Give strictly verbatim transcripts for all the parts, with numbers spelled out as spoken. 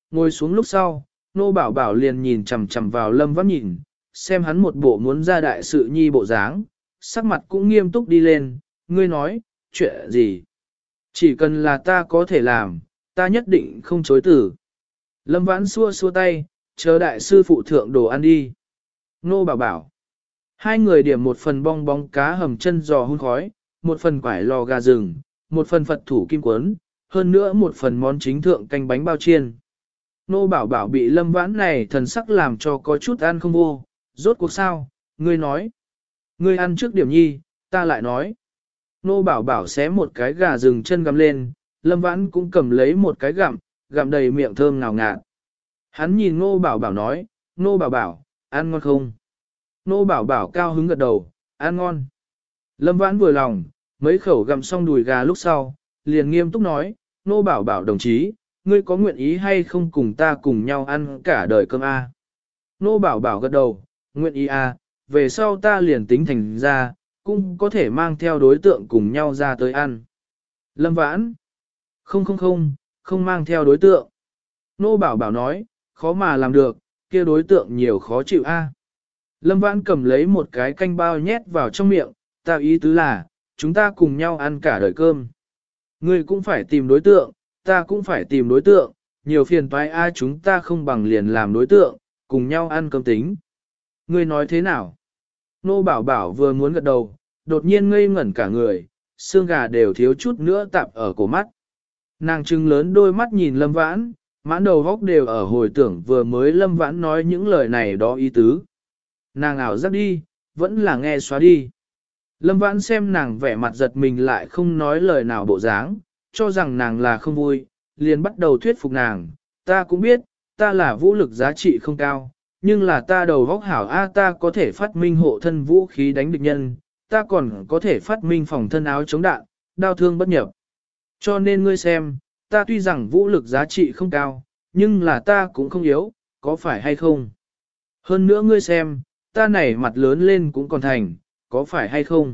Ngồi xuống lúc sau, nô bảo bảo liền nhìn chằm chằm vào lâm vãn nhìn, xem hắn một bộ muốn ra đại sự nhi bộ dáng, sắc mặt cũng nghiêm túc đi lên, ngươi nói, chuyện gì? Chỉ cần là ta có thể làm, ta nhất định không chối từ. Lâm vãn xua xua tay, chờ đại sư phụ thượng đồ ăn đi. Nô bảo bảo. Hai người điểm một phần bong bóng cá hầm chân giò hun khói, một phần quải lò gà rừng, một phần phật thủ kim quấn, hơn nữa một phần món chính thượng canh bánh bao chiên. Nô bảo bảo bị lâm vãn này thần sắc làm cho có chút ăn không vô, rốt cuộc sao, ngươi nói. Ngươi ăn trước điểm nhi, ta lại nói. Nô bảo bảo xé một cái gà rừng chân gặm lên, lâm vãn cũng cầm lấy một cái gặm, gặm đầy miệng thơm ngào ngạt. Hắn nhìn nô bảo bảo nói, nô bảo bảo, ăn ngon không? Nô bảo bảo cao hứng gật đầu, ăn ngon. Lâm vãn vừa lòng, mấy khẩu gặm xong đùi gà lúc sau, liền nghiêm túc nói, nô bảo bảo đồng chí, ngươi có nguyện ý hay không cùng ta cùng nhau ăn cả đời cơm a? Nô bảo bảo gật đầu, nguyện ý a, về sau ta liền tính thành ra, cũng có thể mang theo đối tượng cùng nhau ra tới ăn. Lâm vãn, không không không, không mang theo đối tượng. Nô bảo bảo nói, khó mà làm được, kia đối tượng nhiều khó chịu a. Lâm vãn cầm lấy một cái canh bao nhét vào trong miệng, ta ý tứ là, chúng ta cùng nhau ăn cả đời cơm. Ngươi cũng phải tìm đối tượng, ta cũng phải tìm đối tượng, nhiều phiền toái ai chúng ta không bằng liền làm đối tượng, cùng nhau ăn cơm tính. Ngươi nói thế nào? Nô bảo bảo vừa muốn gật đầu, đột nhiên ngây ngẩn cả người, xương gà đều thiếu chút nữa tạp ở cổ mắt. Nàng trừng lớn đôi mắt nhìn Lâm Vãn, mãn đầu góc đều ở hồi tưởng vừa mới Lâm Vãn nói những lời này đó ý tứ. Nàng ảo giác đi, vẫn là nghe xóa đi. Lâm Vãn xem nàng vẻ mặt giật mình lại không nói lời nào bộ dáng, cho rằng nàng là không vui, liền bắt đầu thuyết phục nàng. Ta cũng biết, ta là vũ lực giá trị không cao, nhưng là ta đầu góc hảo A ta có thể phát minh hộ thân vũ khí đánh địch nhân, ta còn có thể phát minh phòng thân áo chống đạn, đao thương bất nhập. Cho nên ngươi xem, ta tuy rằng vũ lực giá trị không cao, nhưng là ta cũng không yếu, có phải hay không? Hơn nữa ngươi xem, ta này mặt lớn lên cũng còn thành, có phải hay không?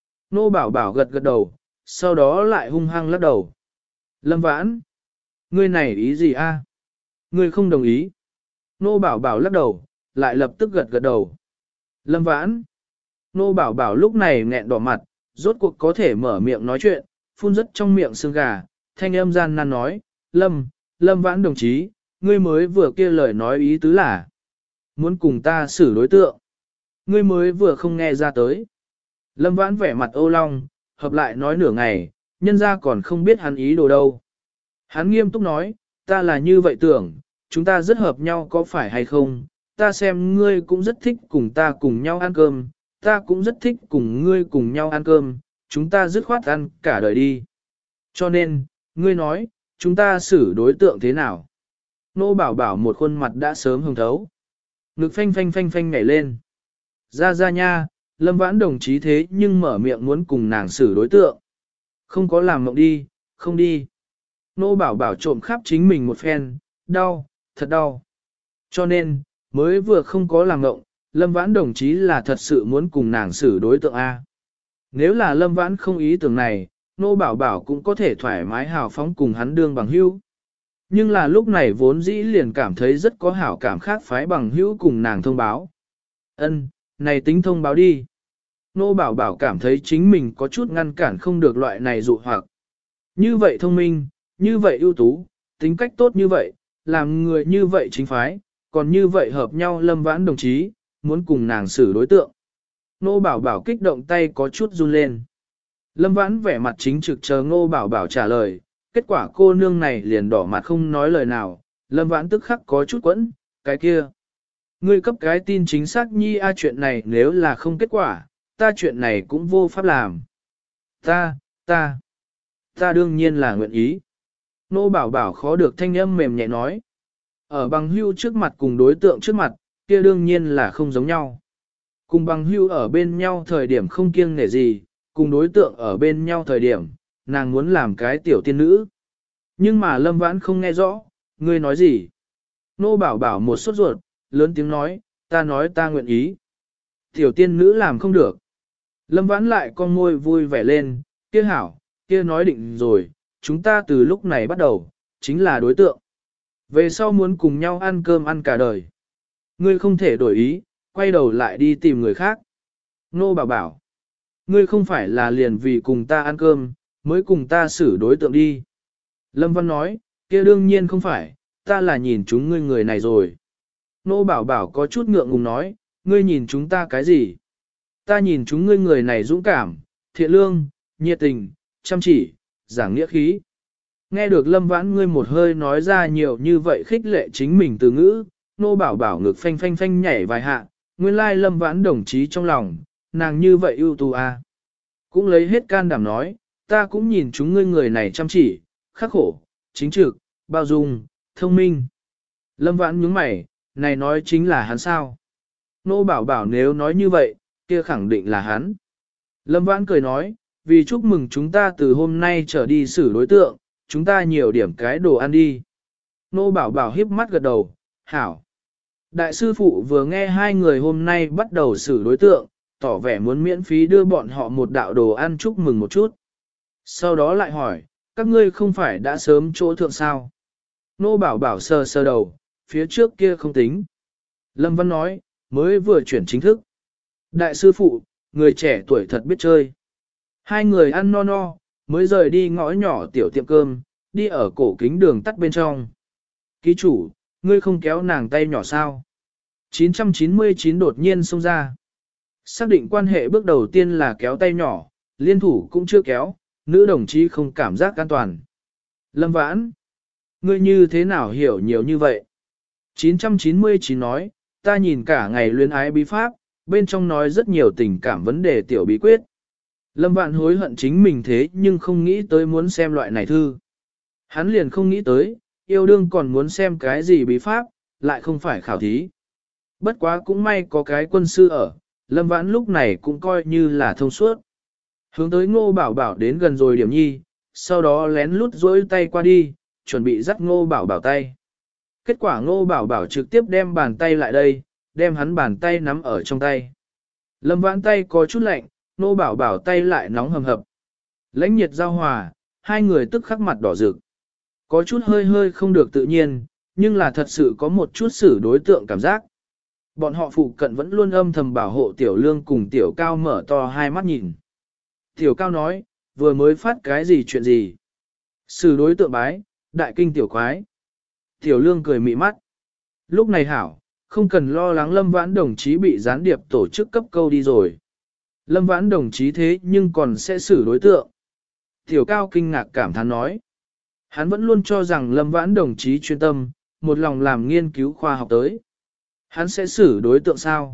Nô bảo bảo gật gật đầu, sau đó lại hung hăng lắc đầu. Lâm Vãn, ngươi này ý gì a? Ngươi không đồng ý. Nô bảo bảo lắc đầu, lại lập tức gật gật đầu. Lâm Vãn, nô bảo bảo lúc này nghẹn đỏ mặt, rốt cuộc có thể mở miệng nói chuyện, phun rất trong miệng xương gà, thanh âm gian nan nói, Lâm, Lâm Vãn đồng chí, ngươi mới vừa kia lời nói ý tứ là muốn cùng ta xử đối tượng. Ngươi mới vừa không nghe ra tới. Lâm Vãn vẻ mặt ô long, hợp lại nói nửa ngày, nhân ra còn không biết hắn ý đồ đâu. Hắn nghiêm túc nói, ta là như vậy tưởng, chúng ta rất hợp nhau có phải hay không, ta xem ngươi cũng rất thích cùng ta cùng nhau ăn cơm, ta cũng rất thích cùng ngươi cùng nhau ăn cơm, chúng ta dứt khoát ăn cả đời đi. Cho nên, ngươi nói, chúng ta xử đối tượng thế nào? Nô bảo bảo một khuôn mặt đã sớm hồng thấu. Ngực phanh phanh phanh phanh nhảy lên. Ra ra nha, Lâm Vãn đồng chí thế nhưng mở miệng muốn cùng nàng xử đối tượng. Không có làm mộng đi, không đi. Nô bảo bảo trộm khắp chính mình một phen, đau, thật đau. Cho nên, mới vừa không có làm mộng, Lâm Vãn đồng chí là thật sự muốn cùng nàng xử đối tượng A. Nếu là Lâm Vãn không ý tưởng này, Nô bảo bảo cũng có thể thoải mái hào phóng cùng hắn đương bằng hữu. Nhưng là lúc này vốn dĩ liền cảm thấy rất có hảo cảm khác phái bằng hữu cùng nàng thông báo. Ân, này tính thông báo đi. Nô bảo bảo cảm thấy chính mình có chút ngăn cản không được loại này dụ hoặc. Như vậy thông minh, như vậy ưu tú, tính cách tốt như vậy, làm người như vậy chính phái, còn như vậy hợp nhau Lâm Vãn đồng chí, muốn cùng nàng xử đối tượng. Nô bảo bảo kích động tay có chút run lên. Lâm Vãn vẻ mặt chính trực chờ Ngô bảo bảo trả lời, kết quả cô nương này liền đỏ mặt không nói lời nào, Lâm Vãn tức khắc có chút quẫn, cái kia. Ngươi cấp cái tin chính xác nhi a chuyện này nếu là không kết quả, ta chuyện này cũng vô pháp làm. Ta, ta, ta đương nhiên là nguyện ý. Nô bảo bảo khó được thanh âm mềm nhẹ nói. Ở bằng hưu trước mặt cùng đối tượng trước mặt, kia đương nhiên là không giống nhau. Cùng bằng hưu ở bên nhau thời điểm không kiêng nể gì, cùng đối tượng ở bên nhau thời điểm, nàng muốn làm cái tiểu tiên nữ. Nhưng mà Lâm Vãn không nghe rõ, ngươi nói gì? Nô bảo bảo một sốt ruột, lớn tiếng nói, ta nói ta nguyện ý. Tiểu tiên nữ làm không được. Lâm Vãn lại con môi vui vẻ lên, kia hảo, kia nói định rồi, chúng ta từ lúc này bắt đầu, chính là đối tượng. Về sau muốn cùng nhau ăn cơm ăn cả đời. Ngươi không thể đổi ý, quay đầu lại đi tìm người khác. Nô bảo bảo. Ngươi không phải là liền vì cùng ta ăn cơm, mới cùng ta xử đối tượng đi. Lâm Văn nói, kia đương nhiên không phải, ta là nhìn chúng ngươi người này rồi. Nô bảo bảo có chút ngượng ngùng nói, ngươi nhìn chúng ta cái gì? Ta nhìn chúng ngươi người này dũng cảm, thiện lương, nhiệt tình, chăm chỉ, giảng nghĩa khí. Nghe được Lâm Vãn ngươi một hơi nói ra nhiều như vậy khích lệ chính mình từ ngữ, nô bảo bảo ngực phanh phanh phanh nhảy vài hạ, nguyên lai Lâm Vãn đồng chí trong lòng, nàng như vậy ưu tú à. Cũng lấy hết can đảm nói, ta cũng nhìn chúng ngươi người này chăm chỉ, khắc khổ, chính trực, bao dung, thông minh. Lâm Vãn nhướng mày, này nói chính là hắn sao? Nô bảo bảo nếu nói như vậy, kia khẳng định là hắn. Lâm Vãn cười nói, vì chúc mừng chúng ta từ hôm nay trở đi xử đối tượng, chúng ta nhiều điểm cái đồ ăn đi. Nô bảo bảo híp mắt gật đầu, hảo. Đại sư phụ vừa nghe hai người hôm nay bắt đầu xử đối tượng, tỏ vẻ muốn miễn phí đưa bọn họ một đạo đồ ăn chúc mừng một chút. Sau đó lại hỏi, các ngươi không phải đã sớm chỗ thượng sao? Nô bảo bảo sờ sờ đầu, phía trước kia không tính. Lâm Văn nói, mới vừa chuyển chính thức. Đại sư phụ, người trẻ tuổi thật biết chơi. Hai người ăn no no, mới rời đi ngõ nhỏ tiểu tiệm cơm, đi ở cổ kính đường tắt bên trong. Ký chủ, ngươi không kéo nàng tay nhỏ sao? chín trăm chín mươi chín đột nhiên xông ra. Xác định quan hệ bước đầu tiên là kéo tay nhỏ, liên thủ cũng chưa kéo, nữ đồng chí không cảm giác an toàn. Lâm Vãn, ngươi như thế nào hiểu nhiều như vậy? chín trăm chín mươi chín nói, ta nhìn cả ngày luyến ái bí pháp, bên trong nói rất nhiều tình cảm vấn đề tiểu bí quyết. Lâm Vãn hối hận chính mình thế nhưng không nghĩ tới muốn xem loại này thư. Hắn liền không nghĩ tới, yêu đương còn muốn xem cái gì bí pháp, lại không phải khảo thí. Bất quá cũng may có cái quân sư ở, Lâm Vãn lúc này cũng coi như là thông suốt. Hướng tới Ngô Bảo Bảo đến gần rồi điểm nhi, sau đó lén lút dối tay qua đi, chuẩn bị dắt Ngô Bảo Bảo tay. Kết quả Ngô Bảo Bảo trực tiếp đem bàn tay lại đây, đem hắn bàn tay nắm ở trong tay. Lâm Vãn tay có chút lạnh, Ngô Bảo Bảo tay lại nóng hầm hập. Lãnh nhiệt giao hòa, hai người tức khắc mặt đỏ rực. Có chút hơi hơi không được tự nhiên, nhưng là thật sự có một chút xử đối tượng cảm giác. Bọn họ phụ cận vẫn luôn âm thầm bảo hộ Tiểu Lương cùng Tiểu Cao mở to hai mắt nhìn. Tiểu Cao nói, vừa mới phát cái gì chuyện gì? Xử đối tượng bái, đại kinh tiểu quái. Tiểu Lương cười mị mắt. Lúc này hảo, không cần lo lắng Lâm Vãn đồng chí bị gián điệp tổ chức cấp câu đi rồi. Lâm Vãn đồng chí thế nhưng còn sẽ xử đối tượng. Tiểu Cao kinh ngạc cảm thán nói. Hắn vẫn luôn cho rằng Lâm Vãn đồng chí chuyên tâm, một lòng làm nghiên cứu khoa học tới. Hắn sẽ xử đối tượng sao?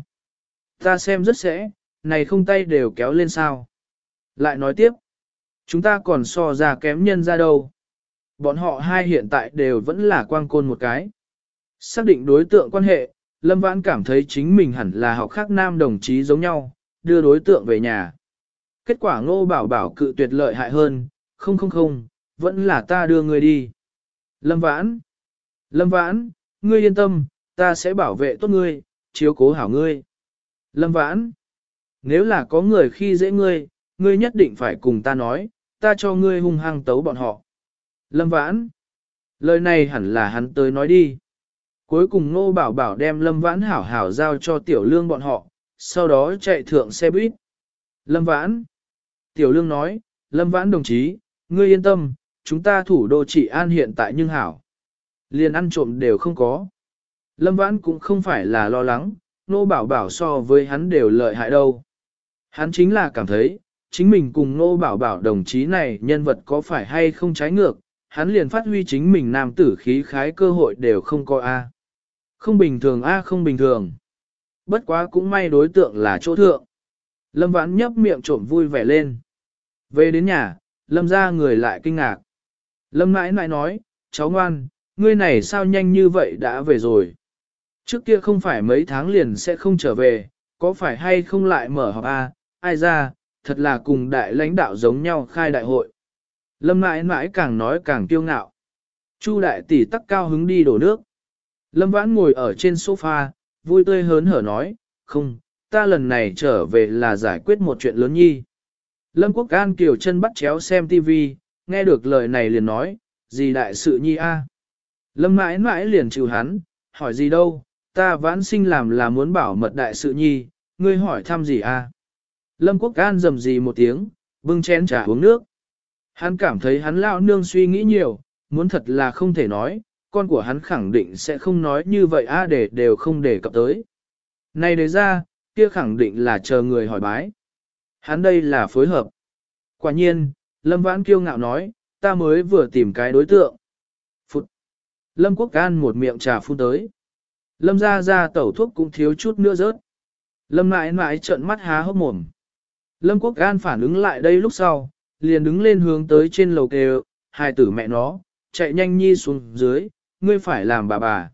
Ta xem rất sẽ, này không tay đều kéo lên sao? Lại nói tiếp, chúng ta còn so ra kém nhân ra đâu. Bọn họ hai hiện tại đều vẫn là quang côn một cái. Xác định đối tượng quan hệ, Lâm Vãn cảm thấy chính mình hẳn là học khác nam đồng chí giống nhau, đưa đối tượng về nhà. Kết quả Ngô Bảo Bảo cự tuyệt lợi hại hơn, không không không, vẫn là ta đưa người đi. Lâm Vãn, Lâm Vãn, ngươi yên tâm, ta sẽ bảo vệ tốt ngươi, chiếu cố hảo ngươi. Lâm Vãn, nếu là có người khi dễ ngươi, ngươi nhất định phải cùng ta nói, ta cho ngươi hung hăng tấu bọn họ. Lâm Vãn, lời này hẳn là hắn tới nói đi. Cuối cùng Ngô Bảo Bảo đem Lâm Vãn hảo hảo giao cho Tiểu Lương bọn họ, sau đó chạy thượng xe buýt. Lâm Vãn, Tiểu Lương nói, Lâm Vãn đồng chí, ngươi yên tâm, chúng ta thủ đô trị an hiện tại nhưng hảo. Liền ăn trộm đều không có. Lâm Vãn cũng không phải là lo lắng, Ngô Bảo Bảo so với hắn đều lợi hại đâu. Hắn chính là cảm thấy, chính mình cùng Ngô Bảo Bảo đồng chí này nhân vật có phải hay không trái ngược, hắn liền phát huy chính mình nam tử khí khái cơ hội đều không có A. Không bình thường A không bình thường. Bất quá cũng may đối tượng là chỗ thượng. Lâm Vãn nhấp miệng trộm vui vẻ lên. Về đến nhà, Lâm ra người lại kinh ngạc. Lâm mãi lại nói, cháu ngoan, ngươi này sao nhanh như vậy đã về rồi. Trước kia không phải mấy tháng liền sẽ không trở về, có phải hay không lại mở họp A, ai ra, thật là cùng đại lãnh đạo giống nhau khai đại hội. Lâm mãi mãi càng nói càng kiêu ngạo. Chu đại tỷ tắc cao hứng đi đổ nước. Lâm Vãn ngồi ở trên sofa, vui tươi hớn hở nói, không, ta lần này trở về là giải quyết một chuyện lớn nhi. Lâm Quốc An kiều chân bắt chéo xem tivi, nghe được lời này liền nói, gì đại sự nhi a? Lâm mãi mãi liền chịu hắn, hỏi gì đâu, ta vãn sinh làm là muốn bảo mật đại sự nhi, ngươi hỏi thăm gì à? Lâm Quốc An rầm gì một tiếng, bưng chén trà uống nước. Hắn cảm thấy hắn lão nương suy nghĩ nhiều, muốn thật là không thể nói, con của hắn khẳng định sẽ không nói như vậy a để đều không để cập tới. Này đề ra, kia khẳng định là chờ người hỏi bái. Hắn đây là phối hợp. Quả nhiên, Lâm Vãn kiêu ngạo nói, ta mới vừa tìm cái đối tượng. Phụt. Lâm Quốc An một miệng trà phun tới. Lâm ra ra tẩu thuốc cũng thiếu chút nữa rớt. Lâm mãi mãi trợn mắt há hốc mồm. Lâm Quốc An phản ứng lại đây lúc sau, liền đứng lên hướng tới trên lầu kêu, hai tử mẹ nó, chạy nhanh nhi xuống dưới, ngươi phải làm bà bà.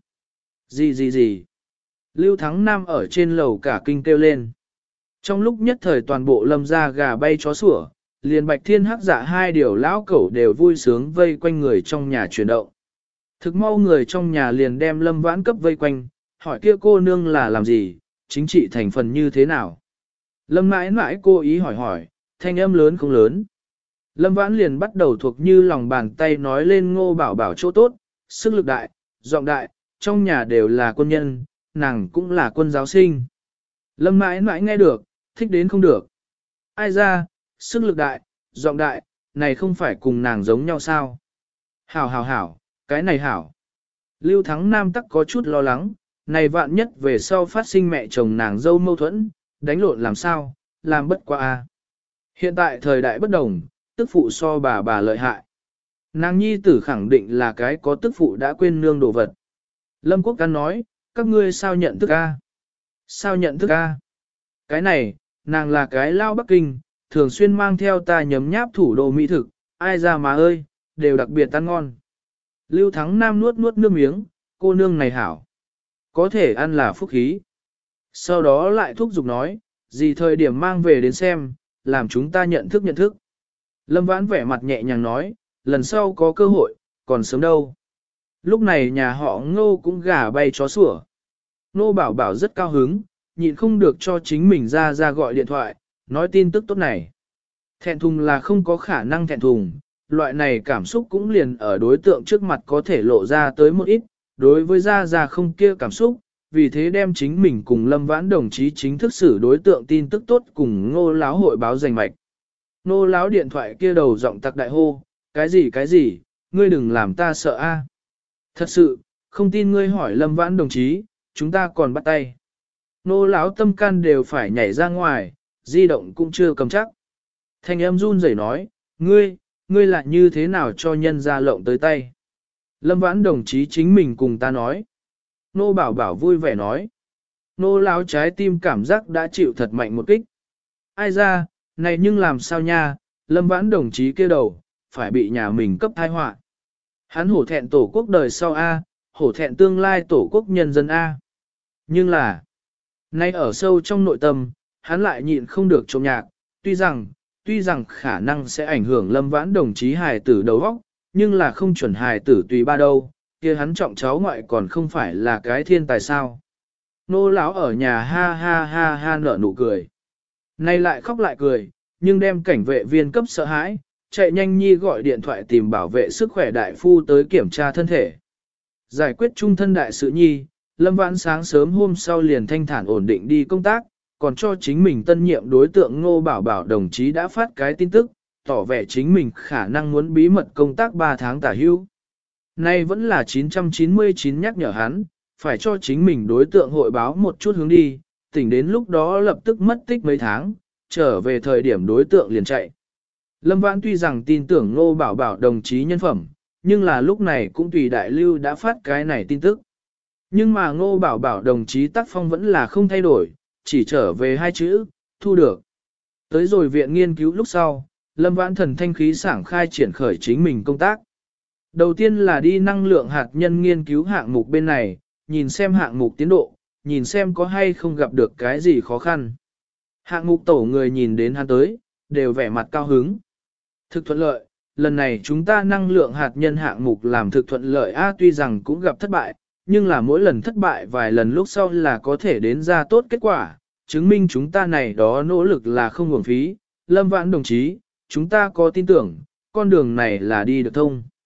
Gì gì gì. Lưu Thắng Nam ở trên lầu cả kinh kêu lên. Trong lúc nhất thời toàn bộ lâm ra gà bay chó sủa, liền bạch thiên hắc dạ hai điều lão cẩu đều vui sướng vây quanh người trong nhà chuyển động. Thực mau người trong nhà liền đem lâm vãn cấp vây quanh, hỏi kia cô nương là làm gì, chính trị thành phần như thế nào. Lâm mãi mãi cô ý hỏi hỏi, thanh âm lớn không lớn. Lâm vãn liền bắt đầu thuộc như lòng bàn tay nói lên Ngô Bảo Bảo chỗ tốt, sức lực đại, giọng đại, trong nhà đều là quân nhân, nàng cũng là quân giáo sinh. Lâm mãi mãi nghe được, thích đến không được. Ai ra, sức lực đại, giọng đại, này không phải cùng nàng giống nhau sao? Hảo hảo hảo, cái này hảo. Lưu Thắng Nam tắc có chút lo lắng, này vạn nhất về sau phát sinh mẹ chồng nàng dâu mâu thuẫn, đánh lộn làm sao, làm bất quá a. Hiện tại thời đại bất đồng, tức phụ so bà bà lợi hại. Nàng nhi tử khẳng định là cái có tức phụ đã quên nương đồ vật. Lâm Quốc Căn nói, các ngươi sao nhận thức a? Sao nhận thức a? Cái này, nàng là cái lao Bắc Kinh, thường xuyên mang theo ta nhấm nháp thủ đô mỹ thực, ai ra mà ơi, đều đặc biệt ăn ngon. Lưu Thắng Nam nuốt nuốt nước miếng, cô nương này hảo. Có thể ăn là phúc khí. Sau đó lại thúc giục nói, gì thời điểm mang về đến xem, làm chúng ta nhận thức nhận thức. Lâm Vãn vẻ mặt nhẹ nhàng nói, lần sau có cơ hội, còn sớm đâu. Lúc này nhà họ Ngô cũng gà bay chó sủa. Ngô Bảo Bảo rất cao hứng, nhịn không được cho chính mình ra ra gọi điện thoại, nói tin tức tốt này. Thẹn thùng là không có khả năng thẹn thùng, loại này cảm xúc cũng liền ở đối tượng trước mặt có thể lộ ra tới một ít, đối với ra ra không kia cảm xúc, vì thế đem chính mình cùng Lâm Vãn đồng chí chính thức xử đối tượng tin tức tốt cùng Ngô Láo hội báo giành mạch. Ngô Láo điện thoại kia đầu giọng tặc đại hô, cái gì cái gì, ngươi đừng làm ta sợ a. Thật sự, không tin ngươi hỏi Lâm Vãn đồng chí, chúng ta còn bắt tay. Ngô Láo tâm can đều phải nhảy ra ngoài, di động cũng chưa cầm chắc. Thanh âm run rẩy nói, ngươi, ngươi lại như thế nào cho nhân ra lộng tới tay. Lâm Vãn đồng chí chính mình cùng ta nói. Nô Bảo Bảo vui vẻ nói. Nô Láo trái tim cảm giác đã chịu thật mạnh một kích. Ai ra, này nhưng làm sao nha, Lâm Vãn đồng chí kia đầu, phải bị nhà mình cấp thai họa. Hắn hổ thẹn tổ quốc đời sau A, hổ thẹn tương lai tổ quốc nhân dân A. Nhưng là, nay ở sâu trong nội tâm, hắn lại nhịn không được trộm nhạc, tuy rằng, tuy rằng khả năng sẽ ảnh hưởng Lâm Vãn đồng chí hài tử đầu óc, nhưng là không chuẩn hài tử tùy ba đâu, kia hắn trọng cháu ngoại còn không phải là cái thiên tài sao. Nô Láo ở nhà ha ha ha ha nở nụ cười. Nay lại khóc lại cười, nhưng đem cảnh vệ viên cấp sợ hãi, chạy nhanh nhi gọi điện thoại tìm bảo vệ sức khỏe đại phu tới kiểm tra thân thể. Giải quyết trung thân đại sự nhi, Lâm Vãn sáng sớm hôm sau liền thanh thản ổn định đi công tác, còn cho chính mình tân nhiệm đối tượng Ngô Bảo Bảo đồng chí đã phát cái tin tức, tỏ vẻ chính mình khả năng muốn bí mật công tác ba tháng tả hưu. Nay vẫn là chín trăm chín mươi chín nhắc nhở hắn, phải cho chính mình đối tượng hội báo một chút hướng đi, tỉnh đến lúc đó lập tức mất tích mấy tháng, trở về thời điểm đối tượng liền chạy. Lâm Vãn tuy rằng tin tưởng Ngô Bảo Bảo đồng chí nhân phẩm, nhưng là lúc này cũng tùy đại lưu đã phát cái này tin tức. Nhưng mà Ngô Bảo Bảo đồng chí tác phong vẫn là không thay đổi, chỉ trở về hai chữ, thu được. Tới rồi viện nghiên cứu lúc sau, Lâm Vãn thần thanh khí sảng khai triển khởi chính mình công tác. Đầu tiên là đi năng lượng hạt nhân nghiên cứu hạng mục bên này, nhìn xem hạng mục tiến độ, nhìn xem có hay không gặp được cái gì khó khăn. Hạng mục tổ người nhìn đến hắn tới, đều vẻ mặt cao hứng. Thực thuận lợi, lần này chúng ta năng lượng hạt nhân hạng mục làm thực thuận lợi a tuy rằng cũng gặp thất bại, nhưng là mỗi lần thất bại vài lần lúc sau là có thể đến ra tốt kết quả, chứng minh chúng ta này đó nỗ lực là không uổng phí. Lâm Vãn đồng chí, chúng ta có tin tưởng, con đường này là đi được thông.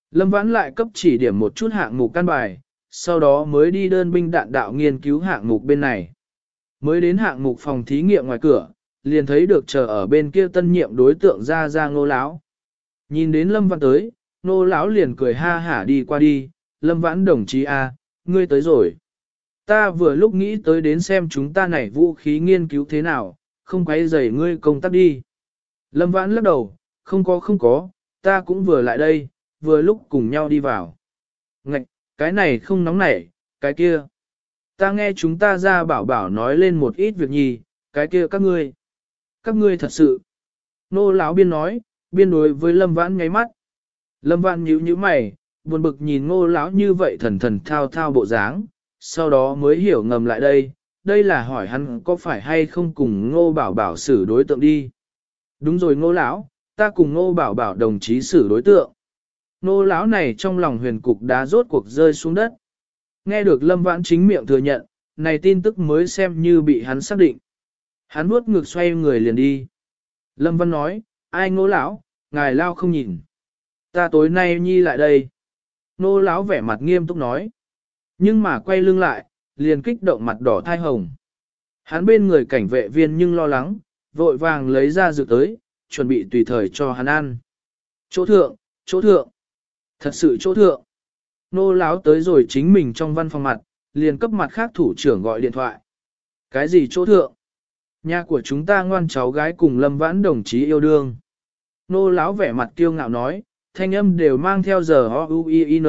Lâm Vãn lại cấp chỉ điểm một chút hạng mục căn bài, sau đó mới đi đơn binh đạn đạo nghiên cứu hạng mục bên này. Mới đến hạng mục phòng thí nghiệm ngoài cửa, liền thấy được chờ ở bên kia tân nhiệm đối tượng ra ra Ngô lão. Nhìn đến Lâm Vãn tới, Ngô lão liền cười ha hả đi qua đi, Lâm Vãn đồng chí a, ngươi tới rồi. Ta vừa lúc nghĩ tới đến xem chúng ta này vũ khí nghiên cứu thế nào, không quấy rầy ngươi công tác đi. Lâm Vãn lắc đầu, không có không có, ta cũng vừa lại đây, vừa lúc cùng nhau đi vào. Ngạch, cái này không nóng nảy, cái kia. Ta nghe chúng ta ra bảo bảo nói lên một ít việc nhì, cái kia các ngươi. Các ngươi thật sự. Nô lão biên nói, biên đối với Lâm Vãn nháy mắt. Lâm Vãn nhíu nhíu mày, buồn bực nhìn ngô lão như vậy thần thần thao thao bộ dáng, sau đó mới hiểu ngầm lại đây, đây là hỏi hắn có phải hay không cùng ngô bảo bảo xử đối tượng đi. Đúng rồi ngô lão, ta cùng ngô bảo bảo đồng chí xử đối tượng. Ngô lão này trong lòng huyền cục đá rốt cuộc rơi xuống đất. Nghe được Lâm Vãn chính miệng thừa nhận, này tin tức mới xem như bị hắn xác định. Hắn vuốt ngực xoay người liền đi. Lâm Văn nói, ai ngô lão, ngài lao không nhìn. Ta tối nay nhi lại đây. Ngô lão vẻ mặt nghiêm túc nói. Nhưng mà quay lưng lại, liền kích động mặt đỏ thai hồng. Hắn bên người cảnh vệ viên nhưng lo lắng, vội vàng lấy ra dược tới, chuẩn bị tùy thời cho hắn ăn. Chỗ thượng, chỗ thượng. Thật sự chỗ thượng. Nô lão tới rồi chính mình trong văn phòng mặt, liền cấp mặt khác thủ trưởng gọi điện thoại. Cái gì chỗ thượng? Nhà của chúng ta ngoan cháu gái cùng Lâm Vãn đồng chí yêu đương. Nô lão vẻ mặt kiêu ngạo nói, thanh âm đều mang theo giờ o u i n.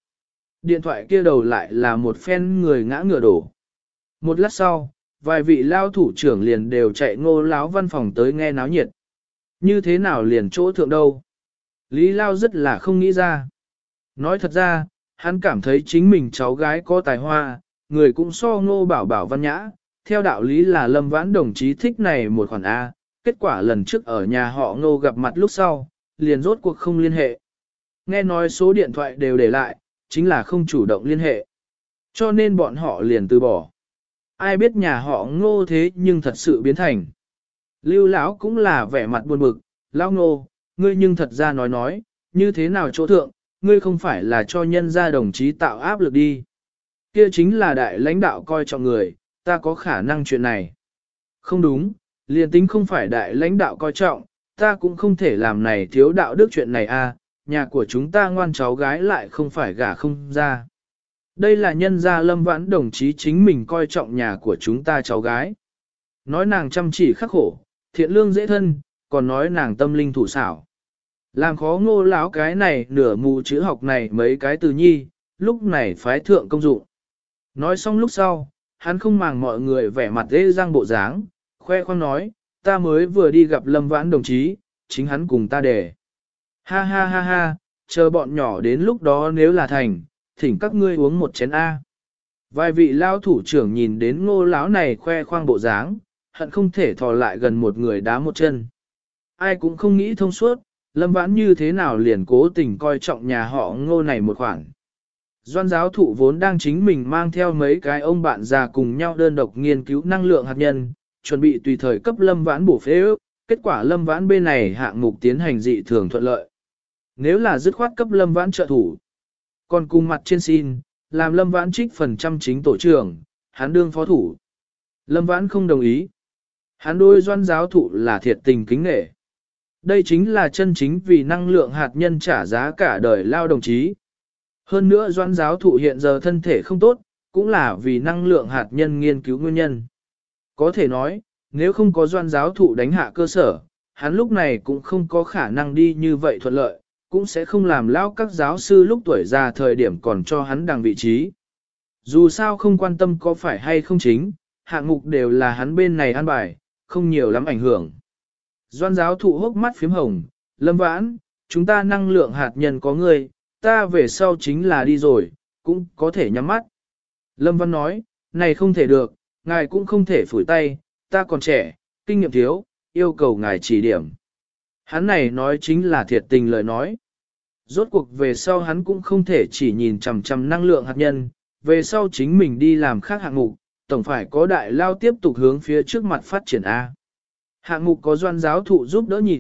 Điện thoại kia đầu lại là một phen người ngã ngựa đổ. Một lát sau, vài vị lao thủ trưởng liền đều chạy ngô lão văn phòng tới nghe náo nhiệt. Như thế nào liền chỗ thượng đâu? Lý Lao rất là không nghĩ ra. Nói thật ra, hắn cảm thấy chính mình cháu gái có tài hoa, người cũng so ngô bảo bảo văn nhã. Theo đạo lý là Lâm Vãn đồng chí thích này một khoản A, kết quả lần trước ở nhà họ ngô gặp mặt lúc sau, liền rốt cuộc không liên hệ. Nghe nói số điện thoại đều để lại, chính là không chủ động liên hệ. Cho nên bọn họ liền từ bỏ. Ai biết nhà họ ngô thế nhưng thật sự biến thành. Lưu lão cũng là vẻ mặt buồn bực, lão ngô, ngươi nhưng thật ra nói nói, như thế nào chỗ thượng, ngươi không phải là cho nhân gia đồng chí tạo áp lực đi. Kia chính là đại lãnh đạo coi trọng người, ta có khả năng chuyện này. Không đúng, liền tính không phải đại lãnh đạo coi trọng, ta cũng không thể làm này thiếu đạo đức chuyện này a. Nhà của chúng ta ngoan cháu gái lại không phải gả không ra. Đây là nhân gia Lâm Vãn đồng chí chính mình coi trọng nhà của chúng ta cháu gái. Nói nàng chăm chỉ khắc khổ, thiện lương dễ thân, còn nói nàng tâm linh thủ xảo. Làm khó ngô lão cái này nửa mù chữ học này mấy cái từ nhi, lúc này phái thượng công dụng. Nói xong lúc sau, hắn không màng mọi người vẻ mặt dễ răng bộ dáng, khoe khoang nói, ta mới vừa đi gặp Lâm Vãn đồng chí, chính hắn cùng ta để. Ha ha ha ha, chờ bọn nhỏ đến lúc đó nếu là thành, thỉnh các ngươi uống một chén A. Vài vị lao thủ trưởng nhìn đến ngô lão này khoe khoang bộ dáng, hận không thể thò lại gần một người đá một chân. Ai cũng không nghĩ thông suốt, Lâm Vãn như thế nào liền cố tình coi trọng nhà họ ngô này một khoản. Doan giáo thụ vốn đang chính mình mang theo mấy cái ông bạn già cùng nhau đơn độc nghiên cứu năng lượng hạt nhân, chuẩn bị tùy thời cấp Lâm Vãn bổ phế ước, kết quả Lâm Vãn bên này hạng mục tiến hành dị thường thuận lợi. Nếu là dứt khoát cấp Lâm Vãn trợ thủ, còn cùng mặt trên xin, làm Lâm Vãn trích phần trăm chính tổ trưởng, hắn đương phó thủ. Lâm Vãn không đồng ý. Hắn đối doan giáo thụ là thiệt tình kính nể. Đây chính là chân chính vì năng lượng hạt nhân trả giá cả đời lao đồng chí. Hơn nữa doan giáo thụ hiện giờ thân thể không tốt, cũng là vì năng lượng hạt nhân nghiên cứu nguyên nhân. Có thể nói, nếu không có doan giáo thụ đánh hạ cơ sở, hắn lúc này cũng không có khả năng đi như vậy thuận lợi, cũng sẽ không làm lao các giáo sư lúc tuổi già thời điểm còn cho hắn đằng vị trí. Dù sao không quan tâm có phải hay không chính, hạng mục đều là hắn bên này an bài, không nhiều lắm ảnh hưởng. Doan giáo thụ hốc mắt phím hồng, Lâm Vãn, chúng ta năng lượng hạt nhân có người, ta về sau chính là đi rồi, cũng có thể nhắm mắt. Lâm Văn nói, này không thể được, ngài cũng không thể phủi tay, ta còn trẻ, kinh nghiệm thiếu, yêu cầu ngài chỉ điểm. Hắn này nói chính là thiệt tình lời nói. Rốt cuộc về sau hắn cũng không thể chỉ nhìn chằm chằm năng lượng hạt nhân, về sau chính mình đi làm khác hạng mục, tổng phải có đại lao tiếp tục hướng phía trước mặt phát triển A. Hạng mục có doan giáo thụ giúp đỡ nhìn,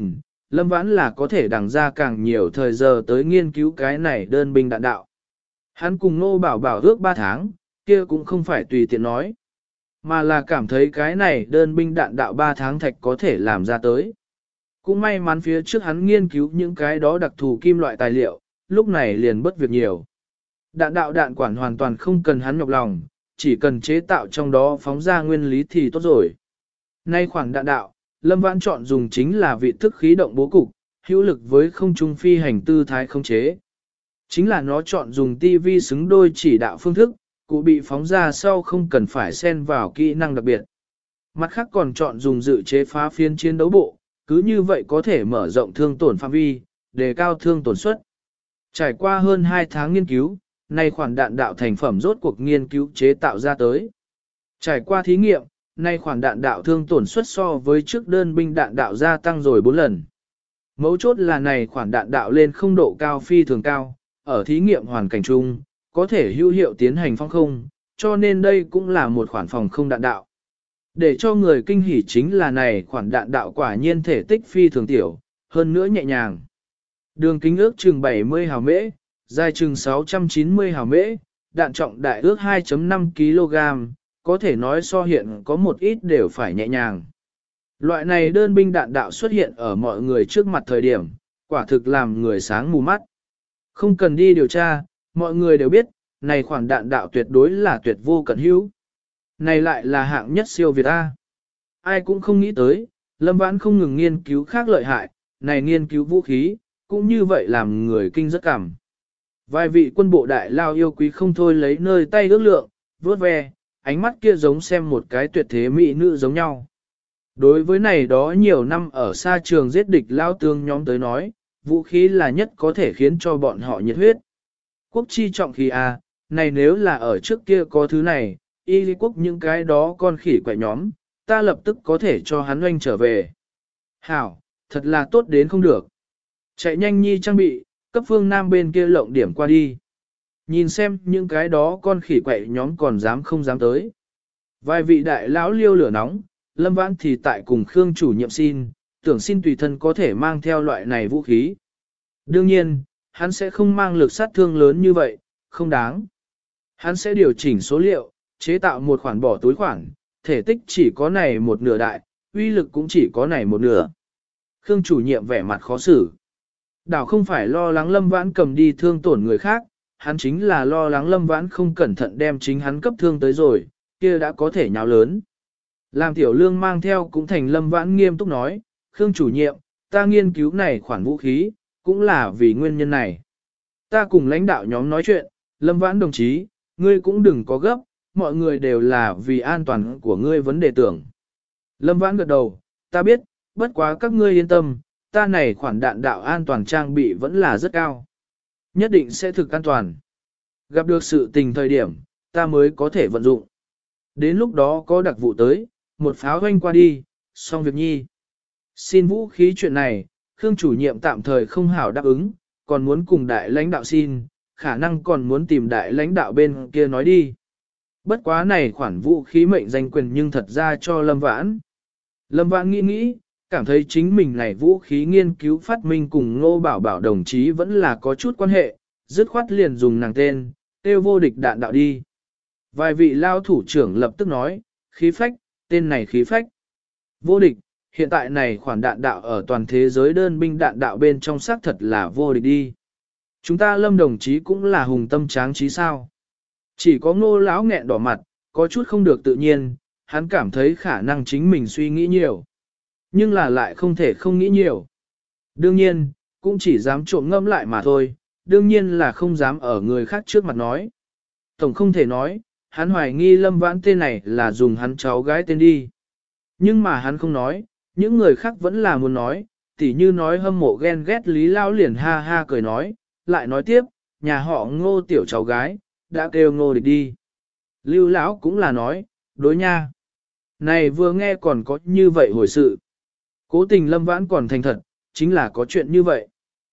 Lâm Vãn là có thể đằng ra càng nhiều thời giờ tới nghiên cứu cái này đơn binh đạn đạo. Hắn cùng Nô Bảo Bảo ước ba tháng, kia cũng không phải tùy tiện nói, mà là cảm thấy cái này đơn binh đạn đạo ba tháng thạch có thể làm ra tới. Cũng may mắn phía trước hắn nghiên cứu những cái đó đặc thù kim loại tài liệu, lúc này liền bất việc nhiều. Đạn đạo đạn quản hoàn toàn không cần hắn nhọc lòng, chỉ cần chế tạo trong đó phóng ra nguyên lý thì tốt rồi. Nay khoản đạn đạo, Lâm Vãn chọn dùng chính là vị thức khí động bố cục, hữu lực với không trung phi hành tư thái không chế. Chính là nó chọn dùng tivi xứng đôi chỉ đạo phương thức, cụ bị phóng ra sau không cần phải xen vào kỹ năng đặc biệt. Mặt khác còn chọn dùng dự chế phá phiên chiến đấu bộ, cứ như vậy có thể mở rộng thương tổn phạm vi, đề cao thương tổn suất. Trải qua hơn hai tháng nghiên cứu, nay khoản đạn đạo thành phẩm rốt cuộc nghiên cứu chế tạo ra tới. Trải qua thí nghiệm, nay khoản đạn đạo thương tổn suất so với trước đơn binh đạn đạo gia tăng rồi bốn lần. Mấu chốt là này khoản đạn đạo lên không độ cao phi thường cao, ở thí nghiệm hoàn cảnh chung, có thể hữu hiệu tiến hành phong không, cho nên đây cũng là một khoản phòng không đạn đạo. Để cho người kinh hỉ chính là này khoản đạn đạo quả nhiên thể tích phi thường tiểu, hơn nữa nhẹ nhàng. Đường kính ước chừng bảy mươi hào mễ, dài chừng sáu trăm chín mươi hào mễ, đạn trọng đại ước hai phẩy năm ki lô gam, có thể nói so hiện có một ít đều phải nhẹ nhàng. Loại này đơn binh đạn đạo xuất hiện ở mọi người trước mặt thời điểm, quả thực làm người sáng mù mắt. Không cần đi điều tra, mọi người đều biết, này khoản đạn đạo tuyệt đối là tuyệt vô cận hữu. Này lại là hạng nhất siêu Việt A. Ai cũng không nghĩ tới, Lâm Vãn không ngừng nghiên cứu khác lợi hại, này nghiên cứu vũ khí, cũng như vậy làm người kinh rất cảm. Vài vị quân bộ đại lao yêu quý không thôi lấy nơi tay ước lượng, vớt ve, ánh mắt kia giống xem một cái tuyệt thế mỹ nữ giống nhau. Đối với này đó nhiều năm ở xa trường giết địch lao tương nhóm tới nói, vũ khí là nhất có thể khiến cho bọn họ nhiệt huyết. Quốc chi trọng khí A, này nếu là ở trước kia có thứ này, y lý quốc những cái đó con khỉ quậy nhóm, ta lập tức có thể cho hắn oanh trở về. Hảo, thật là tốt đến không được. Chạy nhanh nhi trang bị, cấp phương Nam bên kia lộng điểm qua đi. Nhìn xem những cái đó con khỉ quậy nhóm còn dám không dám tới. Vài vị đại lão liêu lửa nóng, Lâm Vãn thì tại cùng Khương chủ nhiệm xin, tưởng xin tùy thân có thể mang theo loại này vũ khí. Đương nhiên, hắn sẽ không mang lực sát thương lớn như vậy, không đáng. Hắn sẽ điều chỉnh số liệu, chế tạo một khoản bỏ túi khoản, thể tích chỉ có này một nửa đại, uy lực cũng chỉ có này một nửa. Khương chủ nhiệm vẻ mặt khó xử. Đảo không phải lo lắng Lâm Vãn cầm đi thương tổn người khác, hắn chính là lo lắng Lâm Vãn không cẩn thận đem chính hắn cấp thương tới rồi, kia đã có thể nhào lớn. Làm tiểu lương mang theo cũng thành Lâm Vãn nghiêm túc nói, Khương chủ nhiệm, ta nghiên cứu này khoản vũ khí, cũng là vì nguyên nhân này. Ta cùng lãnh đạo nhóm nói chuyện, Lâm Vãn đồng chí, ngươi cũng đừng có gấp, mọi người đều là vì an toàn của ngươi vấn đề tưởng. Lâm Vãn gật đầu, ta biết, bất quá các ngươi yên tâm, ta này khoản đạn đạo an toàn trang bị vẫn là rất cao. Nhất định sẽ thực an toàn. Gặp được sự tình thời điểm, ta mới có thể vận dụng. Đến lúc đó có đặc vụ tới, một pháo hoanh qua đi, xong việc nhi. Xin vũ khí chuyện này, Khương chủ nhiệm tạm thời không hảo đáp ứng, còn muốn cùng đại lãnh đạo xin, khả năng còn muốn tìm đại lãnh đạo bên kia nói đi. Bất quá này khoản vũ khí mệnh danh quyền nhưng thật ra cho Lâm Vãn. Lâm Vãn nghĩ nghĩ, cảm thấy chính mình này vũ khí nghiên cứu phát minh cùng Ngô Bảo Bảo đồng chí vẫn là có chút quan hệ, dứt khoát liền dùng nàng tên, tiêu vô địch đạn đạo đi. Vài vị lao thủ trưởng lập tức nói, khí phách, tên này khí phách. Vô địch, hiện tại này khoản đạn đạo ở toàn thế giới đơn binh đạn đạo bên trong xác thật là vô địch đi. Chúng ta Lâm đồng chí cũng là hùng tâm tráng trí sao. Chỉ có Ngô lão nghẹn đỏ mặt, có chút không được tự nhiên, hắn cảm thấy khả năng chính mình suy nghĩ nhiều. Nhưng là lại không thể không nghĩ nhiều. Đương nhiên, cũng chỉ dám trộm ngâm lại mà thôi, đương nhiên là không dám ở người khác trước mặt nói. Tổng không thể nói, hắn hoài nghi Lâm Vãn tên này là dùng hắn cháu gái tên đi. Nhưng mà hắn không nói, những người khác vẫn là muốn nói, tỉ như nói hâm mộ ghen ghét Lý Lão liền ha ha cười nói, lại nói tiếp, nhà họ Ngô tiểu cháu gái, đã kêu Ngô địch đi. Lưu Lão cũng là nói, đối nha. Này vừa nghe còn có như vậy hồi sự. Cố tình Lâm Vãn còn thành thật, chính là có chuyện như vậy.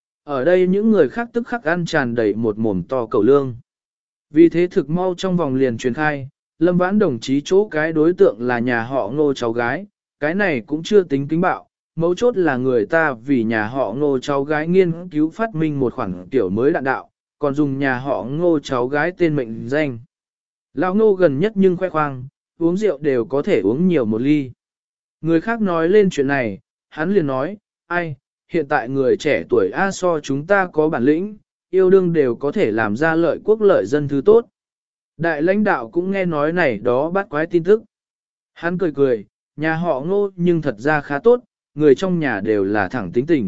Ở đây những người khác tức khắc ăn tràn đầy một mồm to cầu lương. Vì thế thực mau trong vòng liền truyền khai, Lâm Vãn đồng chí chỗ cái đối tượng là nhà họ Ngô cháu gái, cái này cũng chưa tính kính bạo, mấu chốt là người ta vì nhà họ ngô cháu gái nghiên cứu phát minh một khoản tiểu mới đạn đạo, còn dùng nhà họ ngô cháu gái tên mệnh danh. Lão ngô gần nhất nhưng khoe khoang, uống rượu đều có thể uống nhiều một ly. Người khác nói lên chuyện này, hắn liền nói, ai, hiện tại người trẻ tuổi A so chúng ta có bản lĩnh, yêu đương đều có thể làm ra lợi quốc lợi dân thứ tốt. Đại lãnh đạo cũng nghe nói này đó bắt quái tin tức. Hắn cười cười, nhà họ ngô nhưng thật ra khá tốt, người trong nhà đều là thẳng tính tình.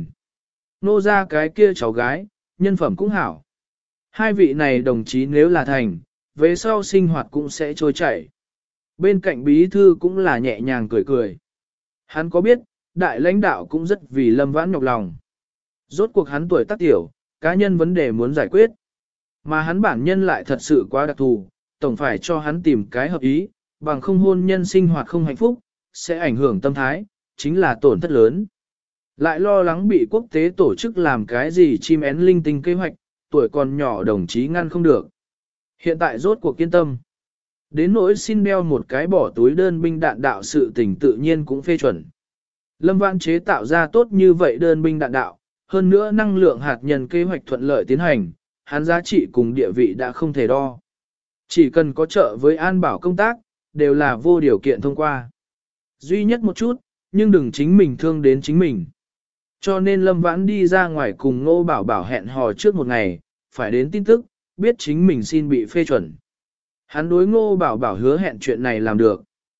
Nô ra cái kia cháu gái, nhân phẩm cũng hảo. Hai vị này đồng chí nếu là thành, về sau sinh hoạt cũng sẽ trôi chảy. Bên cạnh bí thư cũng là nhẹ nhàng cười cười. Hắn có biết, đại lãnh đạo cũng rất vì Lâm Vãn nhọc lòng. Rốt cuộc hắn tuổi tác tiểu, cá nhân vấn đề muốn giải quyết. Mà hắn bản nhân lại thật sự quá đặc thù, tổng phải cho hắn tìm cái hợp ý, bằng không hôn nhân sinh hoạt không hạnh phúc, sẽ ảnh hưởng tâm thái, chính là tổn thất lớn. Lại lo lắng bị quốc tế tổ chức làm cái gì chim én linh tinh kế hoạch, tuổi còn nhỏ đồng chí ngăn không được. Hiện tại rốt cuộc kiên tâm. Đến nỗi xin đeo một cái bỏ túi đơn binh đạn đạo sự tình tự nhiên cũng phê chuẩn. Lâm Vãn chế tạo ra tốt như vậy đơn binh đạn đạo, hơn nữa năng lượng hạt nhân kế hoạch thuận lợi tiến hành, hắn giá trị cùng địa vị đã không thể đo. Chỉ cần có trợ với an bảo công tác, đều là vô điều kiện thông qua. Duy nhất một chút, nhưng đừng chính mình thương đến chính mình. Cho nên Lâm Vãn đi ra ngoài cùng Ngô Bảo Bảo hẹn hò trước một ngày, phải đến tin tức, biết chính mình xin bị phê chuẩn. Hắn đối Ngô Bảo Bảo hứa hẹn chuyện này làm được.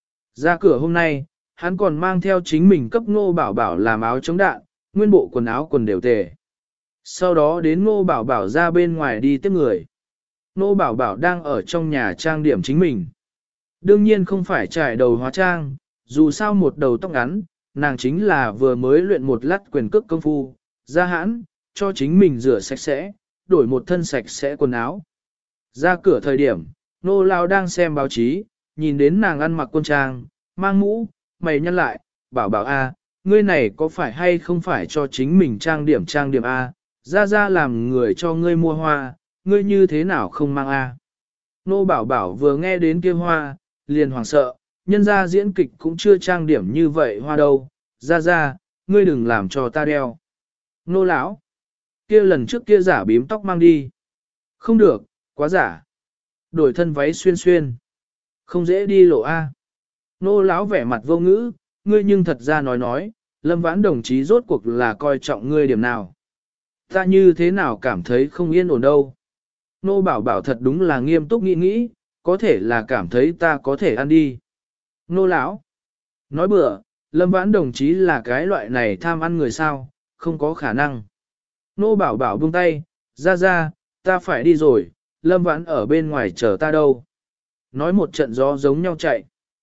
Ra cửa hôm nay, hắn còn mang theo chính mình cấp Ngô Bảo Bảo làm áo chống đạn, nguyên bộ quần áo quần đều tề. Sau đó đến Ngô Bảo Bảo ra bên ngoài đi tiếp người. Ngô Bảo Bảo đang ở trong nhà trang điểm chính mình. Đương nhiên không phải trải đầu hóa trang, dù sao một đầu tóc ngắn, nàng chính là vừa mới luyện một lát quyền cước công phu, ra hãn, cho chính mình rửa sạch sẽ, đổi một thân sạch sẽ quần áo. Ra cửa thời điểm, Nô Lao đang xem báo chí, nhìn đến nàng ăn mặc quân trang, mang mũ, mày nhăn lại, bảo bảo a, ngươi này có phải hay không phải cho chính mình trang điểm trang điểm a, ra ra làm người cho ngươi mua hoa, ngươi như thế nào không mang a? Nô Bảo Bảo vừa nghe đến kia hoa, liền hoảng sợ, nhân ra diễn kịch cũng chưa trang điểm như vậy hoa đâu, ra ra, ngươi đừng làm cho ta đeo. Nô lão, kia lần trước kia giả bím tóc mang đi. Không được, quá giả. Đổi thân váy xuyên xuyên. Không dễ đi lộ A. Nô lão vẻ mặt vô ngữ, ngươi nhưng thật ra nói nói, Lâm Vãn đồng chí rốt cuộc là coi trọng ngươi điểm nào. Ta như thế nào cảm thấy không yên ổn đâu. Nô Bảo Bảo thật đúng là nghiêm túc nghĩ nghĩ, có thể là cảm thấy ta có thể ăn đi. Nô lão, nói bừa, Lâm Vãn đồng chí là cái loại này tham ăn người sao, không có khả năng. Nô Bảo Bảo buông tay, ra ra, ta phải đi rồi, Lâm Vãn ở bên ngoài chờ ta đâu. Nói một trận gió giống nhau chạy.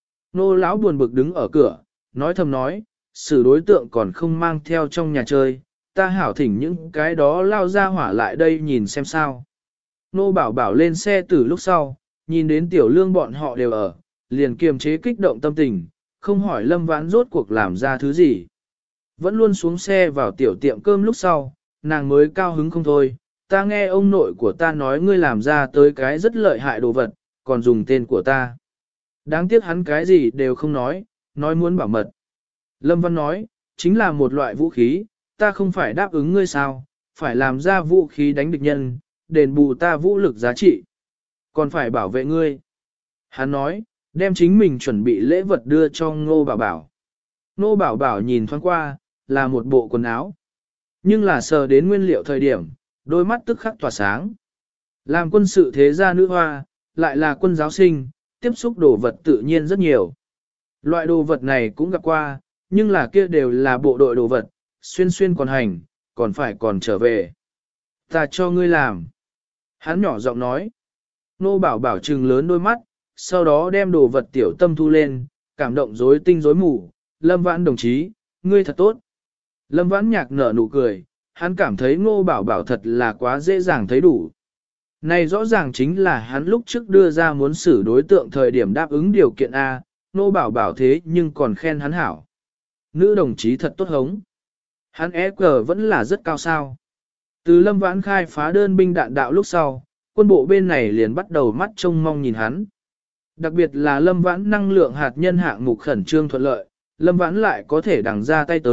Nô lão buồn bực đứng ở cửa, nói thầm nói, xử đối tượng còn không mang theo trong nhà chơi, ta hảo thỉnh những cái đó lao ra hỏa lại đây nhìn xem sao. Nô Bảo Bảo lên xe từ lúc sau, nhìn đến tiểu lương bọn họ đều ở, liền kiềm chế kích động tâm tình, không hỏi Lâm Vãn rốt cuộc làm ra thứ gì. Vẫn luôn xuống xe vào tiểu tiệm cơm lúc sau, nàng mới cao hứng không thôi, ta nghe ông nội của ta nói ngươi làm ra tới cái rất lợi hại đồ vật, còn dùng tên của ta. Đáng tiếc hắn cái gì đều không nói, nói muốn bảo mật. Lâm Văn nói, chính là một loại vũ khí, ta không phải đáp ứng ngươi sao, phải làm ra vũ khí đánh địch nhân, đền bù ta vũ lực giá trị, còn phải bảo vệ ngươi. Hắn nói, đem chính mình chuẩn bị lễ vật đưa cho Ngô Bảo Bảo. Ngô Bảo Bảo nhìn thoáng qua, là một bộ quần áo. Nhưng là sờ đến nguyên liệu thời điểm, đôi mắt tức khắc tỏa sáng. Làm quân sự thế gia nữ hoa, lại là quân giáo sinh, tiếp xúc đồ vật tự nhiên rất nhiều. Loại đồ vật này cũng gặp qua, nhưng là kia đều là bộ đội đồ vật, xuyên xuyên còn hành, còn phải còn trở về. Ta cho ngươi làm. Hắn nhỏ giọng nói. Nô Bảo Bảo trừng lớn đôi mắt, sau đó đem đồ vật tiểu tâm thu lên, cảm động rối tinh rối mù. Lâm Vãn đồng chí, ngươi thật tốt. Lâm Vãn nhạc nở nụ cười, hắn cảm thấy Ngô Bảo Bảo thật là quá dễ dàng thấy đủ. Này rõ ràng chính là hắn lúc trước đưa ra muốn xử đối tượng thời điểm đáp ứng điều kiện A, Ngô Bảo Bảo thế nhưng còn khen hắn hảo. Nữ đồng chí thật tốt hống. Hắn e cờ vẫn là rất cao sao. Từ Lâm Vãn khai phá đơn binh đạn đạo lúc sau, quân bộ bên này liền bắt đầu mắt trông mong nhìn hắn. Đặc biệt là Lâm Vãn năng lượng hạt nhân hạng mục khẩn trương thuận lợi, Lâm Vãn lại có thể đằng ra tay tới,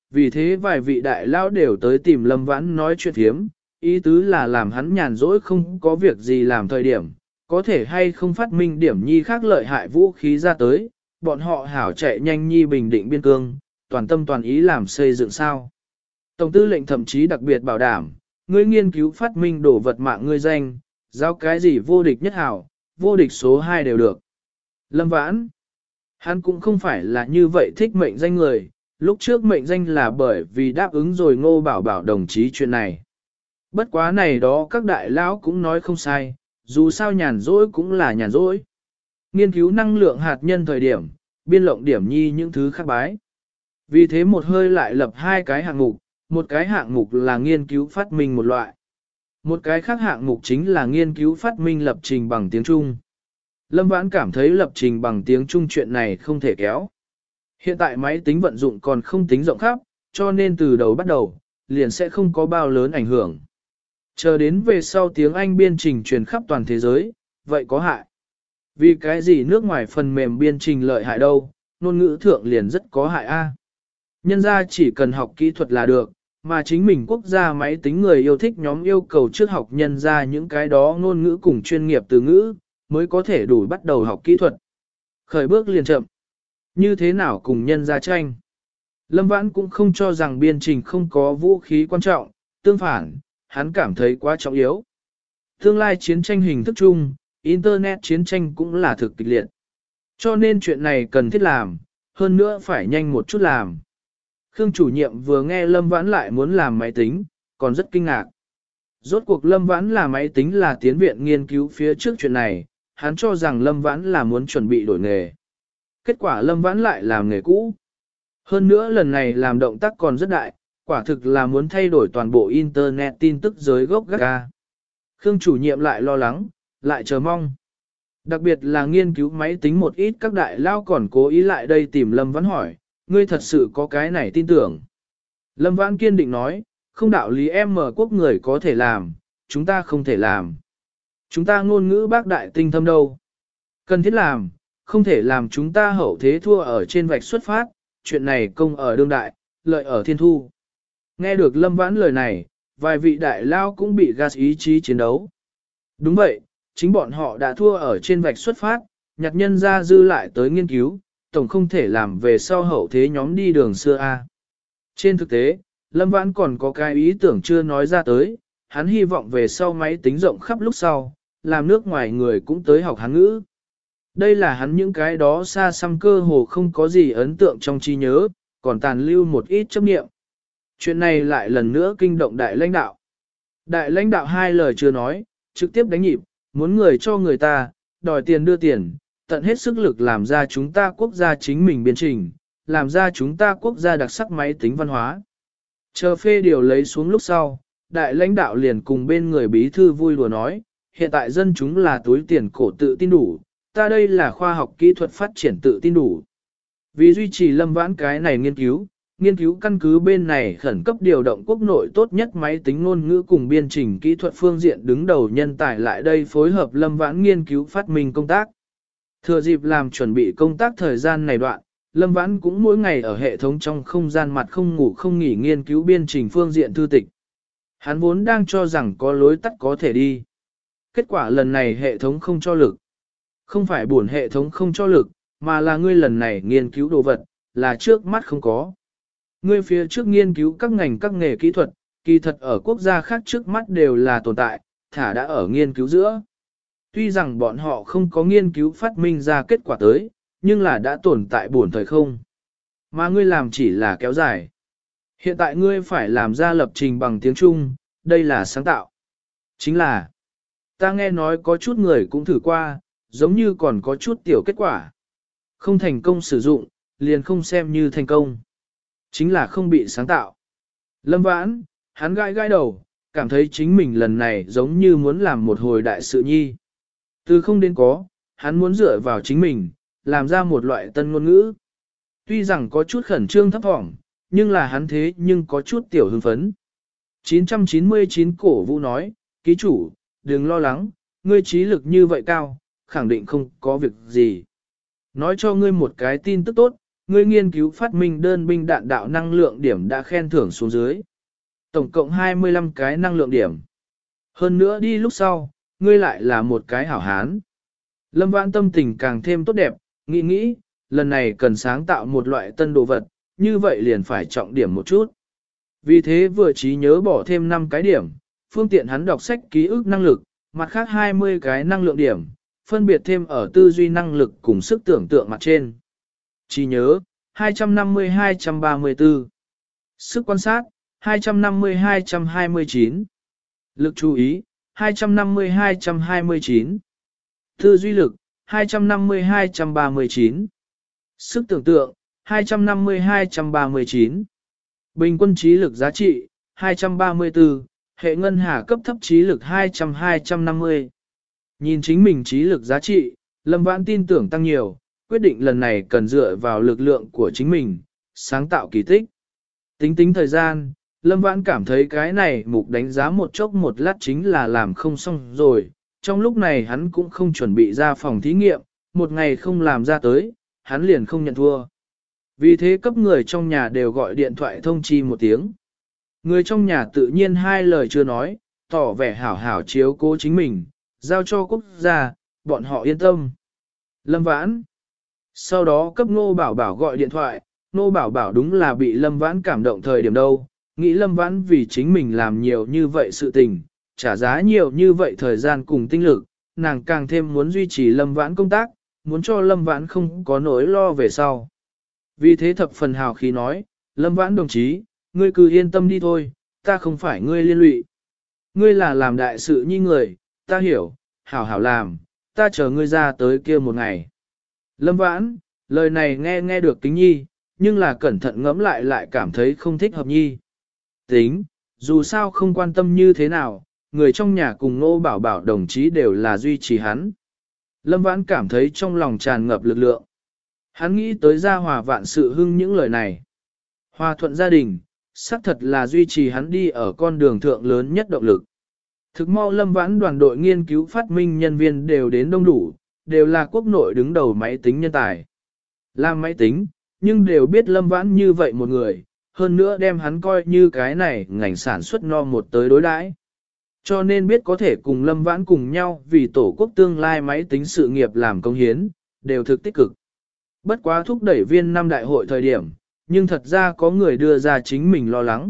vì thế vài vị đại lao đều tới tìm Lâm Vãn nói chuyện thiếm, ý tứ là làm hắn nhàn rỗi không có việc gì làm thời điểm, có thể hay không phát minh điểm nhi khác lợi hại vũ khí ra tới, bọn họ hảo chạy nhanh nhi bình định biên cương, toàn tâm toàn ý làm xây dựng sao. Tổng tư lệnh thậm chí đặc biệt bảo đảm, ngươi nghiên cứu phát minh đổ vật mạng ngươi danh, giao cái gì vô địch nhất hảo, vô địch số hai đều được. Lâm Vãn, hắn cũng không phải là như vậy thích mệnh danh người, lúc trước mệnh danh là bởi vì đáp ứng rồi Ngô Bảo Bảo đồng chí chuyện này. Bất quá này đó các đại lão cũng nói không sai, dù sao nhàn rỗi cũng là nhàn rỗi. Nghiên cứu năng lượng hạt nhân thời điểm, biên lộng điểm nhi những thứ khác bái. Vì thế một hơi lại lập hai cái hạng mục, một cái hạng mục là nghiên cứu phát minh một loại. Một cái khác hạng mục chính là nghiên cứu phát minh lập trình bằng tiếng Trung. Lâm Vãn cảm thấy lập trình bằng tiếng Trung chuyện này không thể kéo. Hiện tại máy tính vận dụng còn không tính rộng khắp, cho nên từ đầu bắt đầu, liền sẽ không có bao lớn ảnh hưởng. Chờ đến về sau tiếng Anh biên trình truyền khắp toàn thế giới, vậy có hại. Vì cái gì nước ngoài phần mềm biên trình lợi hại đâu, ngôn ngữ thượng liền rất có hại a. Nhân ra chỉ cần học kỹ thuật là được, mà chính mình quốc gia máy tính người yêu thích nhóm yêu cầu trước học nhân ra những cái đó ngôn ngữ cùng chuyên nghiệp từ ngữ, mới có thể đủ bắt đầu học kỹ thuật. Khởi bước liền chậm. Như thế nào cùng nhân ra tranh? Lâm Vãn cũng không cho rằng biên trình không có vũ khí quan trọng, tương phản, hắn cảm thấy quá trọng yếu. Tương lai chiến tranh hình thức chung, Internet chiến tranh cũng là thực kịch liệt. Cho nên chuyện này cần thiết làm, hơn nữa phải nhanh một chút làm. Khương chủ nhiệm vừa nghe Lâm Vãn lại muốn làm máy tính, còn rất kinh ngạc. Rốt cuộc Lâm Vãn là máy tính là tiến viện nghiên cứu phía trước chuyện này, hắn cho rằng Lâm Vãn là muốn chuẩn bị đổi nghề. Kết quả Lâm Vãn lại làm nghề cũ. Hơn nữa lần này làm động tác còn rất đại, quả thực là muốn thay đổi toàn bộ Internet tin tức giới gốc gác ga. Khương chủ nhiệm lại lo lắng, lại chờ mong. Đặc biệt là nghiên cứu máy tính một ít các đại lao còn cố ý lại đây tìm Lâm Vãn hỏi, ngươi thật sự có cái này tin tưởng. Lâm Vãn kiên định nói, không đạo lý em mở quốc người có thể làm, chúng ta không thể làm. Chúng ta ngôn ngữ bác đại tinh thâm đâu. Cần thiết làm, không thể làm chúng ta hậu thế thua ở trên vạch xuất phát, chuyện này công ở đương đại, lợi ở thiên thu. Nghe được Lâm Vãn lời này, vài vị đại lao cũng bị gas ý chí chiến đấu. Đúng vậy, chính bọn họ đã thua ở trên vạch xuất phát, nhặt nhân ra dư lại tới nghiên cứu, tổng không thể làm về sau hậu thế nhóm đi đường xưa a. Trên thực tế, Lâm Vãn còn có cái ý tưởng chưa nói ra tới, hắn hy vọng về sau máy tính rộng khắp lúc sau, làm nước ngoài người cũng tới học Hán ngữ. Đây là hắn những cái đó xa xăm cơ hồ không có gì ấn tượng trong trí nhớ, còn tàn lưu một ít chấp niệm. Chuyện này lại lần nữa kinh động đại lãnh đạo. Đại lãnh đạo hai lời chưa nói, trực tiếp đánh nhịp, muốn người cho người ta, đòi tiền đưa tiền, tận hết sức lực làm ra chúng ta quốc gia chính mình biên trình, làm ra chúng ta quốc gia đặc sắc máy tính văn hóa. Chờ phê điều lấy xuống lúc sau, đại lãnh đạo liền cùng bên người bí thư vui đùa nói, hiện tại dân chúng là túi tiền cổ tự tin đủ, ta đây là khoa học kỹ thuật phát triển tự tin đủ. Vì duy trì Lâm Vãn cái này nghiên cứu, nghiên cứu căn cứ bên này khẩn cấp điều động quốc nội tốt nhất máy tính ngôn ngữ cùng biên trình kỹ thuật phương diện đứng đầu nhân tài lại đây phối hợp Lâm Vãn nghiên cứu phát minh công tác. Thừa dịp làm chuẩn bị công tác thời gian này đoạn, Lâm Vãn cũng mỗi ngày ở hệ thống trong không gian mặt không ngủ không nghỉ nghiên cứu biên trình phương diện thư tịch. Hắn vốn đang cho rằng có lối tắt có thể đi. Kết quả lần này hệ thống không cho lực. Không phải buồn hệ thống không cho lực, mà là ngươi lần này nghiên cứu đồ vật, là trước mắt không có. Ngươi phía trước nghiên cứu các ngành các nghề kỹ thuật, kỳ thật ở quốc gia khác trước mắt đều là tồn tại, thả đã ở nghiên cứu giữa. Tuy rằng bọn họ không có nghiên cứu phát minh ra kết quả tới, nhưng là đã tồn tại buồn thời không. Mà ngươi làm chỉ là kéo dài. Hiện tại ngươi phải làm ra lập trình bằng tiếng Trung, đây là sáng tạo. Chính là, ta nghe nói có chút người cũng thử qua, giống như còn có chút tiểu kết quả. Không thành công sử dụng, liền không xem như thành công. Chính là không bị sáng tạo. Lâm Vãn, hắn gai gai đầu, cảm thấy chính mình lần này giống như muốn làm một hồi đại sự nhi. Từ không đến có, hắn muốn dựa vào chính mình, làm ra một loại tân ngôn ngữ. Tuy rằng có chút khẩn trương thấp thỏm, nhưng là hắn thế nhưng có chút tiểu hưng phấn. chín trăm chín mươi chín cổ vũ nói, ký chủ, đừng lo lắng, ngươi trí lực như vậy cao, khẳng định không có việc gì. Nói cho ngươi một cái tin tức tốt, ngươi nghiên cứu phát minh đơn binh đạn đạo năng lượng điểm đã khen thưởng xuống dưới. Tổng cộng hai mươi lăm cái năng lượng điểm. Hơn nữa đi lúc sau, ngươi lại là một cái hảo hán. Lâm Vãn tâm tình càng thêm tốt đẹp, nghĩ nghĩ, lần này cần sáng tạo một loại tân đồ vật, như vậy liền phải trọng điểm một chút. Vì thế vừa trí nhớ bỏ thêm năm cái điểm, phương tiện hắn đọc sách ký ức năng lực, mặt khác hai mươi cái năng lượng điểm, phân biệt thêm ở tư duy năng lực cùng sức tưởng tượng mặt trên. Trí nhớ, hai trăm năm mươi hai trăm ba mươi tư. Sức quan sát, hai trăm năm mươi hai trăm hai mươi chín. Lực chú ý, hai trăm năm mươi hai trăm hai mươi chín. Tư duy lực, hai trăm năm mươi hai trăm ba mươi chín. Sức tưởng tượng, hai trăm năm mươi hai trăm ba mươi chín. Bình quân trí lực giá trị, hai trăm ba mươi tư, hệ ngân hà cấp thấp trí lực hai trăm hai trăm năm mươi. Nhìn chính mình trí lực giá trị, Lâm Vãn tin tưởng tăng nhiều, quyết định lần này cần dựa vào lực lượng của chính mình, sáng tạo kỳ tích. Tính tính thời gian, Lâm Vãn cảm thấy cái này mục đánh giá một chốc một lát chính là làm không xong rồi, trong lúc này hắn cũng không chuẩn bị ra phòng thí nghiệm, một ngày không làm ra tới, hắn liền không nhận thua. Vì thế cấp người trong nhà đều gọi điện thoại thông chi một tiếng. Người trong nhà tự nhiên hai lời chưa nói, tỏ vẻ hảo hảo chiếu cố chính mình, giao cho quốc gia, bọn họ yên tâm. Lâm Vãn. Sau đó cấp Nô Bảo Bảo gọi điện thoại, Nô Bảo Bảo đúng là bị Lâm Vãn cảm động thời điểm đâu, nghĩ Lâm Vãn vì chính mình làm nhiều như vậy sự tình, trả giá nhiều như vậy thời gian cùng tinh lực, nàng càng thêm muốn duy trì Lâm Vãn công tác, muốn cho Lâm Vãn không có nỗi lo về sau. Vì thế thập phần hào khí nói, Lâm Vãn đồng chí, ngươi cứ yên tâm đi thôi, ta không phải ngươi liên lụy. Ngươi là làm đại sự như người, ta hiểu, hảo hảo làm, ta chờ ngươi ra tới kia một ngày. Lâm Vãn, lời này nghe nghe được kính nhi, nhưng là cẩn thận ngẫm lại lại cảm thấy không thích hợp nhi. Tính, dù sao không quan tâm như thế nào, người trong nhà cùng Nô Bảo Bảo đồng chí đều là duy trì hắn. Lâm Vãn cảm thấy trong lòng tràn ngập lực lượng. Hắn nghĩ tới gia hòa vạn sự hưng những lời này. Hòa thuận gia đình, xác thật là duy trì hắn đi ở con đường thượng lớn nhất động lực. Thực mau Lâm Vãn đoàn đội nghiên cứu phát minh nhân viên đều đến đông đủ, đều là quốc nội đứng đầu máy tính nhân tài. Làm máy tính, nhưng đều biết Lâm Vãn như vậy một người, hơn nữa đem hắn coi như cái này ngành sản xuất no một tới đối đãi. Cho nên biết có thể cùng Lâm Vãn cùng nhau vì tổ quốc tương lai máy tính sự nghiệp làm công hiến, đều thực tích cực. Bất quá thúc đẩy viên năm đại hội thời điểm, nhưng thật ra có người đưa ra chính mình lo lắng.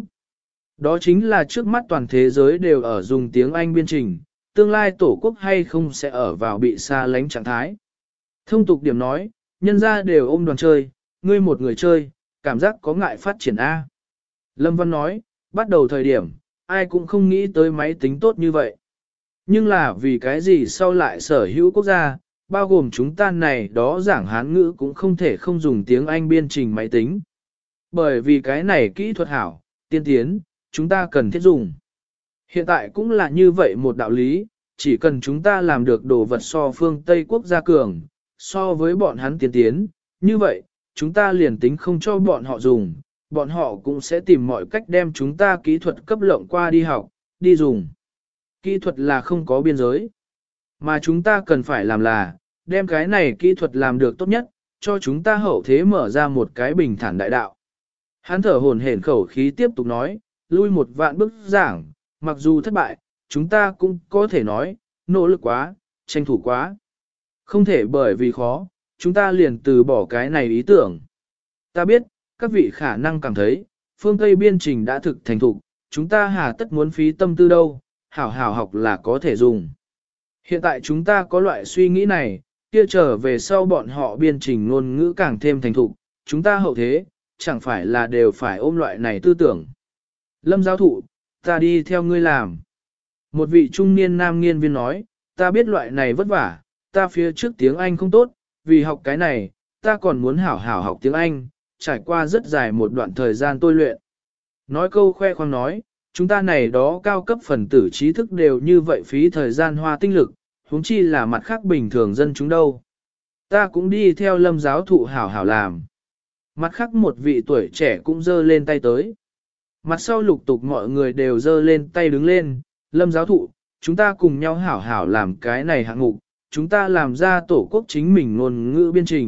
Đó chính là trước mắt toàn thế giới đều ở dùng tiếng Anh biên trình, tương lai tổ quốc hay không sẽ ở vào bị xa lánh trạng thái. Thông tục điểm nói, nhân ra đều ôm đoàn chơi, ngươi một người chơi, cảm giác có ngại phát triển A. Lâm Văn nói, bắt đầu thời điểm, ai cũng không nghĩ tới máy tính tốt như vậy. Nhưng là vì cái gì sau lại sở hữu quốc gia, bao gồm chúng ta này đó giảng Hán ngữ cũng không thể không dùng tiếng Anh biên trình máy tính. Bởi vì cái này kỹ thuật hảo, tiên tiến, chúng ta cần thiết dùng. Hiện tại cũng là như vậy một đạo lý, chỉ cần chúng ta làm được đồ vật so phương Tây quốc gia cường, so với bọn hắn tiên tiến, như vậy, chúng ta liền tính không cho bọn họ dùng, bọn họ cũng sẽ tìm mọi cách đem chúng ta kỹ thuật cấp lộng qua đi học, đi dùng. Kỹ thuật là không có biên giới. Mà chúng ta cần phải làm là, đem cái này kỹ thuật làm được tốt nhất, cho chúng ta hậu thế mở ra một cái bình thản đại đạo. Hắn thở hổn hển khẩu khí tiếp tục nói, lui một vạn bước giảng, mặc dù thất bại, chúng ta cũng có thể nói, nỗ lực quá, tranh thủ quá. Không thể bởi vì khó, chúng ta liền từ bỏ cái này ý tưởng. Ta biết, các vị khả năng cảm thấy, phương Tây biên trình đã thực thành thục, chúng ta hà tất muốn phí tâm tư đâu, hảo hảo học là có thể dùng. Hiện tại chúng ta có loại suy nghĩ này, kia trở về sau bọn họ biên trình ngôn ngữ càng thêm thành thục, chúng ta hậu thế, chẳng phải là đều phải ôm loại này tư tưởng. Lâm giáo thụ, ta đi theo ngươi làm. Một vị trung niên nam nghiên viên nói, ta biết loại này vất vả, ta phía trước tiếng Anh không tốt, vì học cái này, ta còn muốn hảo hảo học tiếng Anh, trải qua rất dài một đoạn thời gian tôi luyện. Nói câu khoe khoang nói, chúng ta này đó cao cấp phần tử trí thức đều như vậy phí thời gian hoa tinh lực, huống chi là mặt khác bình thường dân chúng đâu. Ta cũng đi theo Lâm giáo thụ hảo hảo làm. Mặt khác một vị tuổi trẻ cũng giơ lên tay tới. Mặt sau lục tục mọi người đều giơ lên tay đứng lên, Lâm giáo thụ, chúng ta cùng nhau hảo hảo làm cái này hạng mục, chúng ta làm ra tổ quốc chính mình ngôn ngữ biên trình,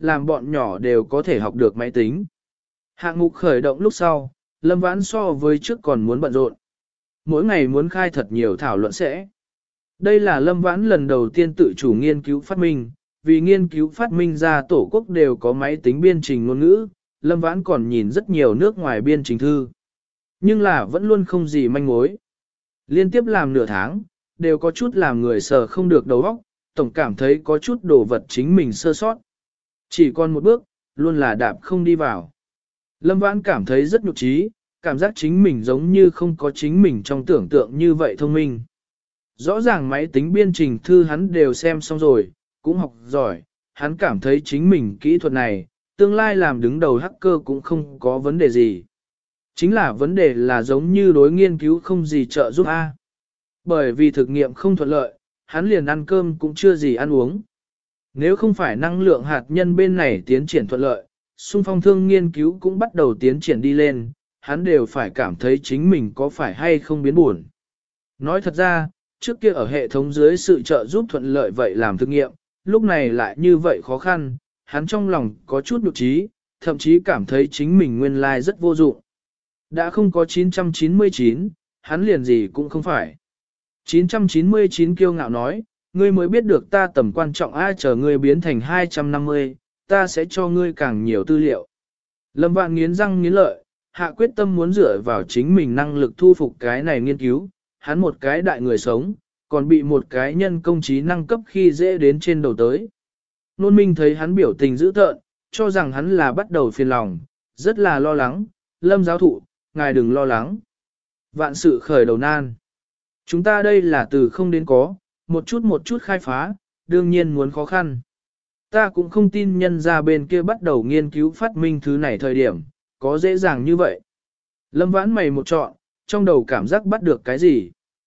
làm bọn nhỏ đều có thể học được máy tính. Hạng mục khởi động lúc sau, Lâm Vãn so với trước còn muốn bận rộn. Mỗi ngày muốn khai thật nhiều thảo luận sẽ. Đây là Lâm Vãn lần đầu tiên tự chủ nghiên cứu phát minh, vì nghiên cứu phát minh ra tổ quốc đều có máy tính biên trình ngôn ngữ, Lâm Vãn còn nhìn rất nhiều nước ngoài biên trình thư. Nhưng là vẫn luôn không gì manh mối. Liên tiếp làm nửa tháng, đều có chút làm người sờ không được đầu óc, tổng cảm thấy có chút đồ vật chính mình sơ sót. Chỉ còn một bước, luôn là đạp không đi vào. Lâm Vãn cảm thấy rất nhục trí, cảm giác chính mình giống như không có chính mình trong tưởng tượng như vậy thông minh. Rõ ràng máy tính biên trình thư hắn đều xem xong rồi, cũng học giỏi, hắn cảm thấy chính mình kỹ thuật này, tương lai làm đứng đầu hacker cũng không có vấn đề gì. Chính là vấn đề là giống như đối nghiên cứu không gì trợ giúp A. Bởi vì thực nghiệm không thuận lợi, hắn liền ăn cơm cũng chưa gì ăn uống. Nếu không phải năng lượng hạt nhân bên này tiến triển thuận lợi, xung phong thương nghiên cứu cũng bắt đầu tiến triển đi lên, hắn đều phải cảm thấy chính mình có phải hay không biến buồn. Nói thật ra, trước kia ở hệ thống dưới sự trợ giúp thuận lợi vậy làm thực nghiệm, lúc này lại như vậy khó khăn, hắn trong lòng có chút nhục trí, thậm chí cảm thấy chính mình nguyên lai rất vô dụng. Đã không có chín trăm chín mươi chín, hắn liền gì cũng không phải. chín trăm chín mươi chín kiêu ngạo nói, ngươi mới biết được ta tầm quan trọng ai chờ ngươi biến thành hai trăm năm mươi, ta sẽ cho ngươi càng nhiều tư liệu. Lâm Vạn nghiến răng nghiến lợi, hạ quyết tâm muốn dựa vào chính mình năng lực thu phục cái này nghiên cứu, hắn một cái đại người sống, còn bị một cái nhân công trí năng cấp khi dễ đến trên đầu tới. Nôn Minh thấy hắn biểu tình dữ tợn, cho rằng hắn là bắt đầu phiền lòng, rất là lo lắng, Lâm giáo thụ, ngài đừng lo lắng. Vạn sự khởi đầu nan. Chúng ta đây là từ không đến có, một chút một chút khai phá, đương nhiên muốn khó khăn. Ta cũng không tin nhân ra bên kia bắt đầu nghiên cứu phát minh thứ này thời điểm, có dễ dàng như vậy. Lâm Vãn mày một trọn, trong đầu cảm giác bắt được cái gì?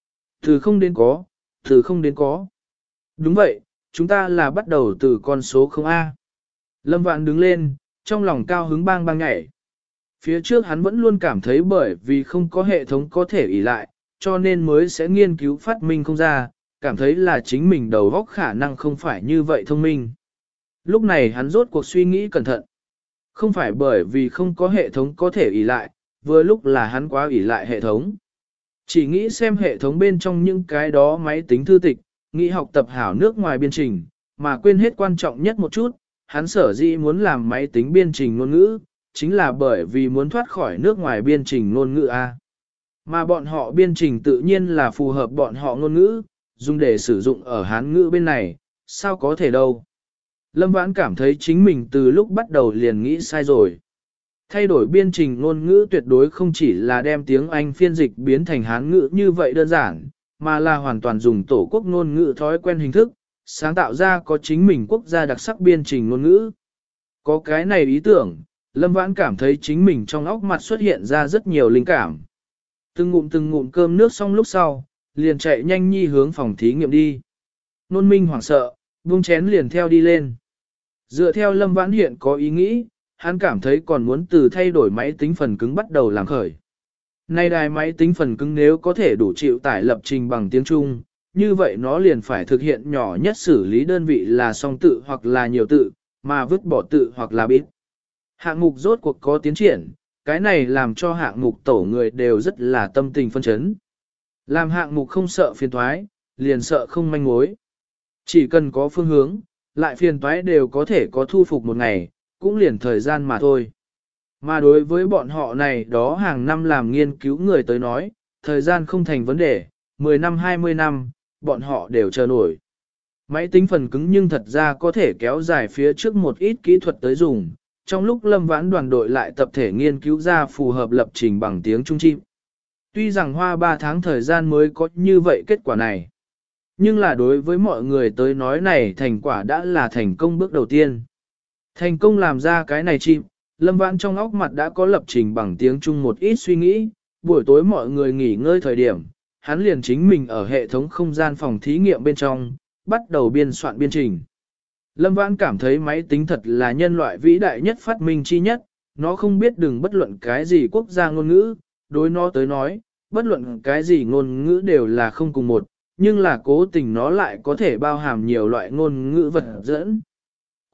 Từ không đến có, từ không đến có. Đúng vậy, chúng ta là bắt đầu từ con số không A. Lâm Vãn đứng lên, trong lòng cao hứng bang bang nhảy. Phía trước hắn vẫn luôn cảm thấy bởi vì không có hệ thống có thể ỷ lại, cho nên mới sẽ nghiên cứu phát minh không ra, cảm thấy là chính mình đầu óc khả năng không phải như vậy thông minh. Lúc này hắn rốt cuộc suy nghĩ cẩn thận. Không phải bởi vì không có hệ thống có thể ỷ lại, vừa lúc là hắn quá ỷ lại hệ thống. Chỉ nghĩ xem hệ thống bên trong những cái đó máy tính thư tịch, nghĩ học tập hảo nước ngoài biên trình, mà quên hết quan trọng nhất một chút, hắn sở dĩ muốn làm máy tính biên trình ngôn ngữ, chính là bởi vì muốn thoát khỏi nước ngoài biên trình ngôn ngữ A. Mà bọn họ biên trình tự nhiên là phù hợp bọn họ ngôn ngữ, dùng để sử dụng ở Hán ngữ bên này, sao có thể đâu. Lâm Vãn cảm thấy chính mình từ lúc bắt đầu liền nghĩ sai rồi. Thay đổi biên trình ngôn ngữ tuyệt đối không chỉ là đem tiếng Anh phiên dịch biến thành Hán ngữ như vậy đơn giản, mà là hoàn toàn dùng tổ quốc ngôn ngữ thói quen hình thức, sáng tạo ra có chính mình quốc gia đặc sắc biên trình ngôn ngữ. Có cái này ý tưởng, Lâm Vãn cảm thấy chính mình trong óc mặt xuất hiện ra rất nhiều linh cảm. Từng ngụm từng ngụm cơm nước xong lúc sau, liền chạy nhanh nhi hướng phòng thí nghiệm đi. Nôn Minh hoảng sợ, buông chén liền theo đi lên. Dựa theo Lâm Vãn hiện có ý nghĩ, hắn cảm thấy còn muốn từ thay đổi máy tính phần cứng bắt đầu làm khởi. Nay đài máy tính phần cứng nếu có thể đủ chịu tải lập trình bằng tiếng Trung, như vậy nó liền phải thực hiện nhỏ nhất xử lý đơn vị là song tự hoặc là nhiều tự, mà vứt bỏ tự hoặc là bit. Hạng mục rốt cuộc có tiến triển, cái này làm cho hạng mục tổ người đều rất là tâm tình phân chấn. Làm hạng mục không sợ phiền toái, liền sợ không manh mối. Chỉ cần có phương hướng, lại phiền toái đều có thể có thu phục một ngày, cũng liền thời gian mà thôi. Mà đối với bọn họ này đó hàng năm làm nghiên cứu người tới nói, thời gian không thành vấn đề, mười năm hai mươi năm, bọn họ đều chờ nổi. Máy tính phần cứng nhưng thật ra có thể kéo dài phía trước một ít kỹ thuật tới dùng, trong lúc Lâm Vãn đoàn đội lại tập thể nghiên cứu ra phù hợp lập trình bằng tiếng Trung chim. Tuy rằng hoa ba tháng thời gian mới có như vậy kết quả này, nhưng là đối với mọi người tới nói này thành quả đã là thành công bước đầu tiên. Thành công làm ra cái này chim, Lâm Vãn trong óc mặt đã có lập trình bằng tiếng Trung một ít suy nghĩ, buổi tối mọi người nghỉ ngơi thời điểm, hắn liền chính mình ở hệ thống không gian phòng thí nghiệm bên trong, bắt đầu biên soạn biên trình. Lâm Vãn cảm thấy máy tính thật là nhân loại vĩ đại nhất phát minh chi nhất, nó không biết đừng bất luận cái gì quốc gia ngôn ngữ, đối nó tới nói, bất luận cái gì ngôn ngữ đều là không cùng một, nhưng là cố tình nó lại có thể bao hàm nhiều loại ngôn ngữ vật dẫn.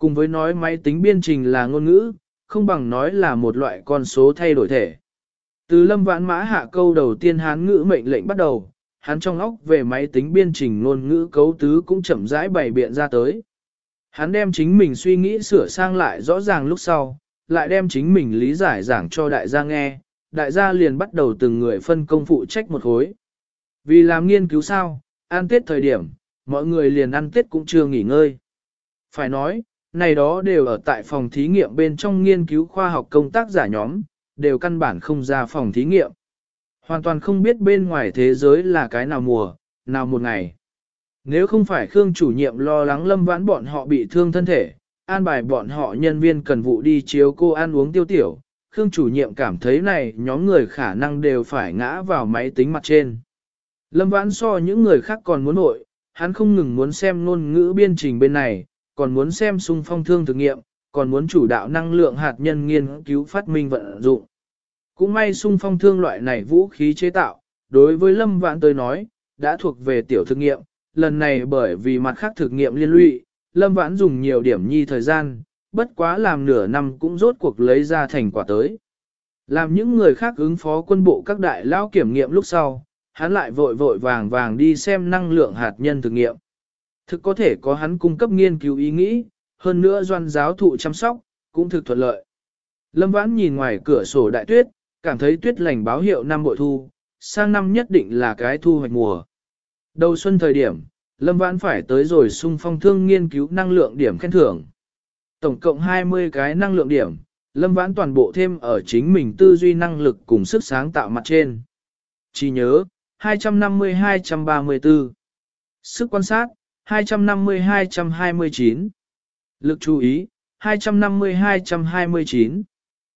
Cùng với nói máy tính biên trình là ngôn ngữ, không bằng nói là một loại con số thay đổi thể. Từ Lâm Vãn Mã hạ câu đầu tiên Hán ngữ mệnh lệnh bắt đầu, hắn trong óc về máy tính biên trình ngôn ngữ cấu tứ cũng chậm rãi bày biện ra tới. Hắn đem chính mình suy nghĩ sửa sang lại rõ ràng lúc sau, lại đem chính mình lý giải giảng cho đại gia nghe, đại gia liền bắt đầu từng người phân công phụ trách một khối. Vì làm nghiên cứu sao, ăn Tết thời điểm, mọi người liền ăn Tết cũng chưa nghỉ ngơi. Phải nói, này đó đều ở tại phòng thí nghiệm bên trong nghiên cứu khoa học công tác giả nhóm, đều căn bản không ra phòng thí nghiệm. Hoàn toàn không biết bên ngoài thế giới là cái nào mùa, nào một ngày. Nếu không phải Khương chủ nhiệm lo lắng Lâm Vãn bọn họ bị thương thân thể, an bài bọn họ nhân viên cần vụ đi chiếu cô ăn uống tiêu tiểu, Khương chủ nhiệm cảm thấy này nhóm người khả năng đều phải ngã vào máy tính mặt trên. Lâm Vãn so những người khác còn muốn nội, hắn không ngừng muốn xem ngôn ngữ biên trình bên này, còn muốn xem xung phong thương thực nghiệm, còn muốn chủ đạo năng lượng hạt nhân nghiên cứu phát minh vận dụng. Cũng may xung phong thương loại này vũ khí chế tạo, đối với Lâm Vãn tới nói, đã thuộc về tiểu thực nghiệm, lần này bởi vì mặt khác thực nghiệm liên lụy, Lâm Vãn dùng nhiều điểm nhi thời gian, bất quá làm nửa năm cũng rốt cuộc lấy ra thành quả tới. Làm những người khác ứng phó quân bộ các đại lao kiểm nghiệm lúc sau, hắn lại vội vội vàng vàng đi xem năng lượng hạt nhân thực nghiệm. Thực có thể có hắn cung cấp nghiên cứu ý nghĩ, hơn nữa doan giáo thụ chăm sóc, cũng thực thuận lợi. Lâm Vãn nhìn ngoài cửa sổ đại tuyết, cảm thấy tuyết lành báo hiệu năm bội thu, sang năm nhất định là cái thu hoạch mùa. Đầu xuân thời điểm, Lâm Vãn phải tới rồi xung phong thương nghiên cứu năng lượng điểm khen thưởng. Tổng cộng hai mươi cái năng lượng điểm, Lâm Vãn toàn bộ thêm ở chính mình tư duy năng lực cùng sức sáng tạo mặt trên. Chỉ nhớ, hai trăm năm mươi hai trăm ba mươi tư. Sức quan sát, hai trăm năm mươi hai trăm hai mươi chín. Lực chú ý, hai trăm năm mươi hai trăm hai mươi chín.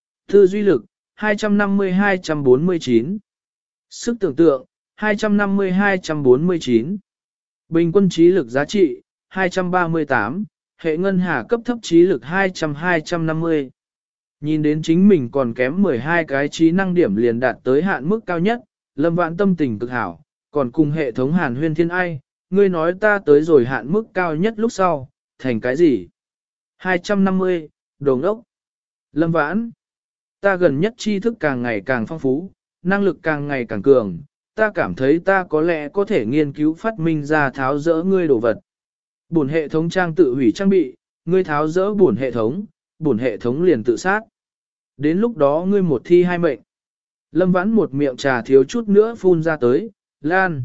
Tư duy lực, hai trăm năm mươi hai trăm bốn mươi chín. Sức tưởng tượng, hai trăm năm mươi hai trăm bốn mươi chín. Bình quân trí lực giá trị, hai trăm ba mươi tám. Hệ ngân hà cấp thấp trí lực hai trăm hai trăm năm mươi. Nhìn đến chính mình còn kém mười hai cái trí năng điểm liền đạt tới hạn mức cao nhất, Lâm Vãn tâm tình cực hảo, còn cùng hệ thống hàn huyên thiên ai, ngươi nói ta tới rồi hạn mức cao nhất lúc sau, thành cái gì? hai trăm năm mươi, đồ ngốc. Lâm Vãn, ta gần nhất tri thức càng ngày càng phong phú, năng lực càng ngày càng cường, ta cảm thấy ta có lẽ có thể nghiên cứu phát minh ra tháo dỡ ngươi đồ vật. Bổn hệ thống trang tự hủy trang bị, ngươi tháo dỡ bổn hệ thống, bổn hệ thống liền tự sát. Đến lúc đó ngươi một thi hai mệnh. Lâm Vãn một miệng trà thiếu chút nữa phun ra tới, lan.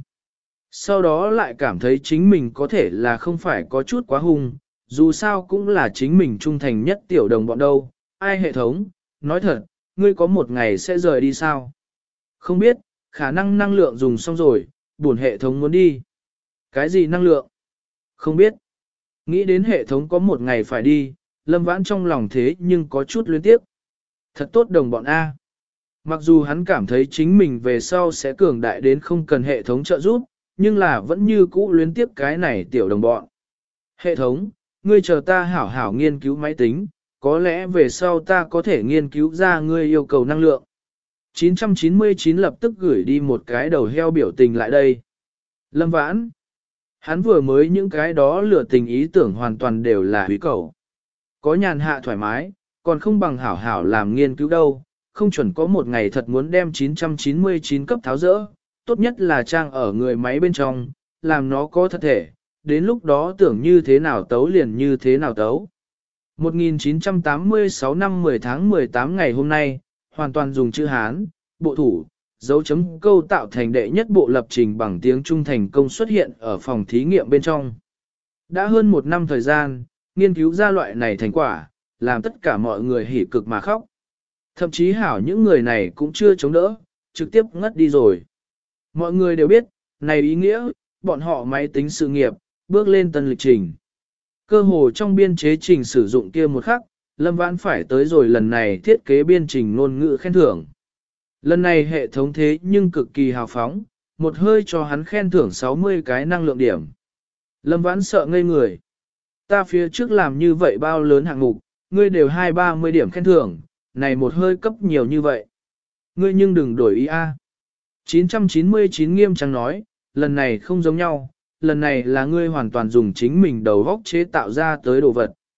Sau đó lại cảm thấy chính mình có thể là không phải có chút quá hung, dù sao cũng là chính mình trung thành nhất tiểu đồng bọn đâu. Ai hệ thống, nói thật, ngươi có một ngày sẽ rời đi sao? Không biết, khả năng năng lượng dùng xong rồi, bổn hệ thống muốn đi. Cái gì năng lượng? Không biết. Nghĩ đến hệ thống có một ngày phải đi, Lâm Vãn trong lòng thế nhưng có chút luyến tiếc. Thật tốt đồng bọn A. Mặc dù hắn cảm thấy chính mình về sau sẽ cường đại đến không cần hệ thống trợ giúp, nhưng là vẫn như cũ luyến tiếc cái này tiểu đồng bọn. Hệ thống, ngươi chờ ta hảo hảo nghiên cứu máy tính, có lẽ về sau ta có thể nghiên cứu ra ngươi yêu cầu năng lượng. chín trăm chín mươi chín lập tức gửi đi một cái đầu heo biểu tình lại đây. Lâm Vãn, hắn vừa mới những cái đó lừa tình ý tưởng hoàn toàn đều là hủy cầu. Có nhàn hạ thoải mái, còn không bằng hảo hảo làm nghiên cứu đâu, không chuẩn có một ngày thật muốn đem chín trăm chín mươi chín cấp tháo rỡ, tốt nhất là trang ở người máy bên trong, làm nó có thật thể, đến lúc đó tưởng như thế nào tấu liền như thế nào tấu. một nghìn chín trăm tám mươi sáu năm mười tháng mười tám ngày hôm nay, hoàn toàn dùng chữ Hán, bộ thủ, dấu chấm câu tạo thành đệ nhất bộ lập trình bằng tiếng Trung thành công xuất hiện ở phòng thí nghiệm bên trong. Đã hơn một năm thời gian, nghiên cứu ra loại này thành quả, làm tất cả mọi người hỉ cực mà khóc. Thậm chí hảo những người này cũng chưa chống đỡ, trực tiếp ngất đi rồi. Mọi người đều biết, này ý nghĩa, bọn họ máy tính sự nghiệp, bước lên tân lịch trình. Cơ hồ trong biên chế trình sử dụng kia một khắc, Lâm Vãn phải tới rồi lần này thiết kế biên trình ngôn ngữ khen thưởng. Lần này hệ thống thế nhưng cực kỳ hào phóng, một hơi cho hắn khen thưởng sáu mươi cái năng lượng điểm. Lâm Vãn sợ ngây người. Ta phía trước làm như vậy bao lớn hạng mục, ngươi đều hai ba mươi điểm khen thưởng, này một hơi cấp nhiều như vậy. Ngươi nhưng đừng đổi ý a. chín trăm chín mươi chín nghiêm trang nói, lần này không giống nhau, lần này là ngươi hoàn toàn dùng chính mình đầu góc chế tạo ra tới đồ vật.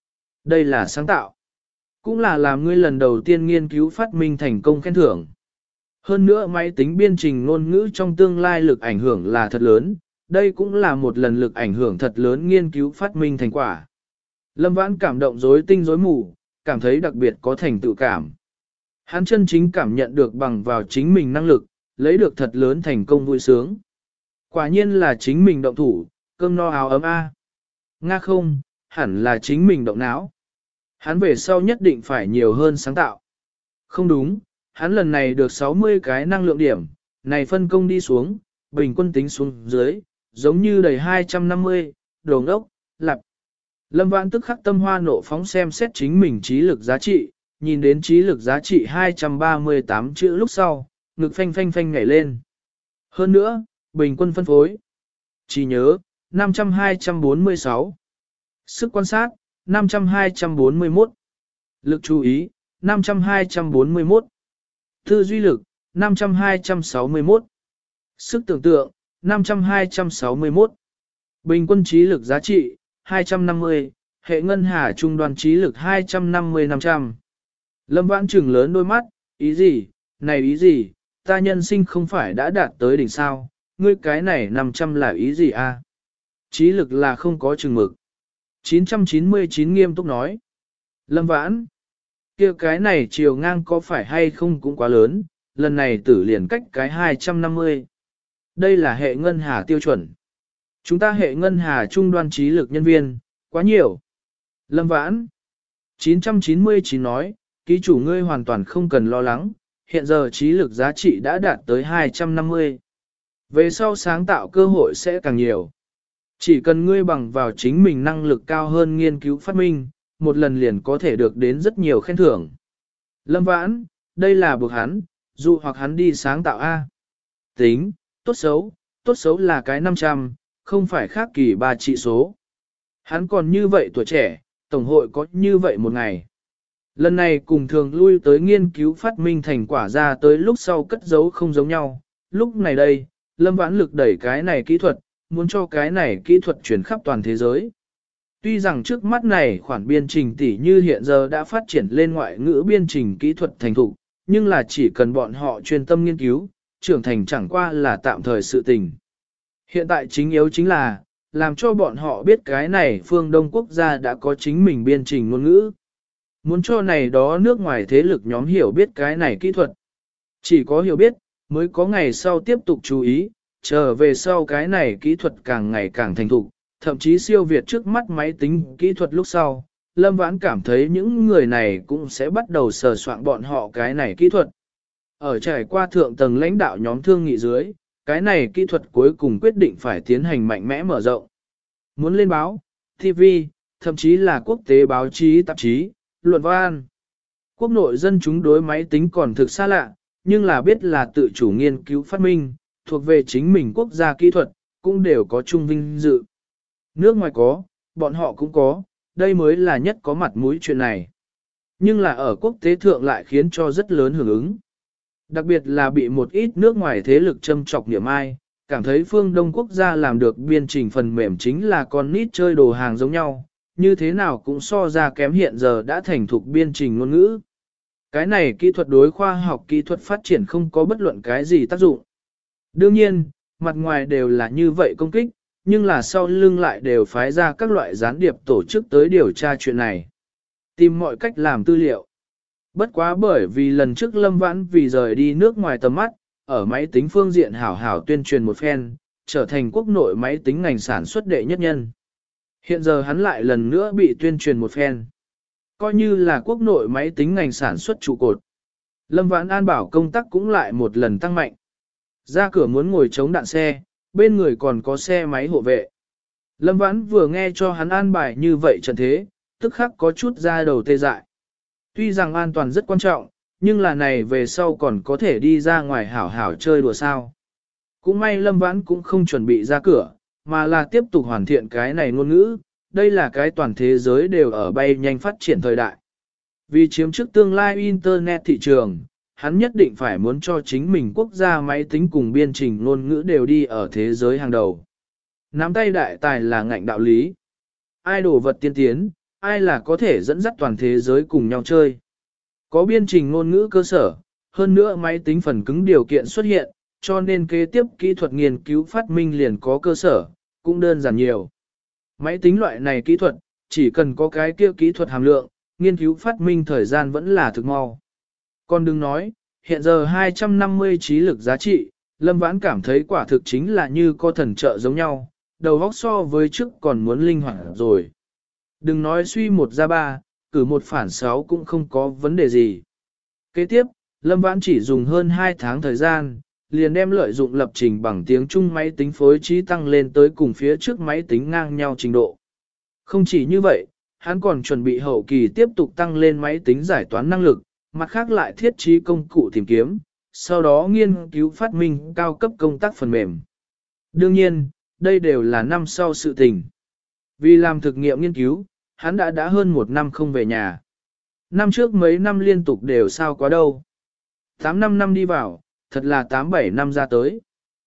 Đây là sáng tạo. Cũng là làm ngươi lần đầu tiên nghiên cứu phát minh thành công khen thưởng. Hơn nữa máy tính biên trình ngôn ngữ trong tương lai lực ảnh hưởng là thật lớn, đây cũng là một lần lực ảnh hưởng thật lớn nghiên cứu phát minh thành quả. Lâm Vãn cảm động rối tinh rối mù, cảm thấy đặc biệt có thành tựu cảm. Hắn chân chính cảm nhận được bằng vào chính mình năng lực, lấy được thật lớn thành công vui sướng. Quả nhiên là chính mình động thủ, cơm no áo ấm a. Nga không, hẳn là chính mình động não. Hắn về sau nhất định phải nhiều hơn sáng tạo. Không đúng, hắn lần này được sáu mươi cái năng lượng điểm, này phân công đi xuống, bình quân tính xuống dưới, giống như đầy hai trăm năm mươi, đồ ngốc, lặp. Lâm Vãn tức khắc tâm hoa nộ phóng xem xét chính mình trí lực giá trị, nhìn đến trí lực giá trị hai trăm ba mươi tám chữ lúc sau, ngực phanh phanh phanh nhảy lên. Hơn nữa, bình quân phân phối. Chỉ nhớ, năm trăm hai trăm bốn mươi sáu. Sức quan sát, năm trăm hai trăm bốn mươi mốt. Lực chú ý, năm trăm hai trăm bốn mươi mốt. Tư duy lực, năm trăm hai trăm sáu mươi mốt. Sức tưởng tượng, năm trăm hai trăm sáu mươi mốt. Bình quân trí lực giá trị, hai trăm năm mươi, hệ ngân hà trung đoàn trí lực hai trăm năm mươi năm trăm. Lâm Vãn trừng lớn đôi mắt, ý gì, này ý gì, ta nhân sinh không phải đã đạt tới đỉnh sao, ngươi cái này năm trăm là ý gì a? Trí lực là không có chừng mực. chín trăm chín mươi chín nghiêm túc nói. Lâm Vãn, kia cái này chiều ngang có phải hay không cũng quá lớn, lần này tử liền cách cái hai trăm năm mươi. Đây là hệ ngân hà tiêu chuẩn. Chúng ta hệ ngân hà trung đoan trí lực nhân viên, quá nhiều. Lâm Vãn, chín trăm chín mươi chín nói, ký chủ ngươi hoàn toàn không cần lo lắng, hiện giờ trí lực giá trị đã đạt tới hai trăm năm mươi. Về sau sáng tạo cơ hội sẽ càng nhiều. Chỉ cần ngươi bằng vào chính mình năng lực cao hơn nghiên cứu phát minh, một lần liền có thể được đến rất nhiều khen thưởng. Lâm Vãn, đây là buộc hắn, dụ hoặc hắn đi sáng tạo A. Tính, tốt xấu, tốt xấu là cái năm trăm, không phải khác kỳ ba trị số. Hắn còn như vậy tuổi trẻ, Tổng hội có như vậy một ngày. Lần này cùng thường lui tới nghiên cứu phát minh thành quả ra tới lúc sau cất giấu không giống nhau. Lúc này đây, Lâm Vãn lực đẩy cái này kỹ thuật, muốn cho cái này kỹ thuật chuyển khắp toàn thế giới. Tuy rằng trước mắt này khoản biên trình tỷ như hiện giờ đã phát triển lên ngoại ngữ biên trình kỹ thuật thành thục, nhưng là chỉ cần bọn họ chuyên tâm nghiên cứu, trưởng thành chẳng qua là tạm thời sự tình. Hiện tại chính yếu chính là, làm cho bọn họ biết cái này phương Đông quốc gia đã có chính mình biên trình ngôn ngữ. Muốn cho này đó nước ngoài thế lực nhóm hiểu biết cái này kỹ thuật. Chỉ có hiểu biết, mới có ngày sau tiếp tục chú ý, trở về sau cái này kỹ thuật càng ngày càng thành thục, thậm chí siêu việt trước mắt máy tính kỹ thuật lúc sau. Lâm Vãn cảm thấy những người này cũng sẽ bắt đầu sờ soạn bọn họ cái này kỹ thuật. Ở trải qua thượng tầng lãnh đạo nhóm thương nghị dưới, cái này kỹ thuật cuối cùng quyết định phải tiến hành mạnh mẽ mở rộng. Muốn lên báo, ti vi, thậm chí là quốc tế báo chí tạp chí, luận văn. Quốc nội dân chúng đối máy tính còn thực xa lạ, nhưng là biết là tự chủ nghiên cứu phát minh, thuộc về chính mình quốc gia kỹ thuật, cũng đều có chung vinh dự. Nước ngoài có, bọn họ cũng có, đây mới là nhất có mặt mũi chuyện này. Nhưng là ở quốc tế thượng lại khiến cho rất lớn hưởng ứng. Đặc biệt là bị một ít nước ngoài thế lực châm chọc niệm ai, cảm thấy phương Đông quốc gia làm được biên trình phần mềm chính là con nít chơi đồ hàng giống nhau, như thế nào cũng so ra kém hiện giờ đã thành thục biên trình ngôn ngữ. Cái này kỹ thuật đối khoa học kỹ thuật phát triển không có bất luận cái gì tác dụng. Đương nhiên, mặt ngoài đều là như vậy công kích, nhưng là sau lưng lại đều phái ra các loại gián điệp tổ chức tới điều tra chuyện này. Tìm mọi cách làm tư liệu. Bất quá bởi vì lần trước Lâm Vãn vì rời đi nước ngoài tầm mắt, ở máy tính phương diện hảo hảo tuyên truyền một phen, trở thành quốc nội máy tính ngành sản xuất đệ nhất nhân. Hiện giờ hắn lại lần nữa bị tuyên truyền một phen. Coi như là quốc nội máy tính ngành sản xuất trụ cột. Lâm Vãn an bảo công tác cũng lại một lần tăng mạnh. Ra cửa muốn ngồi chống đạn xe, bên người còn có xe máy hộ vệ. Lâm Vãn vừa nghe cho hắn an bài như vậy trận thế, tức khắc có chút ra đầu tê dại. Tuy rằng an toàn rất quan trọng, nhưng là này về sau còn có thể đi ra ngoài hảo hảo chơi đùa sao. Cũng may Lâm Vãn cũng không chuẩn bị ra cửa, mà là tiếp tục hoàn thiện cái này ngôn ngữ, đây là cái toàn thế giới đều ở bay nhanh phát triển thời đại. Vì chiếm trước tương lai Internet thị trường, hắn nhất định phải muốn cho chính mình quốc gia máy tính cùng biên trình ngôn ngữ đều đi ở thế giới hàng đầu. Nắm tay đại tài là ngạnh đạo lý. Ai đổ vật tiên tiến, ai là có thể dẫn dắt toàn thế giới cùng nhau chơi. Có biên trình ngôn ngữ cơ sở, hơn nữa máy tính phần cứng điều kiện xuất hiện, cho nên kế tiếp kỹ thuật nghiên cứu phát minh liền có cơ sở, cũng đơn giản nhiều. Máy tính loại này kỹ thuật, chỉ cần có cái kia kỹ thuật hàm lượng, nghiên cứu phát minh thời gian vẫn là thực mau. Còn đừng nói, hiện giờ hai trăm năm mươi trí lực giá trị, Lâm Vãn cảm thấy quả thực chính là như có thần trợ giống nhau, đầu óc so với trước còn muốn linh hoạt rồi. Đừng nói suy một ra ba, cử một phản sáu cũng không có vấn đề gì. Kế tiếp, Lâm Vãn chỉ dùng hơn hai tháng thời gian, liền đem lợi dụng lập trình bằng tiếng Trung máy tính phối trí tăng lên tới cùng phía trước máy tính ngang nhau trình độ. Không chỉ như vậy, hắn còn chuẩn bị hậu kỳ tiếp tục tăng lên máy tính giải toán năng lực, mặt khác lại thiết trí công cụ tìm kiếm, sau đó nghiên cứu phát minh cao cấp công tác phần mềm. Đương nhiên, đây đều là năm sau sự tình. Vì làm thực nghiệm nghiên cứu, hắn đã đã hơn một năm không về nhà. Năm trước mấy năm liên tục đều sao quá đâu. tám năm năm đi vào, thật là tám bảy năm ra tới.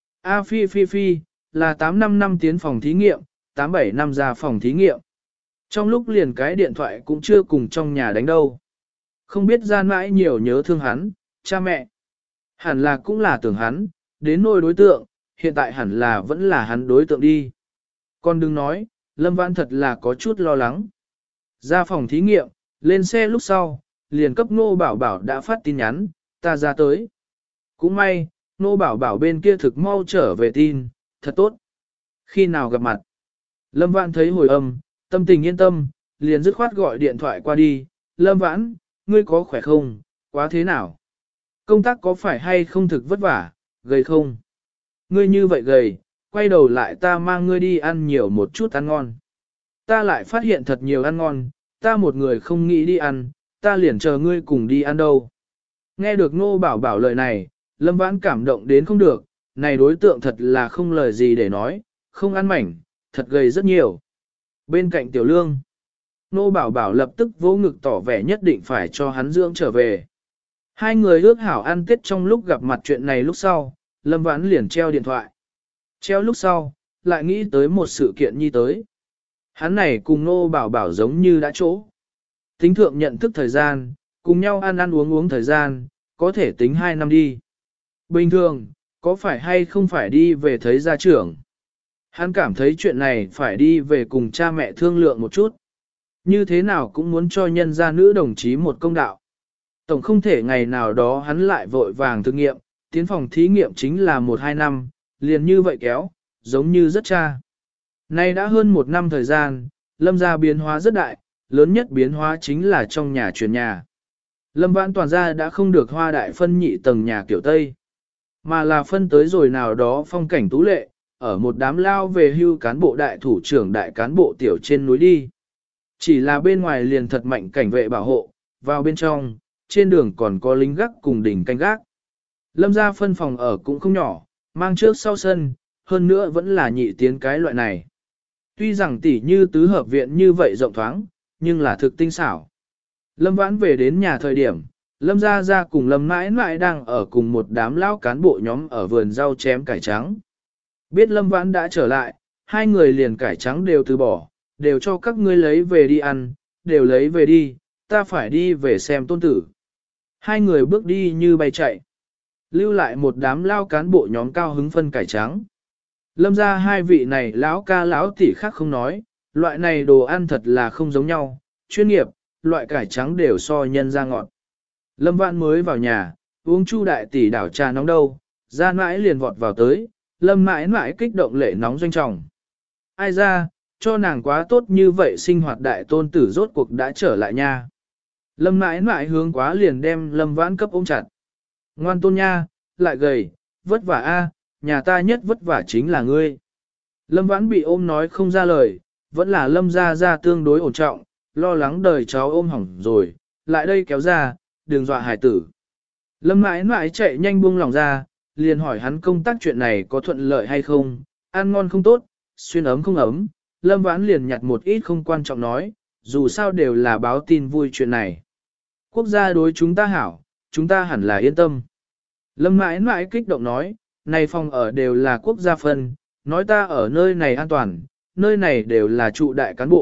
A phi phi phi, là tám năm năm tiến phòng thí nghiệm, tám bảy năm ra phòng thí nghiệm. Trong lúc liền cái điện thoại cũng chưa cùng trong nhà đánh đâu. Không biết gian mãi nhiều nhớ thương hắn, cha mẹ. Hẳn là cũng là tưởng hắn, đến nỗi đối tượng, hiện tại hẳn là vẫn là hắn đối tượng đi. Con đừng nói, Lâm Vãn thật là có chút lo lắng. Ra phòng thí nghiệm, lên xe lúc sau, liền cấp Nô Bảo Bảo đã phát tin nhắn, ta ra tới. Cũng may, Nô Bảo Bảo bên kia thực mau trở về tin, thật tốt. Khi nào gặp mặt? Lâm Vãn thấy hồi âm, tâm tình yên tâm, liền dứt khoát gọi điện thoại qua đi. Lâm Vãn, ngươi có khỏe không? Quá thế nào? Công tác có phải hay không thực vất vả, gầy không? Ngươi như vậy gầy, quay đầu lại ta mang ngươi đi ăn nhiều một chút ăn ngon. Ta lại phát hiện thật nhiều ăn ngon, ta một người không nghĩ đi ăn, ta liền chờ ngươi cùng đi ăn đâu. Nghe được Nô Bảo Bảo lời này, Lâm Vãn cảm động đến không được, này đối tượng thật là không lời gì để nói, không ăn mảnh, thật gầy rất nhiều. Bên cạnh Tiểu Lương, Nô Bảo Bảo lập tức vỗ ngực tỏ vẻ nhất định phải cho hắn dưỡng trở về. Hai người ước hảo ăn tết trong lúc gặp mặt chuyện này lúc sau, Lâm Vãn liền treo điện thoại. Treo lúc sau, lại nghĩ tới một sự kiện nhi tới. Hắn này cùng Nô Bảo Bảo giống như đã chỗ. Tính thượng nhận thức thời gian, cùng nhau ăn ăn uống uống thời gian, có thể tính hai năm đi. Bình thường, có phải hay không phải đi về thấy gia trưởng? Hắn cảm thấy chuyện này phải đi về cùng cha mẹ thương lượng một chút. Như thế nào cũng muốn cho nhân gia nữ đồng chí một công đạo. Tổng không thể ngày nào đó hắn lại vội vàng thực nghiệm, tiến phòng thí nghiệm chính là một hai năm, liền như vậy kéo, giống như rất cha. Nay đã hơn một năm thời gian, Lâm gia biến hóa rất đại, lớn nhất biến hóa chính là trong nhà chuyển nhà. Lâm Vãn toàn gia đã không được hoa đại phân nhị tầng nhà kiểu Tây, mà là phân tới rồi nào đó phong cảnh tú lệ, ở một đám lao về hưu cán bộ đại thủ trưởng đại cán bộ tiểu trên núi đi. Chỉ là bên ngoài liền thật mạnh cảnh vệ bảo hộ, vào bên trong, trên đường còn có lính gác cùng đỉnh canh gác. Lâm gia phân phòng ở cũng không nhỏ, mang trước sau sân, hơn nữa vẫn là nhị tiến cái loại này. Tuy rằng tỷ như tứ hợp viện như vậy rộng thoáng, nhưng là thực tinh xảo. Lâm Vãn về đến nhà thời điểm, Lâm gia gia cùng Lâm mãi mãi đang ở cùng một đám lão cán bộ nhóm ở vườn rau chém cải trắng. Biết Lâm Vãn đã trở lại, hai người liền cải trắng đều từ bỏ, đều cho các ngươi lấy về đi ăn, đều lấy về đi, ta phải đi về xem tôn tử. Hai người bước đi như bay chạy, lưu lại một đám lao cán bộ nhóm cao hứng phân cải trắng. Lâm ra hai vị này lão ca lão tỷ khác không nói, loại này đồ ăn thật là không giống nhau, chuyên nghiệp, loại cải trắng đều so nhân ra ngọt. Lâm Vãn mới vào nhà, uống chu đại tỷ đảo trà nóng đâu, ra mãi liền vọt vào tới, Lâm mãi mãi kích động lệ nóng doanh trọng. Ai ra, cho nàng quá tốt như vậy sinh hoạt đại tôn tử rốt cuộc đã trở lại nha. Lâm mãi mãi hướng quá liền đem Lâm Vãn cấp ôm chặt. Ngoan tôn nha, lại gầy, vất vả a, nhà ta nhất vất vả chính là ngươi. Lâm Vãn bị ôm nói không ra lời, vẫn là Lâm ra ra tương đối ổn trọng, lo lắng đời cháu ôm hỏng rồi, lại đây kéo ra, đừng dọa hải tử. Lâm mãi mãi chạy nhanh buông lòng ra, liền hỏi hắn công tác chuyện này có thuận lợi hay không, ăn ngon không tốt, xuyên ấm không ấm. Lâm Vãn liền nhặt một ít không quan trọng nói, dù sao đều là báo tin vui chuyện này. Quốc gia đối chúng ta hảo, chúng ta hẳn là yên tâm. Lâm mãi mãi kích động nói, này phòng ở đều là quốc gia phân, nói ta ở nơi này an toàn, nơi này đều là trụ đại cán bộ,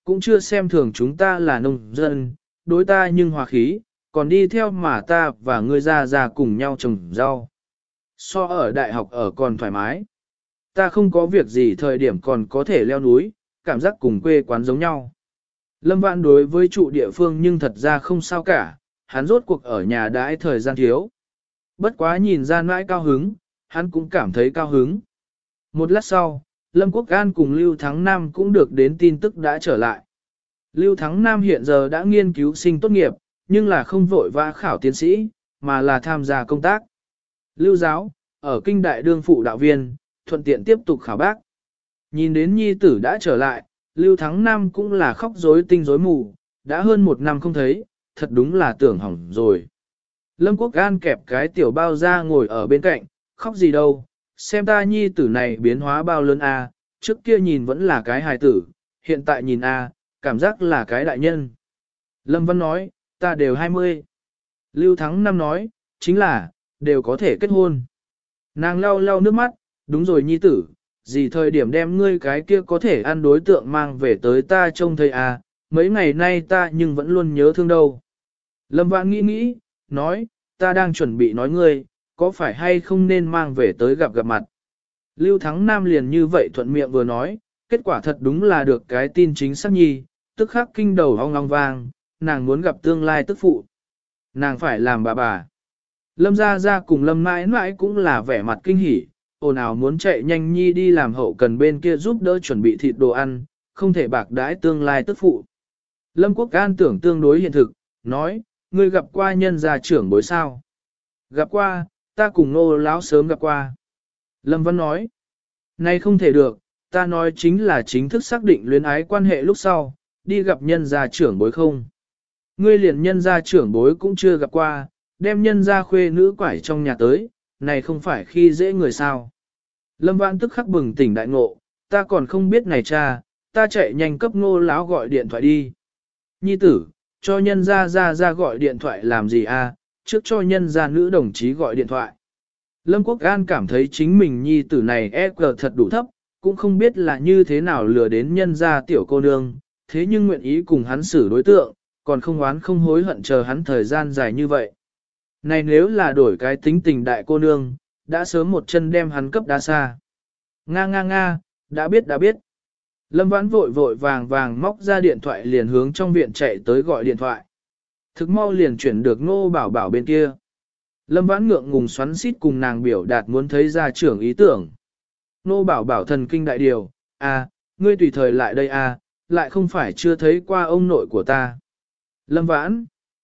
cũng chưa xem thường chúng ta là nông dân, đối ta nhưng hòa khí, còn đi theo mà ta và ngươi ra ra cùng nhau trồng rau. So ở đại học ở còn thoải mái. Ta không có việc gì thời điểm còn có thể leo núi, cảm giác cùng quê quán giống nhau. Lâm Vãn đối với trụ địa phương nhưng thật ra không sao cả, hắn rốt cuộc ở nhà đãi thời gian thiếu. Bất quá nhìn ra mãi cao hứng, hắn cũng cảm thấy cao hứng. Một lát sau, Lâm Quốc An cùng Lưu Thắng Nam cũng được đến tin tức đã trở lại. Lưu Thắng Nam hiện giờ đã nghiên cứu sinh tốt nghiệp, nhưng là không vội vã khảo tiến sĩ, mà là tham gia công tác. Lưu Giáo, ở kinh đại đương phụ đạo viên, thuận tiện tiếp tục khảo bác. Nhìn đến nhi tử đã trở lại, Lưu Thắng Nam cũng là khóc rối tinh rối mù, đã hơn một năm không thấy, thật đúng là tưởng hỏng rồi. Lâm Quốc An kẹp cái tiểu bao ra ngồi ở bên cạnh, khóc gì đâu, xem ta nhi tử này biến hóa bao lớn a, trước kia nhìn vẫn là cái hài tử, hiện tại nhìn a, cảm giác là cái đại nhân. Lâm Văn nói, ta đều hai mươi. Lưu Thắng Nam nói, chính là, đều có thể kết hôn. Nàng lau lau nước mắt, đúng rồi nhi tử, gì thời điểm đem ngươi cái kia có thể ăn đối tượng mang về tới ta trông thấy à, mấy ngày nay ta nhưng vẫn luôn nhớ thương đâu. Lâm Vãn nghĩ nghĩ, nói, ta đang chuẩn bị nói ngươi, có phải hay không nên mang về tới gặp gặp mặt. Lưu Thắng Nam liền như vậy thuận miệng vừa nói, kết quả thật đúng là được cái tin chính xác nhi, tức khắc kinh đầu ong ong vang, nàng muốn gặp tương lai tức phụ. Nàng phải làm bà bà. Lâm Gia Gia cùng Lâm mãi mãi cũng là vẻ mặt kinh hỉ, ồn ào muốn chạy nhanh nhi đi làm hậu cần bên kia giúp đỡ chuẩn bị thịt đồ ăn, không thể bạc đãi tương lai tức phụ. Lâm Quốc An tưởng tương đối hiện thực, nói, ngươi gặp qua nhân gia trưởng bối sao? Gặp qua, ta cùng nô lão sớm gặp qua. Lâm Văn nói, nay không thể được, ta nói chính là chính thức xác định luyến ái quan hệ lúc sau, đi gặp nhân gia trưởng bối không? Ngươi liền nhân gia trưởng bối cũng chưa gặp qua, đem nhân gia khuê nữ quải trong nhà tới, này không phải khi dễ người sao. Lâm Vãn tức khắc bừng tỉnh đại ngộ, ta còn không biết này cha, ta chạy nhanh cấp ngô lão gọi điện thoại đi. Nhi tử, cho nhân gia ra ra gọi điện thoại làm gì a? Trước cho nhân gia nữ đồng chí gọi điện thoại. Lâm Quốc An cảm thấy chính mình nhi tử này e cờ thật đủ thấp, cũng không biết là như thế nào lừa đến nhân gia tiểu cô nương, thế nhưng nguyện ý cùng hắn xử đối tượng, còn không oán không hối hận chờ hắn thời gian dài như vậy. Này nếu là đổi cái tính tình đại cô nương, đã sớm một chân đem hắn cấp đá xa. Nga nga nga, đã biết đã biết. Lâm Vãn vội vội vàng vàng móc ra điện thoại liền hướng trong viện chạy tới gọi điện thoại. Thực mau liền chuyển được Ngô Bảo Bảo bên kia. Lâm Vãn ngượng ngùng xoắn xít cùng nàng biểu đạt muốn thấy gia trưởng ý tưởng. Ngô Bảo Bảo thần kinh đại điều, à, ngươi tùy thời lại đây à, lại không phải chưa thấy qua ông nội của ta. Lâm Vãn,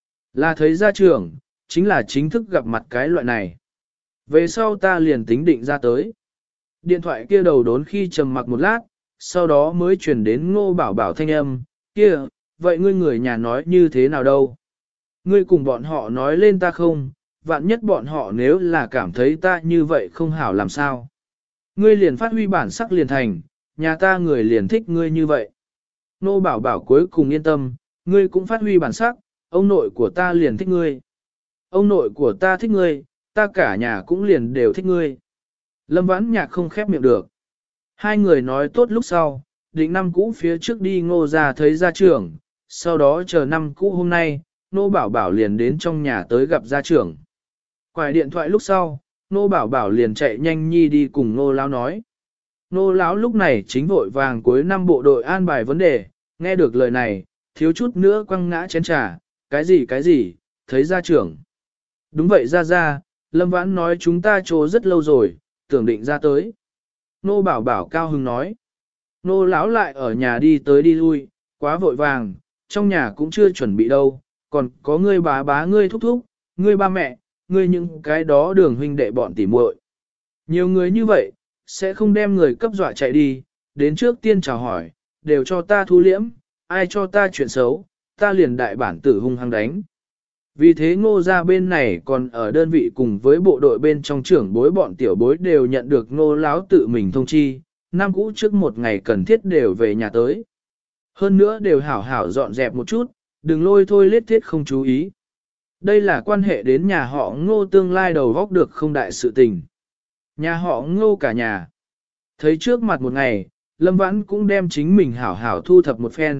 là thấy gia trưởng, chính là chính thức gặp mặt cái loại này. Về sau ta liền tính định ra tới. Điện thoại kia đầu đốn khi trầm mặc một lát, sau đó mới chuyển đến Ngô Bảo Bảo thanh âm, kia, vậy ngươi người nhà nói như thế nào đâu? Ngươi cùng bọn họ nói lên ta không, vạn nhất bọn họ nếu là cảm thấy ta như vậy không hảo làm sao? Ngươi liền phát huy bản sắc liền thành, nhà ta người liền thích ngươi như vậy. Ngô Bảo Bảo cuối cùng yên tâm, ngươi cũng phát huy bản sắc, ông nội của ta liền thích ngươi. Ông nội của ta thích ngươi, ta cả nhà cũng liền đều thích ngươi. Lâm Vãn Nhạc không khép miệng được. Hai người nói tốt lúc sau, định năm cũ phía trước đi Ngô ra thấy gia trưởng, sau đó chờ năm cũ hôm nay, Nô Bảo Bảo liền đến trong nhà tới gặp gia trưởng. Quải điện thoại lúc sau, Nô Bảo Bảo liền chạy nhanh nhi đi cùng Nô Lão nói. Nô Lão lúc này chính vội vàng cuối năm bộ đội an bài vấn đề, nghe được lời này, thiếu chút nữa quăng ngã chén trà, cái gì cái gì, thấy gia trưởng. Đúng vậy ra ra, Lâm Vãn nói chúng ta trô rất lâu rồi, tưởng định ra tới. Nô Bảo Bảo cao hứng nói. Nô Lão lại ở nhà đi tới đi lui, quá vội vàng, trong nhà cũng chưa chuẩn bị đâu, còn có ngươi bá bá ngươi thúc thúc, ngươi ba mẹ, ngươi những cái đó đường huynh đệ bọn tỉ muội. Nhiều người như vậy, sẽ không đem người cấp dọa chạy đi, đến trước tiên chào hỏi, đều cho ta thu liễm, ai cho ta chuyện xấu, ta liền đại bản tử hung hăng đánh. Vì thế Ngô ra bên này còn ở đơn vị cùng với bộ đội bên trong trưởng bối bọn tiểu bối đều nhận được Ngô Láo tự mình thông chi, năm cũ trước một ngày cần thiết đều về nhà tới. Hơn nữa đều hảo hảo dọn dẹp một chút, đừng lôi thôi lết thiết không chú ý. Đây là quan hệ đến nhà họ Ngô tương lai đầu góc được không đại sự tình. Nhà họ Ngô cả nhà. Thấy trước mặt một ngày, Lâm Vãn cũng đem chính mình hảo hảo thu thập một phen,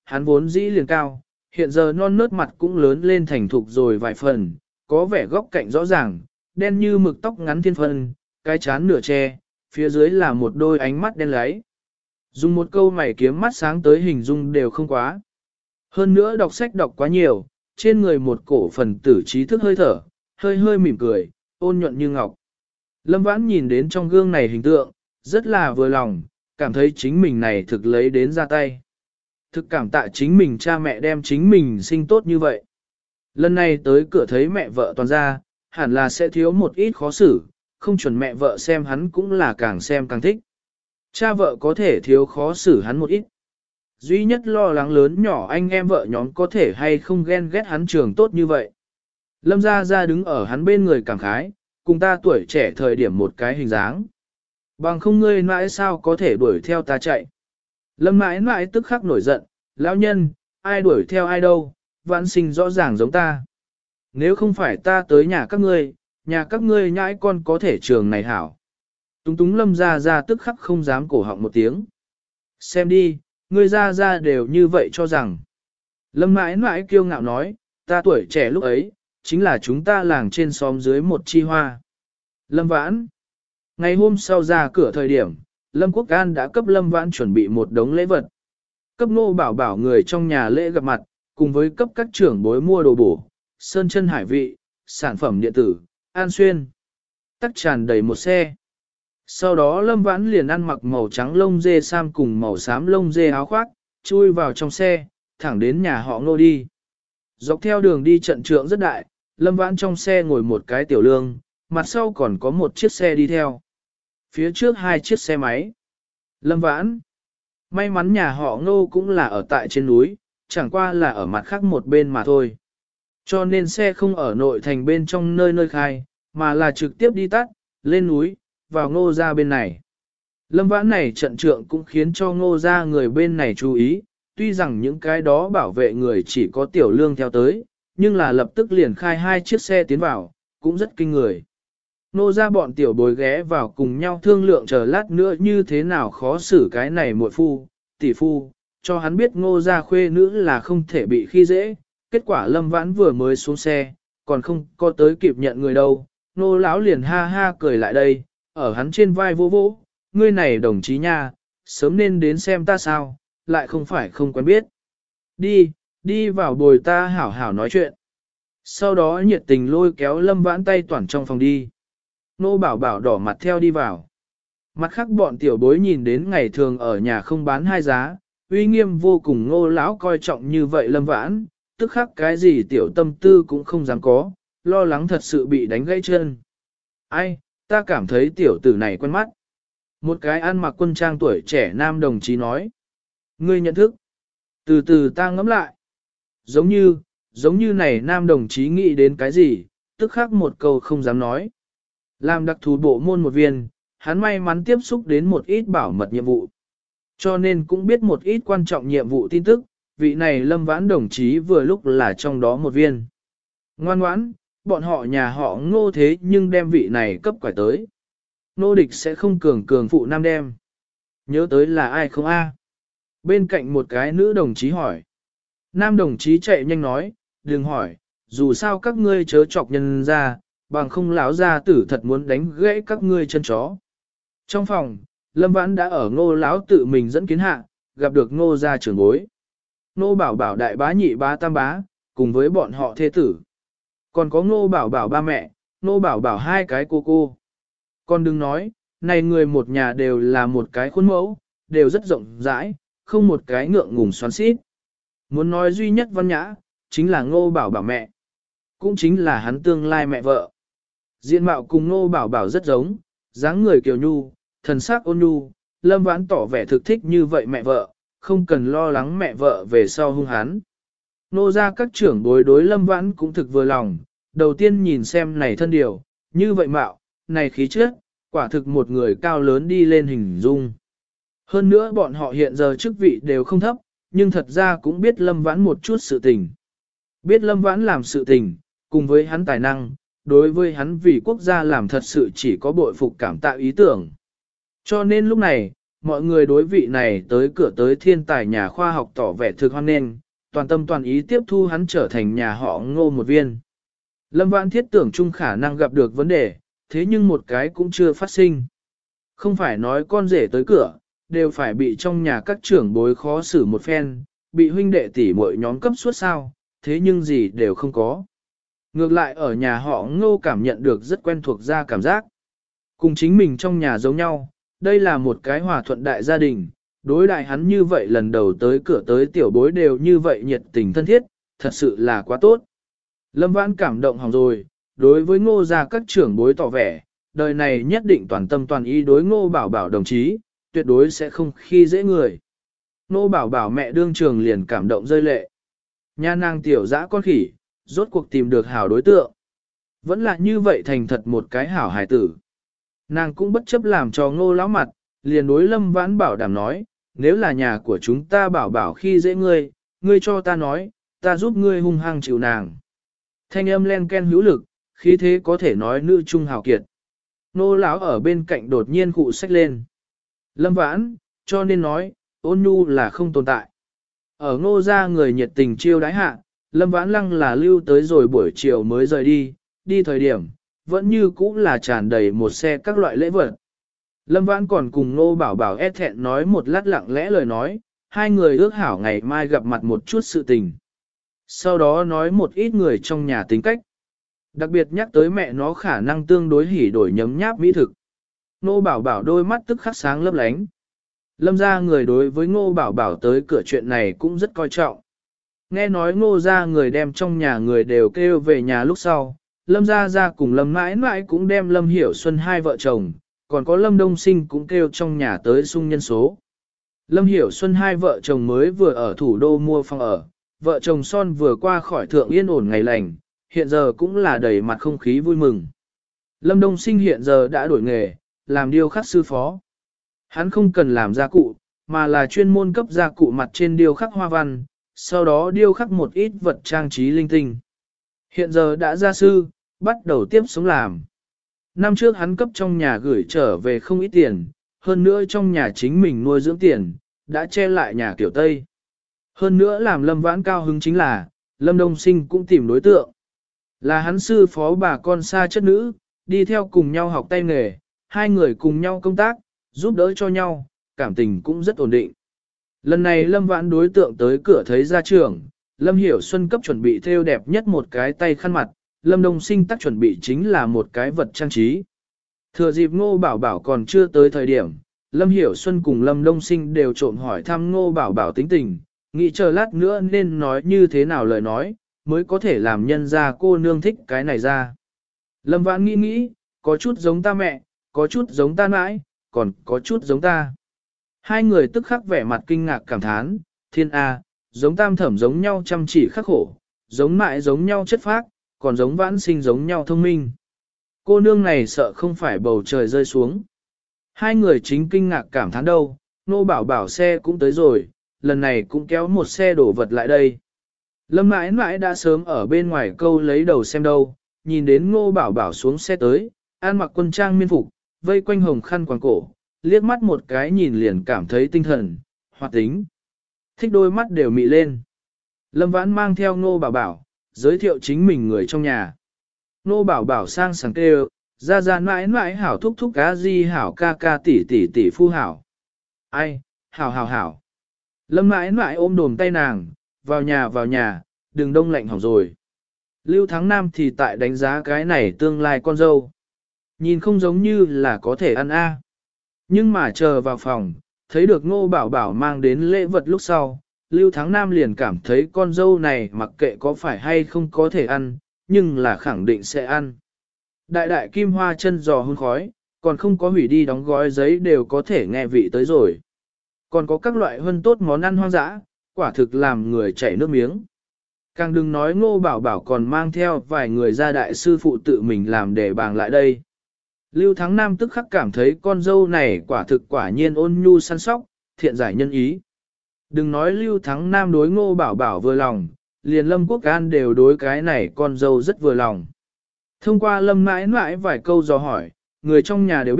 hắn vốn dĩ liền cao, hiện giờ non nớt mặt cũng lớn lên thành thục rồi vài phần, có vẻ góc cạnh rõ ràng, đen như mực tóc ngắn thiên phân, cái chán nửa che, phía dưới là một đôi ánh mắt đen láy. Dùng một câu mày kiếm mắt sáng tới hình dung đều không quá. Hơn nữa đọc sách đọc quá nhiều, trên người một cổ phần tử trí thức hơi thở, hơi hơi mỉm cười, ôn nhuận như ngọc. Lâm Vãn nhìn đến trong gương này hình tượng, rất là vừa lòng, cảm thấy chính mình này thực lấy đến ra tay. Thực cảm tạ chính mình cha mẹ đem chính mình sinh tốt như vậy. Lần này tới cửa thấy mẹ vợ toàn ra, hẳn là sẽ thiếu một ít khó xử, không chuẩn mẹ vợ xem hắn cũng là càng xem càng thích. Cha vợ có thể thiếu khó xử hắn một ít. Duy nhất lo lắng lớn nhỏ anh em vợ nhóm có thể hay không ghen ghét hắn trường tốt như vậy. Lâm Gia Gia đứng ở hắn bên người cảm khái, cùng ta tuổi trẻ thời điểm một cái hình dáng. Bằng không ngươi mãi sao có thể đuổi theo ta chạy. Lâm mãi mãi tức khắc nổi giận, lão nhân, ai đuổi theo ai đâu, vãn sinh rõ ràng giống ta. Nếu không phải ta tới nhà các ngươi, nhà các ngươi nhãi con có thể trường này hảo. Túng túng Lâm Gia Gia tức khắc không dám cổ họng một tiếng. Xem đi, ngươi Gia Gia đều như vậy cho rằng. Lâm mãi mãi kiêu ngạo nói, ta tuổi trẻ lúc ấy, chính là chúng ta làng trên xóm dưới một chi hoa. Lâm Vãn. Ngày hôm sau ra cửa thời điểm, Lâm Quốc An đã cấp Lâm Vãn chuẩn bị một đống lễ vật. Cấp Nô Bảo Bảo người trong nhà lễ gặp mặt, cùng với cấp các trưởng bối mua đồ bổ, sơn chân hải vị, sản phẩm điện tử, an xuyên. Tắc tràn đầy một xe. Sau đó Lâm Vãn liền ăn mặc màu trắng lông dê sam cùng màu xám lông dê áo khoác, chui vào trong xe, thẳng đến nhà họ Nô đi. Dọc theo đường đi trận trượng rất đại, Lâm Vãn trong xe ngồi một cái tiểu lương, mặt sau còn có một chiếc xe đi theo. Phía trước hai chiếc xe máy. Lâm Vãn. May mắn nhà họ Ngô cũng là ở tại trên núi, chẳng qua là ở mặt khác một bên mà thôi. Cho nên xe không ở nội thành bên trong nơi nơi khai, mà là trực tiếp đi tắt, lên núi, vào Ngô ra bên này. Lâm Vãn này trận trượng cũng khiến cho Ngô ra người bên này chú ý, tuy rằng những cái đó bảo vệ người chỉ có tiểu lương theo tới, nhưng là lập tức liền khai hai chiếc xe tiến vào, cũng rất kinh người. Nô ra bọn tiểu bối ghé vào cùng nhau thương lượng chờ lát nữa như thế nào khó xử cái này muội phu, tỷ phu, cho hắn biết ngô ra khuê nữ là không thể bị khi dễ. Kết quả Lâm Vãn vừa mới xuống xe, còn không có tới kịp nhận người đâu, nô lão liền ha ha cười lại đây, ở hắn trên vai vô vỗ, ngươi này đồng chí nha, sớm nên đến xem ta sao, lại không phải không quen biết. Đi, đi vào bồi ta hảo hảo nói chuyện. Sau đó nhiệt tình lôi kéo Lâm Vãn tay toàn trong phòng đi. Nô bảo bảo đỏ mặt theo đi vào. Mặt khác bọn tiểu bối nhìn đến ngày thường ở nhà không bán hai giá, uy nghiêm vô cùng ngô lão coi trọng như vậy Lâm Vãn, tức khắc cái gì tiểu tâm tư cũng không dám có, lo lắng thật sự bị đánh gãy chân. Ai, ta cảm thấy tiểu tử này quen mắt. Một cái ăn mặc quân trang tuổi trẻ nam đồng chí nói. Ngươi nhận thức. Từ từ ta ngẫm lại. Giống như, giống như này nam đồng chí nghĩ đến cái gì, tức khắc một câu không dám nói. Làm đặc thù bộ môn một viên, hắn may mắn tiếp xúc đến một ít bảo mật nhiệm vụ. Cho nên cũng biết một ít quan trọng nhiệm vụ tin tức, vị này Lâm Vãn đồng chí vừa lúc là trong đó một viên. Ngoan ngoãn, bọn họ nhà họ Ngô thế nhưng đem vị này cấp quải tới. Nô địch sẽ không cường cường phụ nam đem. Nhớ tới là ai không a? Bên cạnh một cái nữ đồng chí hỏi. Nam đồng chí chạy nhanh nói, đừng hỏi, dù sao các ngươi chớ chọc nhân ra, bằng không lão gia tử thật muốn đánh gãy các ngươi chân chó. Trong phòng, Lâm Vãn đã ở Ngô lão tự mình dẫn kiến hạ, gặp được Ngô gia trưởng bối. Ngô bảo bảo đại bá nhị bá tam bá, cùng với bọn họ thê tử. Còn có Ngô bảo bảo ba mẹ, Ngô bảo bảo hai cái cô cô. Còn đừng nói, này người một nhà đều là một cái khuôn mẫu, đều rất rộng rãi, không một cái ngượng ngùng xoắn xít. Muốn nói duy nhất văn nhã, chính là Ngô bảo bảo mẹ. Cũng chính là hắn tương lai mẹ vợ. Diện mạo cùng Ngô bảo bảo rất giống, dáng người kiều nhu, thần sắc ôn nhu, Lâm Vãn tỏ vẻ thực thích như vậy mẹ vợ, không cần lo lắng mẹ vợ về sau hung hắn. Nô ra các trưởng bối đối Lâm Vãn cũng thực vừa lòng, đầu tiên nhìn xem này thân điều, như vậy mạo, này khí chất, quả thực một người cao lớn đi lên hình dung. Hơn nữa bọn họ hiện giờ chức vị đều không thấp, nhưng thật ra cũng biết Lâm Vãn một chút sự tình. Biết Lâm Vãn làm sự tình, cùng với hắn tài năng, đối với hắn vì quốc gia làm thật sự chỉ có bội phục cảm tạ ý tưởng. Cho nên lúc này, mọi người đối vị này tới cửa tới thiên tài nhà khoa học tỏ vẻ thực hoan nghênh, toàn tâm toàn ý tiếp thu hắn trở thành nhà họ Ngô một viên. Lâm Vãn thiết tưởng chung khả năng gặp được vấn đề, thế nhưng một cái cũng chưa phát sinh. Không phải nói con rể tới cửa, đều phải bị trong nhà các trưởng bối khó xử một phen, bị huynh đệ tỷ muội nhóm cấp suốt sao, thế nhưng gì đều không có. Ngược lại ở nhà họ Ngô cảm nhận được rất quen thuộc ra cảm giác. Cùng chính mình trong nhà giống nhau, đây là một cái hòa thuận đại gia đình, đối đại hắn như vậy lần đầu tới cửa tới tiểu bối đều như vậy nhiệt tình thân thiết, thật sự là quá tốt. Lâm Vãn cảm động hỏng rồi, đối với Ngô gia các trưởng bối tỏ vẻ, đời này nhất định toàn tâm toàn ý đối Ngô Bảo Bảo đồng chí, tuyệt đối sẽ không khi dễ người. Ngô Bảo Bảo mẹ đương trường liền cảm động rơi lệ. Nha nàng tiểu dã con khỉ, rốt cuộc tìm được hảo đối tượng. Vẫn là như vậy thành thật một cái hảo hài tử. Nàng cũng bất chấp làm cho Ngô lão mặt, liền đối Lâm Vãn bảo đảm nói, nếu là nhà của chúng ta Bảo Bảo khi dễ ngươi, ngươi cho ta nói, ta giúp ngươi hung hăng chịu nàng. Thanh âm len ken hữu lực, khí thế có thể nói nữ trung hào kiệt. Nô lão ở bên cạnh đột nhiên cụ sách lên. Lâm Vãn, cho nên nói, ôn nhu là không tồn tại. Ở Ngô gia người nhiệt tình chiêu đái hạ, Lâm Vãn lăng là lưu tới rồi buổi chiều mới rời đi, đi thời điểm, vẫn như cũ là tràn đầy một xe các loại lễ vật. Lâm Vãn còn cùng Ngô Bảo Bảo ép thẹn nói một lát lặng lẽ lời nói, hai người ước hảo ngày mai gặp mặt một chút sự tình. Sau đó nói một ít người trong nhà tính cách. Đặc biệt nhắc tới mẹ nó khả năng tương đối hỉ đổi nhấm nháp mỹ thực. Ngô Bảo Bảo đôi mắt tức khắc sáng lấp lánh. Lâm gia người đối với Ngô Bảo Bảo tới cửa chuyện này cũng rất coi trọng. Nghe nói Ngô gia người đem trong nhà người đều kêu về nhà lúc sau, Lâm gia gia cùng Lâm mãi mãi cũng đem Lâm Hiểu Xuân hai vợ chồng, còn có Lâm Đông Sinh cũng kêu trong nhà tới sung nhân số. Lâm Hiểu Xuân hai vợ chồng mới vừa ở thủ đô mua phòng ở, vợ chồng son vừa qua khỏi thượng yên ổn ngày lành, hiện giờ cũng là đầy mặt không khí vui mừng. Lâm Đông Sinh hiện giờ đã đổi nghề, làm điêu khắc sư phó. Hắn không cần làm gia cụ, mà là chuyên môn cấp gia cụ mặt trên điêu khắc hoa văn, sau đó điêu khắc một ít vật trang trí linh tinh. Hiện giờ đã gia sư, bắt đầu tiếp sống làm. Năm trước hắn cấp trong nhà gửi trở về không ít tiền, hơn nữa trong nhà chính mình nuôi dưỡng tiền, đã che lại nhà kiểu Tây. Hơn nữa làm Lâm Vãn cao hứng chính là, Lâm Đông Sinh cũng tìm đối tượng. Là hắn sư phó bà con xa chất nữ, đi theo cùng nhau học tay nghề, hai người cùng nhau công tác, giúp đỡ cho nhau, cảm tình cũng rất ổn định. Lần này Lâm Vãn đối tượng tới cửa thấy gia trưởng, Lâm Hiểu Xuân cấp chuẩn bị thêu đẹp nhất một cái tay khăn mặt, Lâm Đông Sinh tác chuẩn bị chính là một cái vật trang trí. Thừa dịp Ngô Bảo Bảo còn chưa tới thời điểm, Lâm Hiểu Xuân cùng Lâm Đông Sinh đều trộm hỏi thăm Ngô Bảo Bảo tính tình, nghĩ chờ lát nữa nên nói như thế nào lời nói, mới có thể làm nhân ra cô nương thích cái này ra. Lâm Vãn nghĩ nghĩ, có chút giống ta mẹ, có chút giống ta mãi, còn có chút giống ta. Hai người tức khắc vẻ mặt kinh ngạc cảm thán, thiên A, giống tam thẩm giống nhau chăm chỉ khắc khổ, giống mãi giống nhau chất phác, còn giống Vãn Sinh giống nhau thông minh. Cô nương này sợ không phải bầu trời rơi xuống. Hai người chính kinh ngạc cảm thán đâu, Nô Bảo Bảo xe cũng tới rồi, lần này cũng kéo một xe đổ vật lại đây. Lâm mãi mãi đã sớm ở bên ngoài câu lấy đầu xem đâu, nhìn đến Ngô Bảo Bảo xuống xe tới, ăn mặc quân trang miên phục, vây quanh hồng khăn quàng cổ, liếc mắt một cái nhìn liền cảm thấy tinh thần, hoạt tính. Thích đôi mắt đều mị lên. Lâm Vãn mang theo Ngô Bảo Bảo, giới thiệu chính mình người trong nhà. Ngô Bảo Bảo sang sảng kêu, ra ra mãi mãi hảo thúc thúc cá di hảo ca ca tỷ tỷ tỷ phu hảo. Ai, hảo hảo hảo. Lâm mãi mãi ôm đồm tay nàng, vào nhà vào nhà, đừng đông lạnh hỏng rồi. Lưu Thắng Nam thì tại đánh giá cái này tương lai con dâu. Nhìn không giống như là có thể ăn a. Nhưng mà chờ vào phòng, thấy được Ngô Bảo Bảo mang đến lễ vật lúc sau, Lưu Thắng Nam liền cảm thấy con dâu này mặc kệ có phải hay không có thể ăn, nhưng là khẳng định sẽ ăn. Đại đại kim hoa chân giò hun khói, còn không có hủy đi đóng gói giấy đều có thể nghe vị tới rồi. Còn có các loại hơn tốt món ăn hoang dã, quả thực làm người chảy nước miếng. Càng đừng nói Ngô Bảo Bảo còn mang theo vài người gia đại sư phụ tự mình làm để bàng lại đây. Lưu Thắng Nam tức khắc cảm thấy con dâu này quả thực quả nhiên ôn nhu săn sóc, thiện giải nhân ý. Đừng nói Lưu Thắng Nam đối Ngô Bảo Bảo vừa lòng, liền Lâm Quốc An đều đối cái này con dâu rất vừa lòng. Thông qua Lâm mãi mãi vài câu dò hỏi, người trong nhà đều biết,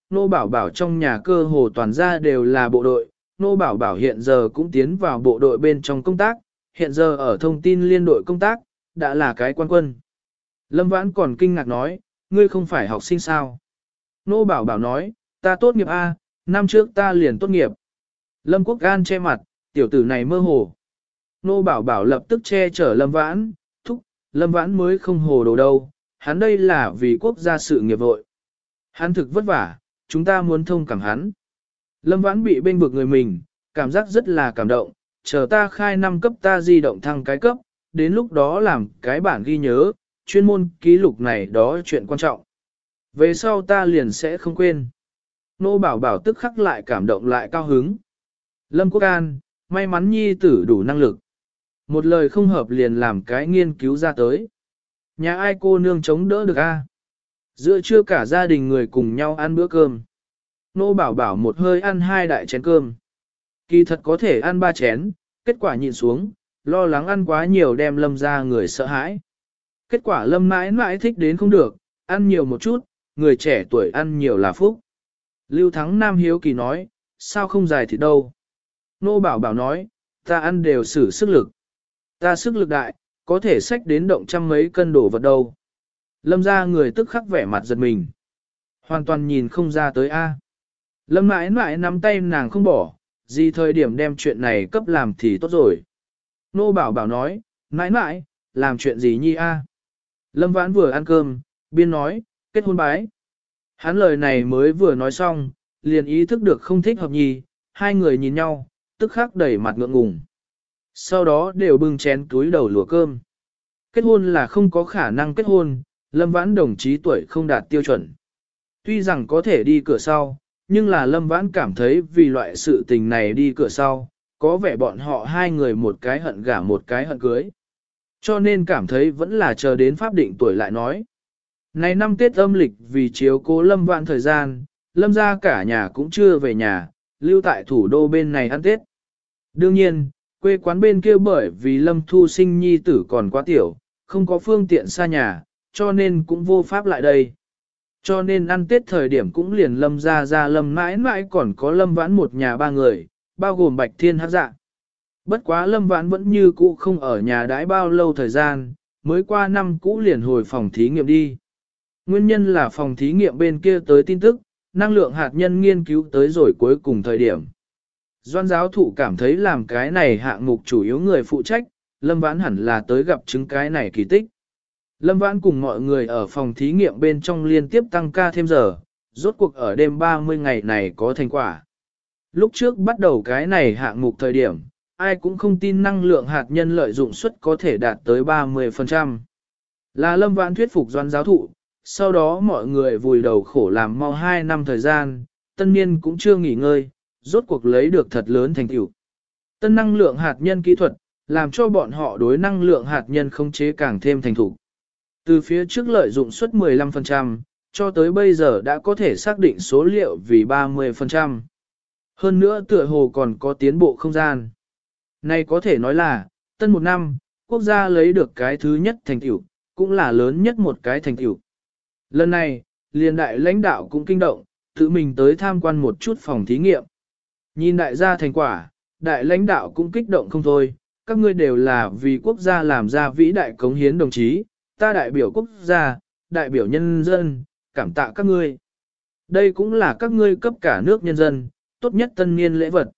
Nô Bảo Bảo trong nhà cơ hồ toàn ra đều là bộ đội, Nô Bảo Bảo hiện giờ cũng tiến vào bộ đội bên trong công tác, hiện giờ ở thông tin liên đội công tác, đã là cái quan quân. Lâm Vãn còn kinh ngạc nói, ngươi không phải học sinh sao? Nô Bảo Bảo nói, ta tốt nghiệp A, năm trước ta liền tốt nghiệp. Lâm Quốc Gan che mặt, tiểu tử này mơ hồ. Nô Bảo Bảo lập tức che chở Lâm Vãn, thúc, Lâm Vãn mới không hồ đồ đâu, hắn đây là vì quốc gia sự nghiệp vội. Hắn thực vất vả, chúng ta muốn thông cảm hắn. Lâm Vãn bị bên vực người mình, cảm giác rất là cảm động, chờ ta khai năm cấp ta di động thăng cái cấp, đến lúc đó làm cái bản ghi nhớ, chuyên môn ký lục này đó chuyện quan trọng. Về sau ta liền sẽ không quên. Nô Bảo Bảo tức khắc lại cảm động lại cao hứng. Lâm Quốc An, may mắn nhi tử đủ năng lực. Một lời không hợp liền làm cái nghiên cứu ra tới. Nhà ai cô nương chống đỡ được a? Giữa trưa cả gia đình người cùng nhau ăn bữa cơm. Nô Bảo Bảo một hơi ăn hai đại chén cơm. Kỳ thật có thể ăn ba chén, kết quả nhịn xuống, lo lắng ăn quá nhiều đem Lâm ra người sợ hãi. Kết quả Lâm mãi mãi thích đến không được, ăn nhiều một chút, người trẻ tuổi ăn nhiều là phúc. Lưu Thắng Nam hiếu kỳ nói, sao không dài thì đâu. Nô Bảo Bảo nói, ta ăn đều sử sức lực. Ta sức lực đại, có thể xách đến động trăm mấy cân đổ vật đâu. Lâm ra người tức khắc vẻ mặt giật mình. Hoàn toàn nhìn không ra tới A. Lâm mãi mãi nắm tay nàng không bỏ, gì thời điểm đem chuyện này cấp làm thì tốt rồi. Nô Bảo Bảo nói, mãi mãi, làm chuyện gì nhi A. Lâm Vãn vừa ăn cơm, biên nói, kết hôn bái. Hắn lời này mới vừa nói xong, liền ý thức được không thích hợp nhi, hai người nhìn nhau, tức khắc đẩy mặt ngượng ngùng. Sau đó đều bưng chén túi đầu lùa cơm. Kết hôn là không có khả năng kết hôn, Lâm Vãn đồng chí tuổi không đạt tiêu chuẩn. Tuy rằng có thể đi cửa sau, nhưng là Lâm Vãn cảm thấy vì loại sự tình này đi cửa sau, có vẻ bọn họ hai người một cái hận gả một cái hận cưới. Cho nên cảm thấy vẫn là chờ đến pháp định tuổi lại nói. Này năm Tết âm lịch vì chiếu cố Lâm Vãn thời gian, Lâm ra cả nhà cũng chưa về nhà, lưu tại thủ đô bên này ăn Tết. Đương nhiên, quê quán bên kia bởi vì Lâm Thu Sinh nhi tử còn quá tiểu, không có phương tiện xa nhà, cho nên cũng vô pháp lại đây. Cho nên ăn Tết thời điểm cũng liền Lâm ra ra Lâm mãi mãi còn có Lâm Vãn một nhà ba người, bao gồm Bạch Thiên Hắc Dạ. Bất quá Lâm Vãn vẫn như cũ không ở nhà đãi bao lâu thời gian, mới qua năm cũ liền hồi phòng thí nghiệm đi. Nguyên nhân là phòng thí nghiệm bên kia tới tin tức, năng lượng hạt nhân nghiên cứu tới rồi cuối cùng thời điểm. Doan giáo thụ cảm thấy làm cái này hạng mục chủ yếu người phụ trách, Lâm Vãn hẳn là tới gặp chứng cái này kỳ tích. Lâm Vãn cùng mọi người ở phòng thí nghiệm bên trong liên tiếp tăng ca thêm giờ, rốt cuộc ở đêm ba mươi ngày này có thành quả. Lúc trước bắt đầu cái này hạng mục thời điểm, ai cũng không tin năng lượng hạt nhân lợi dụng suất có thể đạt tới ba mươi phần trăm. Là Lâm Vãn thuyết phục doan giáo thụ, sau đó mọi người vùi đầu khổ làm mau hai năm thời gian, tân niên cũng chưa nghỉ ngơi, rốt cuộc lấy được thật lớn thành tựu. Tân năng lượng hạt nhân kỹ thuật, làm cho bọn họ đối năng lượng hạt nhân khống chế càng thêm thành thục. Từ phía trước lợi dụng suất mười lăm phần trăm, cho tới bây giờ đã có thể xác định số liệu vì ba mươi phần trăm. Hơn nữa tựa hồ còn có tiến bộ không gian. Này có thể nói là, tân một năm, quốc gia lấy được cái thứ nhất thành tựu, cũng là lớn nhất một cái thành tựu. Lần này, liên đại lãnh đạo cũng kinh động, tự mình tới tham quan một chút phòng thí nghiệm. Nhìn đại gia thành quả, đại lãnh đạo cũng kích động không thôi, các ngươi đều là vì quốc gia làm ra vĩ đại cống hiến đồng chí, ta đại biểu quốc gia, đại biểu nhân dân, cảm tạ các ngươi. Đây cũng là các ngươi cấp cả nước nhân dân, tốt nhất tân niên lễ vật.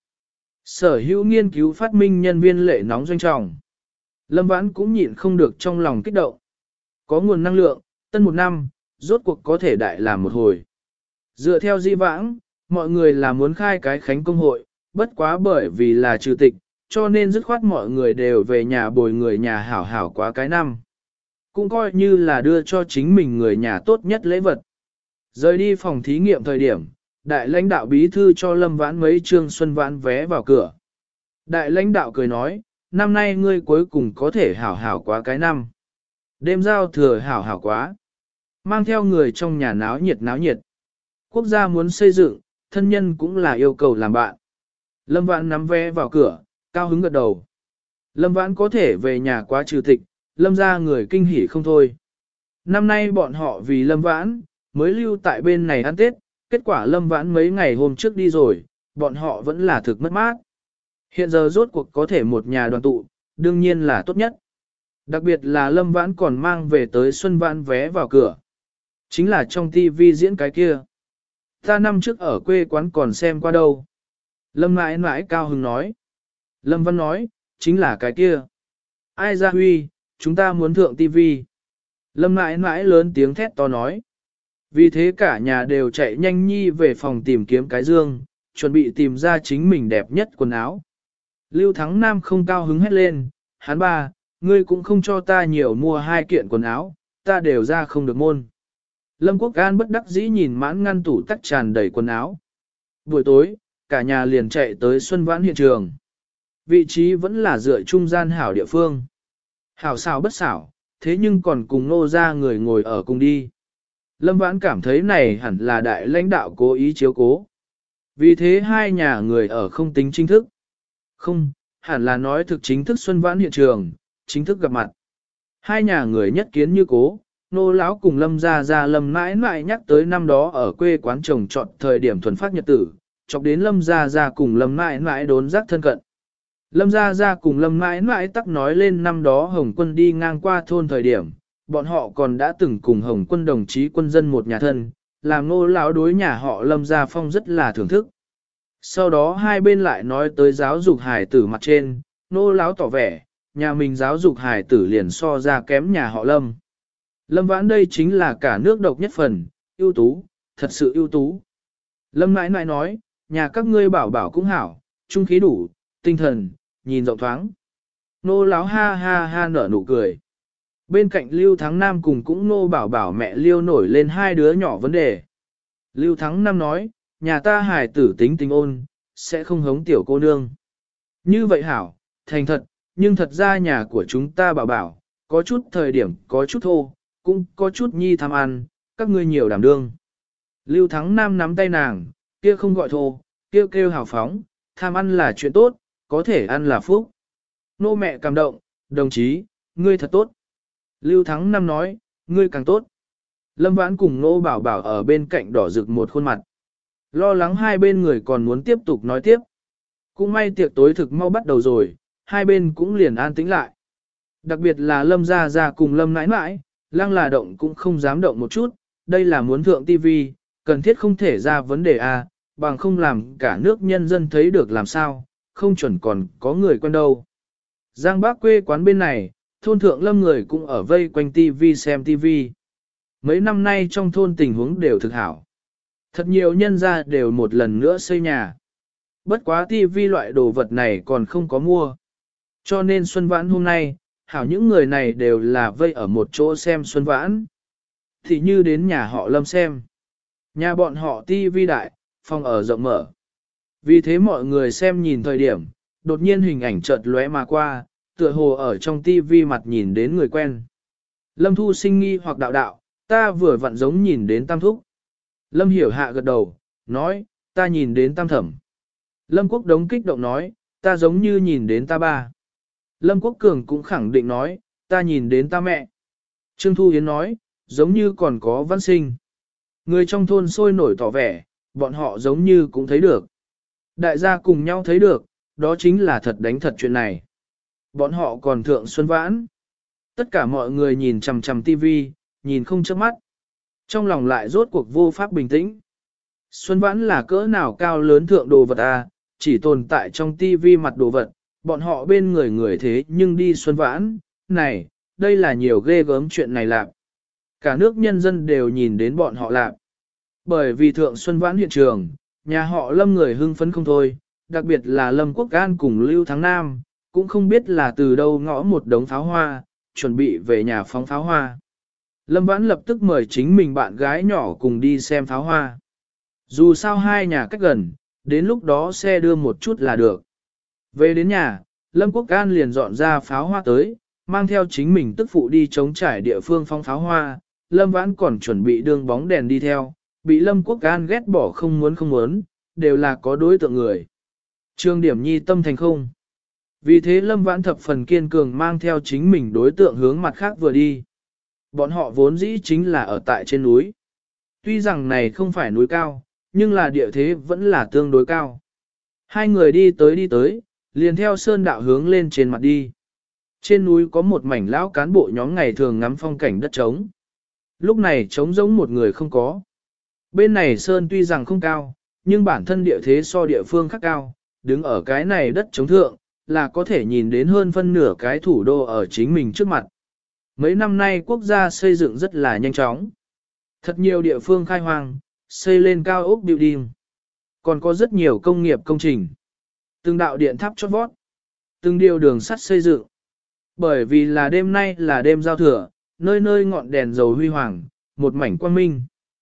Sở hữu nghiên cứu phát minh nhân viên lệ nóng doanh trọng. Lâm Vãn cũng nhịn không được trong lòng kích động. Có nguồn năng lượng, tân một năm, rốt cuộc có thể đại làm một hồi. Dựa theo di vãng, mọi người là muốn khai cái khánh công hội, bất quá bởi vì là trừ tịch, cho nên dứt khoát mọi người đều về nhà bồi người nhà hảo hảo quá cái năm. Cũng coi như là đưa cho chính mình người nhà tốt nhất lễ vật. Rời đi phòng thí nghiệm thời điểm, đại lãnh đạo bí thư cho Lâm Vãn mấy trương xuân vãn vé vào cửa. Đại lãnh đạo cười nói, năm nay ngươi cuối cùng có thể hảo hảo quá cái năm. Đêm giao thừa hảo hảo quá. Mang theo người trong nhà náo nhiệt náo nhiệt. Quốc gia muốn xây dựng, thân nhân cũng là yêu cầu làm bạn. Lâm Vãn nắm vé vào cửa, cao hứng gật đầu. Lâm Vãn có thể về nhà quá trừ tịch, Lâm ra người kinh hỉ không thôi. Năm nay bọn họ vì Lâm Vãn, mới lưu tại bên này ăn Tết, Kết quả Lâm Vãn mấy ngày hôm trước đi rồi, bọn họ vẫn là thực mất mát. Hiện giờ rốt cuộc có thể một nhà đoàn tụ, đương nhiên là tốt nhất. Đặc biệt là Lâm Vãn còn mang về tới Xuân Vãn vé vào cửa. Chính là trong tivi diễn cái kia. Ta năm trước ở quê quán còn xem qua đâu. Lâm mãi mãi cao hứng nói. Lâm Văn nói, chính là cái kia. Ai ra huy, chúng ta muốn thượng tivi. Lâm mãi mãi lớn tiếng thét to nói. Vì thế cả nhà đều chạy nhanh nhi về phòng tìm kiếm cái dương, chuẩn bị tìm ra chính mình đẹp nhất quần áo. Lưu Thắng Nam không cao hứng hét lên, hắn ba, ngươi cũng không cho ta nhiều mua hai kiện quần áo, ta đều ra không được môn. Lâm Quốc An bất đắc dĩ nhìn mãn ngăn tủ tắc tràn đầy quần áo. Buổi tối, cả nhà liền chạy tới Xuân Vãn hiện trường. Vị trí vẫn là dựa trung gian hảo địa phương. Hảo xảo bất xảo, thế nhưng còn cùng nô ra người ngồi ở cùng đi. Lâm Vãn cảm thấy này hẳn là đại lãnh đạo cố ý chiếu cố. Vì thế hai nhà người ở không tính chính thức. Không, hẳn là nói thực chính thức Xuân Vãn hiện trường, chính thức gặp mặt. Hai nhà người nhất kiến như cố, nô lão cùng Lâm gia gia Lâm mãi mãi nhắc tới năm đó ở quê quán trồng trọt thời điểm thuần phát nhật tử, chọc đến Lâm gia gia cùng Lâm mãi mãi đốn giác thân cận. Lâm gia gia cùng Lâm mãi mãi tắc nói lên năm đó Hồng Quân đi ngang qua thôn thời điểm, bọn họ còn đã từng cùng Hồng Quân đồng chí quân dân một nhà thân, làm nô lão đối nhà họ Lâm gia phong rất là thưởng thức. Sau đó hai bên lại nói tới giáo dục hài tử mặt trên, nô lão tỏ vẻ, nhà mình giáo dục hài tử liền so ra kém nhà họ Lâm. Lâm Vãn đây chính là cả nước độc nhất phần, ưu tú, thật sự ưu tú. Lâm nãi nãi nói, nhà các ngươi bảo bảo cũng hảo, trung khí đủ, tinh thần, nhìn rộng thoáng. Nô lão ha ha ha nở nụ cười. Bên cạnh Lưu Thắng Nam cùng cũng nô bảo bảo mẹ Liêu nổi lên hai đứa nhỏ vấn đề. Lưu Thắng Nam nói, nhà ta hài tử tính tình ôn, sẽ không hống tiểu cô nương. Như vậy hảo, thành thật, nhưng thật ra nhà của chúng ta bảo bảo, có chút thời điểm có chút thô, cũng có chút nhi tham ăn, các ngươi nhiều đảm đương. Lưu Thắng Nam nắm tay nàng, kia không gọi thô, kia kêu hào phóng, tham ăn là chuyện tốt, có thể ăn là phúc. Nô mẹ cảm động, đồng chí, ngươi thật tốt. Lưu Thắng Nam nói, ngươi càng tốt. Lâm Vãn cùng nô bảo bảo ở bên cạnh đỏ rực một khuôn mặt. Lo lắng hai bên người còn muốn tiếp tục nói tiếp. Cũng may tiệc tối thực mau bắt đầu rồi, hai bên cũng liền an tĩnh lại. Đặc biệt là Lâm gia gia cùng Lâm nãi nãi, lăng là động cũng không dám động một chút, đây là muốn thượng tivi, cần thiết không thể ra vấn đề a, bằng không làm cả nước nhân dân thấy được làm sao, không chuẩn còn có người quen đâu. Giang Bắc quê quán bên này, thôn thượng Lâm người cũng ở vây quanh tivi xem tivi. Mấy năm nay trong thôn tình huống đều thực hảo. Thật nhiều nhân gia đều một lần nữa xây nhà. Bất quá tivi loại đồ vật này còn không có mua. Cho nên Xuân Vãn hôm nay, hảo những người này đều là vây ở một chỗ xem Xuân Vãn. Thì như đến nhà họ Lâm xem. Nhà bọn họ tivi đại, phòng ở rộng mở. Vì thế mọi người xem nhìn thời điểm, đột nhiên hình ảnh chợt lóe mà qua, tựa hồ ở trong tivi mặt nhìn đến người quen. Lâm Thu Sinh nghi hoặc đạo đạo, ta vừa vặn giống nhìn đến Tam Thúc. Lâm Hiểu Hạ gật đầu, nói, ta nhìn đến Tam Thẩm. Lâm Quốc Đống kích động nói, ta giống như nhìn đến ta ba. Lâm Quốc Cường cũng khẳng định nói, ta nhìn đến ta mẹ. Trương Thu Yến nói, giống như còn có Văn Sinh. Người trong thôn sôi nổi tỏ vẻ, bọn họ giống như cũng thấy được. Đại gia cùng nhau thấy được, đó chính là thật đánh thật chuyện này. Bọn họ còn thượng Xuân Vãn. Tất cả mọi người nhìn chằm chằm tivi, nhìn không chớp mắt. Trong lòng lại rốt cuộc vô pháp bình tĩnh. Xuân Vãn là cỡ nào cao lớn thượng đồ vật à, chỉ tồn tại trong tivi mặt đồ vật, bọn họ bên người người thế nhưng đi Xuân Vãn, này, đây là nhiều ghê gớm chuyện này lạc. Cả nước nhân dân đều nhìn đến bọn họ lạc. Bởi vì thượng Xuân Vãn hiện trường, nhà họ Lâm người hưng phấn không thôi, đặc biệt là Lâm Quốc An cùng Lưu Thắng Nam, cũng không biết là từ đâu ngõ một đống pháo hoa, chuẩn bị về nhà phóng pháo hoa. Lâm Vãn lập tức mời chính mình bạn gái nhỏ cùng đi xem pháo hoa. Dù sao hai nhà cách gần, đến lúc đó xe đưa một chút là được. Về đến nhà, Lâm Quốc An liền dọn ra pháo hoa tới, mang theo chính mình tức phụ đi chống trải địa phương phóng pháo hoa. Lâm Vãn còn chuẩn bị đường bóng đèn đi theo, bị Lâm Quốc An ghét bỏ không muốn không muốn, đều là có đối tượng người. Trương Điểm Nhi tâm thành không. Vì thế Lâm Vãn thập phần kiên cường mang theo chính mình đối tượng hướng mặt khác vừa đi. Bọn họ vốn dĩ chính là ở tại trên núi. Tuy rằng này không phải núi cao, nhưng là địa thế vẫn là tương đối cao. Hai người đi tới đi tới, liền theo sơn đạo hướng lên trên mặt đi. Trên núi có một mảnh lão cán bộ nhóm ngày thường ngắm phong cảnh đất trống. Lúc này trống giống một người không có. Bên này sơn tuy rằng không cao, nhưng bản thân địa thế so địa phương khác cao, đứng ở cái này đất trống thượng, là có thể nhìn đến hơn phân nửa cái thủ đô ở chính mình trước mặt. Mấy năm nay quốc gia xây dựng rất là nhanh chóng. Thật nhiều địa phương khai hoang, xây lên cao ốc building. Còn có rất nhiều công nghiệp công trình. Từng đạo điện tháp chót vót. Từng điều đường sắt xây dựng. Bởi vì là đêm nay là đêm giao thừa, nơi nơi ngọn đèn dầu huy hoàng, một mảnh quang minh.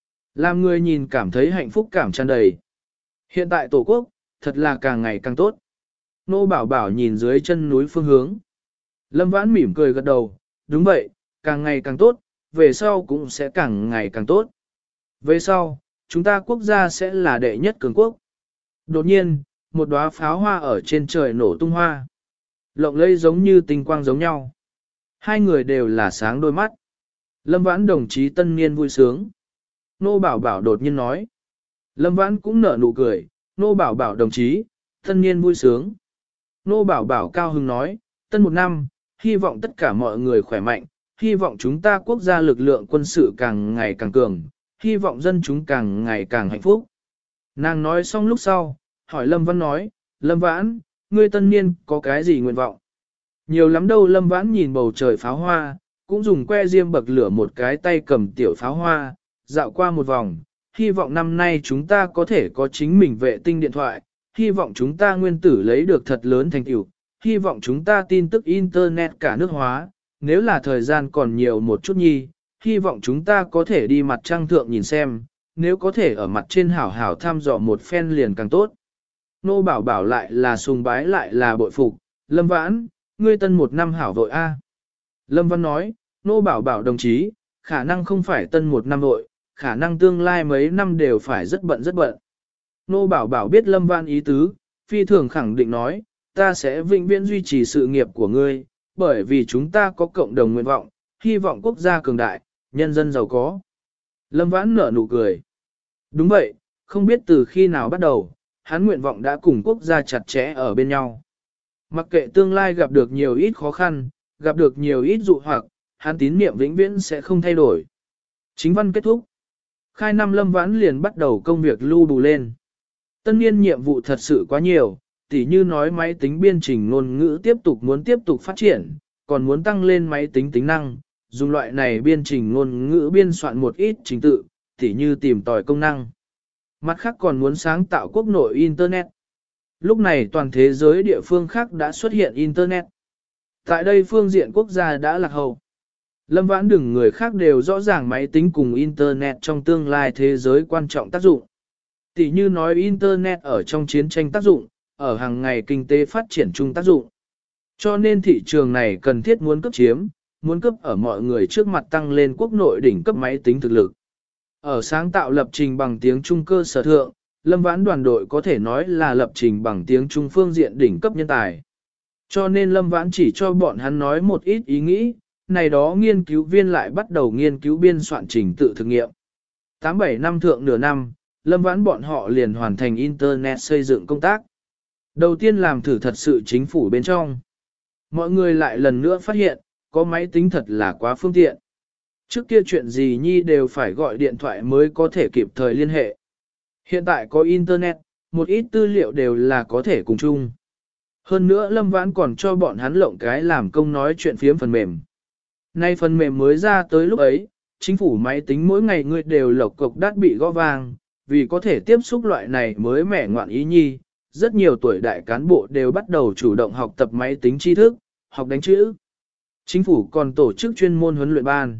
Làm người nhìn cảm thấy hạnh phúc cảm tràn đầy. Hiện tại Tổ quốc, thật là càng ngày càng tốt. Nô Bảo Bảo nhìn dưới chân núi phương hướng. Lâm Vãn mỉm cười gật đầu, đúng vậy, càng ngày càng tốt, về sau cũng sẽ càng ngày càng tốt. Về sau, chúng ta quốc gia sẽ là đệ nhất cường quốc. Đột nhiên, một đóa pháo hoa ở trên trời nổ tung hoa. Lộng lẫy giống như tinh quang giống nhau. Hai người đều là sáng đôi mắt. Lâm Vãn đồng chí tân niên vui sướng. Nô Bảo Bảo đột nhiên nói. Lâm Vãn cũng nở nụ cười, Nô Bảo Bảo đồng chí, tân niên vui sướng. Nô Bảo Bảo cao hứng nói, tân một năm, hy vọng tất cả mọi người khỏe mạnh, hy vọng chúng ta quốc gia lực lượng quân sự càng ngày càng cường, hy vọng dân chúng càng ngày càng hạnh phúc. Nàng nói xong lúc sau, hỏi Lâm Vãn nói, Lâm Vãn, ngươi tân niên có cái gì nguyện vọng? Nhiều lắm đâu. Lâm Vãn nhìn bầu trời pháo hoa, cũng dùng que diêm bậc lửa một cái tay cầm tiểu pháo hoa, dạo qua một vòng, hy vọng năm nay chúng ta có thể có chính mình vệ tinh điện thoại, hy vọng chúng ta nguyên tử lấy được thật lớn thành tựu, hy vọng chúng ta tin tức Internet cả nước hóa, nếu là thời gian còn nhiều một chút nhi, hy vọng chúng ta có thể đi mặt trăng thượng nhìn xem, nếu có thể ở mặt trên hảo hảo thăm dò một phen liền càng tốt. Nô Bảo Bảo lại là sùng bái lại là bội phục, Lâm Vãn, ngươi tân một năm hảo vội a. Lâm Văn nói, Nô Bảo Bảo đồng chí, khả năng không phải tân một năm vội, khả năng tương lai mấy năm đều phải rất bận rất bận. Nô Bảo Bảo biết Lâm Văn ý tứ, phi thường khẳng định nói, ta sẽ vĩnh viễn duy trì sự nghiệp của ngươi, bởi vì chúng ta có cộng đồng nguyện vọng, hy vọng quốc gia cường đại, nhân dân giàu có. Lâm Vãn nở nụ cười. Đúng vậy, không biết từ khi nào bắt đầu, hắn nguyện vọng đã cùng quốc gia chặt chẽ ở bên nhau. Mặc kệ tương lai gặp được nhiều ít khó khăn, gặp được nhiều ít dụ hoặc, hắn tín niệm vĩnh viễn sẽ không thay đổi. Chính văn kết thúc. Khai năm Lâm Vãn liền bắt đầu công việc lưu đủ lên. Tân niên nhiệm vụ thật sự quá nhiều, tỉ như nói máy tính biên trình ngôn ngữ tiếp tục muốn tiếp tục phát triển, còn muốn tăng lên máy tính tính năng, dùng loại này biên trình ngôn ngữ biên soạn một ít trình tự, tỉ như tìm tòi công năng. Mặt khác còn muốn sáng tạo quốc nội Internet. Lúc này toàn thế giới địa phương khác đã xuất hiện Internet. Tại đây phương diện quốc gia đã lạc hậu. Lâm Vãn đừng người khác đều rõ ràng máy tính cùng Internet trong tương lai thế giới quan trọng tác dụng. Tỷ như nói Internet ở trong chiến tranh tác dụng, ở hàng ngày kinh tế phát triển chung tác dụng. Cho nên thị trường này cần thiết muốn cấp chiếm, muốn cấp ở mọi người trước mặt tăng lên quốc nội đỉnh cấp máy tính thực lực. Ở sáng tạo lập trình bằng tiếng Trung cơ sở thượng, Lâm Vãn đoàn đội có thể nói là lập trình bằng tiếng Trung phương diện đỉnh cấp nhân tài. Cho nên Lâm Vãn chỉ cho bọn hắn nói một ít ý nghĩ, này đó nghiên cứu viên lại bắt đầu nghiên cứu biên soạn trình tự thực nghiệm. tám bảy năm thượng nửa năm, Lâm Vãn bọn họ liền hoàn thành Internet xây dựng công tác. Đầu tiên làm thử thật sự chính phủ bên trong. Mọi người lại lần nữa phát hiện, có máy tính thật là quá phương tiện. Trước kia chuyện gì nhi đều phải gọi điện thoại mới có thể kịp thời liên hệ. Hiện tại có Internet, một ít tư liệu đều là có thể cùng chung. Hơn nữa Lâm Vãn còn cho bọn hắn lộng cái làm công nói chuyện phiếm phần mềm. Nay phần mềm mới ra tới lúc ấy, chính phủ máy tính mỗi ngày người đều lộc cộc đắt bị gõ vang, vì có thể tiếp xúc loại này mới mẻ ngoạn ý nhi, rất nhiều tuổi đại cán bộ đều bắt đầu chủ động học tập máy tính tri thức, học đánh chữ. Chính phủ còn tổ chức chuyên môn huấn luyện ban.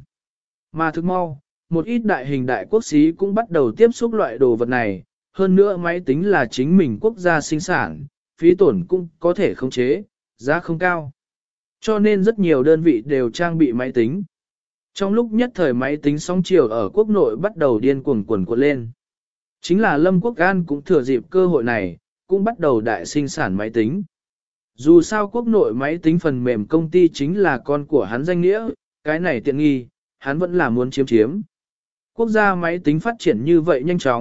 Mà thực mau, một ít đại hình đại quốc xí cũng bắt đầu tiếp xúc loại đồ vật này, hơn nữa máy tính là chính mình quốc gia sinh sản, phí tổn cũng có thể khống chế, giá không cao. Cho nên rất nhiều đơn vị đều trang bị máy tính. Trong lúc nhất thời máy tính sóng chiều ở quốc nội bắt đầu điên cuồng cuồn cuộn lên. Chính là Lâm Quốc An cũng thừa dịp cơ hội này, cũng bắt đầu đại sinh sản máy tính. Dù sao quốc nội máy tính phần mềm công ty chính là con của hắn danh nghĩa, cái này tiện nghi, hắn vẫn là muốn chiếm chiếm. Quốc gia máy tính phát triển như vậy nhanh chóng,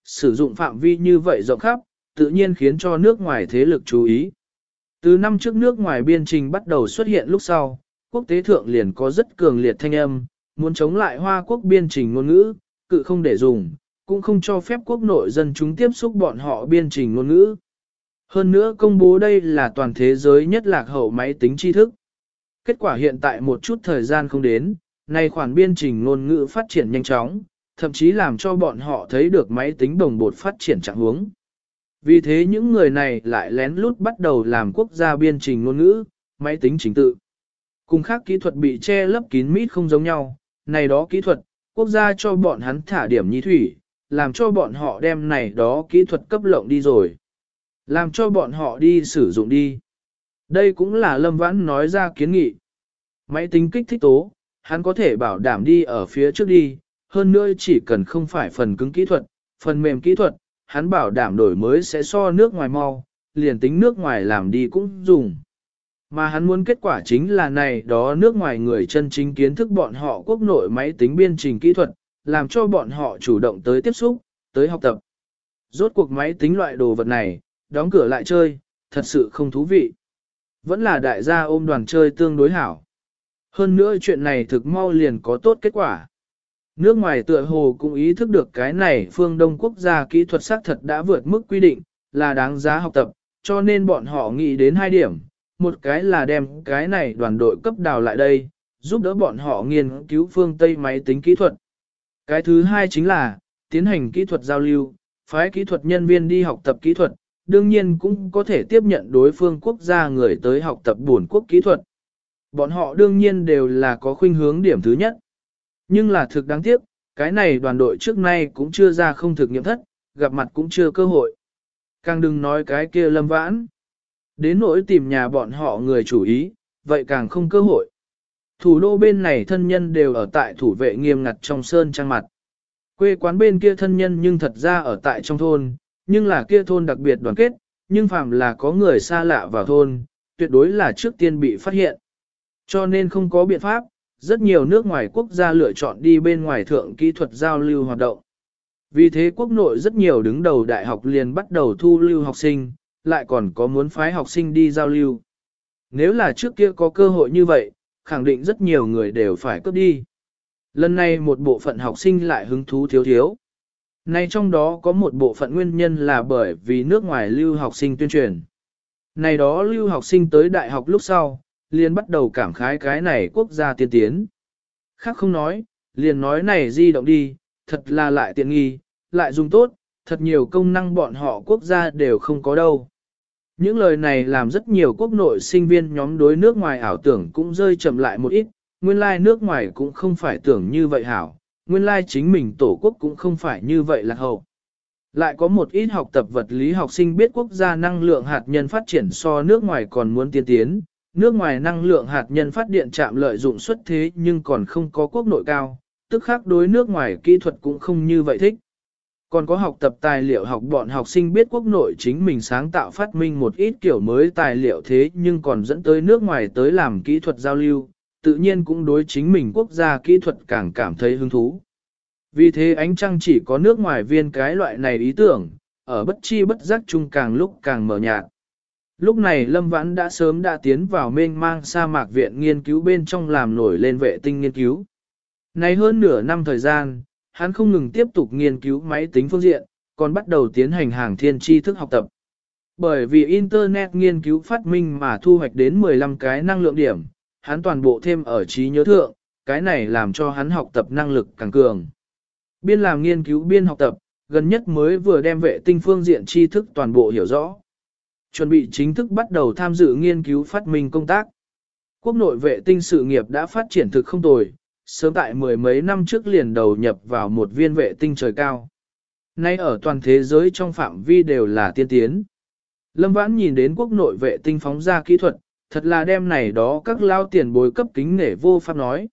sử dụng phạm vi như vậy rộng khắp, tự nhiên khiến cho nước ngoài thế lực chú ý. Từ năm trước nước ngoài biên trình bắt đầu xuất hiện lúc sau, quốc tế thượng liền có rất cường liệt thanh âm, muốn chống lại Hoa Quốc biên trình ngôn ngữ, cự không để dùng, cũng không cho phép quốc nội dân chúng tiếp xúc bọn họ biên trình ngôn ngữ. Hơn nữa công bố đây là toàn thế giới nhất lạc hậu máy tính tri thức. Kết quả hiện tại một chút thời gian không đến, này khoản biên trình ngôn ngữ phát triển nhanh chóng, thậm chí làm cho bọn họ thấy được máy tính đồng bột phát triển trạng huống. Vì thế những người này lại lén lút bắt đầu làm quốc gia biên trình ngôn ngữ, máy tính chính tự. Cùng khác kỹ thuật bị che lấp kín mít không giống nhau, này đó kỹ thuật, quốc gia cho bọn hắn thả điểm nhi thủy, làm cho bọn họ đem này đó kỹ thuật cấp lộng đi rồi. Làm cho bọn họ đi sử dụng đi. Đây cũng là Lâm Vãn nói ra kiến nghị. Máy tính kích thích tố, hắn có thể bảo đảm đi ở phía trước đi, hơn nữa chỉ cần không phải phần cứng kỹ thuật, phần mềm kỹ thuật, hắn bảo đảm đổi mới sẽ so nước ngoài mau, liền tính nước ngoài làm đi cũng dùng. Mà hắn muốn kết quả chính là này đó nước ngoài người chân chính kiến thức bọn họ quốc nội máy tính biên trình kỹ thuật, làm cho bọn họ chủ động tới tiếp xúc, tới học tập. Rốt cuộc máy tính loại đồ vật này, đóng cửa lại chơi, thật sự không thú vị. Vẫn là đại gia ôm đoàn chơi tương đối hảo. Hơn nữa chuyện này thực mau liền có tốt kết quả. Nước ngoài tựa hồ cũng ý thức được cái này phương Đông quốc gia kỹ thuật xác thật đã vượt mức quy định, là đáng giá học tập, cho nên bọn họ nghĩ đến hai điểm. Một cái là đem cái này đoàn đội cấp đào lại đây, giúp đỡ bọn họ nghiên cứu phương Tây máy tính kỹ thuật. Cái thứ hai chính là, tiến hành kỹ thuật giao lưu, phái kỹ thuật nhân viên đi học tập kỹ thuật, đương nhiên cũng có thể tiếp nhận đối phương quốc gia người tới học tập bổn quốc kỹ thuật. Bọn họ đương nhiên đều là có khuynh hướng điểm thứ nhất. Nhưng là thực đáng tiếc, cái này đoàn đội trước nay cũng chưa ra không thực nghiệm thất, gặp mặt cũng chưa cơ hội. Càng đừng nói cái kia Lâm Vãn. Đến nỗi tìm nhà bọn họ người chủ ý, vậy càng không cơ hội. Thủ đô bên này thân nhân đều ở tại thủ vệ nghiêm ngặt trong sơn trang mặt. Quê quán bên kia thân nhân nhưng thật ra ở tại trong thôn, nhưng là kia thôn đặc biệt đoàn kết, nhưng phàm là có người xa lạ vào thôn, tuyệt đối là trước tiên bị phát hiện. Cho nên không có biện pháp, rất nhiều nước ngoài quốc gia lựa chọn đi bên ngoài thượng kỹ thuật giao lưu hoạt động. Vì thế quốc nội rất nhiều đứng đầu đại học liền bắt đầu thu lưu học sinh, lại còn có muốn phái học sinh đi giao lưu. Nếu là trước kia có cơ hội như vậy, khẳng định rất nhiều người đều phải cướp đi. Lần này một bộ phận học sinh lại hứng thú thiếu thiếu. Nay trong đó có một bộ phận nguyên nhân là bởi vì nước ngoài lưu học sinh tuyên truyền. Này đó lưu học sinh tới đại học lúc sau, liền bắt đầu cảm khái cái này quốc gia tiên tiến. Khác không nói, liền nói này di động đi, thật là lại tiện nghi, lại dùng tốt, thật nhiều công năng bọn họ quốc gia đều không có đâu. Những lời này làm rất nhiều quốc nội sinh viên nhóm đối nước ngoài ảo tưởng cũng rơi chậm lại một ít, nguyên lai like nước ngoài cũng không phải tưởng như vậy hảo, nguyên lai like chính mình tổ quốc cũng không phải như vậy là hậu. Lại có một ít học tập vật lý học sinh biết quốc gia năng lượng hạt nhân phát triển so nước ngoài còn muốn tiên tiến, nước ngoài năng lượng hạt nhân phát điện chạm lợi dụng suất thế nhưng còn không có quốc nội cao, tức khác đối nước ngoài kỹ thuật cũng không như vậy thích. Còn có học tập tài liệu học bọn học sinh biết quốc nội chính mình sáng tạo phát minh một ít kiểu mới tài liệu thế nhưng còn dẫn tới nước ngoài tới làm kỹ thuật giao lưu, tự nhiên cũng đối chính mình quốc gia kỹ thuật càng cảm thấy hứng thú. Vì thế ánh trăng chỉ có nước ngoài viên cái loại này ý tưởng, ở bất chi bất giác chung càng lúc càng mờ nhạt. Lúc này Lâm Vãn đã sớm đã tiến vào mênh mang sa mạc viện nghiên cứu bên trong làm nổi lên vệ tinh nghiên cứu. Này hơn nửa năm thời gian, hắn không ngừng tiếp tục nghiên cứu máy tính phương diện, còn bắt đầu tiến hành hàng thiên tri thức học tập. Bởi vì Internet nghiên cứu phát minh mà thu hoạch đến mười lăm cái năng lượng điểm, hắn toàn bộ thêm ở trí nhớ thượng, cái này làm cho hắn học tập năng lực càng cường. Biên làm nghiên cứu biên học tập, gần nhất mới vừa đem vệ tinh phương diện tri thức toàn bộ hiểu rõ. Chuẩn bị chính thức bắt đầu tham dự nghiên cứu phát minh công tác. Quốc nội vệ tinh sự nghiệp đã phát triển thực không tồi, sớm tại mười mấy năm trước liền đầu nhập vào một viên vệ tinh trời cao. Nay ở toàn thế giới trong phạm vi đều là tiên tiến. Lâm Vãn nhìn đến quốc nội vệ tinh phóng ra kỹ thuật, thật là đem này đó các lao tiền bối cấp kính nể vô pháp nói.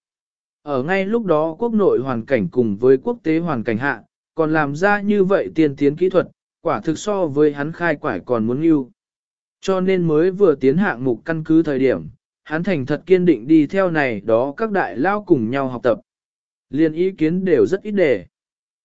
Ở ngay lúc đó quốc nội hoàn cảnh cùng với quốc tế hoàn cảnh hạ, còn làm ra như vậy tiên tiến kỹ thuật, quả thực so với hắn khai quải còn muốn yêu. Cho nên mới vừa tiến hạng mục căn cứ thời điểm, hắn thành thật kiên định đi theo này đó các đại lao cùng nhau học tập. Liên ý kiến đều rất ít đề.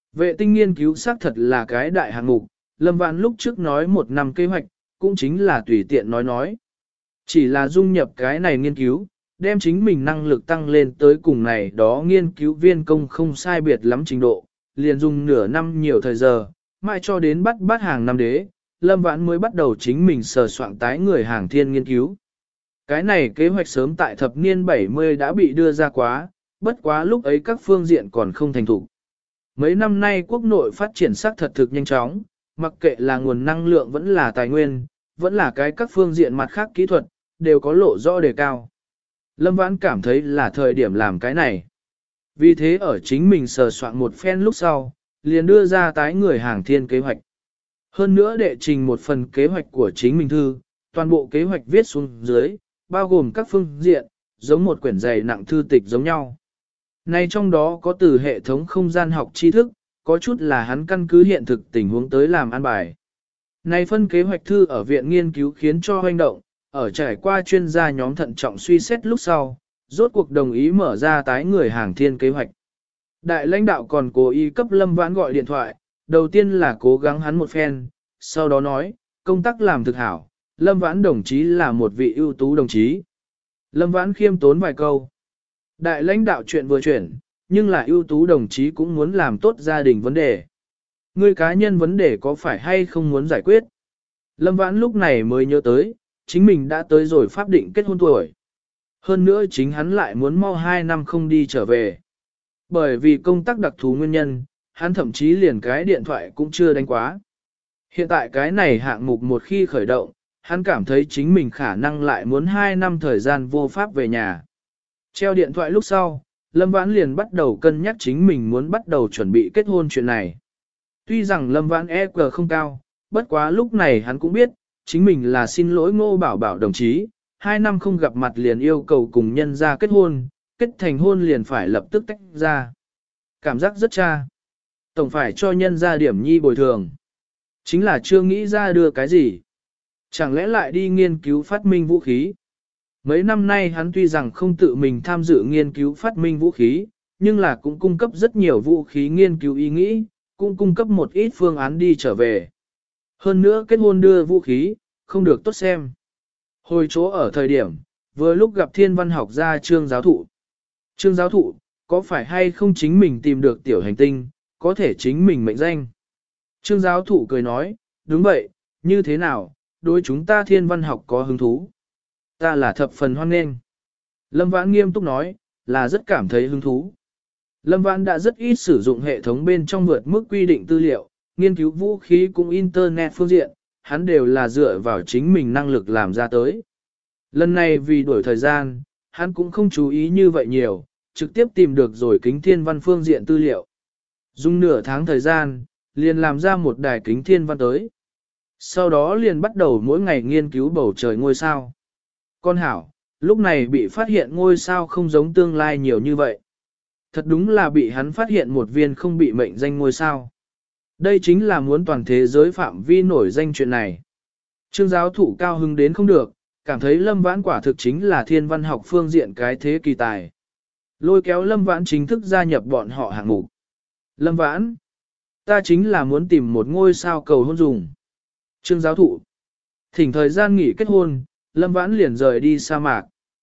Vệ tinh nghiên cứu xác thật là cái đại hạng mục, Lâm Vãn lúc trước nói một năm kế hoạch, cũng chính là tùy tiện nói nói. Chỉ là dung nhập cái này nghiên cứu, đem chính mình năng lực tăng lên tới cùng này đó nghiên cứu viên công không sai biệt lắm trình độ, liền dùng nửa năm nhiều thời giờ, mãi cho đến bắt bắt hàng năm đế, Lâm Vãn mới bắt đầu chính mình sờ soạn tái người hàng thiên nghiên cứu. Cái này kế hoạch sớm tại thập niên bảy mươi đã bị đưa ra quá, bất quá lúc ấy các phương diện còn không thành thủ. Mấy năm nay quốc nội phát triển sắc thật thực nhanh chóng, mặc kệ là nguồn năng lượng vẫn là tài nguyên, vẫn là cái các phương diện mặt khác kỹ thuật, đều có lộ rõ đề cao. Lâm Vãn cảm thấy là thời điểm làm cái này. Vì thế ở chính mình sờ soạn một phen lúc sau, liền đưa ra tái người hàng thiên kế hoạch. Hơn nữa đệ trình một phần kế hoạch của chính mình thư, toàn bộ kế hoạch viết xuống dưới, bao gồm các phương diện, giống một quyển dày nặng thư tịch giống nhau. Này trong đó có từ hệ thống không gian học tri thức, có chút là hắn căn cứ hiện thực tình huống tới làm an bài. Này phân kế hoạch thư ở viện nghiên cứu khiến cho hoành động, ở trải qua chuyên gia nhóm thận trọng suy xét lúc sau, rốt cuộc đồng ý mở ra tái người hàng thiên kế hoạch. Đại lãnh đạo còn cố ý cấp Lâm Vãn gọi điện thoại, đầu tiên là cố gắng hắn một phen, sau đó nói, công tác làm thực hảo, Lâm Vãn đồng chí là một vị ưu tú đồng chí. Lâm Vãn khiêm tốn vài câu. Đại lãnh đạo chuyện vừa chuyển, nhưng là ưu tú đồng chí cũng muốn làm tốt gia đình vấn đề. Người cá nhân vấn đề có phải hay không muốn giải quyết? Lâm Vãn lúc này mới nhớ tới, chính mình đã tới rồi pháp định kết hôn tuổi. Hơn nữa chính hắn lại muốn mau hai năm không đi trở về. Bởi vì công tác đặc thù nguyên nhân, hắn thậm chí liền cái điện thoại cũng chưa đánh quá. Hiện tại cái này hạng mục một khi khởi động, hắn cảm thấy chính mình khả năng lại muốn hai năm thời gian vô pháp về nhà. Treo điện thoại lúc sau, Lâm Vãn liền bắt đầu cân nhắc chính mình muốn bắt đầu chuẩn bị kết hôn chuyện này. Tuy rằng Lâm Vãn e quy không cao, bất quá lúc này hắn cũng biết, chính mình là xin lỗi Ngô Bảo Bảo đồng chí, hai năm không gặp mặt liền yêu cầu cùng nhân ra kết hôn, kết thành hôn liền phải lập tức tách ra. Cảm giác rất cha. Tổng phải cho nhân ra điểm nhi bồi thường. Chính là chưa nghĩ ra đưa cái gì. Chẳng lẽ lại đi nghiên cứu phát minh vũ khí. Mấy năm nay hắn tuy rằng không tự mình tham dự nghiên cứu phát minh vũ khí, nhưng là cũng cung cấp rất nhiều vũ khí nghiên cứu ý nghĩ, cũng cung cấp một ít phương án đi trở về. Hơn nữa kết hôn đưa vũ khí, không được tốt xem. Hồi chỗ ở thời điểm, vừa lúc gặp thiên văn học gia Trương giáo thụ. Trương giáo thụ, có phải hay không chính mình tìm được tiểu hành tinh, có thể chính mình mệnh danh? Trương giáo thụ cười nói, đúng vậy, như thế nào, đối chúng ta thiên văn học có hứng thú. Ta là thập phần hoan nghênh. Lâm Vãn nghiêm túc nói, là rất cảm thấy hứng thú. Lâm Vãn đã rất ít sử dụng hệ thống bên trong vượt mức quy định tư liệu, nghiên cứu vũ khí cũng internet phương diện, hắn đều là dựa vào chính mình năng lực làm ra tới. Lần này vì đổi thời gian, hắn cũng không chú ý như vậy nhiều, trực tiếp tìm được rồi kính thiên văn phương diện tư liệu. Dùng nửa tháng thời gian, liền làm ra một đài kính thiên văn tới. Sau đó liền bắt đầu mỗi ngày nghiên cứu bầu trời ngôi sao. Con hảo, lúc này bị phát hiện ngôi sao không giống tương lai nhiều như vậy. Thật đúng là bị hắn phát hiện một viên không bị mệnh danh ngôi sao. Đây chính là muốn toàn thế giới phạm vi nổi danh chuyện này. Trương giáo thụ cao hứng đến không được, cảm thấy Lâm Vãn quả thực chính là thiên văn học phương diện cái thế kỳ tài. Lôi kéo Lâm Vãn chính thức gia nhập bọn họ hạng mục. Lâm Vãn, ta chính là muốn tìm một ngôi sao cầu hôn dùng. Trương giáo thụ, thỉnh thời gian nghỉ kết hôn, Lâm Vãn liền rời đi sa mạc.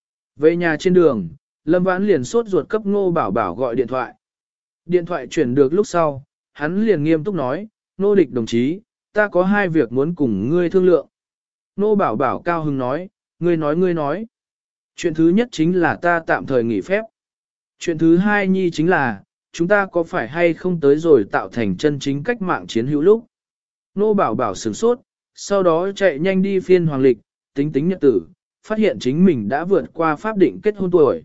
Về nhà trên đường, Lâm Vãn liền sốt ruột cấp Ngô Bảo Bảo gọi điện thoại. Điện thoại chuyển được lúc sau, hắn liền nghiêm túc nói, Nô Địch đồng chí, ta có hai việc muốn cùng ngươi thương lượng. Ngô Bảo Bảo cao hứng nói, ngươi nói ngươi nói. Chuyện thứ nhất chính là ta tạm thời nghỉ phép. Chuyện thứ hai nhi chính là, chúng ta có phải hay không tới rồi tạo thành chân chính cách mạng chiến hữu lúc. Ngô Bảo Bảo sửng sốt, sau đó chạy nhanh đi phiên hoàng lịch, tính tính nhật tử, phát hiện chính mình đã vượt qua pháp định kết hôn tuổi.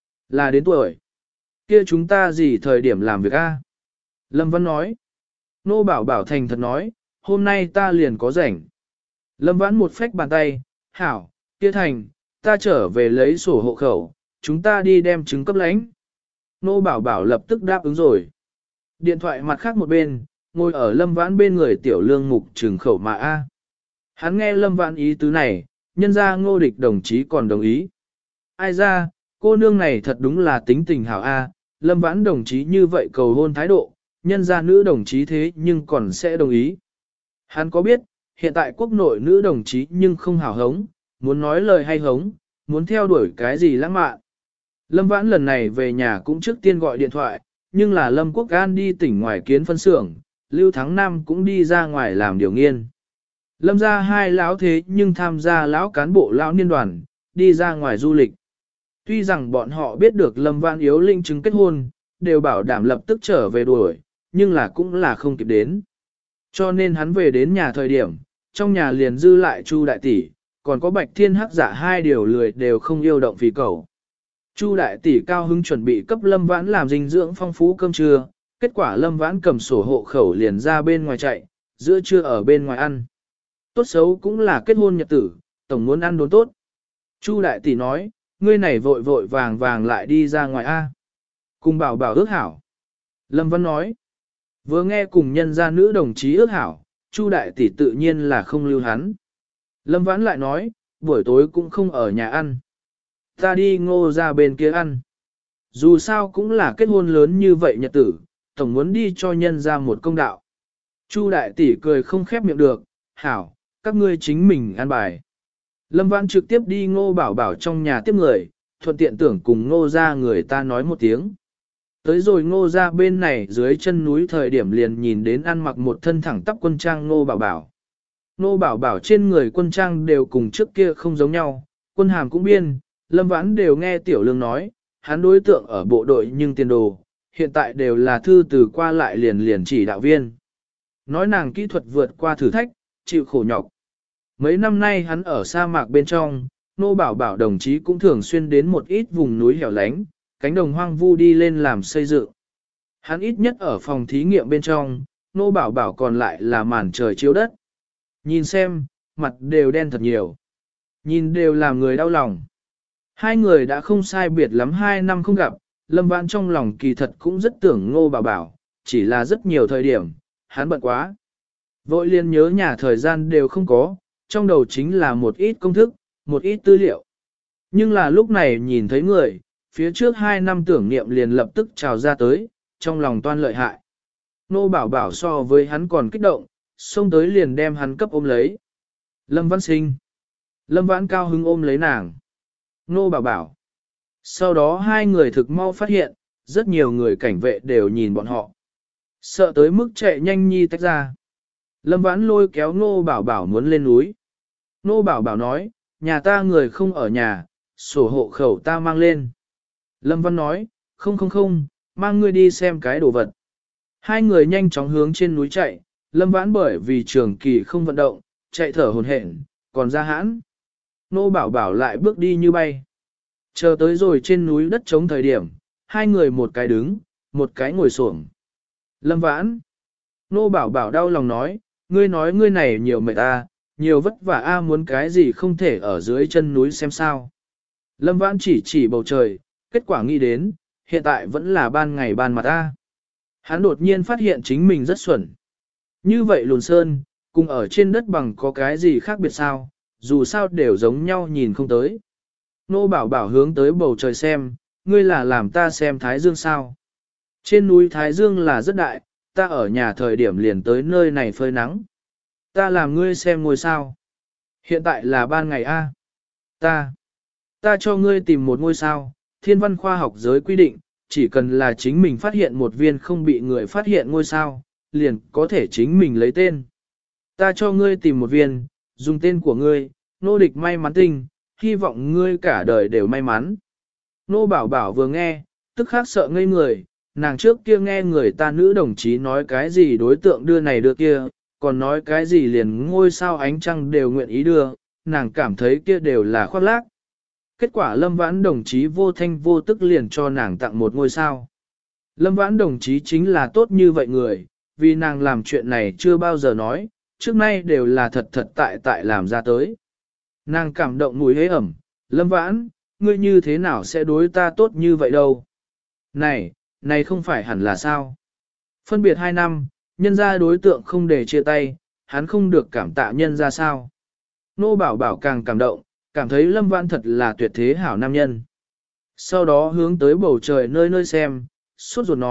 Là đến tuổi. Kia chúng ta gì thời điểm làm việc a? Lâm Văn nói. Ngô Bảo Bảo thành thật nói, hôm nay ta liền có rảnh. Lâm Vãn một phách bàn tay, hảo, kia thành, ta trở về lấy sổ hộ khẩu, chúng ta đi đem chứng cấp lãnh. Ngô Bảo Bảo lập tức đáp ứng rồi. Điện thoại mặt khác một bên, ngồi ở Lâm Vãn bên người tiểu lương mục trừng khẩu mà A. Hắn nghe Lâm Vãn ý tứ này, nhân ra Ngô Địch đồng chí còn đồng ý. Ai ra, cô nương này thật đúng là tính tình hảo A, Lâm Vãn đồng chí như vậy cầu hôn thái độ, nhân gia nữ đồng chí thế nhưng còn sẽ đồng ý. Hắn có biết, hiện tại quốc nội nữ đồng chí nhưng không hào hống, muốn nói lời hay hống, muốn theo đuổi cái gì lãng mạn. Lâm Vãn lần này về nhà cũng trước tiên gọi điện thoại, nhưng là Lâm Quốc An đi tỉnh ngoài kiến phân xưởng, Lưu Thắng Nam cũng đi ra ngoài làm điều nghiên. Lâm ra hai lão thế nhưng tham gia lão cán bộ lão niên đoàn, đi ra ngoài du lịch. Tuy rằng bọn họ biết được Lâm Vãn yếu linh chứng kết hôn, đều bảo đảm lập tức trở về đuổi, nhưng là cũng là không kịp đến. Cho nên hắn về đến nhà thời điểm, trong nhà liền dư lại Chu đại tỷ, còn có Bạch Thiên Hắc Dạ hai điều lười đều không yêu động vì cầu. Chu đại tỷ cao hứng chuẩn bị cấp Lâm Vãn làm dinh dưỡng phong phú cơm trưa, kết quả Lâm Vãn cầm sổ hộ khẩu liền ra bên ngoài chạy, giữa trưa ở bên ngoài ăn. Tốt xấu cũng là kết hôn nhật tử, tổng muốn ăn đốn tốt. Chu đại tỷ nói, ngươi này vội vội vàng vàng lại đi ra ngoài A. Cùng bảo bảo ước hảo. Lâm Vãn nói, vừa nghe cùng nhân gia nữ đồng chí ước hảo, Chu đại tỷ tự nhiên là không lưu hắn. Lâm Vãn lại nói, buổi tối cũng không ở nhà ăn. Ta đi Ngô ra bên kia ăn. Dù sao cũng là kết hôn lớn như vậy nhật tử, tổng muốn đi cho nhân ra một công đạo. Chu đại tỷ cười không khép miệng được, hảo, các ngươi chính mình ăn bài. Lâm Vãn trực tiếp đi Ngô Bảo Bảo trong nhà tiếp người, thuận tiện tưởng cùng Ngô ra người ta nói một tiếng. Tới rồi Ngô ra bên này dưới chân núi thời điểm liền nhìn đến ăn mặc một thân thẳng tắp quân trang Ngô Bảo Bảo. Ngô Bảo Bảo trên người quân trang đều cùng trước kia không giống nhau, quân hàm cũng biên, Lâm Vãn đều nghe Tiểu Lương nói, hắn đối tượng ở bộ đội nhưng tiền đồ, hiện tại đều là thư từ qua lại liền liền chỉ đạo viên. Nói nàng kỹ thuật vượt qua thử thách, chịu khổ nhọc. Mấy năm nay hắn ở sa mạc bên trong, Nô Bảo Bảo đồng chí cũng thường xuyên đến một ít vùng núi hẻo lánh, cánh đồng hoang vu đi lên làm xây dựng. Hắn ít nhất ở phòng thí nghiệm bên trong, Nô Bảo Bảo còn lại là màn trời chiếu đất. Nhìn xem, mặt đều đen thật nhiều. Nhìn đều làm người đau lòng. Hai người đã không sai biệt lắm hai năm không gặp, Lâm Vãn trong lòng kỳ thật cũng rất tưởng Ngô Bảo Bảo, chỉ là rất nhiều thời điểm, hắn bận quá. Vội liền nhớ nhà thời gian đều không có, trong đầu chính là một ít công thức, một ít tư liệu. Nhưng là lúc này nhìn thấy người, phía trước hai năm tưởng niệm liền lập tức trào ra tới, trong lòng toan lợi hại. Ngô Bảo Bảo so với hắn còn kích động, xông tới liền đem hắn cấp ôm lấy. Lâm Văn Sinh. Lâm Vãn cao hứng ôm lấy nàng. Ngô Bảo Bảo. Sau đó hai người thực mau phát hiện, rất nhiều người cảnh vệ đều nhìn bọn họ. Sợ tới mức chạy nhanh nhi tách ra. Lâm Vãn lôi kéo Ngô Bảo Bảo muốn lên núi. Ngô Bảo Bảo nói, nhà ta người không ở nhà, sổ hộ khẩu ta mang lên. Lâm Văn nói, không không không, mang ngươi đi xem cái đồ vật. Hai người nhanh chóng hướng trên núi chạy, Lâm Vãn bởi vì trường kỳ không vận động, chạy thở hồn hển, còn ra hãn. Ngô Bảo Bảo lại bước đi như bay. Chờ tới rồi trên núi đất trống thời điểm, hai người một cái đứng, một cái ngồi xổm. Lâm Vãn. Ngô Bảo Bảo đau lòng nói, ngươi nói ngươi này nhiều mệt a, nhiều vất vả a, muốn cái gì không thể ở dưới chân núi xem sao. Lâm Vãn chỉ chỉ bầu trời, kết quả nghĩ đến, hiện tại vẫn là ban ngày ban mặt a. Hắn đột nhiên phát hiện chính mình rất xuẩn. Như vậy lùn sơn, cùng ở trên đất bằng có cái gì khác biệt sao, dù sao đều giống nhau nhìn không tới. Nô Bảo Bảo hướng tới bầu trời xem, ngươi là làm ta xem Thái Dương sao. Trên núi Thái Dương là rất đại, ta ở nhà thời điểm liền tới nơi này phơi nắng. Ta làm ngươi xem ngôi sao. Hiện tại là ban ngày A. Ta. Ta cho ngươi tìm một ngôi sao, thiên văn khoa học giới quy định, chỉ cần là chính mình phát hiện một viên không bị người phát hiện ngôi sao, liền có thể chính mình lấy tên. Ta cho ngươi tìm một viên, dùng tên của ngươi, nô địch may mắn tinh, hy vọng ngươi cả đời đều may mắn. Nô Bảo Bảo vừa nghe, tức khắc sợ ngây người, nàng trước kia nghe người ta nữ đồng chí nói cái gì đối tượng đưa này đưa kia, còn nói cái gì liền ngôi sao ánh trăng đều nguyện ý đưa, nàng cảm thấy kia đều là khoác lác. Kết quả Lâm Vãn đồng chí vô thanh vô tức liền cho nàng tặng một ngôi sao. Lâm Vãn đồng chí chính là tốt như vậy người, vì nàng làm chuyện này chưa bao giờ nói, trước nay đều là thật thật tại tại làm ra tới. Nàng cảm động mùi hế ẩm, Lâm Vãn, ngươi như thế nào sẽ đối ta tốt như vậy đâu? Này, này không phải hẳn là sao? Phân biệt hai năm, nhân ra đối tượng không để chia tay, hắn không được cảm tạ nhân ra sao? Nô Bảo Bảo càng cảm động, cảm thấy Lâm Vãn thật là tuyệt thế hảo nam nhân. Sau đó hướng tới bầu trời nơi nơi xem, suốt ruột nói,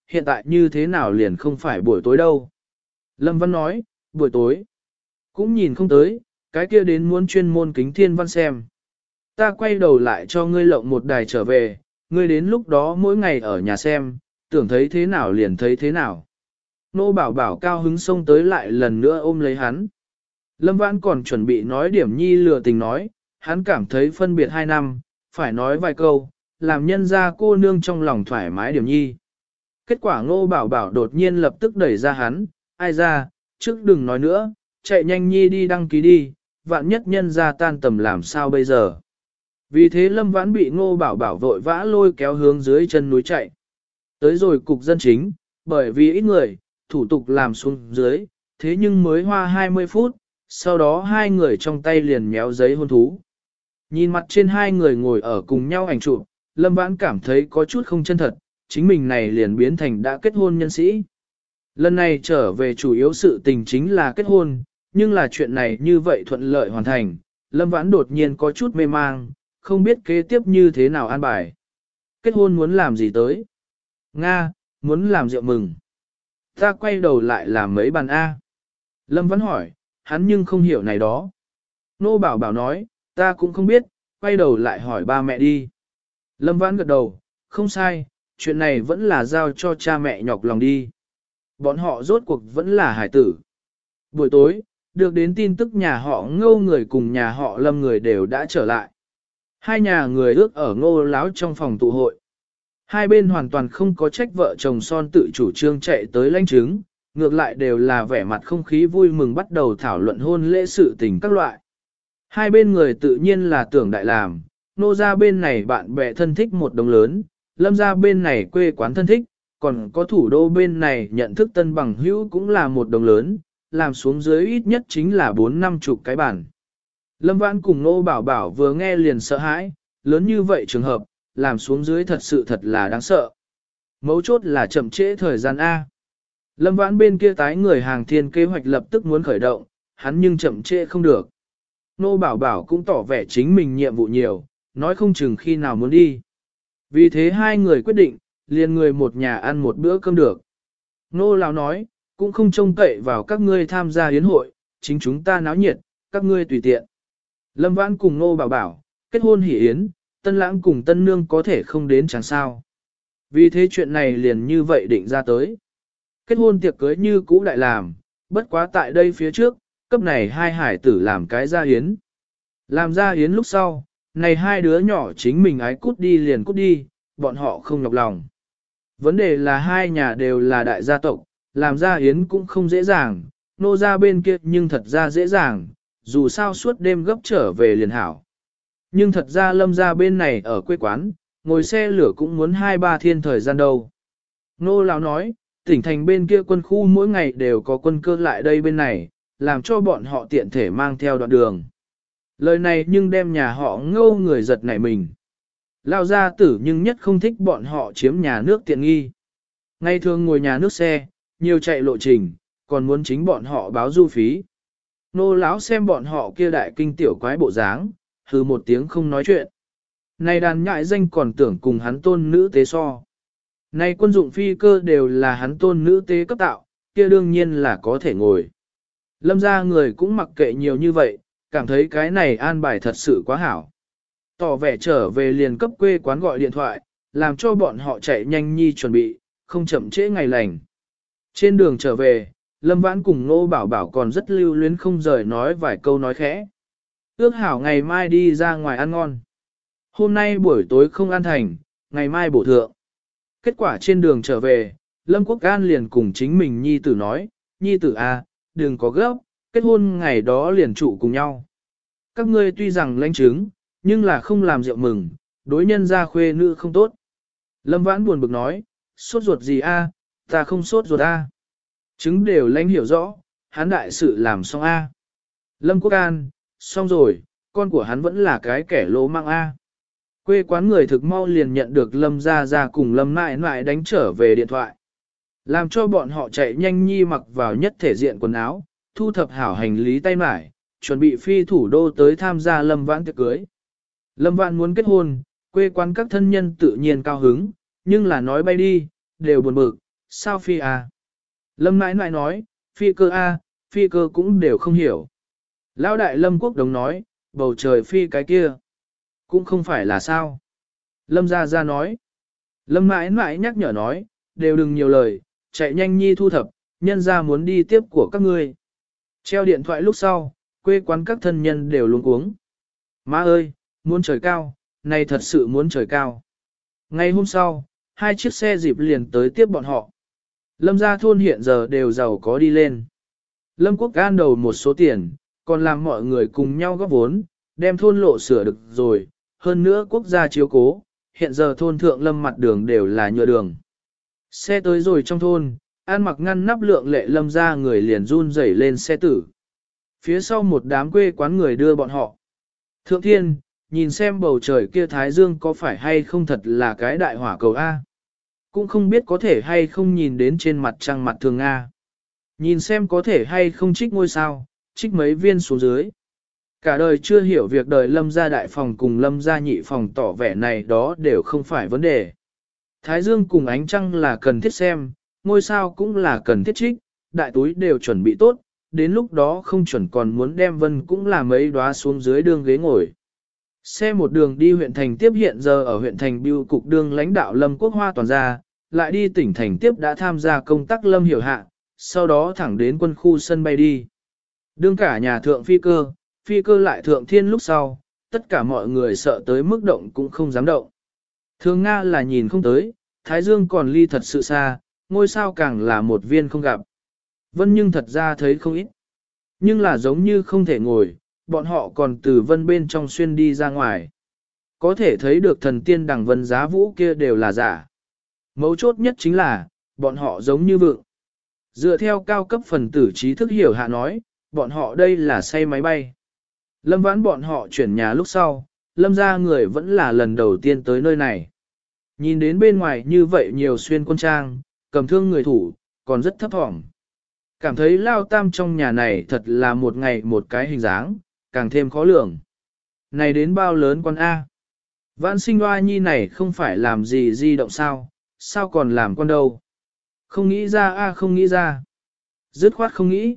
hiện tại như thế nào liền không phải buổi tối đâu. Lâm Văn nói, buổi tối, cũng nhìn không tới, cái kia đến muốn chuyên môn kính thiên văn xem. Ta quay đầu lại cho ngươi lộng một đài trở về, ngươi đến lúc đó mỗi ngày ở nhà xem, tưởng thấy thế nào liền thấy thế nào. Nô bảo bảo cao hứng xông tới lại lần nữa ôm lấy hắn. Lâm Vãn còn chuẩn bị nói điểm nhi lừa tình nói, hắn cảm thấy phân biệt hai năm, phải nói vài câu, làm nhân ra cô nương trong lòng thoải mái điểm nhi. Kết quả ngô bảo bảo đột nhiên lập tức đẩy ra hắn, ai ra, trước đừng nói nữa, chạy nhanh nhi đi đăng ký đi, vạn nhất nhân ra tan tầm làm sao bây giờ. Vì thế Lâm Vãn bị ngô bảo bảo vội vã lôi kéo hướng dưới chân núi chạy. Tới rồi cục dân chính, bởi vì ít người, thủ tục làm xuống dưới, thế nhưng mới hoa hai mươi phút, sau đó hai người trong tay liền méo giấy hôn thú. Nhìn mặt trên hai người ngồi ở cùng nhau ảnh chụp, Lâm Vãn cảm thấy có chút không chân thật, chính mình này liền biến thành đã kết hôn nhân sĩ. Lần này trở về chủ yếu sự tình chính là kết hôn, nhưng là chuyện này như vậy thuận lợi hoàn thành, Lâm Vãn đột nhiên có chút mê mang, không biết kế tiếp như thế nào an bài. Kết hôn muốn làm gì tới? Nga, muốn làm rượu mừng. Ta quay đầu lại làm mấy bàn A. Lâm Vãn hỏi, hắn nhưng không hiểu này đó. Nô bảo bảo nói, ta cũng không biết, quay đầu lại hỏi ba mẹ đi. Lâm Vãn gật đầu, không sai, chuyện này vẫn là giao cho cha mẹ nhọc lòng đi. Bọn họ rốt cuộc vẫn là hải tử. Buổi tối, được đến tin tức nhà họ Ngô người cùng nhà họ Lâm người đều đã trở lại. Hai nhà người ước ở Ngô Láo trong phòng tụ hội. Hai bên hoàn toàn không có trách vợ chồng son tự chủ trương chạy tới lãnh chứng, ngược lại đều là vẻ mặt không khí vui mừng bắt đầu thảo luận hôn lễ sự tình các loại. Hai bên người tự nhiên là tưởng đại làm, Nô ra bên này bạn bè thân thích một đồng lớn, Lâm ra bên này quê quán thân thích, còn có thủ đô bên này nhận thức tân bằng hữu cũng là một đồng lớn, làm xuống dưới ít nhất chính là bốn năm chục cái bản. Lâm Vãn cùng Nô Bảo Bảo vừa nghe liền sợ hãi, lớn như vậy trường hợp, làm xuống dưới thật sự thật là đáng sợ. Mấu chốt là chậm trễ thời gian A. Lâm Vãn bên kia tái người hàng thiên kế hoạch lập tức muốn khởi động, hắn nhưng chậm trễ không được. Nô Bảo Bảo cũng tỏ vẻ chính mình nhiệm vụ nhiều, nói không chừng khi nào muốn đi. Vì thế hai người quyết định, liền người một nhà ăn một bữa cơm được. Nô Lão nói, cũng không trông cậy vào các ngươi tham gia yến hội, chính chúng ta náo nhiệt, các ngươi tùy tiện. Lâm Vãn cùng Nô Bảo Bảo, kết hôn hỷ yến, tân lãng cùng tân nương có thể không đến chẳng sao. Vì thế chuyện này liền như vậy định ra tới. Kết hôn tiệc cưới như cũ đại làm, bất quá tại đây phía trước, cấp này hai hải tử làm cái gia yến. Làm gia yến lúc sau, này hai đứa nhỏ chính mình ái cút đi liền cút đi, bọn họ không nhọc lòng. Vấn đề là hai nhà đều là đại gia tộc, làm gia yến cũng không dễ dàng, nô ra bên kia nhưng thật ra dễ dàng, dù sao suốt đêm gấp trở về liền hảo. Nhưng thật ra Lâm ra bên này ở quê quán, ngồi xe lửa cũng muốn hai ba thiên thời gian đâu. Nô Lão nói, tỉnh thành bên kia quân khu mỗi ngày đều có quân cơ lại đây bên này, làm cho bọn họ tiện thể mang theo đoạn đường. Lời này nhưng đem nhà họ Ngô người giật nảy mình. Lao gia tử nhưng nhất không thích bọn họ chiếm nhà nước tiện nghi. Ngày thường ngồi nhà nước xe, nhiều chạy lộ trình, còn muốn chính bọn họ báo du phí. Nô Lão xem bọn họ kia đại kinh tiểu quái bộ dáng, hừ một tiếng không nói chuyện. Này đàn nhại danh còn tưởng cùng hắn tôn nữ tế so. Này quân dụng phi cơ đều là hắn tôn nữ tế cấp tạo, kia đương nhiên là có thể ngồi. Lâm ra người cũng mặc kệ nhiều như vậy, cảm thấy cái này an bài thật sự quá hảo. Tỏ vẻ trở về liền cấp quê quán gọi điện thoại, làm cho bọn họ chạy nhanh nhi chuẩn bị, không chậm trễ ngày lành. Trên đường trở về, Lâm Vãn cùng Nô Bảo Bảo còn rất lưu luyến không rời nói vài câu nói khẽ. Ước hảo ngày mai đi ra ngoài ăn ngon. Hôm nay buổi tối không ăn thành, ngày mai bổ thượng. Kết quả trên đường trở về, Lâm Quốc An liền cùng chính mình nhi tử nói, nhi tử à, đừng có gấp, kết hôn ngày đó liền trụ cùng nhau. Các ngươi tuy rằng lãnh chứng, nhưng là không làm rượu mừng, đối nhân ra khuê nữ không tốt. Lâm Vãn buồn bực nói, sốt ruột gì a? Ta không sốt ruột a. Chứng đều lãnh hiểu rõ, hắn đại sự làm xong a. Lâm Quốc An, xong rồi, con của hắn vẫn là cái kẻ lỗ mang a. Quê quán người thực mau liền nhận được Lâm Gia Gia cùng Lâm Nại Nại đánh trở về điện thoại. Làm cho bọn họ chạy nhanh nhi mặc vào nhất thể diện quần áo, thu thập hảo hành lý tay mải, chuẩn bị phi thủ đô tới tham gia Lâm Vãn tiệc cưới. Lâm Vãn muốn kết hôn, quê quán các thân nhân tự nhiên cao hứng, nhưng là nói bay đi, đều buồn bực, sao phi à? Lâm nãi nãi nói, phi cơ a, phi cơ cũng đều không hiểu. Lão đại Lâm Quốc Đồng nói, bầu trời phi cái kia, cũng không phải là sao. Lâm Gia Gia nói, Lâm mãi mãi nhắc nhở nói, đều đừng nhiều lời, chạy nhanh nhi thu thập, nhân ra muốn đi tiếp của các ngươi. Treo điện thoại lúc sau, quê quán các thân nhân đều luống cuống. Má ơi, muốn trời cao, này thật sự muốn trời cao. Ngày hôm sau, hai chiếc xe dịp liền tới tiếp bọn họ. Lâm gia thôn hiện giờ đều giàu có đi lên. Lâm Quốc gan đầu một số tiền, còn làm mọi người cùng nhau góp vốn, đem thôn lộ sửa được rồi. Hơn nữa quốc gia chiếu cố, hiện giờ thôn thượng lâm mặt đường đều là nhựa đường. Xe tới rồi trong thôn, An Mặc ngăn nắp lượng lệ Lâm gia người liền run rẩy lên xe tử. Phía sau một đám quê quán người đưa bọn họ. Thượng thiên, nhìn xem bầu trời kia thái dương có phải hay không thật là cái đại hỏa cầu A. Cũng không biết có thể hay không nhìn đến trên mặt trăng mặt thường A. Nhìn xem có thể hay không trích ngôi sao, trích mấy viên xuống dưới. Cả đời chưa hiểu việc đời Lâm gia đại phòng cùng Lâm gia nhị phòng tỏ vẻ này đó đều không phải vấn đề. Thái dương cùng ánh trăng là cần thiết xem, ngôi sao cũng là cần thiết trích, đại túi đều chuẩn bị tốt, đến lúc đó không chuẩn còn muốn đem vân cũng là mấy đóa xuống dưới đường ghế ngồi. Xe một đường đi huyện thành tiếp hiện giờ ở huyện thành bưu cục đương lãnh đạo Lâm Quốc Hoa toàn gia, lại đi tỉnh thành tiếp đã tham gia công tác Lâm Hiểu Hạ, sau đó thẳng đến quân khu sân bay đi. Đương cả nhà thượng phi cơ, phi cơ lại thượng thiên lúc sau, tất cả mọi người sợ tới mức động cũng không dám động. Thường Nga là nhìn không tới, Thái Dương còn ly thật sự xa, ngôi sao càng là một viên không gặp. Vân nhưng thật ra thấy không ít. Nhưng là giống như không thể ngồi, bọn họ còn từ vân bên trong xuyên đi ra ngoài. Có thể thấy được thần tiên đẳng vân giá vũ kia đều là giả. Mấu chốt nhất chính là, bọn họ giống như vượng. Dựa theo cao cấp phần tử trí thức hiểu hạ nói, bọn họ đây là say máy bay. Lâm vãn bọn họ chuyển nhà lúc sau, lâm ra người vẫn là lần đầu tiên tới nơi này. Nhìn đến bên ngoài như vậy nhiều xuyên quân trang, cầm thương người thủ, còn rất thấp thỏm. Cảm thấy lao tam trong nhà này thật là một ngày một cái hình dáng, càng thêm khó lường. Này đến bao lớn con A. Vãn sinh hoa nhi này không phải làm gì di động sao, sao còn làm con đâu. Không nghĩ ra A không nghĩ ra. Dứt khoát không nghĩ.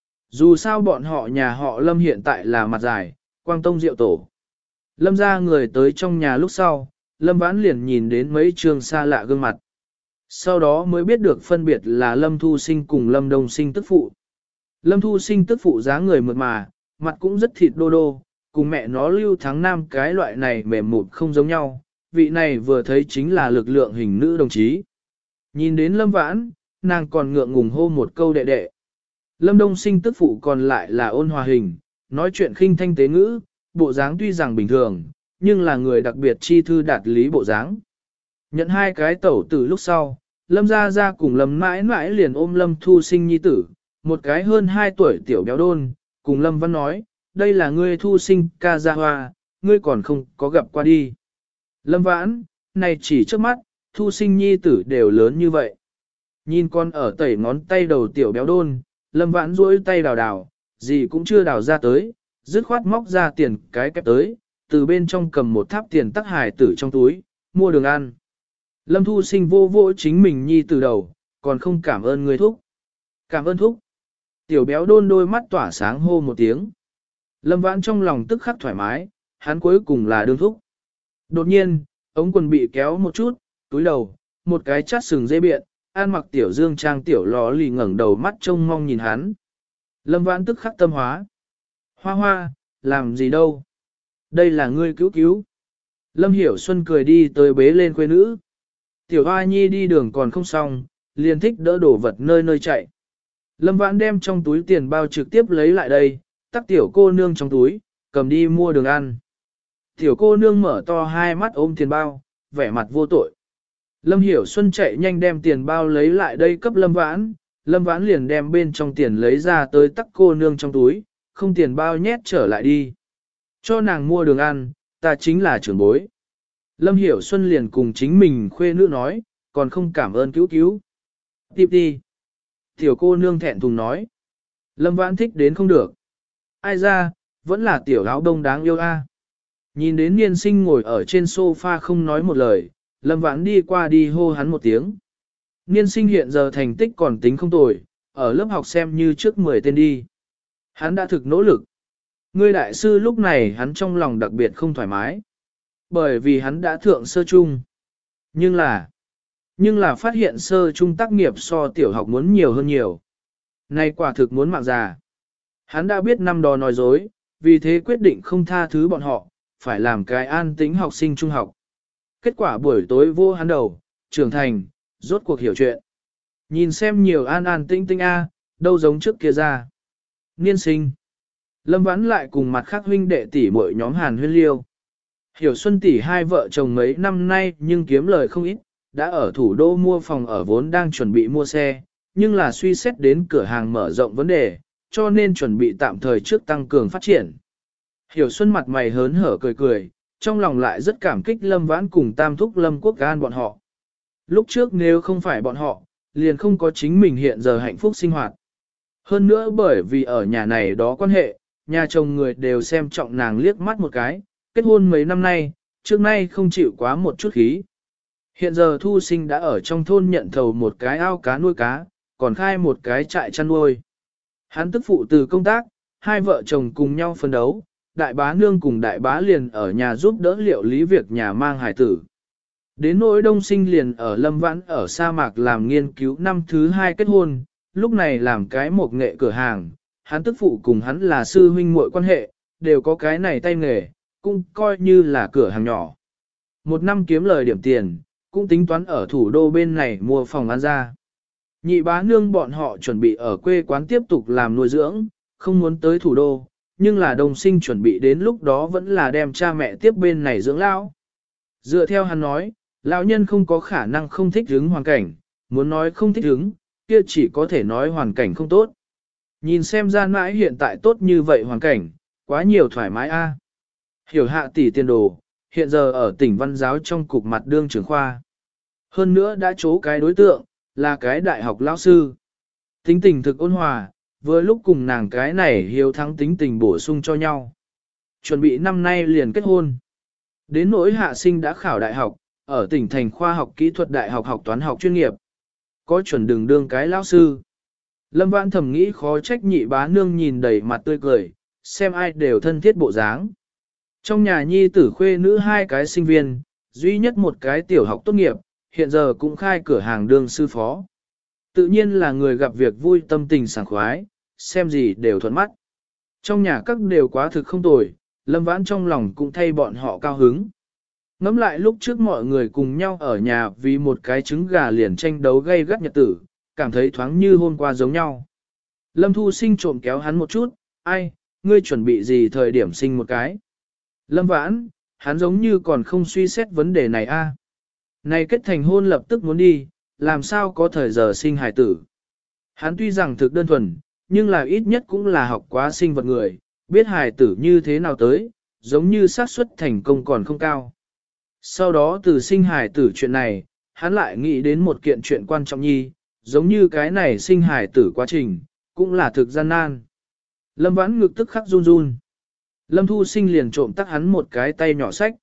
Dù sao bọn họ nhà họ Lâm hiện tại là mặt dài, quang tông diệu tổ. Lâm ra người tới trong nhà lúc sau, Lâm vãn liền nhìn đến mấy trường xa lạ gương mặt. Sau đó mới biết được phân biệt là Lâm Thu Sinh cùng Lâm Đông Sinh tức phụ. Lâm Thu Sinh tức phụ dáng người mượt mà, mặt cũng rất thịt đô đô, cùng mẹ nó Lưu Thắng Nam cái loại này mềm mụt không giống nhau, vị này vừa thấy chính là lực lượng hình nữ đồng chí. Nhìn đến Lâm Vãn, nàng còn ngượng ngùng hô một câu đệ đệ. Lâm Đông Sinh tức phụ còn lại là ôn hòa hình, nói chuyện khinh thanh tế ngữ, bộ dáng tuy rằng bình thường, nhưng là người đặc biệt chi thư đạt lý bộ dáng. Nhận hai cái tẩu tử lúc sau, Lâm Gia Gia cùng Lâm mãi mãi liền ôm Lâm Thu Sinh nhi tử, một cái hơn hai tuổi tiểu béo đôn, cùng Lâm Văn nói, đây là ngươi Thu Sinh ca gia hoa, ngươi còn không có gặp qua đi. Lâm Vãn, này chỉ trước mắt, Thu Sinh nhi tử đều lớn như vậy. Nhìn con ở tẩy ngón tay đầu tiểu béo đôn, Lâm Vãn duỗi tay đào đào, gì cũng chưa đào ra tới, dứt khoát móc ra tiền cái kẹp tới, từ bên trong cầm một tháp tiền tắc hải tử trong túi, mua đường ăn. Lâm Thu Sinh vô vô chính mình nhi từ đầu, còn không cảm ơn người thúc. Cảm ơn thúc. Tiểu béo đôn đôi mắt tỏa sáng hô một tiếng. Lâm Vãn trong lòng tức khắc thoải mái, hắn cuối cùng là đương thúc. Đột nhiên, ống quần bị kéo một chút, túi đầu, một cái chát sừng dây biện, An Mặc tiểu dương trang tiểu ló lì ngẩng đầu mắt trông mong nhìn hắn. Lâm Vãn tức khắc tâm hóa. Hoa hoa, làm gì đâu? Đây là ngươi cứu cứu. Lâm Hiểu Xuân cười đi tới bế lên quê nữ. Tiểu Hoa Nhi đi đường còn không xong, liền thích đỡ đổ vật nơi nơi chạy. Lâm Vãn đem trong túi tiền bao trực tiếp lấy lại đây, tắc tiểu cô nương trong túi, cầm đi mua đường ăn. Tiểu cô nương mở to hai mắt ôm tiền bao, vẻ mặt vô tội. Lâm Hiểu Xuân chạy nhanh đem tiền bao lấy lại đây cấp Lâm Vãn, Lâm Vãn liền đem bên trong tiền lấy ra tới tắc cô nương trong túi, không tiền bao nhét trở lại đi. Cho nàng mua đường ăn, ta chính là trưởng bối. Lâm Hiểu Xuân liền cùng chính mình khuê nữ nói, còn không cảm ơn cứu cứu. Tiếp đi. Tiểu cô nương thẹn thùng nói. Lâm Vãn thích đến không được. Ai ra, vẫn là tiểu áo đông đáng yêu a. Nhìn đến niên sinh ngồi ở trên sofa không nói một lời, Lâm Vãn đi qua đi hô hắn một tiếng. Niên sinh hiện giờ thành tích còn tính không tồi, ở lớp học xem như trước mười tên đi. Hắn đã thực nỗ lực. Ngươi đại sư lúc này hắn trong lòng đặc biệt không thoải mái. Bởi vì hắn đã thượng sơ trung. Nhưng là, nhưng là phát hiện sơ trung tác nghiệp so tiểu học muốn nhiều hơn nhiều. Nay quả thực muốn mạng già. Hắn đã biết năm đó nói dối, vì thế quyết định không tha thứ bọn họ, phải làm cái an tĩnh học sinh trung học. Kết quả buổi tối vô hắn đầu, trưởng thành, rốt cuộc hiểu chuyện. Nhìn xem nhiều an an tĩnh tĩnh a, đâu giống trước kia ra. Niên sinh. Lâm Vãn lại cùng mặt khác huynh đệ tỷ muội nhóm Hàn Huyên liêu. Hiểu Xuân tỷ hai vợ chồng mấy năm nay nhưng kiếm lời không ít, đã ở thủ đô mua phòng ở vốn đang chuẩn bị mua xe, nhưng là suy xét đến cửa hàng mở rộng vấn đề, cho nên chuẩn bị tạm thời trước tăng cường phát triển. Hiểu Xuân mặt mày hớn hở cười cười, trong lòng lại rất cảm kích Lâm Vãn cùng Tam Thúc Lâm Quốc Gan bọn họ. Lúc trước nếu không phải bọn họ, liền không có chính mình hiện giờ hạnh phúc sinh hoạt. Hơn nữa bởi vì ở nhà này đó quan hệ, nhà chồng người đều xem trọng nàng liếc mắt một cái, kết hôn mấy năm nay, trước nay không chịu quá một chút khí. Hiện giờ Thu Sinh đã ở trong thôn nhận thầu một cái ao cá nuôi cá, còn khai một cái trại chăn nuôi. Hắn tức phụ từ công tác, hai vợ chồng cùng nhau phân đấu, đại bá nương cùng đại bá liền ở nhà giúp đỡ liệu lý việc nhà mang hài tử. Đến nỗi Đông Sinh liền ở Lâm Vãn ở sa mạc làm nghiên cứu năm thứ hai kết hôn, lúc này làm cái một nghệ cửa hàng, hắn tức phụ cùng hắn là sư huynh muội quan hệ, đều có cái này tay nghề, cũng coi như là cửa hàng nhỏ. Một năm kiếm lời điểm tiền, cũng tính toán ở thủ đô bên này mua phòng ăn ra. Nhị bá nương bọn họ chuẩn bị ở quê quán tiếp tục làm nuôi dưỡng, không muốn tới thủ đô, nhưng là Đông Sinh chuẩn bị đến lúc đó vẫn là đem cha mẹ tiếp bên này dưỡng lão. Dựa theo hắn nói, lão nhân không có khả năng không thích ứng hoàn cảnh, muốn nói không thích ứng, kia chỉ có thể nói hoàn cảnh không tốt. Nhìn xem gian mãi hiện tại tốt như vậy hoàn cảnh, quá nhiều thoải mái a. Hiểu hạ tỷ tiền đồ, hiện giờ ở tỉnh văn giáo trong cục mặt đương trưởng khoa. Hơn nữa đã chố cái đối tượng, là cái đại học lão sư. Tính tình thực ôn hòa, vừa lúc cùng nàng cái này hiếu thắng tính tình bổ sung cho nhau. Chuẩn bị năm nay liền kết hôn. Đến nỗi hạ sinh đã khảo đại học, ở tỉnh thành khoa học kỹ thuật đại học học toán học chuyên nghiệp. Có chuẩn đường đương cái lão sư. Lâm Vãn thầm nghĩ khó trách nhị bá nương nhìn đầy mặt tươi cười, xem ai đều thân thiết bộ dáng. Trong nhà nhi tử khuê nữ hai cái sinh viên, duy nhất một cái tiểu học tốt nghiệp, hiện giờ cũng khai cửa hàng đương sư phó. Tự nhiên là người gặp việc vui tâm tình sảng khoái, xem gì đều thuận mắt. Trong nhà các đều quá thực không tồi, Lâm Vãn trong lòng cũng thay bọn họ cao hứng. Ngắm lại lúc trước mọi người cùng nhau ở nhà vì một cái trứng gà liền tranh đấu gây gắt nhật tử, cảm thấy thoáng như hôm qua giống nhau. Lâm Thu Sinh trộm kéo hắn một chút, ai, ngươi chuẩn bị gì thời điểm sinh một cái. Lâm Vãn, hắn giống như còn không suy xét vấn đề này a. Này kết thành hôn lập tức muốn đi, làm sao có thời giờ sinh hài tử. Hắn tuy rằng thực đơn thuần, nhưng là ít nhất cũng là học quá sinh vật người, biết hài tử như thế nào tới, giống như xác suất thành công còn không cao. Sau đó từ sinh hài tử chuyện này, hắn lại nghĩ đến một kiện chuyện quan trọng nhi, giống như cái này sinh hài tử quá trình, cũng là thực gian nan. Lâm Vãn ngực tức khắc run run. Lâm Thu Sinh liền trộm tắt hắn một cái tay nhỏ sách.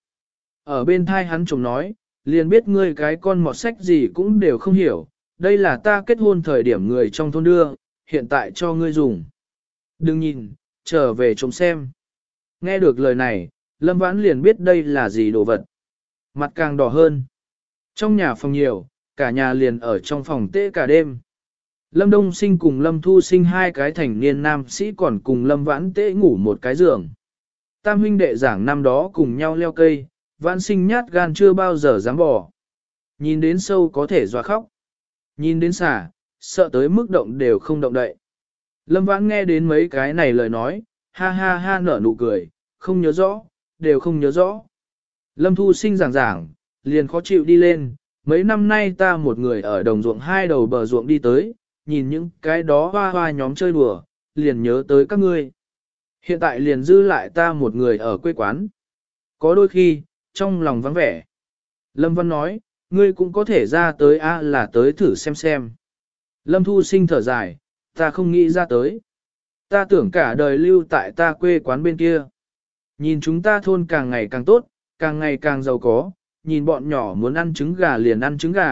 Ở bên thai hắn trộm nói, liền biết ngươi cái con mọt sách gì cũng đều không hiểu, đây là ta kết hôn thời điểm người trong thôn đưa, hiện tại cho ngươi dùng. Đừng nhìn, trở về trông xem. Nghe được lời này, Lâm Vãn liền biết đây là gì đồ vật. Mặt càng đỏ hơn. Trong nhà phòng nhiều, cả nhà liền ở trong phòng tê cả đêm. Lâm Đông Sinh cùng Lâm Thu Sinh hai cái thành niên nam sĩ còn cùng Lâm Vãn tê ngủ một cái giường. Tam huynh đệ giảng năm đó cùng nhau leo cây, Vãn Sinh nhát gan chưa bao giờ dám bỏ. Nhìn đến sâu có thể dọa khóc. Nhìn đến xả, sợ tới mức động đều không động đậy. Lâm Vãn nghe đến mấy cái này lời nói, ha ha ha nở nụ cười, không nhớ rõ, đều không nhớ rõ. Lâm Thu Sinh giảng giảng, liền khó chịu đi lên, mấy năm nay ta một người ở đồng ruộng hai đầu bờ ruộng đi tới, nhìn những cái đó hoa hoa nhóm chơi đùa, liền nhớ tới các ngươi. Hiện tại liền dư lại ta một người ở quê quán. Có đôi khi, trong lòng vắng vẻ. Lâm Văn nói, ngươi cũng có thể ra tới a là tới thử xem xem. Lâm Thu Sinh thở dài, ta không nghĩ ra tới. Ta tưởng cả đời lưu tại ta quê quán bên kia. Nhìn chúng ta thôn càng ngày càng tốt, càng ngày càng giàu có, nhìn bọn nhỏ muốn ăn trứng gà liền ăn trứng gà,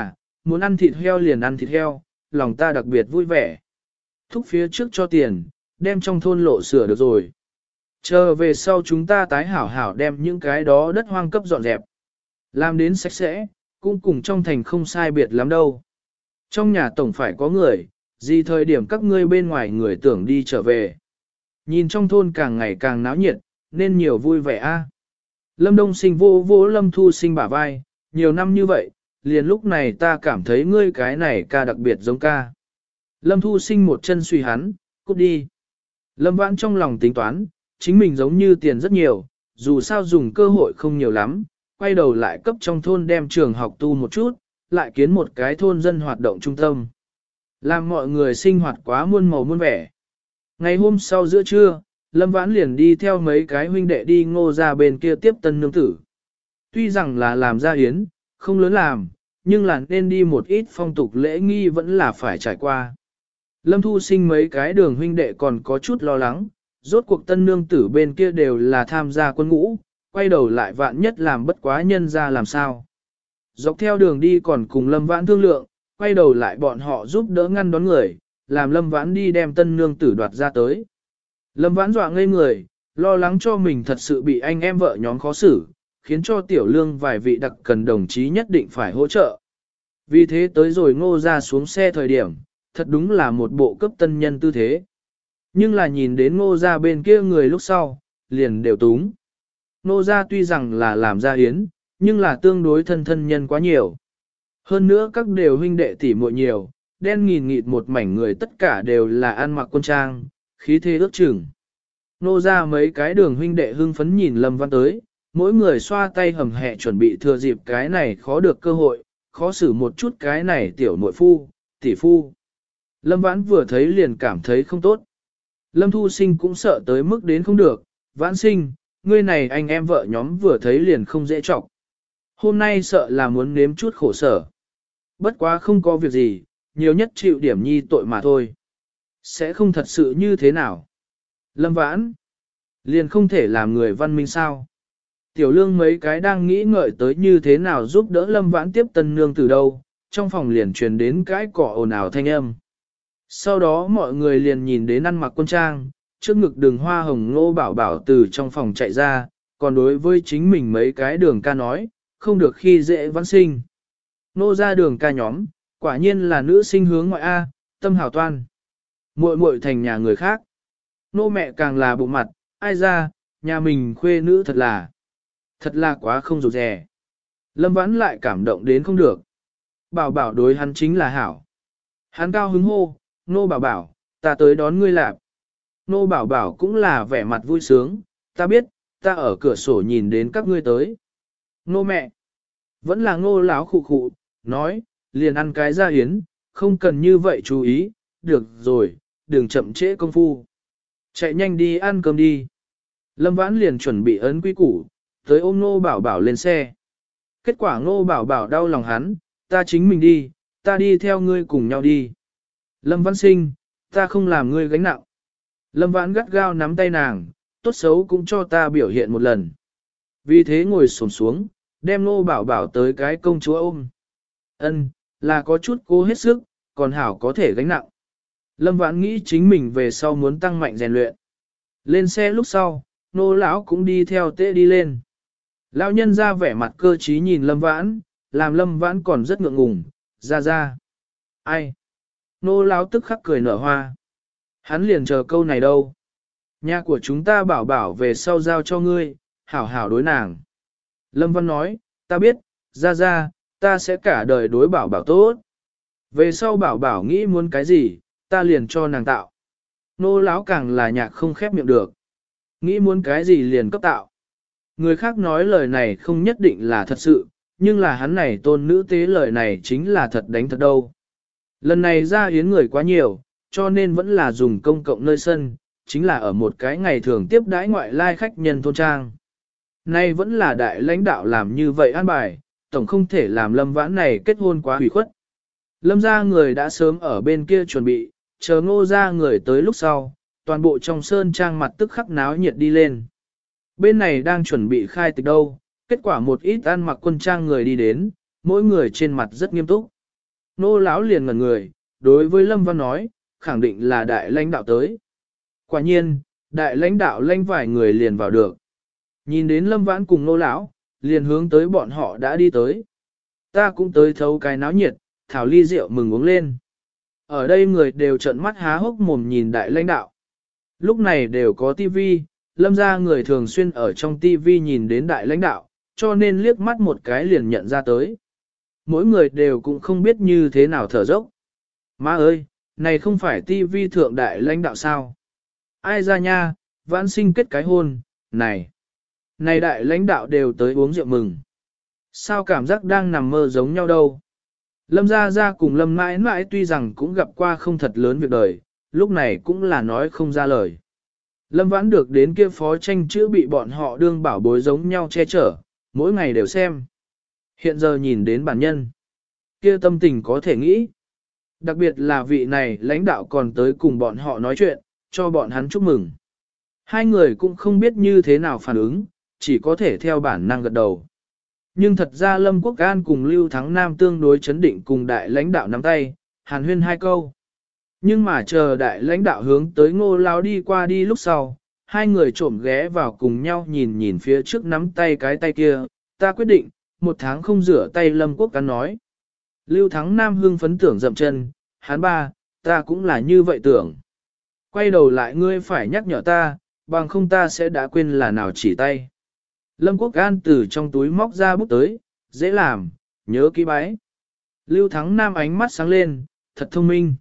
muốn ăn thịt heo liền ăn thịt heo, lòng ta đặc biệt vui vẻ. Thúc phía trước cho tiền, đem trong thôn lộ sửa được rồi. Chờ về sau chúng ta tái hảo hảo đem những cái đó đất hoang cấp dọn dẹp. Làm đến sạch sẽ, cũng cùng trong thành không sai biệt lắm đâu. Trong nhà tổng phải có người, gì thời điểm các ngươi bên ngoài người tưởng đi trở về. Nhìn trong thôn càng ngày càng náo nhiệt, nên nhiều vui vẻ a. Lâm Đông Sinh vô vô Lâm Thu Sinh bả vai, nhiều năm như vậy, liền lúc này ta cảm thấy ngươi cái này ca đặc biệt giống ca. Lâm Thu Sinh một chân suy hắn, cút đi. Lâm Vãn trong lòng tính toán, chính mình giống như tiền rất nhiều, dù sao dùng cơ hội không nhiều lắm, quay đầu lại cấp trong thôn đem trường học tu một chút, lại kiến một cái thôn dân hoạt động trung tâm. Làm mọi người sinh hoạt quá muôn màu muôn vẻ. Ngày hôm sau giữa trưa, Lâm Vãn liền đi theo mấy cái huynh đệ đi Ngô ra bên kia tiếp tân nương tử. Tuy rằng là làm gia hiến, không lớn làm, nhưng là nên đi một ít phong tục lễ nghi vẫn là phải trải qua. Lâm Thu Sinh mấy cái đường huynh đệ còn có chút lo lắng, rốt cuộc tân nương tử bên kia đều là tham gia quân ngũ, quay đầu lại vạn nhất làm bất quá nhân ra làm sao. Dọc theo đường đi còn cùng Lâm Vãn thương lượng, quay đầu lại bọn họ giúp đỡ ngăn đón người, làm Lâm Vãn đi đem tân nương tử đoạt ra tới. Lâm Vãn dọa ngây người, lo lắng cho mình thật sự bị anh em vợ nhóm khó xử, khiến cho tiểu lương vài vị đặc cần đồng chí nhất định phải hỗ trợ. Vì thế tới rồi Ngô ra xuống xe thời điểm, thật đúng là một bộ cấp tân nhân tư thế. Nhưng là nhìn đến Ngô ra bên kia người lúc sau, liền đều túng. Ngô ra tuy rằng là làm gia hiến, nhưng là tương đối thân thân nhân quá nhiều. Hơn nữa các đều huynh đệ tỷ muội nhiều, đen nghìn nghịt một mảnh người tất cả đều là ăn mặc quân trang, khí thế ước chừng. Nô ra mấy cái đường huynh đệ hưng phấn nhìn Lâm Văn tới, mỗi người xoa tay hầm hẹ chuẩn bị thừa dịp cái này khó được cơ hội, khó xử một chút cái này tiểu muội phu, tỷ phu. Lâm Vãn vừa thấy liền cảm thấy không tốt. Lâm Thu Sinh cũng sợ tới mức đến không được, Vãn Sinh, ngươi này anh em vợ nhóm vừa thấy liền không dễ trọng. Hôm nay sợ là muốn nếm chút khổ sở. Bất quá không có việc gì, nhiều nhất chịu điểm nhi tội mà thôi. Sẽ không thật sự như thế nào. Lâm Vãn, liền không thể làm người văn minh sao. Tiểu lương mấy cái đang nghĩ ngợi tới như thế nào giúp đỡ Lâm Vãn tiếp tân nương từ đâu, trong phòng liền truyền đến cái cỏ ồn ào thanh âm. Sau đó mọi người liền nhìn đến ăn mặc quân trang, trước ngực đường hoa hồng Ngô Bảo Bảo từ trong phòng chạy ra, còn đối với chính mình mấy cái đường ca nói, không được khi dễ Vãn Sinh. Nô ra đường ca nhóm, quả nhiên là nữ sinh hướng ngoại A, tâm hào toan. Muội muội thành nhà người khác. Nô mẹ càng là bụng mặt, ai ra, nhà mình khuê nữ thật là, thật là quá không rụt rè. Lâm Vãn lại cảm động đến không được. Bảo bảo đối hắn chính là hảo. Hắn cao hứng hô, nô bảo bảo, ta tới đón ngươi lạp. Nô bảo bảo cũng là vẻ mặt vui sướng, ta biết, ta ở cửa sổ nhìn đến các ngươi tới. Nô mẹ, vẫn là ngô láo khụ khụ, nói, liền ăn cái ra hiến, không cần như vậy chú ý, được rồi, đừng chậm trễ công phu. Chạy nhanh đi ăn cơm đi. Lâm Vãn liền chuẩn bị ấn quy củ, tới ôm Ngô Bảo Bảo lên xe. Kết quả Ngô Bảo Bảo đau lòng hắn, ta chính mình đi, ta đi theo ngươi cùng nhau đi. Lâm Vãn Sinh, ta không làm ngươi gánh nặng. Lâm Vãn gắt gao nắm tay nàng, tốt xấu cũng cho ta biểu hiện một lần. Vì thế ngồi xổm xuống, đem Ngô Bảo Bảo tới cái công chúa ôm. Ân, là có chút cố hết sức, còn hảo có thể gánh nặng. Lâm Vãn nghĩ chính mình về sau muốn tăng mạnh rèn luyện. Lên xe lúc sau, nô lão cũng đi theo tê đi lên. Lão nhân ra vẻ mặt cơ trí nhìn Lâm Vãn, làm Lâm Vãn còn rất ngượng ngùng, ra ra. Ai? Nô lão tức khắc cười nở hoa. Hắn liền chờ câu này đâu. Nhà của chúng ta bảo bảo về sau giao cho ngươi, hảo hảo đối nàng. Lâm Văn nói, ta biết, ra ra, ta sẽ cả đời đối bảo bảo tốt. Về sau bảo bảo nghĩ muốn cái gì, ta liền cho nàng tạo. Nô lão càng là nhạc không khép miệng được. Nghĩ muốn cái gì liền cấp tạo. Người khác nói lời này không nhất định là thật sự, nhưng là hắn này tôn nữ tế lời này chính là thật đánh thật đâu. Lần này ra yến người quá nhiều, cho nên vẫn là dùng công cộng nơi sân, chính là ở một cái ngày thường tiếp đãi ngoại lai khách nhân thôn trang. Nay vẫn là đại lãnh đạo làm như vậy an bài, tổng không thể làm Lâm Vãn này kết hôn quá hủy khuất. Lâm ra người đã sớm ở bên kia chuẩn bị, chờ Ngô ra người tới lúc sau, toàn bộ trong sơn trang mặt tức khắc náo nhiệt đi lên. Bên này đang chuẩn bị khai tịch đâu, kết quả một ít ăn mặc quân trang người đi đến, mỗi người trên mặt rất nghiêm túc. Nô lão liền ngẩn người, đối với Lâm Văn nói, khẳng định là đại lãnh đạo tới. Quả nhiên, đại lãnh đạo lãnh vài người liền vào được. Nhìn đến Lâm Vãn cùng nô lão, liền hướng tới bọn họ đã đi tới. Ta cũng tới thấu cái náo nhiệt, thảo ly rượu mừng uống lên. Ở đây người đều trợn mắt há hốc mồm nhìn đại lãnh đạo. Lúc này đều có tivi, Lâm ra người thường xuyên ở trong tivi nhìn đến đại lãnh đạo, cho nên liếc mắt một cái liền nhận ra tới. Mỗi người đều cũng không biết như thế nào thở dốc. Má ơi, này không phải tivi thượng đại lãnh đạo sao? Ai ra nha, vãn sinh kết cái hôn, này. Này đại lãnh đạo đều tới uống rượu mừng. Sao cảm giác đang nằm mơ giống nhau đâu? Lâm Gia Gia cùng Lâm mãi mãi tuy rằng cũng gặp qua không thật lớn việc đời, lúc này cũng là nói không ra lời. Lâm Vãn được đến kia phó tranh chữ bị bọn họ đương bảo bối giống nhau che chở, mỗi ngày đều xem. Hiện giờ nhìn đến bản nhân, kia tâm tình có thể nghĩ. Đặc biệt là vị này lãnh đạo còn tới cùng bọn họ nói chuyện, cho bọn hắn chúc mừng. Hai người cũng không biết như thế nào phản ứng, chỉ có thể theo bản năng gật đầu. Nhưng thật ra Lâm Quốc An cùng Lưu Thắng Nam tương đối chấn định cùng đại lãnh đạo nắm tay, hàn huyên hai câu. Nhưng mà chờ đại lãnh đạo hướng tới Ngô Lão đi qua đi lúc sau, hai người trộm ghé vào cùng nhau nhìn nhìn phía trước nắm tay cái tay kia, ta quyết định, một tháng không rửa tay. Lâm Quốc An nói. Lưu Thắng Nam hưng phấn tưởng dậm chân, hắn ba, ta cũng là như vậy tưởng. Quay đầu lại ngươi phải nhắc nhở ta, bằng không ta sẽ đã quên là nào chỉ tay. Lâm Quốc An từ trong túi móc ra bút tới, dễ làm, nhớ ký bái. Lưu Thắng Nam ánh mắt sáng lên, thật thông minh.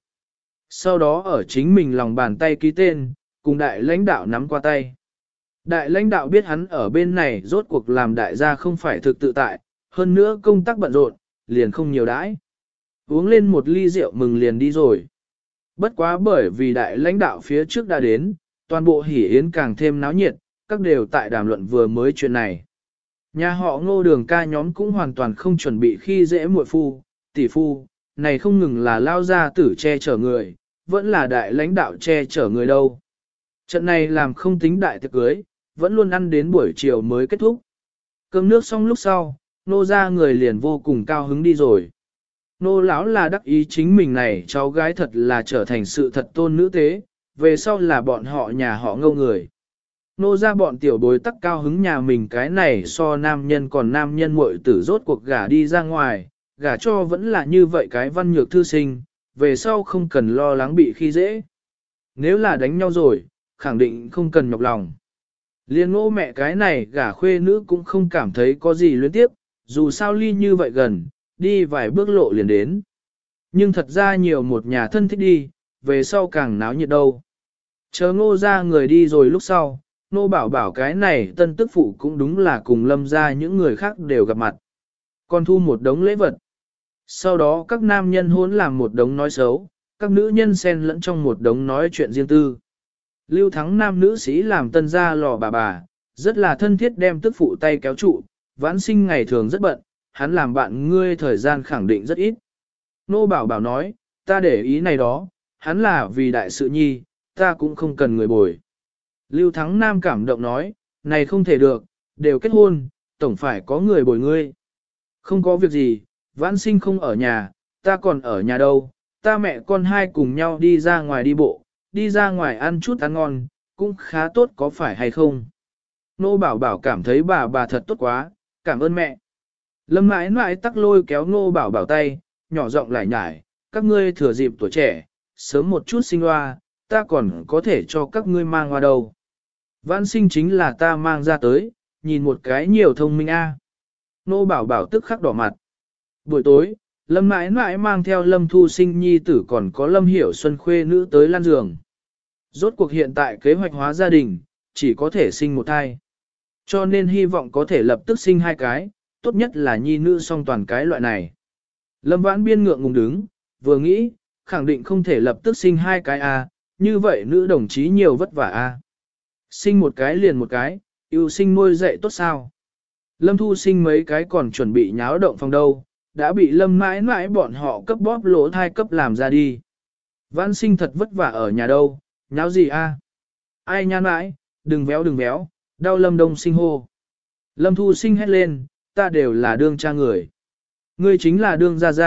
Sau đó ở chính mình lòng bàn tay ký tên, cùng đại lãnh đạo nắm qua tay. Đại lãnh đạo biết hắn ở bên này rốt cuộc làm đại gia không phải thực tự tại, hơn nữa công tác bận rộn, liền không nhiều đãi. Uống lên một ly rượu mừng liền đi rồi. Bất quá bởi vì đại lãnh đạo phía trước đã đến, toàn bộ hỉ yến càng thêm náo nhiệt, các đều tại đàm luận vừa mới chuyện này. Nhà họ Ngô Đường ca nhóm cũng hoàn toàn không chuẩn bị khi dễ muội phu, tỷ phu, này không ngừng là lao ra tử che chở người, vẫn là đại lãnh đạo che chở người đâu. Trận này làm không tính đại tiệc cưới, vẫn luôn ăn đến buổi chiều mới kết thúc. Cơm nước xong lúc sau, nô ra người liền vô cùng cao hứng đi rồi. Nô lão là đắc ý chính mình này cháu gái thật là trở thành sự thật tôn nữ tế, về sau là bọn họ nhà họ Ngô người. Nô ra bọn tiểu bối tắc cao hứng nhà mình cái này so nam nhân còn nam nhân muội tử rốt cuộc gả đi ra ngoài, gả cho vẫn là như vậy cái văn nhược thư sinh, về sau không cần lo lắng bị khi dễ. Nếu là đánh nhau rồi, khẳng định không cần nhọc lòng. Liên ngô mẹ cái này gả khuê nữ cũng không cảm thấy có gì luyến tiếp, dù sao ly như vậy gần, đi vài bước lộ liền đến. Nhưng thật ra nhiều một nhà thân thích đi, về sau càng náo nhiệt đâu. Chờ ngô ra người đi rồi lúc sau, nô bảo bảo cái này tân tức phụ cũng đúng là cùng Lâm ra những người khác đều gặp mặt. Còn thu một đống lễ vật. Sau đó các nam nhân hỗn làm một đống nói xấu, các nữ nhân xen lẫn trong một đống nói chuyện riêng tư. Lưu Thắng Nam nữ sĩ làm tân gia lò bà bà, rất là thân thiết đem tức phụ tay kéo trụ, vãn sinh ngày thường rất bận, hắn làm bạn ngươi thời gian khẳng định rất ít. Nô bảo bảo nói, ta để ý này đó, hắn là vì đại sự nhi, ta cũng không cần người bồi. Lưu Thắng Nam cảm động nói, này không thể được, đều kết hôn, tổng phải có người bồi ngươi. Không có việc gì, vãn sinh không ở nhà, ta còn ở nhà đâu, ta mẹ con hai cùng nhau đi ra ngoài đi bộ, đi ra ngoài ăn chút ăn ngon, cũng khá tốt có phải hay không. Nô bảo bảo cảm thấy bà bà thật tốt quá, cảm ơn mẹ. Lâm mãi mãi tắc lôi kéo nô bảo bảo tay, nhỏ giọng lại nhải, các ngươi thừa dịp tuổi trẻ, sớm một chút sinh hoa, ta còn có thể cho các ngươi mang hoa đâu. Vãn sinh chính là ta mang ra tới, nhìn một cái nhiều thông minh a. Nô bảo bảo tức khắc đỏ mặt. Buổi tối, Lâm mãi mãi mang theo Lâm Thu Sinh nhi tử còn có Lâm Hiểu Xuân khuê nữ tới lan giường. Rốt cuộc hiện tại kế hoạch hóa gia đình, chỉ có thể sinh một thai. Cho nên hy vọng có thể lập tức sinh hai cái, tốt nhất là nhi nữ song toàn cái loại này. Lâm Vãn Biên ngượng ngùng đứng, vừa nghĩ, khẳng định không thể lập tức sinh hai cái a, như vậy nữ đồng chí nhiều vất vả a. Sinh một cái liền một cái, yêu sinh nuôi dạy tốt sao. Lâm Thu Sinh mấy cái còn chuẩn bị nháo động phòng đâu, đã bị Lâm mãi mãi bọn họ cấp bóp lỗ thai cấp làm ra đi. Vãn sinh thật vất vả ở nhà đâu, nháo gì a? Ai nhan mãi, đừng véo đừng véo, đau Lâm Đông Sinh hô. Lâm Thu Sinh hét lên, ta đều là đương cha người. Ngươi chính là đương gia gia,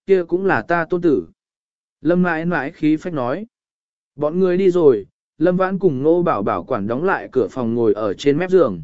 kia cũng là ta tôn tử. Lâm mãi mãi khí phách nói. Bọn người đi rồi, Lâm Vãn cùng Nô Bảo Bảo quản đóng lại cửa phòng ngồi ở trên mép giường.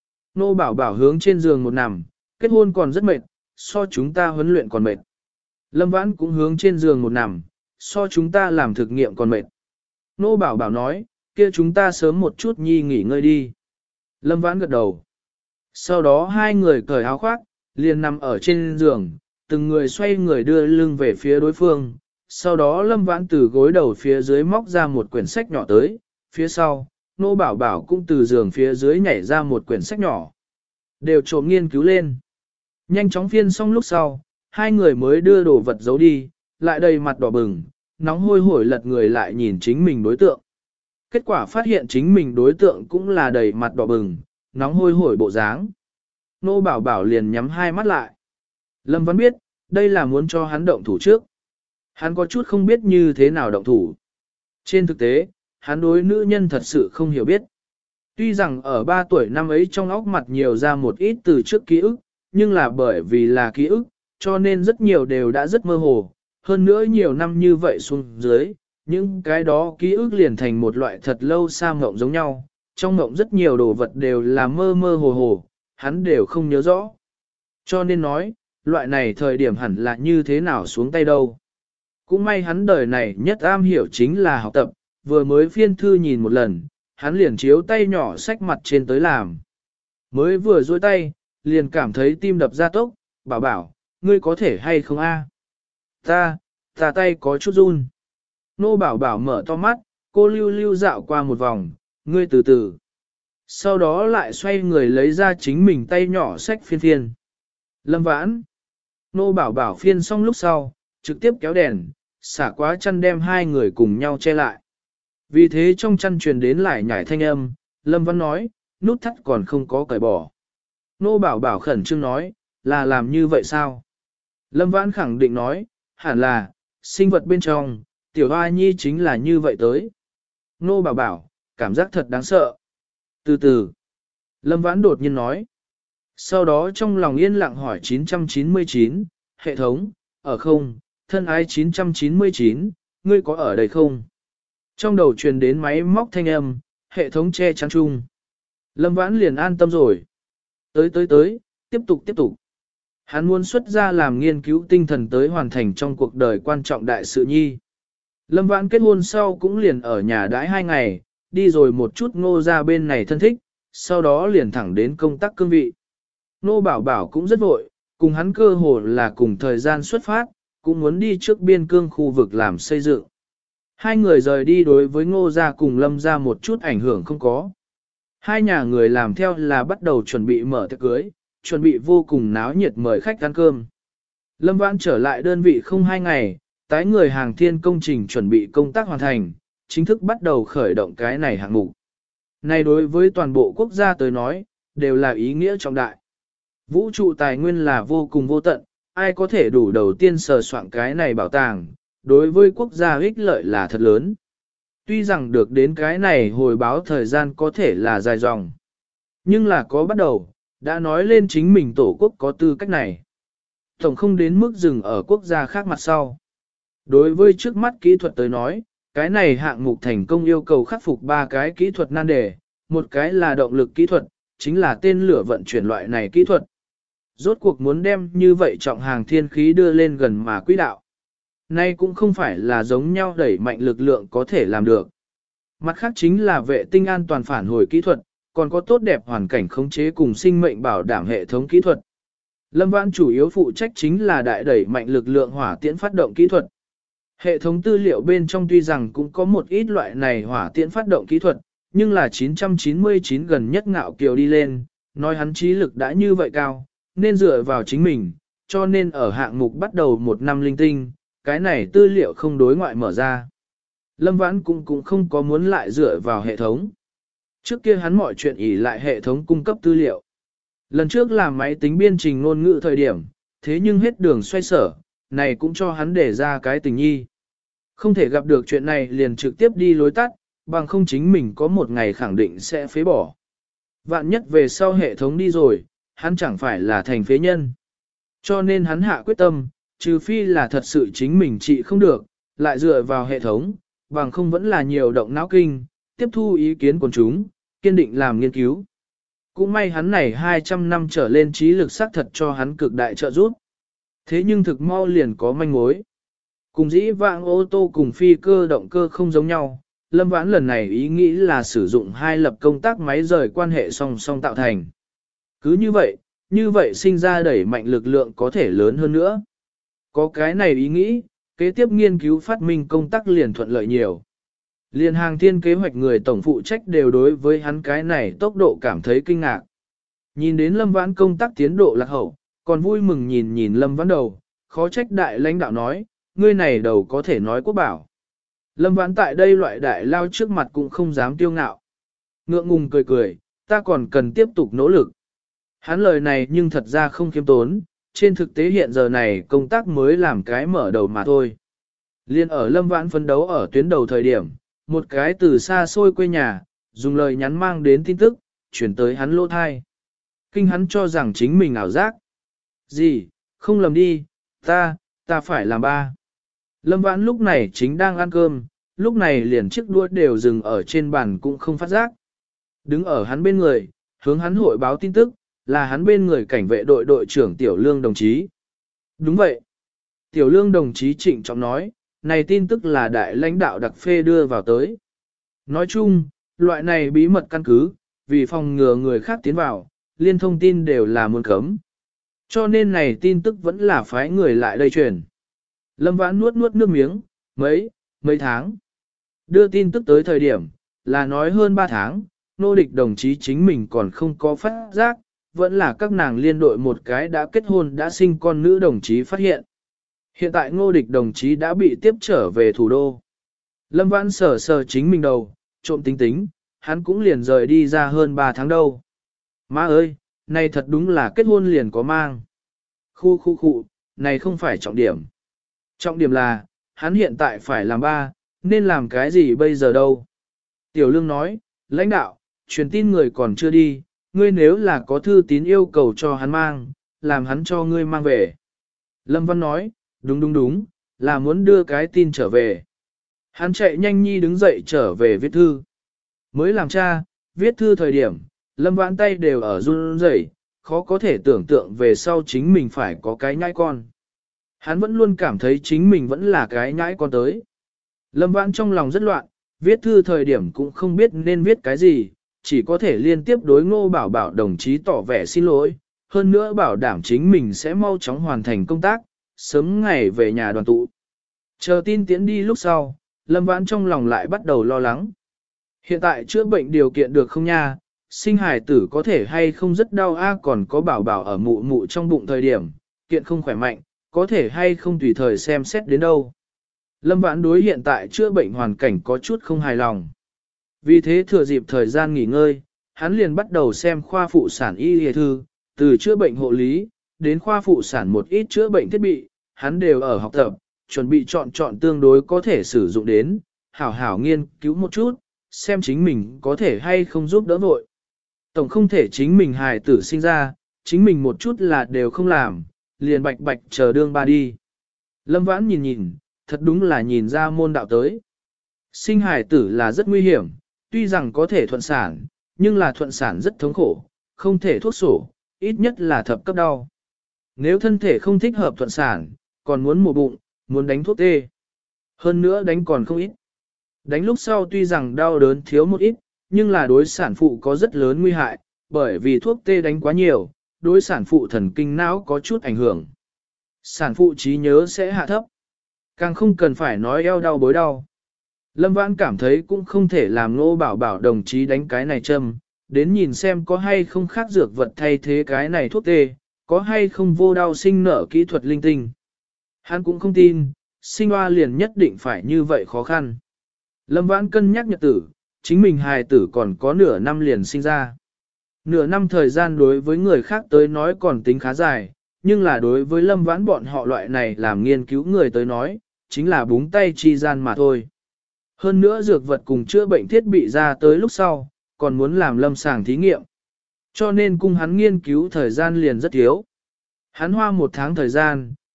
Nô Bảo Bảo hướng trên giường một nằm, kết hôn còn rất mệt, so chúng ta huấn luyện còn mệt. Lâm Vãn cũng hướng trên giường một nằm, so chúng ta làm thực nghiệm còn mệt. Nô Bảo Bảo nói, kia chúng ta sớm một chút nhi nghỉ ngơi đi. Lâm Vãn gật đầu. Sau đó hai người cởi áo khoác, liền nằm ở trên giường, từng người xoay người đưa lưng về phía đối phương. Sau đó Lâm Vãn từ gối đầu phía dưới móc ra một quyển sách nhỏ tới, phía sau, Nô Bảo Bảo cũng từ giường phía dưới nhảy ra một quyển sách nhỏ. Đều trộm nghiên cứu lên. Nhanh chóng phiên xong lúc sau, hai người mới đưa đồ vật giấu đi, lại đầy mặt đỏ bừng, nóng hôi hổi lật người lại nhìn chính mình đối tượng. Kết quả phát hiện chính mình đối tượng cũng là đầy mặt đỏ bừng, nóng hôi hổi bộ dáng. Nô Bảo Bảo liền nhắm hai mắt lại. Lâm Vãn biết, đây là muốn cho hắn động thủ trước. Hắn có chút không biết như thế nào động thủ. Trên thực tế, hắn đối nữ nhân thật sự không hiểu biết. Tuy rằng ở ba tuổi năm ấy trong óc mặt nhiều ra một ít từ trước ký ức, nhưng là bởi vì là ký ức, cho nên rất nhiều đều đã rất mơ hồ. Hơn nữa nhiều năm như vậy xuống dưới, những cái đó ký ức liền thành một loại thật lâu xa mộng giống nhau. Trong mộng rất nhiều đồ vật đều là mơ mơ hồ hồ, hắn đều không nhớ rõ. Cho nên nói, loại này thời điểm hẳn là như thế nào xuống tay đâu. Cũng may hắn đời này nhất am hiểu chính là học tập, vừa mới phiên thư nhìn một lần, hắn liền chiếu tay nhỏ sách mặt trên tới làm. Mới vừa dôi tay, liền cảm thấy tim đập ra tốc, bảo bảo, ngươi có thể hay không a? Ta, ta tay có chút run. Nô bảo bảo mở to mắt, cô lưu lưu dạo qua một vòng, ngươi từ từ. Sau đó lại xoay người lấy ra chính mình tay nhỏ sách phiên phiên. Lâm Vãn. Nô bảo bảo phiên xong lúc sau, trực tiếp kéo đèn, xả quá chăn đem hai người cùng nhau che lại. Vì thế trong chăn truyền đến lại nhảy thanh âm, Lâm Vãn nói, nút thắt còn không có cởi bỏ. Nô bảo bảo khẩn trương nói, là làm như vậy sao? Lâm Vãn khẳng định nói, hẳn là, sinh vật bên trong, tiểu hoa nhi chính là như vậy tới. Nô bảo bảo, cảm giác thật đáng sợ. Từ từ, Lâm Vãn đột nhiên nói. Sau đó trong lòng yên lặng hỏi chín trăm chín mươi chín, hệ thống, ở không, thân ái chín trăm chín mươi chín, ngươi có ở đây không? Trong đầu truyền đến máy móc thanh âm, hệ thống che chắn chung. Lâm Vãn liền an tâm rồi. Tới tới tới, tiếp tục tiếp tục. Hắn muốn xuất ra làm nghiên cứu tinh thần tới hoàn thành trong cuộc đời quan trọng đại sự nhi. Lâm Vãn kết hôn sau cũng liền ở nhà đãi hai ngày, đi rồi một chút Ngô ra bên này thân thích, sau đó liền thẳng đến công tác cương vị. Nô Bảo Bảo cũng rất vội, cùng hắn cơ hồ là cùng thời gian xuất phát, cũng muốn đi trước biên cương khu vực làm xây dựng. Hai người rời đi đối với Ngô gia cùng Lâm gia một chút ảnh hưởng không có. Hai nhà người làm theo là bắt đầu chuẩn bị mở tiệc cưới, chuẩn bị vô cùng náo nhiệt mời khách ăn cơm. Lâm Vãn trở lại đơn vị không hai ngày, tái người hàng thiên công trình chuẩn bị công tác hoàn thành, chính thức bắt đầu khởi động cái này hạng mục. Này đối với toàn bộ quốc gia tới nói, đều là ý nghĩa trọng đại. Vũ trụ tài nguyên là vô cùng vô tận, ai có thể đủ đầu tiên sờ soạn cái này bảo tàng, đối với quốc gia ích lợi là thật lớn. Tuy rằng được đến cái này hồi báo thời gian có thể là dài dòng, nhưng là có bắt đầu, đã nói lên chính mình tổ quốc có tư cách này. Tổng không đến mức dừng ở quốc gia khác mặt sau. Đối với trước mắt kỹ thuật tới nói, cái này hạng mục thành công yêu cầu khắc phục ba cái kỹ thuật nan đề, một cái là động lực kỹ thuật, chính là tên lửa vận chuyển loại này kỹ thuật. Rốt cuộc muốn đem như vậy trọng hàng thiên khí đưa lên gần mà quỹ đạo. Nay cũng không phải là giống nhau đẩy mạnh lực lượng có thể làm được. Mặt khác chính là vệ tinh an toàn phản hồi kỹ thuật, còn có tốt đẹp hoàn cảnh khống chế cùng sinh mệnh bảo đảm hệ thống kỹ thuật. Lâm Vãn chủ yếu phụ trách chính là đại đẩy mạnh lực lượng hỏa tiễn phát động kỹ thuật. Hệ thống tư liệu bên trong tuy rằng cũng có một ít loại này hỏa tiễn phát động kỹ thuật, nhưng là chín trăm chín mươi chín gần nhất ngạo kiều đi lên, nói hắn trí lực đã như vậy cao, nên dựa vào chính mình, cho nên ở hạng mục bắt đầu một năm linh tinh, cái này tư liệu không đối ngoại mở ra. Lâm Vãn cũng cũng không có muốn lại dựa vào hệ thống. Trước kia hắn mọi chuyện ỷ lại hệ thống cung cấp tư liệu. Lần trước làm máy tính biên trình ngôn ngữ thời điểm, thế nhưng hết đường xoay sở, này cũng cho hắn để ra cái tình nhi. Không thể gặp được chuyện này liền trực tiếp đi lối tắt, bằng không chính mình có một ngày khẳng định sẽ phế bỏ. Vạn nhất về sau hệ thống đi rồi, hắn chẳng phải là thành phế nhân. Cho nên hắn hạ quyết tâm, Trừ phi là thật sự chính mình trị không được, lại dựa vào hệ thống, bằng không vẫn là nhiều động não kinh, tiếp thu ý kiến của chúng, kiên định làm nghiên cứu. Cũng may hắn này hai trăm năm trở lên trí lực xác thật cho hắn cực đại trợ giúp. Thế nhưng thực mau liền có manh mối. Cùng dĩ vãng ô tô cùng phi cơ động cơ không giống nhau, Lâm Vãn lần này ý nghĩ là sử dụng hai lập công tác máy rời quan hệ song song tạo thành. Cứ như vậy, như vậy sinh ra đẩy mạnh lực lượng có thể lớn hơn nữa. Có cái này ý nghĩ, kế tiếp nghiên cứu phát minh công tác liền thuận lợi nhiều. Liên hàng thiên kế hoạch người tổng phụ trách đều đối với hắn cái này tốc độ cảm thấy kinh ngạc. Nhìn đến Lâm Vãn công tác tiến độ lạc hậu, còn vui mừng nhìn nhìn Lâm Vãn đầu, khó trách đại lãnh đạo nói, ngươi này đầu có thể nói quốc bảo. Lâm Vãn tại đây loại đại lao trước mặt cũng không dám tiêu ngạo. Ngượng ngùng cười cười, ta còn cần tiếp tục nỗ lực. Hắn lời này nhưng thật ra không khiêm tốn, trên thực tế hiện giờ này công tác mới làm cái mở đầu mà thôi. Liên ở Lâm Vãn phấn đấu ở tuyến đầu thời điểm, một cái từ xa xôi quê nhà, dùng lời nhắn mang đến tin tức, chuyển tới hắn lỗ thai. Kinh hắn cho rằng chính mình ảo giác. Gì, không lầm đi, ta, ta phải làm ba. Lâm Vãn lúc này chính đang ăn cơm, lúc này liền chiếc đũa đều dừng ở trên bàn cũng không phát giác. Đứng ở hắn bên người, hướng hắn hội báo tin tức, là hắn bên người cảnh vệ đội đội trưởng Tiểu Lương đồng chí. Đúng vậy. Tiểu Lương đồng chí trịnh trọng nói, này tin tức là đại lãnh đạo đặc phê đưa vào tới. Nói chung, loại này bí mật căn cứ, vì phòng ngừa người khác tiến vào, liên thông tin đều là muốn cấm. Cho nên này tin tức vẫn là phái người lại đây truyền. Lâm Vãn nuốt nuốt nước miếng, mấy, mấy tháng. Đưa tin tức tới thời điểm, là nói hơn ba tháng, nô địch đồng chí chính mình còn không có phát giác, vẫn là các nàng liên đội một cái đã kết hôn đã sinh con nữ đồng chí phát hiện. Hiện tại ngô địch đồng chí đã bị tiếp trở về thủ đô. Lâm Vãn sờ sờ chính mình đầu, trộm tính tính, hắn cũng liền rời đi ra hơn ba tháng đâu. Má ơi, này thật đúng là kết hôn liền có mang. Khu khu khu, này không phải trọng điểm. Trọng điểm là, hắn hiện tại phải làm ba, nên làm cái gì bây giờ đâu. Tiểu Lương nói, lãnh đạo, truyền tin người còn chưa đi, ngươi nếu là có thư tín yêu cầu cho hắn mang, làm hắn cho ngươi mang về. Lâm Văn nói, đúng đúng đúng, là muốn đưa cái tin trở về. Hắn chạy nhanh nhi đứng dậy trở về viết thư. Mới làm cha, viết thư thời điểm, Lâm Vãn tay đều ở run rẩy, khó có thể tưởng tượng về sau chính mình phải có cái nhãi con. Hắn vẫn luôn cảm thấy chính mình vẫn là cái nhãi con tới. Lâm Vãn trong lòng rất loạn, viết thư thời điểm cũng không biết nên viết cái gì, chỉ có thể liên tiếp đối Ngô Bảo Bảo đồng chí tỏ vẻ xin lỗi, hơn nữa bảo đảm chính mình sẽ mau chóng hoàn thành công tác, sớm ngày về nhà đoàn tụ. Chờ tin tiến đi lúc sau, Lâm Vãn trong lòng lại bắt đầu lo lắng. Hiện tại chữa bệnh điều kiện được không nha, sinh hài tử có thể hay không rất đau a, còn có Bảo Bảo ở mụ mụ trong bụng thời điểm, kiện không khỏe mạnh, có thể hay không tùy thời xem xét đến đâu. Lâm Vãn đối hiện tại chữa bệnh hoàn cảnh có chút không hài lòng. Vì thế thừa dịp thời gian nghỉ ngơi, hắn liền bắt đầu xem khoa phụ sản y y thư, từ chữa bệnh hộ lý, đến khoa phụ sản một ít chữa bệnh thiết bị, hắn đều ở học tập, chuẩn bị chọn chọn tương đối có thể sử dụng đến, hảo hảo nghiên cứu một chút, xem chính mình có thể hay không giúp đỡ vội. Tổng không thể chính mình hài tử sinh ra, chính mình một chút là đều không làm, liền bạch bạch chờ đương ba đi. Lâm Vãn nhìn nhìn, thật đúng là nhìn ra môn đạo tới. Sinh hài tử là rất nguy hiểm, tuy rằng có thể thuận sản, nhưng là thuận sản rất thống khổ, không thể thuốc sổ, ít nhất là thập cấp đau. Nếu thân thể không thích hợp thuận sản, còn muốn mổ bụng, muốn đánh thuốc tê. Hơn nữa đánh còn không ít. Đánh lúc sau tuy rằng đau đớn thiếu một ít, nhưng là đối sản phụ có rất lớn nguy hại, bởi vì thuốc tê đánh quá nhiều, đối sản phụ thần kinh não có chút ảnh hưởng. Sản phụ trí nhớ sẽ hạ thấp. Càng không cần phải nói eo đau bối đau. Lâm Vãn cảm thấy cũng không thể làm Ngô Bảo Bảo đồng chí đánh cái này châm, đến nhìn xem có hay không khác dược vật thay thế cái này thuốc tê, có hay không vô đau sinh nở kỹ thuật linh tinh. Hắn cũng không tin, sinh hoa liền nhất định phải như vậy khó khăn. Lâm Vãn cân nhắc nhật tử, chính mình hài tử còn có nửa năm liền sinh ra. Nửa năm thời gian đối với người khác tới nói còn tính khá dài, nhưng là đối với Lâm Vãn bọn họ loại này làm nghiên cứu người tới nói, chính là búng tay chi gian mà thôi. Hơn nữa dược vật cùng chữa bệnh thiết bị ra tới lúc sau, còn muốn làm lâm sàng thí nghiệm. Cho nên cung hắn nghiên cứu thời gian liền rất thiếu. Hắn hoa một tháng thời gian,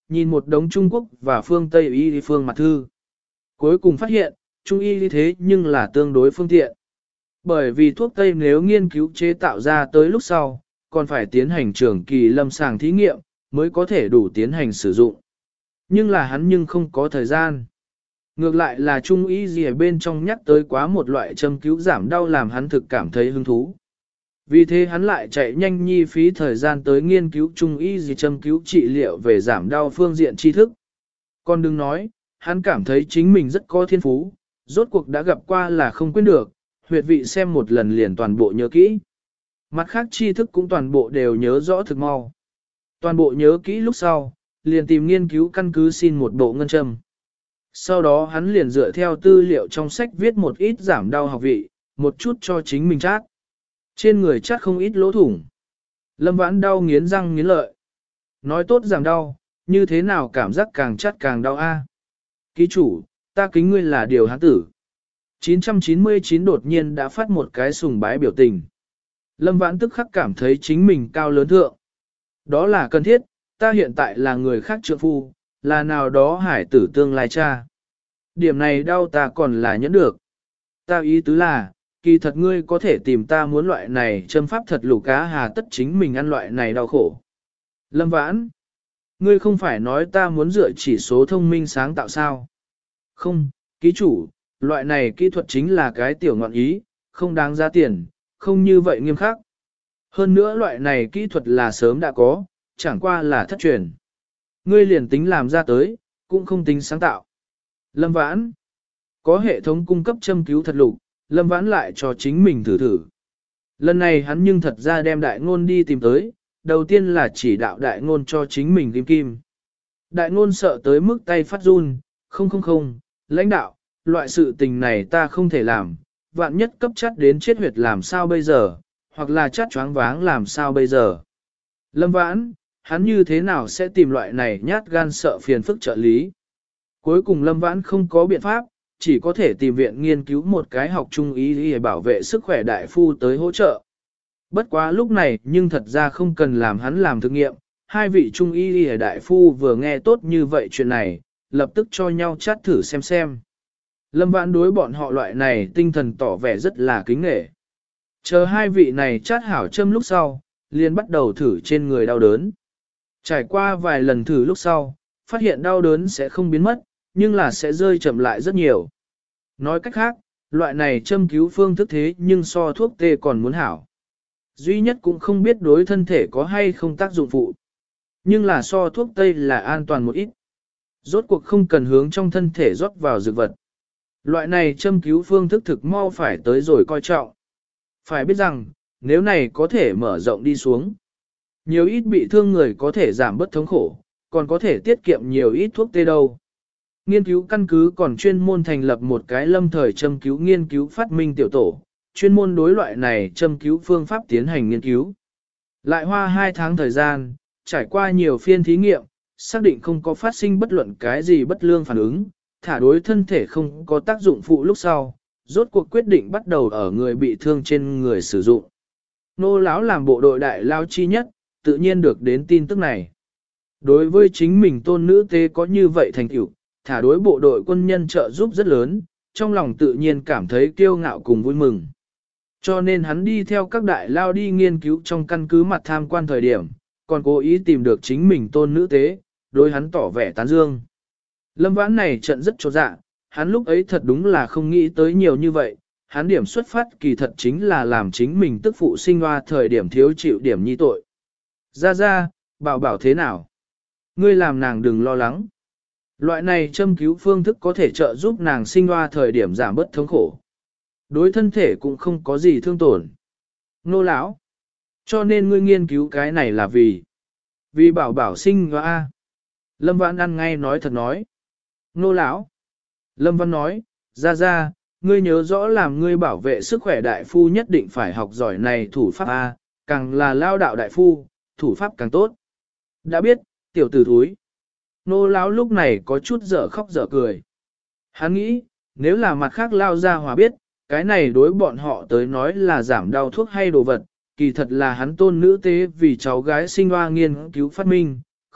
nhìn một đống Trung Quốc và phương Tây y phương mặt thư. Cuối cùng phát hiện, Trung y thế nhưng là tương đối phương tiện. Bởi vì thuốc Tây nếu nghiên cứu chế tạo ra tới lúc sau, còn phải tiến hành trường kỳ lâm sàng thí nghiệm, mới có thể đủ tiến hành sử dụng. Nhưng là hắn nhưng không có thời gian. Ngược lại là Trung y gì ở bên trong nhắc tới quá một loại châm cứu giảm đau làm hắn thực cảm thấy hứng thú. Vì thế hắn lại chạy nhanh nhi phí thời gian tới nghiên cứu Trung y gì châm cứu trị liệu về giảm đau phương diện tri thức. Còn đừng nói, hắn cảm thấy chính mình rất có thiên phú, rốt cuộc đã gặp qua là không quên được, huyệt vị xem một lần liền toàn bộ nhớ kỹ. Mặt khác tri thức cũng toàn bộ đều nhớ rõ thực mau. Toàn bộ nhớ kỹ lúc sau, liền tìm nghiên cứu căn cứ xin một bộ ngân châm. Sau đó hắn liền dựa theo tư liệu trong sách viết một ít giảm đau học vị, một chút cho chính mình chát. Trên người chát không ít lỗ thủng. Lâm Vãn đau nghiến răng nghiến lợi. Nói tốt giảm đau, như thế nào cảm giác càng chát càng đau a? Ký chủ, ta kính ngươi là điều hán tử. chín trăm chín mươi chín đột nhiên đã phát một cái sùng bái biểu tình. Lâm Vãn tức khắc cảm thấy chính mình cao lớn thượng. Đó là cần thiết, ta hiện tại là người khác trượng phu, là nào đó hải tử tương lai cha. Điểm này đau ta còn là nhẫn được. Ta ý tứ là, kỳ thật ngươi có thể tìm ta muốn loại này châm pháp thật lục cá hà tất chính mình ăn loại này đau khổ. Lâm Vãn, ngươi không phải nói ta muốn dựa chỉ số thông minh sáng tạo sao? Không, ký chủ, loại này kỹ thuật chính là cái tiểu ngọn ý, không đáng giá tiền, không như vậy nghiêm khắc. Hơn nữa loại này kỹ thuật là sớm đã có, chẳng qua là thất truyền. Ngươi liền tính làm ra tới, cũng không tính sáng tạo. Lâm Vãn, có hệ thống cung cấp châm cứu thật lục, Lâm Vãn lại cho chính mình thử thử. Lần này hắn nhưng thật ra đem đại ngôn đi tìm tới, đầu tiên là chỉ đạo đại ngôn cho chính mình kim kim. Đại ngôn sợ tới mức tay phát run, không không không, lãnh đạo, loại sự tình này ta không thể làm, vạn nhất cấp chắt đến chết huyệt làm sao bây giờ, hoặc là chắt choáng váng làm sao bây giờ. Lâm Vãn, hắn như thế nào sẽ tìm loại này nhát gan sợ phiền phức trợ lý. Cuối cùng Lâm Vãn không có biện pháp, chỉ có thể tìm viện nghiên cứu một cái học trung ý để bảo vệ sức khỏe đại phu tới hỗ trợ. Bất quá lúc này nhưng thật ra không cần làm hắn làm thực nghiệm, hai vị trung y y đại phu vừa nghe tốt như vậy chuyện này, lập tức cho nhau chát thử xem xem. Lâm Vãn đối bọn họ loại này tinh thần tỏ vẻ rất là kính nghệ. Chờ hai vị này chát hảo châm lúc sau, liền bắt đầu thử trên người đau đớn. Trải qua vài lần thử lúc sau, phát hiện đau đớn sẽ không biến mất, nhưng là sẽ rơi chậm lại rất nhiều. Nói cách khác, loại này châm cứu phương thức thế nhưng so thuốc tê còn muốn hảo. Duy nhất cũng không biết đối thân thể có hay không tác dụng phụ. Nhưng là so thuốc tây là an toàn một ít. Rốt cuộc không cần hướng trong thân thể rót vào dược vật. Loại này châm cứu phương thức thực mau phải tới rồi coi trọng. Phải biết rằng, nếu này có thể mở rộng đi xuống. Nhiều ít bị thương người có thể giảm bớt thống khổ, còn có thể tiết kiệm nhiều ít thuốc tê đâu. Nghiên cứu căn cứ còn chuyên môn thành lập một cái lâm thời châm cứu nghiên cứu phát minh tiểu tổ, chuyên môn đối loại này châm cứu phương pháp tiến hành nghiên cứu. Lại hoa hai tháng thời gian, trải qua nhiều phiên thí nghiệm, xác định không có phát sinh bất luận cái gì bất lương phản ứng, thả đối thân thể không có tác dụng phụ lúc sau, rốt cuộc quyết định bắt đầu ở người bị thương trên người sử dụng. Nô lão làm bộ đội đại lao chi nhất, tự nhiên được đến tin tức này. Đối với chính mình tôn nữ tế có như vậy thành tựu, thả đối bộ đội quân nhân trợ giúp rất lớn, trong lòng tự nhiên cảm thấy kiêu ngạo cùng vui mừng. Cho nên hắn đi theo các đại lao đi nghiên cứu trong căn cứ mặt tham quan thời điểm, còn cố ý tìm được chính mình tôn nữ tế, đối hắn tỏ vẻ tán dương. Lâm Vãn này trận rất chột dạ, hắn lúc ấy thật đúng là không nghĩ tới nhiều như vậy, hắn điểm xuất phát kỳ thật chính là làm chính mình tức phụ sinh hoa thời điểm thiếu chịu điểm nhi tội. Ra ra, bảo bảo thế nào? Ngươi làm nàng đừng lo lắng. Loại này châm cứu phương thức có thể trợ giúp nàng sinh hoa thời điểm giảm bớt thống khổ. Đối thân thể cũng không có gì thương tổn. Nô lão, cho nên ngươi nghiên cứu cái này là vì vì bảo bảo sinh hoa a. Lâm Vãn ăn ngay nói thật nói. Nô lão, Lâm Văn nói, ra ra, ngươi nhớ rõ làm ngươi bảo vệ sức khỏe đại phu nhất định phải học giỏi này thủ pháp a, càng là lao đạo đại phu, thủ pháp càng tốt. Đã biết, tiểu tử thúi. Nô lão lúc này có chút dở khóc dở cười. Hắn nghĩ, nếu là mặt khác lao ra hòa biết, cái này đối bọn họ tới nói là giảm đau thuốc hay đồ vật, kỳ thật là hắn tôn nữ tế vì cháu gái sinh hoa nghiên cứu phát minh,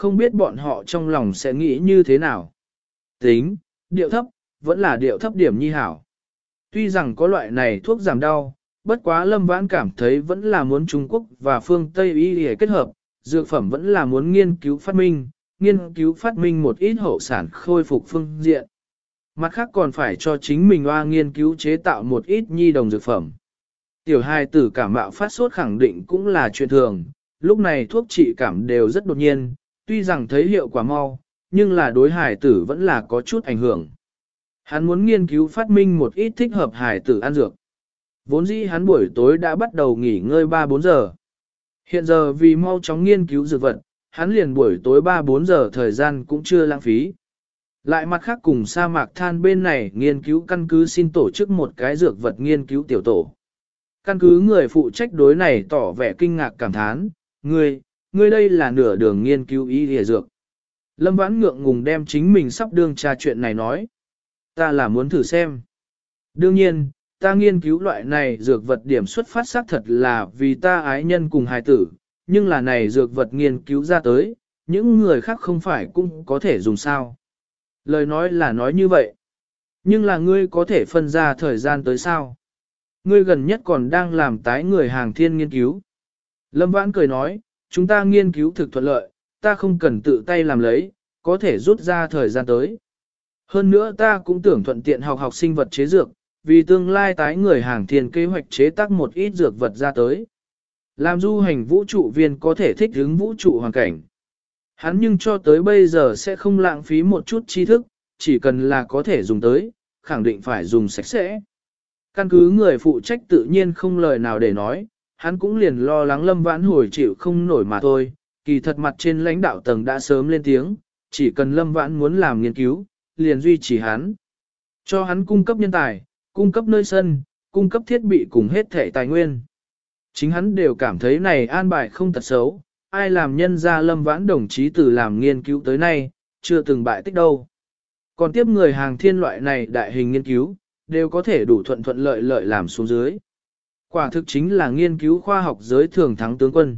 không biết bọn họ trong lòng sẽ nghĩ như thế nào. Tính, điệu thấp, vẫn là điệu thấp điểm nhi hảo. Tuy rằng có loại này thuốc giảm đau, bất quá Lâm Vãn cảm thấy vẫn là muốn Trung Quốc và phương Tây y để kết hợp, dược phẩm vẫn là muốn nghiên cứu phát minh, nghiên cứu phát minh một ít hậu sản khôi phục phương diện. Mặt khác còn phải cho chính mình hoa nghiên cứu chế tạo một ít nhi đồng dược phẩm. Tiểu hài tử cảm mạo phát sốt khẳng định cũng là chuyện thường, lúc này thuốc trị cảm đều rất đột nhiên, tuy rằng thấy hiệu quả mau, nhưng là đối hài tử vẫn là có chút ảnh hưởng. Hắn muốn nghiên cứu phát minh một ít thích hợp hài tử ăn dược. Vốn dĩ hắn buổi tối đã bắt đầu nghỉ ngơi ba bốn giờ. Hiện giờ vì mau chóng nghiên cứu dược vật, hắn liền buổi tối ba bốn giờ thời gian cũng chưa lãng phí. Lại mặt khác cùng sa mạc than bên này nghiên cứu căn cứ xin tổ chức một cái dược vật nghiên cứu tiểu tổ. Căn cứ người phụ trách đối này tỏ vẻ kinh ngạc cảm thán, ngươi, ngươi đây là nửa đường nghiên cứu y lìa dược. Lâm Vãn ngượng ngùng đem chính mình sắp đương tra chuyện này nói. Ta là muốn thử xem. Đương nhiên, ta nghiên cứu loại này dược vật điểm xuất phát xác thật là vì ta ái nhân cùng hài tử, nhưng là này dược vật nghiên cứu ra tới, những người khác không phải cũng có thể dùng sao. Lời nói là nói như vậy. Nhưng là ngươi có thể phân ra thời gian tới sao? Ngươi gần nhất còn đang làm tái người hàng thiên nghiên cứu. Lâm Vãn cười nói, chúng ta nghiên cứu thực thuận lợi, ta không cần tự tay làm lấy, có thể rút ra thời gian tới. Hơn nữa ta cũng tưởng thuận tiện học học sinh vật chế dược, vì tương lai tái người hàng thiên kế hoạch chế tác một ít dược vật ra tới. Làm du hành vũ trụ viên có thể thích ứng vũ trụ hoàn cảnh. Hắn nhưng cho tới bây giờ sẽ không lãng phí một chút tri thức, chỉ cần là có thể dùng tới, khẳng định phải dùng sạch sẽ. Căn cứ người phụ trách tự nhiên không lời nào để nói, hắn cũng liền lo lắng Lâm Vãn hồi chịu không nổi mà thôi, kỳ thật mặt trên lãnh đạo tầng đã sớm lên tiếng, chỉ cần Lâm Vãn muốn làm nghiên cứu, liền duy trì hắn. Cho hắn cung cấp nhân tài, cung cấp nơi sân, cung cấp thiết bị cùng hết thể tài nguyên. Chính hắn đều cảm thấy này an bài không tật xấu, ai làm nhân ra Lâm Vãn đồng chí từ làm nghiên cứu tới nay, chưa từng bại tích đâu. Còn tiếp người hàng thiên loại này đại hình nghiên cứu, đều có thể đủ thuận thuận lợi lợi làm xuống dưới. Quả thực chính là nghiên cứu khoa học giới thường thắng tướng quân.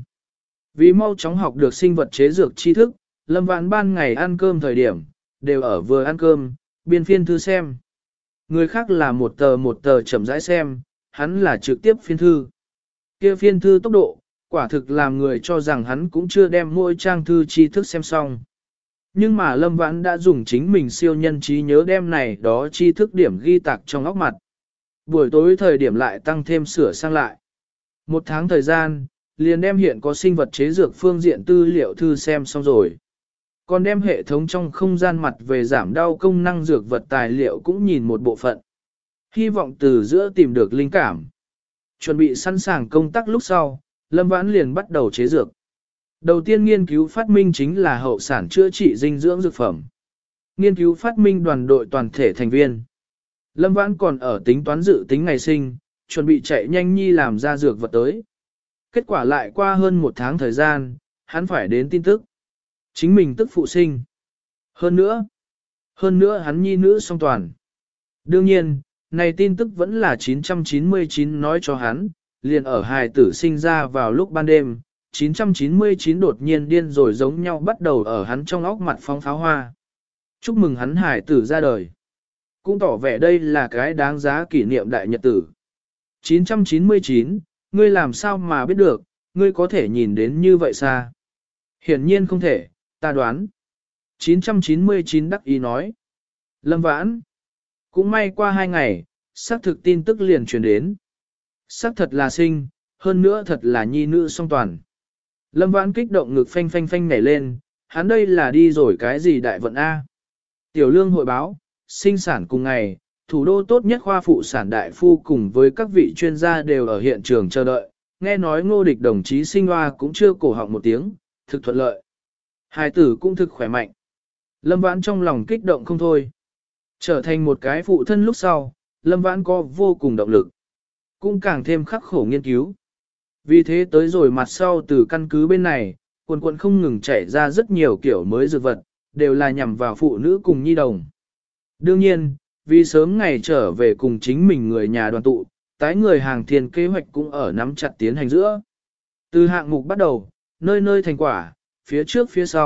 Vì mau chóng học được sinh vật chế dược tri thức, Lâm Vãn ban ngày ăn cơm thời điểm, đều ở vừa ăn cơm, biên phiên thư xem. Người khác là một tờ một tờ chậm rãi xem, hắn là trực tiếp phiên thư. Kia phiên thư tốc độ, quả thực làm người cho rằng hắn cũng chưa đem mỗi trang thư tri thức xem xong. Nhưng mà Lâm Vãn đã dùng chính mình siêu nhân trí nhớ đem này đó tri thức điểm ghi tạc trong óc mặt. Buổi tối thời điểm lại tăng thêm sửa sang lại. Một tháng thời gian, liền đem hiện có sinh vật chế dược phương diện tư liệu thư xem xong rồi. Còn đem hệ thống trong không gian mặt về giảm đau công năng dược vật tài liệu cũng nhìn một bộ phận. Hy vọng từ giữa tìm được linh cảm. Chuẩn bị sẵn sàng công tác lúc sau, Lâm Vãn liền bắt đầu chế dược. Đầu tiên nghiên cứu phát minh chính là hậu sản chữa trị dinh dưỡng dược phẩm. Nghiên cứu phát minh đoàn đội toàn thể thành viên. Lâm Vãn còn ở tính toán dự tính ngày sinh, chuẩn bị chạy nhanh nhi làm ra dược vật tới. Kết quả lại qua hơn một tháng thời gian, hắn phải đến tin tức. Chính mình tức phụ sinh. Hơn nữa, hơn nữa hắn nhi nữ song toàn. Đương nhiên, này tin tức vẫn là chín trăm chín mươi chín nói cho hắn, liền ở hài tử sinh ra vào lúc ban đêm, chín trăm chín mươi chín đột nhiên điên rồi giống nhau bắt đầu ở hắn trong óc mặt phóng pháo hoa. Chúc mừng hắn hài tử ra đời. Cũng tỏ vẻ đây là cái đáng giá kỷ niệm đại nhật tử. chín trăm chín mươi chín, ngươi làm sao mà biết được, ngươi có thể nhìn đến như vậy xa. Hiển nhiên không thể, ta đoán. chín trăm chín mươi chín đắc ý nói. Lâm Vãn. Cũng may qua hai ngày, xác thực tin tức liền truyền đến. Xác thật là sinh, hơn nữa thật là nhi nữ song toàn. Lâm Vãn kích động ngực phanh phanh phanh nhảy lên, hắn đây là đi rồi cái gì đại vận A. Tiểu Lương hội báo, sinh sản cùng ngày, thủ đô tốt nhất khoa phụ sản đại phu cùng với các vị chuyên gia đều ở hiện trường chờ đợi, nghe nói Ngô Địch đồng chí sinh hoa cũng chưa cổ họng một tiếng, thực thuận lợi. Hài tử cũng thực khỏe mạnh. Lâm Vãn trong lòng kích động không thôi. Trở thành một cái phụ thân lúc sau, Lâm Vãn có vô cùng động lực. Cũng càng thêm khắc khổ nghiên cứu. Vì thế tới rồi mặt sau từ căn cứ bên này, quần quần không ngừng chảy ra rất nhiều kiểu mới dược vật, đều là nhằm vào phụ nữ cùng nhi đồng. Đương nhiên, vì sớm ngày trở về cùng chính mình người nhà đoàn tụ, tái người hàng thiên kế hoạch cũng ở nắm chặt tiến hành giữa. Từ hạng mục bắt đầu, nơi nơi thành quả, phía trước phía sau,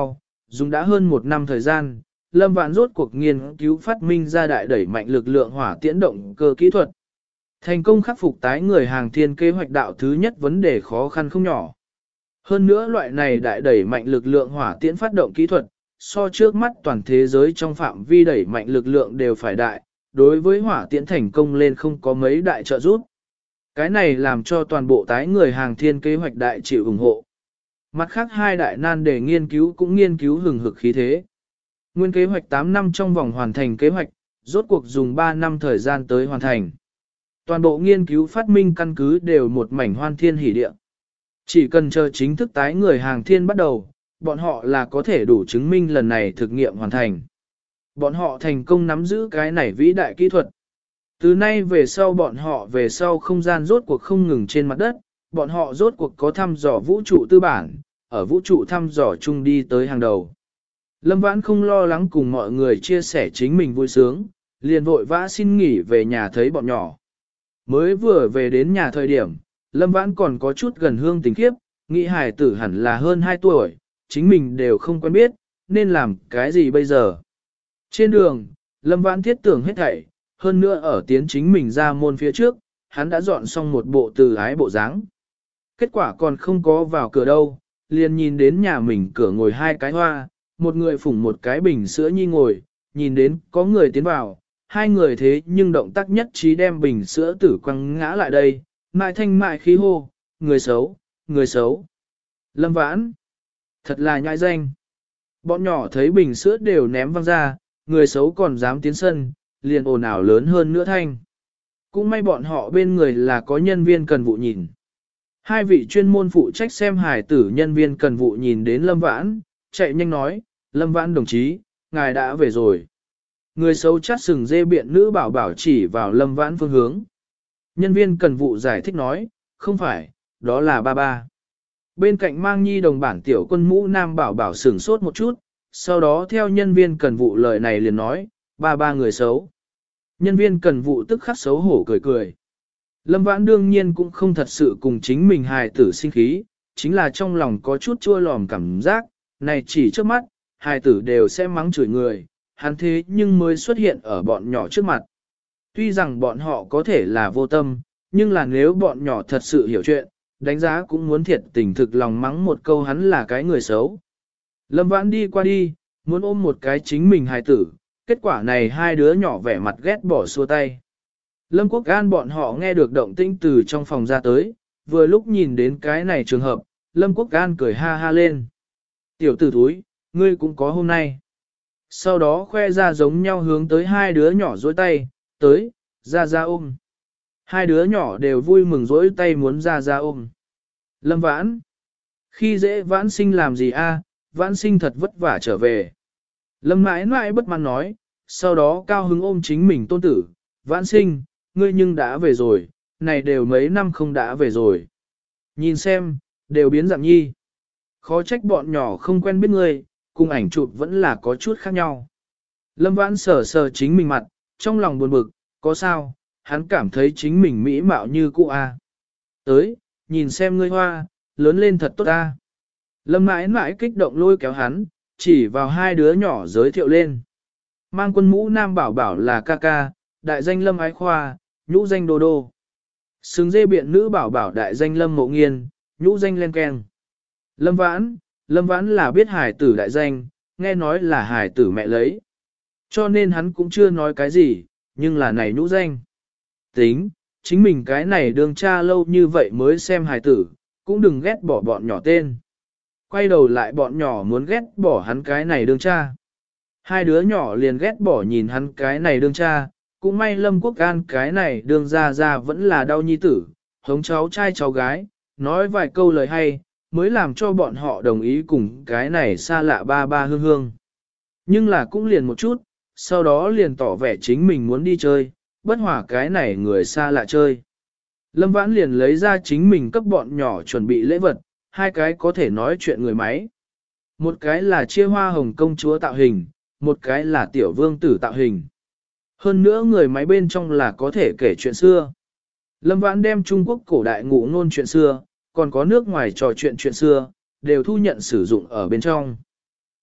dùng đã hơn một năm thời gian, Lâm Vãn rốt cuộc nghiên cứu phát minh ra đại đẩy mạnh lực lượng hỏa tiễn động cơ kỹ thuật. Thành công khắc phục tái người hàng thiên kế hoạch đạo thứ nhất vấn đề khó khăn không nhỏ. Hơn nữa loại này đại đẩy mạnh lực lượng hỏa tiễn phát động kỹ thuật, so trước mắt toàn thế giới trong phạm vi đẩy mạnh lực lượng đều phải đại, đối với hỏa tiễn thành công lên không có mấy đại trợ giúp. Cái này làm cho toàn bộ tái người hàng thiên kế hoạch đại chịu ủng hộ. Mặt khác hai đại nan để nghiên cứu cũng nghiên cứu hừng hực khí thế. Nguyên kế hoạch tám năm trong vòng hoàn thành kế hoạch, rốt cuộc dùng ba năm thời gian tới hoàn thành. Toàn bộ nghiên cứu phát minh căn cứ đều một mảnh hoan thiên hỷ địa. Chỉ cần chờ chính thức tái người hàng thiên bắt đầu, bọn họ là có thể đủ chứng minh lần này thực nghiệm hoàn thành. Bọn họ thành công nắm giữ cái này vĩ đại kỹ thuật. Từ nay về sau bọn họ về sau không gian rốt cuộc không ngừng trên mặt đất, bọn họ rốt cuộc có thăm dò vũ trụ tư bản, ở vũ trụ thăm dò chung đi tới hàng đầu. Lâm Vãn không lo lắng cùng mọi người chia sẻ chính mình vui sướng, liền vội vã xin nghỉ về nhà thấy bọn nhỏ. Mới vừa về đến nhà thời điểm, Lâm Vãn còn có chút gần hương tình khiếp, nghĩ hài tử hẳn là hơn hai tuổi, chính mình đều không quen biết, nên làm cái gì bây giờ. Trên đường, Lâm Vãn thiết tưởng hết thảy, hơn nữa ở tiến chính mình ra môn phía trước, hắn đã dọn xong một bộ từ ái bộ dáng. Kết quả còn không có vào cửa đâu, liền nhìn đến nhà mình cửa ngồi hai cái hoa, một người phủng một cái bình sữa nhi ngồi, nhìn đến có người tiến vào, hai người thế nhưng động tác nhất trí đem bình sữa tử quăng ngã lại đây, mại thanh mại khí hô, người xấu, người xấu. Lâm Vãn, thật là nhãi danh. Bọn nhỏ thấy bình sữa đều ném văng ra, người xấu còn dám tiến sân, liền ồn ào lớn hơn nữa thanh. Cũng may bọn họ bên người là có nhân viên cần vụ nhìn. Hai vị chuyên môn phụ trách xem hài tử nhân viên cần vụ nhìn đến Lâm Vãn, chạy nhanh nói, Lâm Vãn đồng chí, ngài đã về rồi. Người xấu chát sừng dê biện nữ bảo bảo chỉ vào Lâm Vãn phương hướng. Nhân viên cần vụ giải thích nói, không phải, đó là ba ba. Bên cạnh mang nhi đồng bản tiểu quân mũ nam bảo bảo sửng sốt một chút, sau đó theo nhân viên cần vụ lời này liền nói, ba ba người xấu. Nhân viên cần vụ tức khắc xấu hổ cười cười. Lâm Vãn đương nhiên cũng không thật sự cùng chính mình hài tử sinh khí, chính là trong lòng có chút chua lòm cảm giác, này chỉ trước mắt, hài tử đều sẽ mắng chửi người, hắn thế nhưng mới xuất hiện ở bọn nhỏ trước mặt. Tuy rằng bọn họ có thể là vô tâm, nhưng là nếu bọn nhỏ thật sự hiểu chuyện, đánh giá cũng muốn thiệt tình thực lòng mắng một câu hắn là cái người xấu. Lâm Vãn đi qua đi, muốn ôm một cái chính mình hài tử, kết quả này hai đứa nhỏ vẻ mặt ghét bỏ xua tay. Lâm Quốc An bọn họ nghe được động tĩnh từ trong phòng ra tới, vừa lúc nhìn đến cái này trường hợp, Lâm Quốc An cười ha ha lên. Tiểu tử thúi, ngươi cũng có hôm nay. Sau đó khoe ra giống nhau hướng tới hai đứa nhỏ dối tay, tới, ra ra ôm. Hai đứa nhỏ đều vui mừng dối tay muốn ra ra ôm. Lâm Vãn, khi dễ Vãn Sinh làm gì a? Vãn Sinh thật vất vả trở về. Lâm mãi mãi bất mãn nói, sau đó cao hứng ôm chính mình tôn tử, Vãn Sinh, ngươi nhưng đã về rồi, này đều mấy năm không đã về rồi. Nhìn xem, đều biến dạng nhi. Khó trách bọn nhỏ không quen biết ngươi, cùng ảnh chụp vẫn là có chút khác nhau. Lâm Vãn sờ sờ chính mình mặt, trong lòng buồn bực, có sao, hắn cảm thấy chính mình mỹ mạo như cũ a. Tới, nhìn xem ngươi hoa, lớn lên thật tốt a. Lâm mãi mãi kích động lôi kéo hắn, chỉ vào hai đứa nhỏ giới thiệu lên. Mang quân mũ nam bảo bảo là ca ca, đại danh Lâm Ái Khoa, nhũ danh Đô Đô. Sừng dê biện nữ bảo bảo đại danh Lâm Mộ Nghiên, nhũ danh Len Ken. Lâm Vãn, Lâm Vãn là biết hải tử đại danh, nghe nói là hải tử mẹ lấy. Cho nên hắn cũng chưa nói cái gì, nhưng là này nhũ danh. Tính, chính mình cái này đương cha lâu như vậy mới xem hải tử, cũng đừng ghét bỏ bọn nhỏ tên. Quay đầu lại bọn nhỏ muốn ghét bỏ hắn cái này đương cha. Hai đứa nhỏ liền ghét bỏ nhìn hắn cái này đương cha, cũng may Lâm Quốc An cái này đương ra ra vẫn là đau nhi tử, hống cháu trai cháu gái, nói vài câu lời hay, mới làm cho bọn họ đồng ý cùng cái này xa lạ ba ba hương hương. Nhưng là cũng liền một chút, sau đó liền tỏ vẻ chính mình muốn đi chơi, bất hòa cái này người xa lạ chơi. Lâm Vãn liền lấy ra chính mình cấp bọn nhỏ chuẩn bị lễ vật, hai cái có thể nói chuyện người máy. Một cái là chia hoa hồng công chúa tạo hình, một cái là tiểu vương tử tạo hình. Hơn nữa người máy bên trong là có thể kể chuyện xưa. Lâm Vãn đem Trung Quốc cổ đại ngụ ngôn chuyện xưa, còn có nước ngoài trò chuyện chuyện xưa, đều thu nhận sử dụng ở bên trong.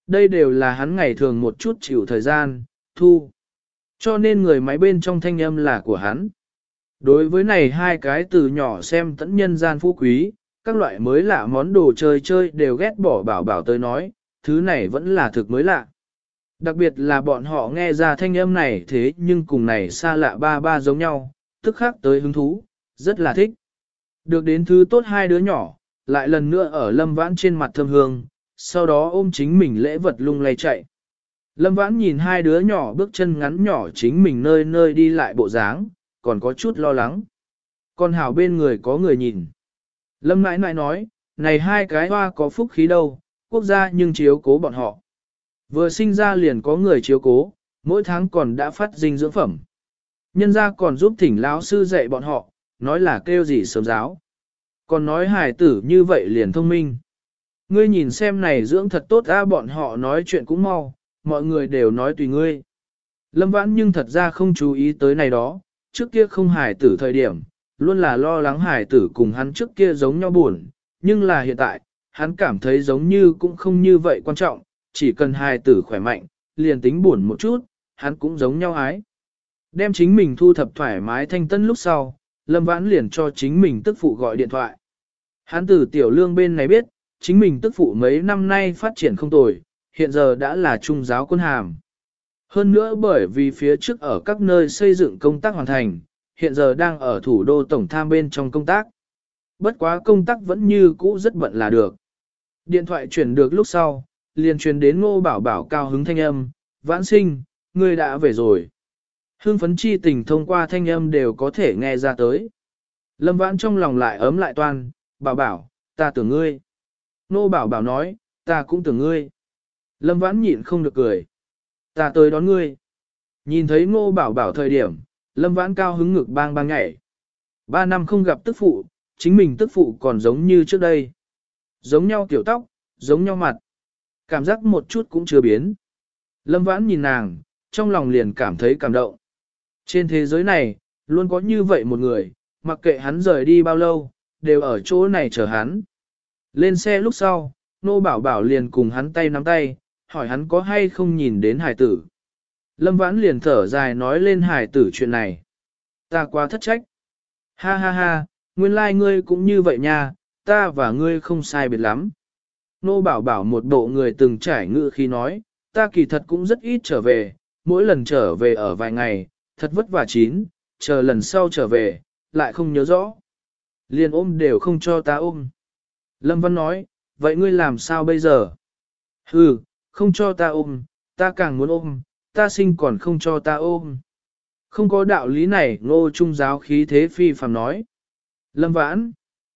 Đây đều là hắn ngày thường một chút chịu thời gian, thu. Cho nên người máy bên trong thanh âm là của hắn. Đối với này hai cái từ nhỏ xem tẫn nhân gian phú quý, các loại mới lạ món đồ chơi chơi đều ghét bỏ bảo bảo tới nói, thứ này vẫn là thực mới lạ. Đặc biệt là bọn họ nghe ra thanh âm này thế nhưng cùng này xa lạ ba ba giống nhau, tức khác tới hứng thú, rất là thích. Được đến thứ tốt hai đứa nhỏ, lại lần nữa ở Lâm Vãn trên mặt thơm hương, sau đó ôm chính mình lễ vật lung lay chạy. Lâm Vãn nhìn hai đứa nhỏ bước chân ngắn nhỏ chính mình nơi nơi đi lại bộ dáng, còn có chút lo lắng. Còn hảo bên người có người nhìn. Lâm nãi nãi nói, này hai cái hoa có phúc khí đâu, quốc gia nhưng chiếu cố bọn họ. Vừa sinh ra liền có người chiếu cố, mỗi tháng còn đã phát dinh dưỡng phẩm. Nhân gia còn giúp thỉnh lão sư dạy bọn họ, nói là kêu gì sớm giáo. Còn nói hài tử như vậy liền thông minh. Ngươi nhìn xem này dưỡng thật tốt ra bọn họ nói chuyện cũng mau, mọi người đều nói tùy ngươi. Lâm Vãn nhưng thật ra không chú ý tới này đó, trước kia không hài tử thời điểm, luôn là lo lắng hài tử cùng hắn trước kia giống nhau buồn, nhưng là hiện tại, hắn cảm thấy giống như cũng không như vậy quan trọng, chỉ cần hài tử khỏe mạnh, liền tính buồn một chút, hắn cũng giống nhau ái. Đem chính mình thu thập thoải mái thanh tân lúc sau, Lâm Vãn liền cho chính mình tức phụ gọi điện thoại. Hắn từ tiểu lương bên này biết, chính mình tức phụ mấy năm nay phát triển không tồi, hiện giờ đã là trung giáo quân hàm. Hơn nữa bởi vì phía trước ở các nơi xây dựng công tác hoàn thành, hiện giờ đang ở thủ đô tổng tham bên trong công tác. Bất quá công tác vẫn như cũ rất bận là được. Điện thoại chuyển được lúc sau, liền truyền đến Ngô Bảo Bảo cao hứng thanh âm, Vãn sinh, ngươi đã về rồi. Hương phấn chi tình thông qua thanh âm đều có thể nghe ra tới. Lâm Vãn trong lòng lại ấm lại toan, Bảo Bảo, ta tưởng ngươi. Ngô Bảo Bảo nói, ta cũng tưởng ngươi. Lâm Vãn nhịn không được cười. Ta tới đón ngươi. Nhìn thấy Ngô Bảo Bảo thời điểm, Lâm Vãn cao hứng ngực bang bang nhảy. Ba năm không gặp tức phụ, chính mình tức phụ còn giống như trước đây. Giống nhau kiểu tóc, giống nhau mặt. Cảm giác một chút cũng chưa biến. Lâm Vãn nhìn nàng, trong lòng liền cảm thấy cảm động. Trên thế giới này, luôn có như vậy một người, mặc kệ hắn rời đi bao lâu, đều ở chỗ này chờ hắn. Lên xe lúc sau, Nô Bảo Bảo liền cùng hắn tay nắm tay, hỏi hắn có hay không nhìn đến hải tử. Lâm Vãn liền thở dài nói lên hải tử chuyện này. Ta quá thất trách. Ha ha ha, nguyên lai like ngươi cũng như vậy nha, ta và ngươi không sai biệt lắm. Nô Bảo Bảo một bộ người từng trải ngự khi nói, ta kỳ thật cũng rất ít trở về, mỗi lần trở về ở vài ngày, thật vất vả chín, chờ lần sau trở về, lại không nhớ rõ. Liền ôm đều không cho ta ôm. Lâm Văn nói, vậy ngươi làm sao bây giờ? Hừ, không cho ta ôm, ta càng muốn ôm, ta sinh còn không cho ta ôm. Không có đạo lý này, Ngô Trung giáo khí thế phi phàm nói. Lâm Vãn.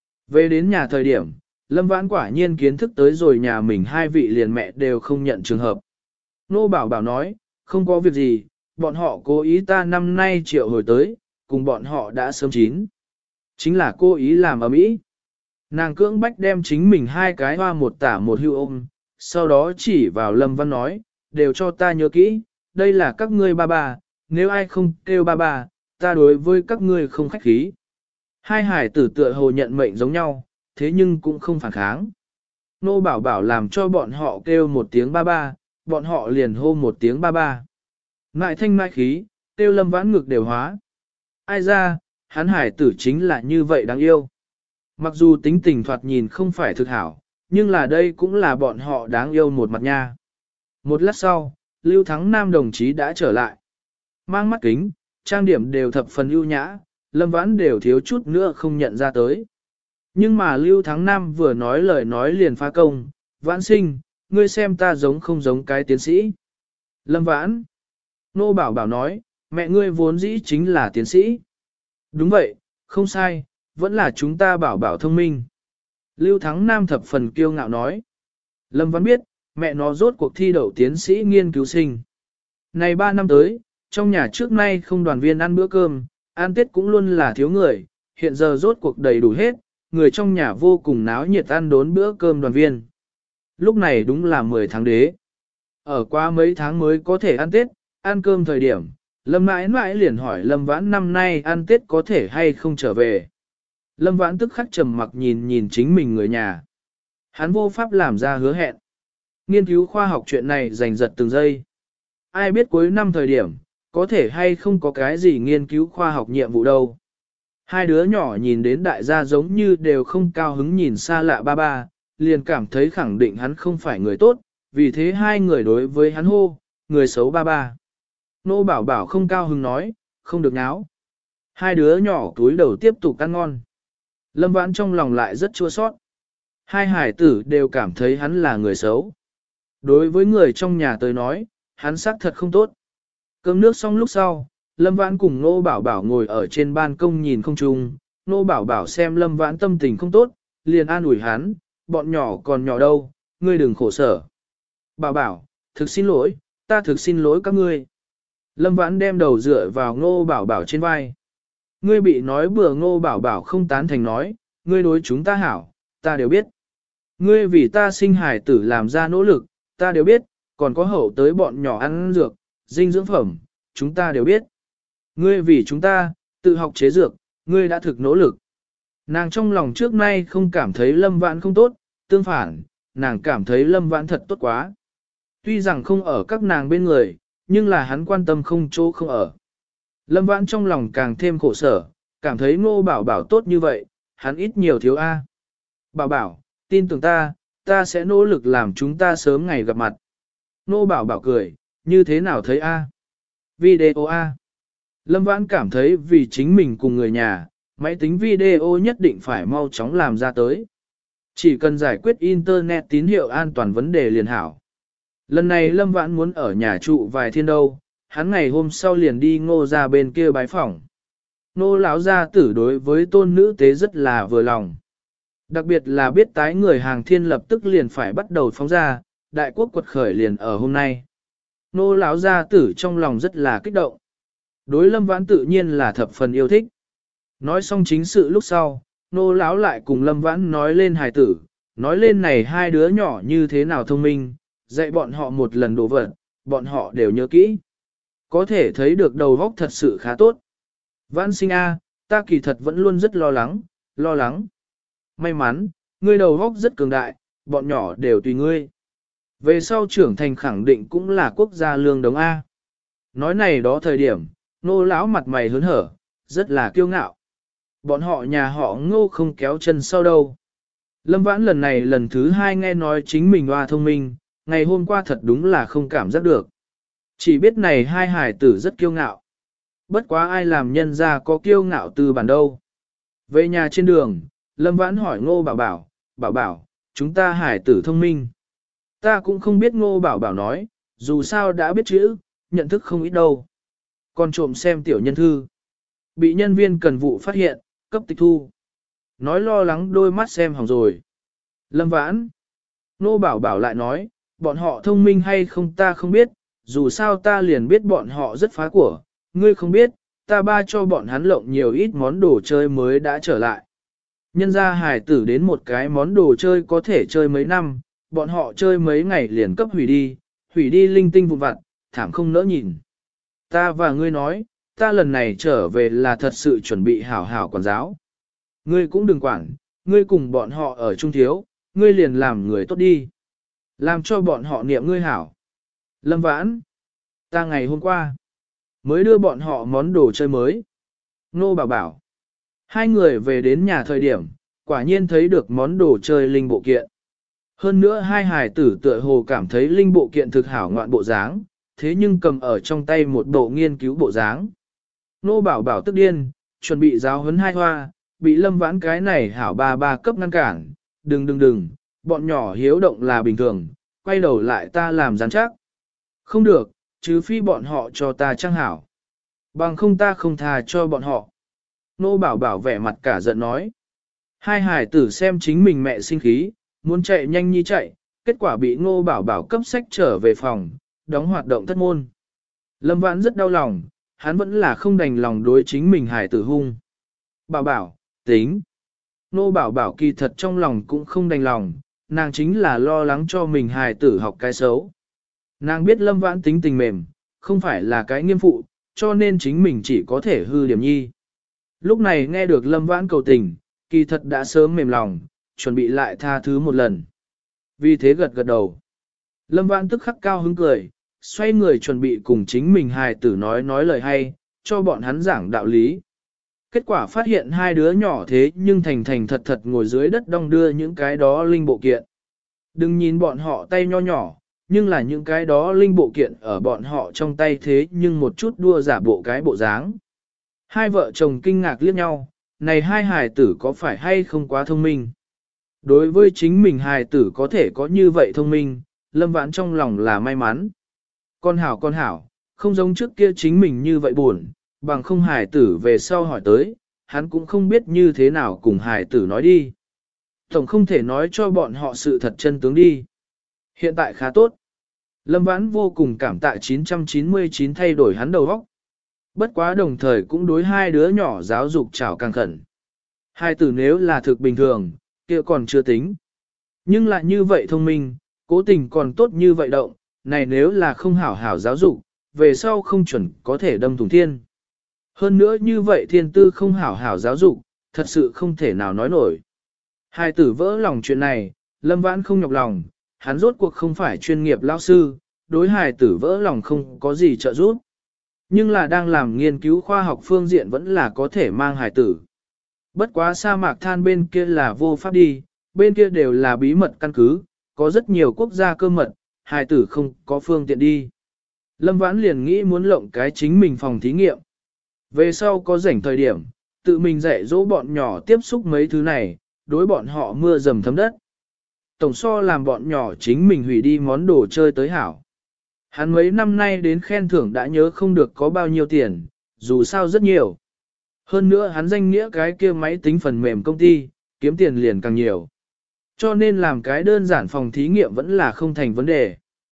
Về đến nhà thời điểm, Lâm Vãn quả nhiên kiến thức tới rồi nhà mình hai vị liền mẹ đều không nhận trường hợp. Nô Bảo Bảo nói, không có việc gì, bọn họ cố ý ta năm nay triệu hồi tới, cùng bọn họ đã sớm chín. Chính là cố ý làm ở mỹ. Nàng cưỡng bách đem chính mình hai cái hoa một tả một hưu ôm, sau đó chỉ vào Lâm Văn nói, đều cho ta nhớ kỹ, đây là các ngươi ba ba, nếu ai không kêu ba ba, ta đối với các ngươi không khách khí. Hai hải tử tựa hồ nhận mệnh giống nhau, thế nhưng cũng không phản kháng. Nô Bảo Bảo làm cho bọn họ kêu một tiếng ba ba, bọn họ liền hô một tiếng ba ba. Ngại thanh mai khí, kêu Lâm Vãn ngực đều hóa. Ai ra, hắn hải tử chính là như vậy đáng yêu. Mặc dù tính tình thoạt nhìn không phải thực hảo, nhưng là đây cũng là bọn họ đáng yêu một mặt nha. Một lát sau, Lưu Thắng Nam đồng chí đã trở lại. Mang mắt kính, trang điểm đều thập phần ưu nhã, Lâm Vãn đều thiếu chút nữa không nhận ra tới. Nhưng mà Lưu Thắng Nam vừa nói lời nói liền phá công, Vãn sinh, ngươi xem ta giống không giống cái tiến sĩ. Lâm Vãn. Nô Bảo Bảo nói, mẹ ngươi vốn dĩ chính là tiến sĩ. Đúng vậy, không sai, vẫn là chúng ta Bảo Bảo thông minh. Lưu Thắng Nam thập phần kiêu ngạo nói. Lâm Vãn biết, mẹ nó rốt cuộc thi đậu tiến sĩ nghiên cứu sinh. Này ba năm tới, trong nhà trước nay không đoàn viên ăn bữa cơm, ăn Tết cũng luôn là thiếu người, hiện giờ rốt cuộc đầy đủ hết, người trong nhà vô cùng náo nhiệt ăn đốn bữa cơm đoàn viên. Lúc này đúng là mười tháng đế. Ở qua mấy tháng mới có thể ăn Tết, ăn cơm thời điểm, Lâm mãi mãi liền hỏi Lâm Vãn năm nay ăn Tết có thể hay không trở về. Lâm Vãn tức khắc trầm mặc nhìn nhìn chính mình người nhà. Hắn vô pháp làm ra hứa hẹn. Nghiên cứu khoa học chuyện này giành giật từng giây. Ai biết cuối năm thời điểm, có thể hay không có cái gì nghiên cứu khoa học nhiệm vụ đâu. Hai đứa nhỏ nhìn đến đại gia giống như đều không cao hứng nhìn xa lạ ba ba, liền cảm thấy khẳng định hắn không phải người tốt, vì thế hai người đối với hắn hô, người xấu ba ba. Nô bảo bảo không cao hứng nói, không được náo. Hai đứa nhỏ túi đầu tiếp tục ăn ngon. Lâm Vãn trong lòng lại rất chua sót. Hai hải tử đều cảm thấy hắn là người xấu. Đối với người trong nhà tới nói, hắn xác thật không tốt. Cơm nước xong lúc sau, Lâm Vãn cùng Nô Bảo Bảo ngồi ở trên ban công nhìn không trung. Nô Bảo Bảo xem Lâm Vãn tâm tình không tốt, liền an ủi hắn, bọn nhỏ còn nhỏ đâu, ngươi đừng khổ sở. Bảo Bảo, thực xin lỗi, ta thực xin lỗi các ngươi. Lâm Vãn đem đầu dựa vào Nô Bảo Bảo trên vai. Ngươi bị nói bừa Nô Bảo Bảo không tán thành nói, ngươi đối chúng ta hảo, ta đều biết. Ngươi vì ta sinh hài tử làm ra nỗ lực, ta đều biết, còn có hậu tới bọn nhỏ ăn dược, dinh dưỡng phẩm, chúng ta đều biết. Ngươi vì chúng ta, tự học chế dược, ngươi đã thực nỗ lực. Nàng trong lòng trước nay không cảm thấy Lâm Vãn không tốt, tương phản, nàng cảm thấy Lâm Vãn thật tốt quá. Tuy rằng không ở các nàng bên người, nhưng là hắn quan tâm không chỗ không ở. Lâm Vãn trong lòng càng thêm khổ sở, cảm thấy Ngô Bảo Bảo tốt như vậy, hắn ít nhiều thiếu A. Bảo Bảo, tin tưởng ta, ta sẽ nỗ lực làm chúng ta sớm ngày gặp mặt. Ngô Bảo Bảo cười, như thế nào thấy A? Video A. Lâm Vãn cảm thấy vì chính mình cùng người nhà, máy tính video nhất định phải mau chóng làm ra tới. Chỉ cần giải quyết Internet tín hiệu an toàn vấn đề liền hảo. Lần này Lâm Vãn muốn ở nhà trụ vài thiên đâu, hắn ngày hôm sau liền đi Ngô ra bên kia bái phỏng. Ngô lão gia tử đối với tôn nữ tế rất là vừa lòng. Đặc biệt là biết tái người hàng thiên lập tức liền phải bắt đầu phóng ra, đại quốc quật khởi liền ở hôm nay. Ngô lão gia tử trong lòng rất là kích động. Đối Lâm Vãn tự nhiên là thập phần yêu thích. Nói xong chính sự lúc sau, Ngô lão lại cùng Lâm Vãn nói lên hài tử, nói lên này hai đứa nhỏ như thế nào thông minh, dạy bọn họ một lần đồ vật, bọn họ đều nhớ kỹ. Có thể thấy được đầu óc thật sự khá tốt. Vãn sinh A, ta kỳ thật vẫn luôn rất lo lắng, lo lắng. May mắn, ngươi đầu óc rất cường đại, bọn nhỏ đều tùy ngươi. Về sau trưởng thành khẳng định cũng là quốc gia lương đống A. Nói này đó thời điểm, Nô lão mặt mày hớn hở, rất là kiêu ngạo. Bọn họ nhà họ Ngô không kéo chân sau đâu. Lâm Vãn lần này lần thứ hai nghe nói chính mình hoa thông minh, ngày hôm qua thật đúng là không cảm giác được. Chỉ biết này hai hải tử rất kiêu ngạo. Bất quá ai làm nhân ra có kiêu ngạo từ bản đâu. Về nhà trên đường, Lâm Vãn hỏi Ngô Bảo Bảo, Bảo Bảo, chúng ta hải tử thông minh. Ta cũng không biết Ngô Bảo Bảo nói, dù sao đã biết chữ, nhận thức không ít đâu. Còn trộm xem tiểu nhân thư. Bị nhân viên cần vụ phát hiện, cấp tịch thu. Nói lo lắng đôi mắt xem hỏng rồi. Lâm Vãn. Ngô Bảo Bảo lại nói, bọn họ thông minh hay không ta không biết, dù sao ta liền biết bọn họ rất phá của, ngươi không biết, ta ba cho bọn hắn lộng nhiều ít món đồ chơi mới đã trở lại. Nhân ra hài tử đến một cái món đồ chơi có thể chơi mấy năm, bọn họ chơi mấy ngày liền cấp hủy đi, hủy đi linh tinh vụn vặt, thảm không nỡ nhìn. Ta và ngươi nói, ta lần này trở về là thật sự chuẩn bị hảo hảo quản giáo. Ngươi cũng đừng quản, ngươi cùng bọn họ ở chung thiếu, ngươi liền làm người tốt đi. Làm cho bọn họ niệm ngươi hảo. Lâm Vãn, ta ngày hôm qua, mới đưa bọn họ món đồ chơi mới. Nô Bảo Bảo. Hai người về đến nhà thời điểm, quả nhiên thấy được món đồ chơi linh bộ kiện. Hơn nữa hai hài tử tựa hồ cảm thấy linh bộ kiện thực hảo ngoạn bộ dáng, thế nhưng cầm ở trong tay một bộ nghiên cứu bộ dáng. Nô Bảo Bảo tức điên, chuẩn bị giáo huấn hai hoa, bị Lâm Vãn cái này hảo ba ba cấp ngăn cản. Đừng đừng đừng, bọn nhỏ hiếu động là bình thường, quay đầu lại ta làm rắn chắc. Không được, chứ phi bọn họ cho ta trang hảo. Bằng không ta không thà cho bọn họ. Nô Bảo Bảo vẻ mặt cả giận nói. Hai hải tử xem chính mình mẹ sinh khí, muốn chạy nhanh như chạy, kết quả bị Nô Bảo Bảo cấp sách trở về phòng, đóng hoạt động thất môn. Lâm Vãn rất đau lòng, hắn vẫn là không đành lòng đối chính mình hải tử hung. Bảo Bảo, tính. Nô Bảo Bảo kỳ thật trong lòng cũng không đành lòng, nàng chính là lo lắng cho mình hài tử học cái xấu. Nàng biết Lâm Vãn tính tình mềm, không phải là cái nghiêm phụ, cho nên chính mình chỉ có thể hư điểm nhi. Lúc này nghe được Lâm Vãn cầu tình, kỳ thật đã sớm mềm lòng, chuẩn bị lại tha thứ một lần. Vì thế gật gật đầu. Lâm Vãn tức khắc cao hứng cười, xoay người chuẩn bị cùng chính mình hài tử nói nói lời hay, cho bọn hắn giảng đạo lý. Kết quả phát hiện hai đứa nhỏ thế nhưng thành thành thật thật ngồi dưới đất đong đưa những cái đó linh bộ kiện. Đừng nhìn bọn họ tay nho nhỏ, nhưng là những cái đó linh bộ kiện ở bọn họ trong tay thế nhưng một chút đua giả bộ cái bộ dáng. Hai vợ chồng kinh ngạc liếc nhau, này hai hài tử có phải hay không quá thông minh? Đối với chính mình hài tử có thể có như vậy thông minh, Lâm Vãn trong lòng là may mắn. Con hảo con hảo, không giống trước kia chính mình như vậy buồn, bằng không hài tử về sau hỏi tới, hắn cũng không biết như thế nào cùng hài tử nói đi. Tổng không thể nói cho bọn họ sự thật chân tướng đi. Hiện tại khá tốt. Lâm Vãn vô cùng cảm tạ chín trăm chín mươi chín thay đổi hắn đầu óc. Bất quá đồng thời cũng đối hai đứa nhỏ giáo dục chào càng khẩn. Hai tử nếu là thực bình thường, kia còn chưa tính. Nhưng lại như vậy thông minh, cố tình còn tốt như vậy động, này nếu là không hảo hảo giáo dục, về sau không chuẩn có thể đâm thủng thiên. Hơn nữa như vậy thiên tư không hảo hảo giáo dục, thật sự không thể nào nói nổi. Hai tử vỡ lòng chuyện này, Lâm Vãn không nhọc lòng, hắn rốt cuộc không phải chuyên nghiệp lao sư, đối hài tử vỡ lòng không có gì trợ giúp. Nhưng là đang làm nghiên cứu khoa học phương diện vẫn là có thể mang hài tử. Bất quá sa mạc than bên kia là vô pháp đi, bên kia đều là bí mật căn cứ, có rất nhiều quốc gia cơ mật, hài tử không có phương tiện đi. Lâm Vãn liền nghĩ muốn lộng cái chính mình phòng thí nghiệm. Về sau có rảnh thời điểm, tự mình dạy dỗ bọn nhỏ tiếp xúc mấy thứ này, đối bọn họ mưa dầm thấm đất. Tổng so làm bọn nhỏ chính mình hủy đi món đồ chơi tới hảo. Hắn mấy năm nay đến khen thưởng đã nhớ không được có bao nhiêu tiền, dù sao rất nhiều. Hơn nữa hắn danh nghĩa cái kia máy tính phần mềm công ty, kiếm tiền liền càng nhiều. Cho nên làm cái đơn giản phòng thí nghiệm vẫn là không thành vấn đề.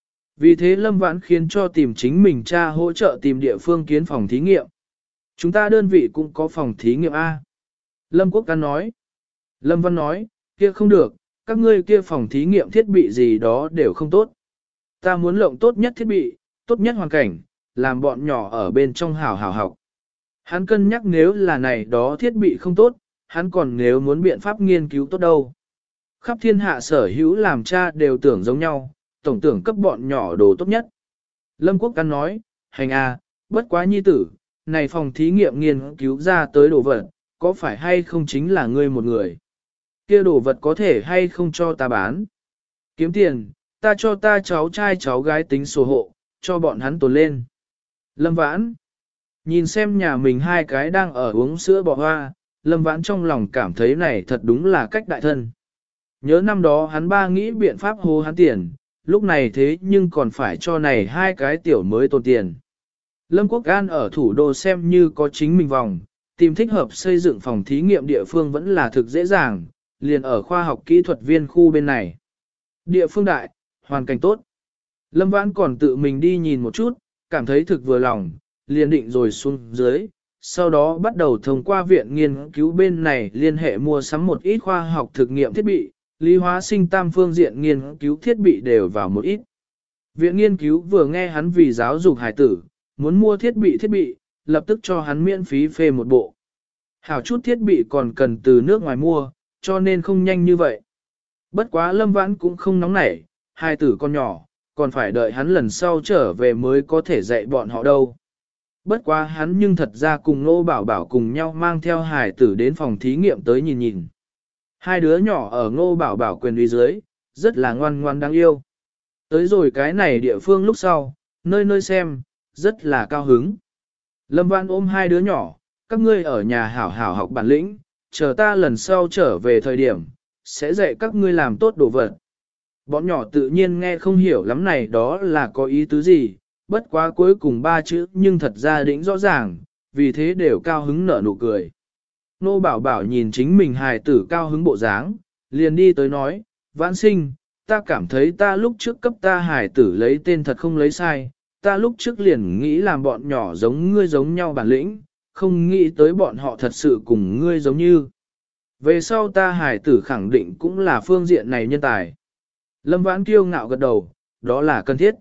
Vì thế Lâm Vãn khiến cho tìm chính mình cha hỗ trợ tìm địa phương kiến phòng thí nghiệm. Chúng ta đơn vị cũng có phòng thí nghiệm A. Lâm Quốc Căn nói. Lâm Văn nói, kia không được, các ngươi kia phòng thí nghiệm thiết bị gì đó đều không tốt. Ta muốn lộng tốt nhất thiết bị, tốt nhất hoàn cảnh, làm bọn nhỏ ở bên trong hào hào học. Hắn cân nhắc nếu là này đó thiết bị không tốt, hắn còn nếu muốn biện pháp nghiên cứu tốt đâu. Khắp thiên hạ sở hữu làm cha đều tưởng giống nhau, tổng tưởng cấp bọn nhỏ đồ tốt nhất. Lâm Quốc Căn nói, hành a, bất quá nhi tử, này phòng thí nghiệm nghiên cứu ra tới đồ vật, có phải hay không chính là ngươi một người? Kia đồ vật có thể hay không cho ta bán? Kiếm tiền, ta cho ta cháu trai cháu gái tính sổ hộ, cho bọn hắn tồn lên. Lâm Vãn, nhìn xem nhà mình hai cái đang ở uống sữa bò hoa, Lâm Vãn trong lòng cảm thấy này thật đúng là cách đại thân. Nhớ năm đó hắn ba nghĩ biện pháp hô hắn tiền, lúc này thế nhưng còn phải cho này hai cái tiểu mới tồn tiền. Lâm Quốc An ở thủ đô xem như có chính mình vòng, tìm thích hợp xây dựng phòng thí nghiệm địa phương vẫn là thực dễ dàng, liền ở khoa học kỹ thuật viên khu bên này. Địa phương đại, hoàn cảnh tốt. Lâm Vãn còn tự mình đi nhìn một chút, cảm thấy thực vừa lòng, liền định rồi xuống dưới, sau đó bắt đầu thông qua viện nghiên cứu bên này liên hệ mua sắm một ít khoa học thực nghiệm thiết bị, lý hóa sinh tam phương diện nghiên cứu thiết bị đều vào một ít. Viện nghiên cứu vừa nghe hắn vì giáo dục hải tử, muốn mua thiết bị thiết bị, lập tức cho hắn miễn phí phê một bộ. Hảo chút thiết bị còn cần từ nước ngoài mua, cho nên không nhanh như vậy. Bất quá Lâm Vãn cũng không nóng nảy, hai tử con nhỏ, còn phải đợi hắn lần sau trở về mới có thể dạy bọn họ đâu. Bất quá hắn nhưng thật ra cùng Nô Bảo Bảo cùng nhau mang theo hài tử đến phòng thí nghiệm tới nhìn nhìn. Hai đứa nhỏ ở Ngô Bảo Bảo quyền uy dưới, rất là ngoan ngoan đáng yêu. Tới rồi cái này địa phương lúc sau, nơi nơi xem, rất là cao hứng. Lâm Vãn ôm hai đứa nhỏ, các ngươi ở nhà hảo hảo học bản lĩnh, chờ ta lần sau trở về thời điểm, sẽ dạy các ngươi làm tốt đồ vật. Bọn nhỏ tự nhiên nghe không hiểu lắm này đó là có ý tứ gì, bất quá cuối cùng ba chữ nhưng thật ra đỉnh rõ ràng, vì thế đều cao hứng nở nụ cười. Nô Bảo Bảo nhìn chính mình hài tử cao hứng bộ dáng, liền đi tới nói, Vãn sinh, ta cảm thấy ta lúc trước cấp ta hài tử lấy tên thật không lấy sai, ta lúc trước liền nghĩ làm bọn nhỏ giống ngươi giống nhau bản lĩnh, không nghĩ tới bọn họ thật sự cùng ngươi giống như. Về sau ta hài tử khẳng định cũng là phương diện này nhân tài. Lâm Vãn kiêu ngạo gật đầu, đó là cần thiết.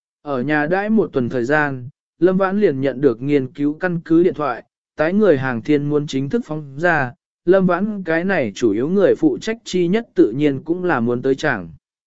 Ở nhà đãi một tuần thời gian, Lâm Vãn liền nhận được nghiên cứu căn cứ điện thoại, tái người hàng thiên muốn chính thức phóng ra, Lâm Vãn cái này chủ yếu người phụ trách chi nhất tự nhiên cũng là muốn tới chẳng.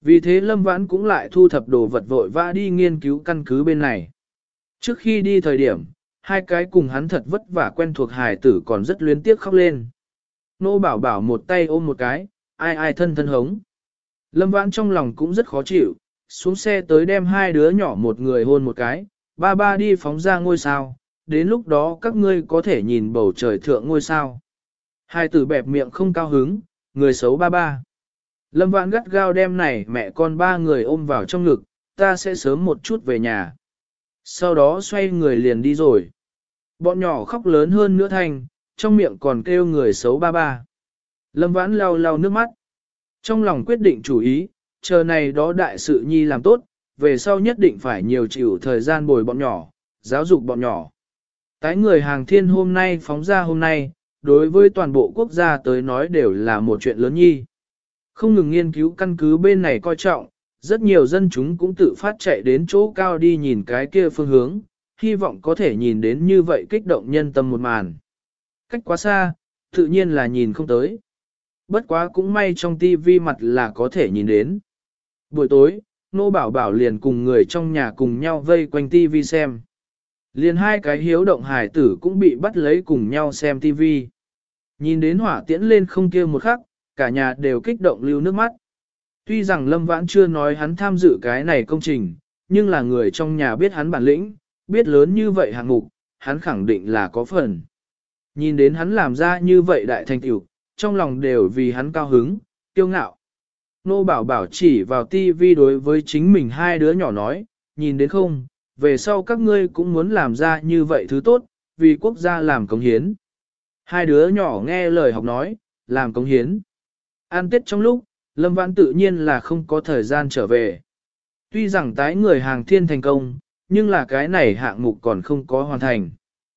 Vì thế Lâm Vãn cũng lại thu thập đồ vật vội vã đi nghiên cứu căn cứ bên này. Trước khi đi thời điểm, hai cái cùng hắn thật vất vả quen thuộc hài tử còn rất luyến tiếc khóc lên. Nô bảo bảo một tay ôm một cái, ai ai thân thân hống. Lâm Vãn trong lòng cũng rất khó chịu, xuống xe tới đem hai đứa nhỏ một người hôn một cái, ba ba đi phóng ra ngôi sao, đến lúc đó các ngươi có thể nhìn bầu trời thượng ngôi sao. Hai tử bẹp miệng không cao hứng, người xấu ba ba. Lâm Vãn gắt gao đem này mẹ con ba người ôm vào trong ngực, ta sẽ sớm một chút về nhà. Sau đó xoay người liền đi rồi. Bọn nhỏ khóc lớn hơn nữa thành, trong miệng còn kêu người xấu ba ba. Lâm Vãn lau lau nước mắt. Trong lòng quyết định chủ ý, chờ này đó đại sự nhi làm tốt, về sau nhất định phải nhiều chịu thời gian bồi bọn nhỏ, giáo dục bọn nhỏ. Tái người hàng thiên hôm nay phóng ra hôm nay, đối với toàn bộ quốc gia tới nói đều là một chuyện lớn nhi. Không ngừng nghiên cứu căn cứ bên này coi trọng, rất nhiều dân chúng cũng tự phát chạy đến chỗ cao đi nhìn cái kia phương hướng, hy vọng có thể nhìn đến như vậy kích động nhân tâm một màn. Cách quá xa, tự nhiên là nhìn không tới. Bất quá cũng may trong tivi mặt là có thể nhìn đến. Buổi tối, Nô Bảo Bảo liền cùng người trong nhà cùng nhau vây quanh tivi xem. Liền hai cái hiếu động hải tử cũng bị bắt lấy cùng nhau xem tivi. Nhìn đến hỏa tiễn lên không kia một khắc, cả nhà đều kích động lưu nước mắt. Tuy rằng Lâm Vãn chưa nói hắn tham dự cái này công trình, nhưng là người trong nhà biết hắn bản lĩnh, biết lớn như vậy hạng mục, hắn khẳng định là có phần. Nhìn đến hắn làm ra như vậy đại thành tựu, trong lòng đều vì hắn cao hứng, kiêu ngạo. Nô Bảo Bảo chỉ vào tivi đối với chính mình hai đứa nhỏ nói, nhìn đến không, về sau các ngươi cũng muốn làm ra như vậy thứ tốt, vì quốc gia làm cống hiến. Hai đứa nhỏ nghe lời học nói, làm cống hiến. Ăn Tết trong lúc, Lâm Vãn tự nhiên là không có thời gian trở về. Tuy rằng tái người hàng thiên thành công, nhưng là cái này hạng mục còn không có hoàn thành.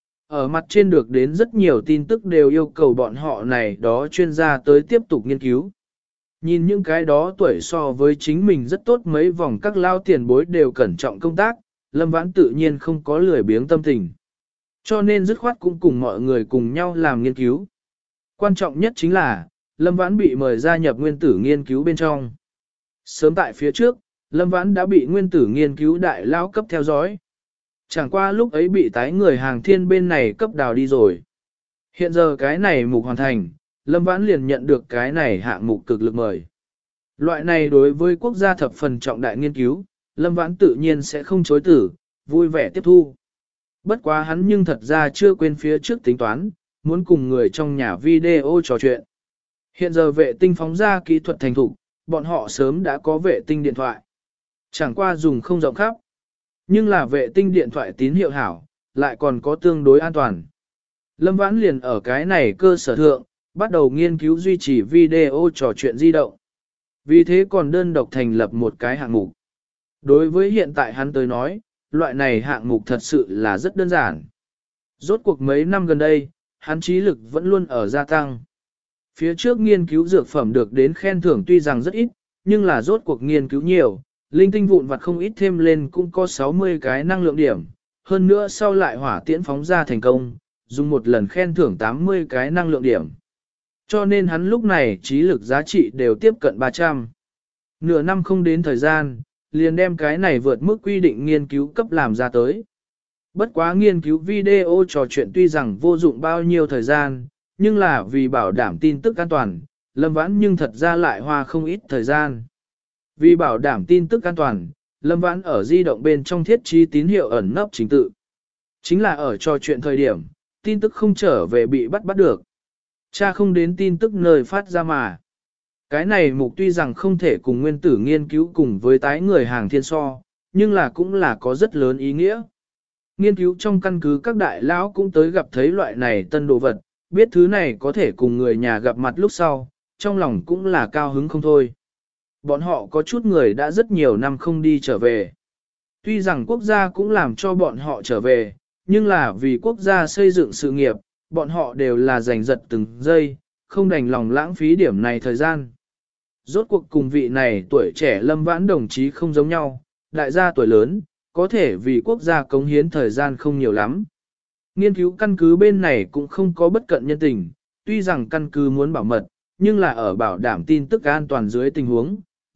Ở mặt trên được đến rất nhiều tin tức đều yêu cầu bọn họ này đó chuyên gia tới tiếp tục nghiên cứu. Nhìn những cái đó tuổi so với chính mình rất tốt mấy vòng các lao tiền bối đều cẩn trọng công tác, Lâm Vãn tự nhiên không có lười biếng tâm tình. Cho nên dứt khoát cũng cùng mọi người cùng nhau làm nghiên cứu. Quan trọng nhất chính là, Lâm Vãn bị mời gia nhập nguyên tử nghiên cứu bên trong. Sớm tại phía trước, Lâm Vãn đã bị nguyên tử nghiên cứu đại lao cấp theo dõi. Chẳng qua lúc ấy bị tái người hàng thiên bên này cấp đào đi rồi. Hiện giờ cái này mục hoàn thành, Lâm Vãn liền nhận được cái này hạng mục cực lực mời. Loại này đối với quốc gia thập phần trọng đại nghiên cứu, Lâm Vãn tự nhiên sẽ không chối tử, vui vẻ tiếp thu. Bất quá hắn nhưng thật ra chưa quên phía trước tính toán, muốn cùng người trong nhà video trò chuyện. Hiện giờ vệ tinh phóng ra kỹ thuật thành thục, bọn họ sớm đã có vệ tinh điện thoại. Chẳng qua dùng không rộng khắp. Nhưng là vệ tinh điện thoại tín hiệu hảo, lại còn có tương đối an toàn. Lâm Vãn liền ở cái này cơ sở thượng, bắt đầu nghiên cứu duy trì video trò chuyện di động. Vì thế còn đơn độc thành lập một cái hạng mục. Đối với hiện tại hắn tới nói, loại này hạng mục thật sự là rất đơn giản. Rốt cuộc mấy năm gần đây, hắn trí lực vẫn luôn ở gia tăng. Phía trước nghiên cứu dược phẩm được đến khen thưởng tuy rằng rất ít, nhưng là rốt cuộc nghiên cứu nhiều, linh tinh vụn vặt không ít thêm lên cũng có sáu mươi cái năng lượng điểm, hơn nữa sau lại hỏa tiễn phóng ra thành công, dùng một lần khen thưởng tám mươi cái năng lượng điểm. Cho nên hắn lúc này trí lực giá trị đều tiếp cận ba trăm. Nửa năm không đến thời gian, liền đem cái này vượt mức quy định nghiên cứu cấp làm ra tới. Bất quá nghiên cứu video trò chuyện tuy rằng vô dụng bao nhiêu thời gian, nhưng là vì bảo đảm tin tức an toàn, Lâm Vãn nhưng thật ra lại hoa không ít thời gian. Vì bảo đảm tin tức an toàn, Lâm Vãn ở di động bên trong thiết trí tín hiệu ẩn nấp chính tự. Chính là ở trò chuyện thời điểm, tin tức không trở về bị bắt bắt được. Cha không đến tin tức nơi phát ra mà. Cái này mục tuy rằng không thể cùng nguyên tử nghiên cứu cùng với tái người hàng thiên so, nhưng là cũng là có rất lớn ý nghĩa. Nghiên cứu trong căn cứ các đại lão cũng tới gặp thấy loại này tân đồ vật, biết thứ này có thể cùng người nhà gặp mặt lúc sau, trong lòng cũng là cao hứng không thôi. Bọn họ có chút người đã rất nhiều năm không đi trở về. Tuy rằng quốc gia cũng làm cho bọn họ trở về, nhưng là vì quốc gia xây dựng sự nghiệp, bọn họ đều là giành giật từng giây, không đành lòng lãng phí điểm này thời gian. Rốt cuộc cùng vị này tuổi trẻ Lâm Vãn đồng chí không giống nhau, đại gia tuổi lớn, có thể vì quốc gia cống hiến thời gian không nhiều lắm. Nghiên cứu căn cứ bên này cũng không có bất cận nhân tình, tuy rằng căn cứ muốn bảo mật, nhưng là ở bảo đảm tin tức an toàn dưới tình huống,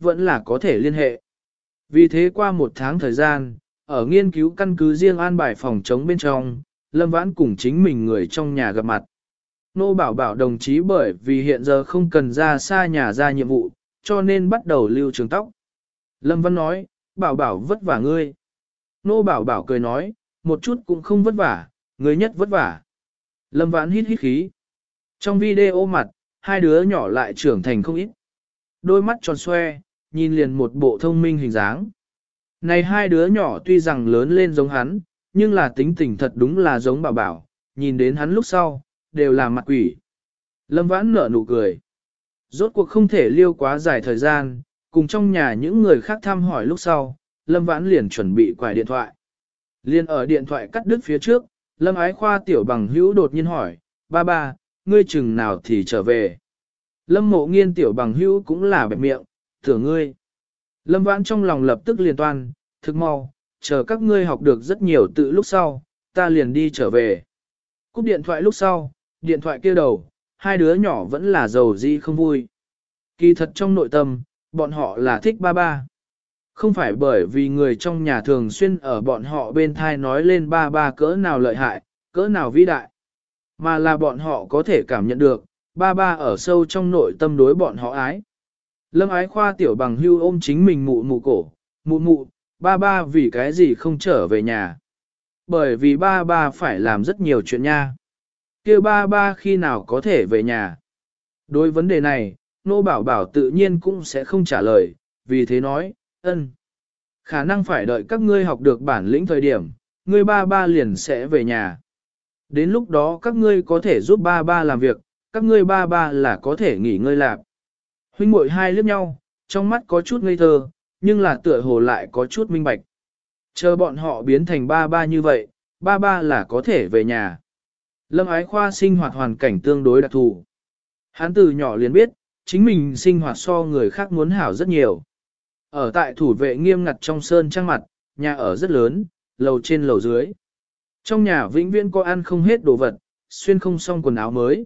vẫn là có thể liên hệ. Vì thế qua một tháng thời gian, ở nghiên cứu căn cứ riêng an bài phòng chống bên trong, Lâm Vãn cùng chính mình người trong nhà gặp mặt. Nô bảo bảo đồng chí bởi vì hiện giờ không cần ra xa nhà ra nhiệm vụ, cho nên bắt đầu lưu trường tóc. Lâm Vãn nói, bảo bảo vất vả ngươi. Nô bảo bảo cười nói, một chút cũng không vất vả, ngươi nhất vất vả. Lâm Vãn hít hít khí. Trong video mặt, hai đứa nhỏ lại trưởng thành không ít. Đôi mắt tròn xoe, nhìn liền một bộ thông minh hình dáng. Này hai đứa nhỏ tuy rằng lớn lên giống hắn, nhưng là tính tình thật đúng là giống bảo bảo, nhìn đến hắn lúc sau, đều là mặt quỷ. Lâm Vãn nở nụ cười. Rốt cuộc không thể liêu quá dài thời gian, cùng trong nhà những người khác thăm hỏi lúc sau, Lâm Vãn liền chuẩn bị quải điện thoại. Liên ở điện thoại cắt đứt phía trước, Lâm Ái Khoa tiểu bằng hữu đột nhiên hỏi, ba ba, ngươi chừng nào thì trở về. Lâm Mộ Nghiên tiểu bằng hữu cũng là bẹp miệng, tưởng ngươi. Lâm Vãn trong lòng lập tức liền toan, thực mau, chờ các ngươi học được rất nhiều tự lúc sau, ta liền đi trở về. Cúp điện thoại lúc sau, điện thoại kia đầu, hai đứa nhỏ vẫn là giàu gì không vui. Kỳ thật trong nội tâm, bọn họ là thích ba ba. Không phải bởi vì người trong nhà thường xuyên ở bọn họ bên thai nói lên ba ba cỡ nào lợi hại, cỡ nào vĩ đại, mà là bọn họ có thể cảm nhận được, ba ba ở sâu trong nội tâm đối bọn họ ái. Lâm Ái Khoa tiểu bằng hưu ôm chính mình mụ mụ cổ, mụ mụ, ba ba vì cái gì không trở về nhà. Bởi vì ba ba phải làm rất nhiều chuyện nha. Kêu ba ba khi nào có thể về nhà. Đối vấn đề này, Nô Bảo Bảo tự nhiên cũng sẽ không trả lời, vì thế nói, ân. Khả năng phải đợi các ngươi học được bản lĩnh thời điểm, ngươi ba ba liền sẽ về nhà. Đến lúc đó các ngươi có thể giúp ba ba làm việc, các ngươi ba ba là có thể nghỉ ngơi lạc. Huynh muội hai liếc nhau, trong mắt có chút ngây thơ, nhưng là tựa hồ lại có chút minh bạch. Chờ bọn họ biến thành ba ba như vậy, ba ba là có thể về nhà. Lâm Ái Khoa sinh hoạt hoàn cảnh tương đối đặc thù. Hắn từ nhỏ liền biết, chính mình sinh hoạt so người khác muốn hảo rất nhiều. Ở tại thủ vệ nghiêm ngặt trong sơn trang mặt, nhà ở rất lớn, lầu trên lầu dưới. Trong nhà vĩnh viễn có ăn không hết đồ vật, xuyên không xong quần áo mới.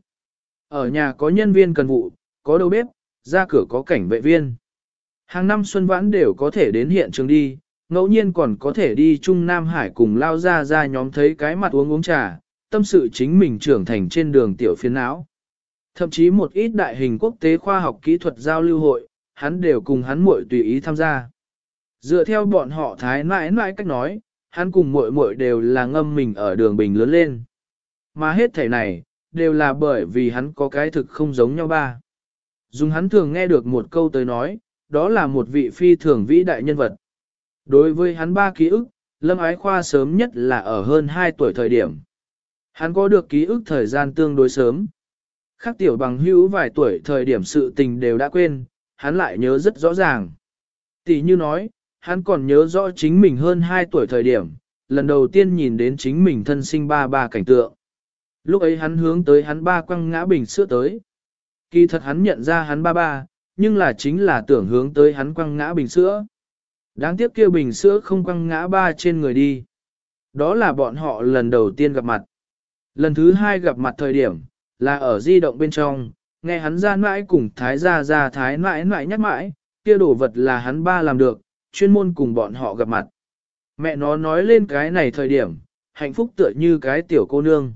Ở nhà có nhân viên cần vụ, có đầu bếp, ra cửa có cảnh vệ viên. Hàng năm Xuân Vãn đều có thể đến hiện trường đi, ngẫu nhiên còn có thể đi Trung Nam Hải cùng lao ra ra nhóm thấy cái mặt uống uống trà, tâm sự chính mình trưởng thành trên đường tiểu phiến não. Thậm chí một ít đại hình quốc tế khoa học kỹ thuật giao lưu hội, hắn đều cùng hắn muội tùy ý tham gia. Dựa theo bọn họ thái mãi mãi cách nói, hắn cùng muội muội đều là ngâm mình ở đường bình lớn lên. Mà hết thảy này, đều là bởi vì hắn có cái thực không giống nhau ba. Dùng hắn thường nghe được một câu tới nói, đó là một vị phi thường vĩ đại nhân vật. Đối với hắn ba ký ức, Lâm Ái Khoa sớm nhất là ở hơn hai tuổi thời điểm. Hắn có được ký ức thời gian tương đối sớm. Khác tiểu bằng hữu vài tuổi thời điểm sự tình đều đã quên, hắn lại nhớ rất rõ ràng. Tỷ như nói, hắn còn nhớ rõ chính mình hơn hai tuổi thời điểm, lần đầu tiên nhìn đến chính mình thân sinh ba ba cảnh tượng. Lúc ấy hắn hướng tới hắn ba quăng ngã bình sữa tới. Kỳ thật hắn nhận ra hắn ba ba, nhưng là chính là tưởng hướng tới hắn quăng ngã bình sữa. Đáng tiếc kia bình sữa không quăng ngã ba trên người đi. Đó là bọn họ lần đầu tiên gặp mặt. Lần thứ hai gặp mặt thời điểm, là ở di động bên trong, nghe hắn ra mãi cùng thái gia ra thái mãi mãi nhắc mãi, kia đồ vật là hắn ba làm được, chuyên môn cùng bọn họ gặp mặt. Mẹ nó nói lên cái này thời điểm, hạnh phúc tựa như cái tiểu cô nương.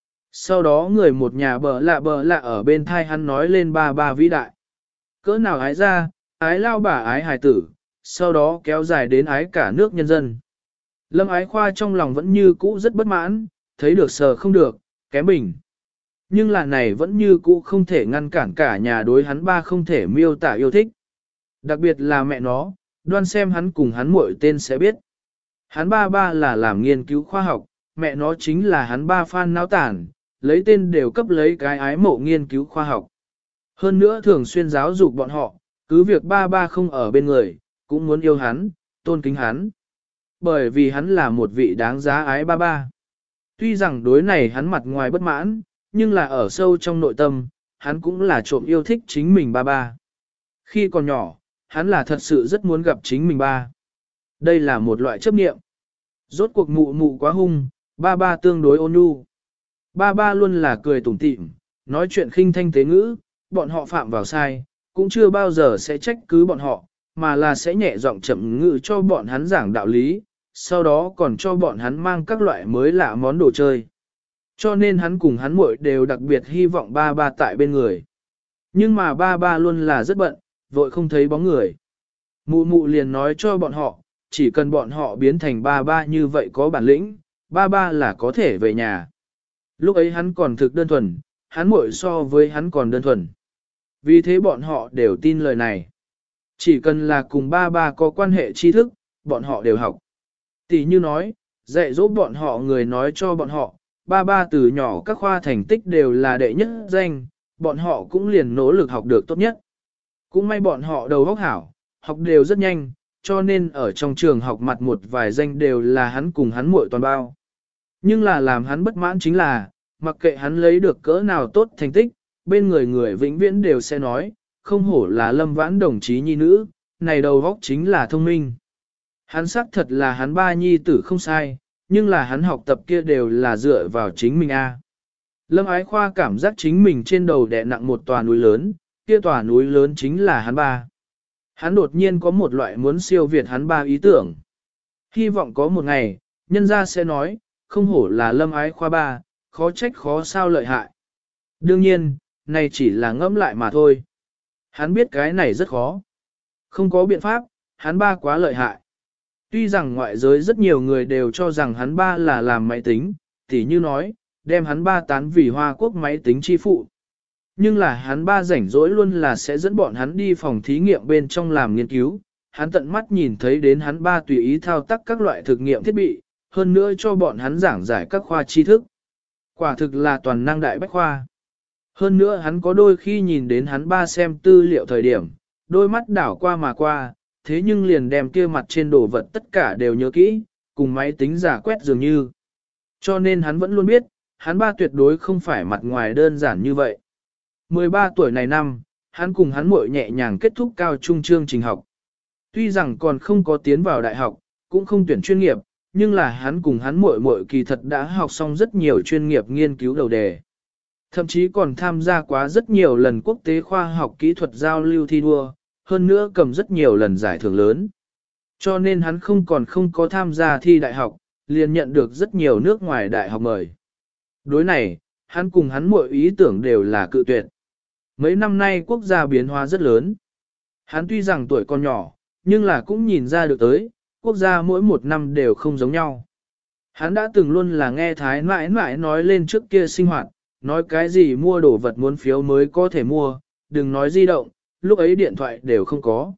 Sau đó người một nhà bờ lạ bờ lạ ở bên thai hắn nói lên ba ba vĩ đại. Cỡ nào ái ra, ái lao bà ái hài tử, sau đó kéo dài đến ái cả nước nhân dân. Lâm Ái Khoa trong lòng vẫn như cũ rất bất mãn, thấy được sờ không được, kém bình. Nhưng là này vẫn như cũ không thể ngăn cản cả nhà đối hắn ba không thể miêu tả yêu thích. Đặc biệt là mẹ nó, đoan xem hắn cùng hắn muội tên sẽ biết. Hắn ba ba là làm nghiên cứu khoa học, mẹ nó chính là hắn ba fan náo tản, lấy tên đều cấp lấy cái ái mộ nghiên cứu khoa học. Hơn nữa thường xuyên giáo dục bọn họ, cứ việc ba ba không ở bên người, cũng muốn yêu hắn, tôn kính hắn. Bởi vì hắn là một vị đáng giá ái ba ba. Tuy rằng đối này hắn mặt ngoài bất mãn, nhưng là ở sâu trong nội tâm, hắn cũng là trộm yêu thích chính mình ba ba. Khi còn nhỏ, hắn là thật sự rất muốn gặp chính mình ba. Đây là một loại chấp niệm. Rốt cuộc mụ mụ quá hung, ba ba tương đối ôn nhu. Ba ba luôn là cười tủm tỉm, nói chuyện khinh thanh tế ngữ, bọn họ phạm vào sai, cũng chưa bao giờ sẽ trách cứ bọn họ, mà là sẽ nhẹ giọng chậm ngữ cho bọn hắn giảng đạo lý, sau đó còn cho bọn hắn mang các loại mới lạ món đồ chơi. Cho nên hắn cùng hắn muội đều đặc biệt hy vọng ba ba tại bên người. Nhưng mà ba ba luôn là rất bận, vội không thấy bóng người. Mụ mụ liền nói cho bọn họ, chỉ cần bọn họ biến thành ba ba như vậy có bản lĩnh, ba ba là có thể về nhà. Lúc ấy hắn còn thực đơn thuần, hắn muội so với hắn còn đơn thuần. Vì thế bọn họ đều tin lời này. Chỉ cần là cùng ba ba có quan hệ tri thức, bọn họ đều học. Tỷ như nói, dạy dỗ bọn họ người nói cho bọn họ, ba ba từ nhỏ các khoa thành tích đều là đệ nhất danh, bọn họ cũng liền nỗ lực học được tốt nhất. Cũng may bọn họ đầu óc hảo, học đều rất nhanh, cho nên ở trong trường học mặt một vài danh đều là hắn cùng hắn muội toàn bao. Nhưng là làm hắn bất mãn chính là, mặc kệ hắn lấy được cỡ nào tốt thành tích, bên người người vĩnh viễn đều sẽ nói, không hổ là Lâm Vãn đồng chí nhi nữ, này đầu óc chính là thông minh. Hắn xác thật là hắn ba nhi tử không sai, nhưng là hắn học tập kia đều là dựa vào chính mình a. Lâm Ái Khoa cảm giác chính mình trên đầu đè nặng một tòa núi lớn, kia tòa núi lớn chính là hắn ba. Hắn đột nhiên có một loại muốn siêu việt hắn ba ý tưởng. Hy vọng có một ngày, nhân gia sẽ nói, không hổ là Lâm Ái Khoa ba, khó trách khó sao lợi hại. Đương nhiên, này chỉ là ngẫm lại mà thôi. Hắn biết cái này rất khó. Không có biện pháp, hắn ba quá lợi hại. Tuy rằng ngoại giới rất nhiều người đều cho rằng hắn ba là làm máy tính, tỉ như nói, đem hắn ba tán vì Hoa Quốc máy tính chi phụ. Nhưng là hắn ba rảnh rỗi luôn là sẽ dẫn bọn hắn đi phòng thí nghiệm bên trong làm nghiên cứu. Hắn tận mắt nhìn thấy đến hắn ba tùy ý thao tác các loại thực nghiệm thiết bị, hơn nữa cho bọn hắn giảng giải các khoa tri thức. Quả thực là toàn năng đại bách khoa. Hơn nữa hắn có đôi khi nhìn đến hắn ba xem tư liệu thời điểm, đôi mắt đảo qua mà qua, thế nhưng liền đem kia mặt trên đồ vật tất cả đều nhớ kỹ, cùng máy tính giả quét dường như. Cho nên hắn vẫn luôn biết, hắn ba tuyệt đối không phải mặt ngoài đơn giản như vậy. mười ba tuổi này năm, hắn cùng hắn muội nhẹ nhàng kết thúc cao trung chương trình học. Tuy rằng còn không có tiến vào đại học, cũng không tuyển chuyên nghiệp, nhưng là hắn cùng hắn muội muội kỳ thật đã học xong rất nhiều chuyên nghiệp nghiên cứu đầu đề. Thậm chí còn tham gia quá rất nhiều lần quốc tế khoa học kỹ thuật giao lưu thi đua, hơn nữa cầm rất nhiều lần giải thưởng lớn. Cho nên hắn không còn không có tham gia thi đại học, liền nhận được rất nhiều nước ngoài đại học mời. Đối này, hắn cùng hắn muội ý tưởng đều là cự tuyệt. Mấy năm nay quốc gia biến hóa rất lớn. Hắn tuy rằng tuổi còn nhỏ, nhưng là cũng nhìn ra được tới, quốc gia mỗi một năm đều không giống nhau. Hắn đã từng luôn là nghe Thái mãi mãi nói lên trước kia sinh hoạt, nói cái gì mua đồ vật muốn phiếu mới có thể mua, đừng nói di động, lúc ấy điện thoại đều không có.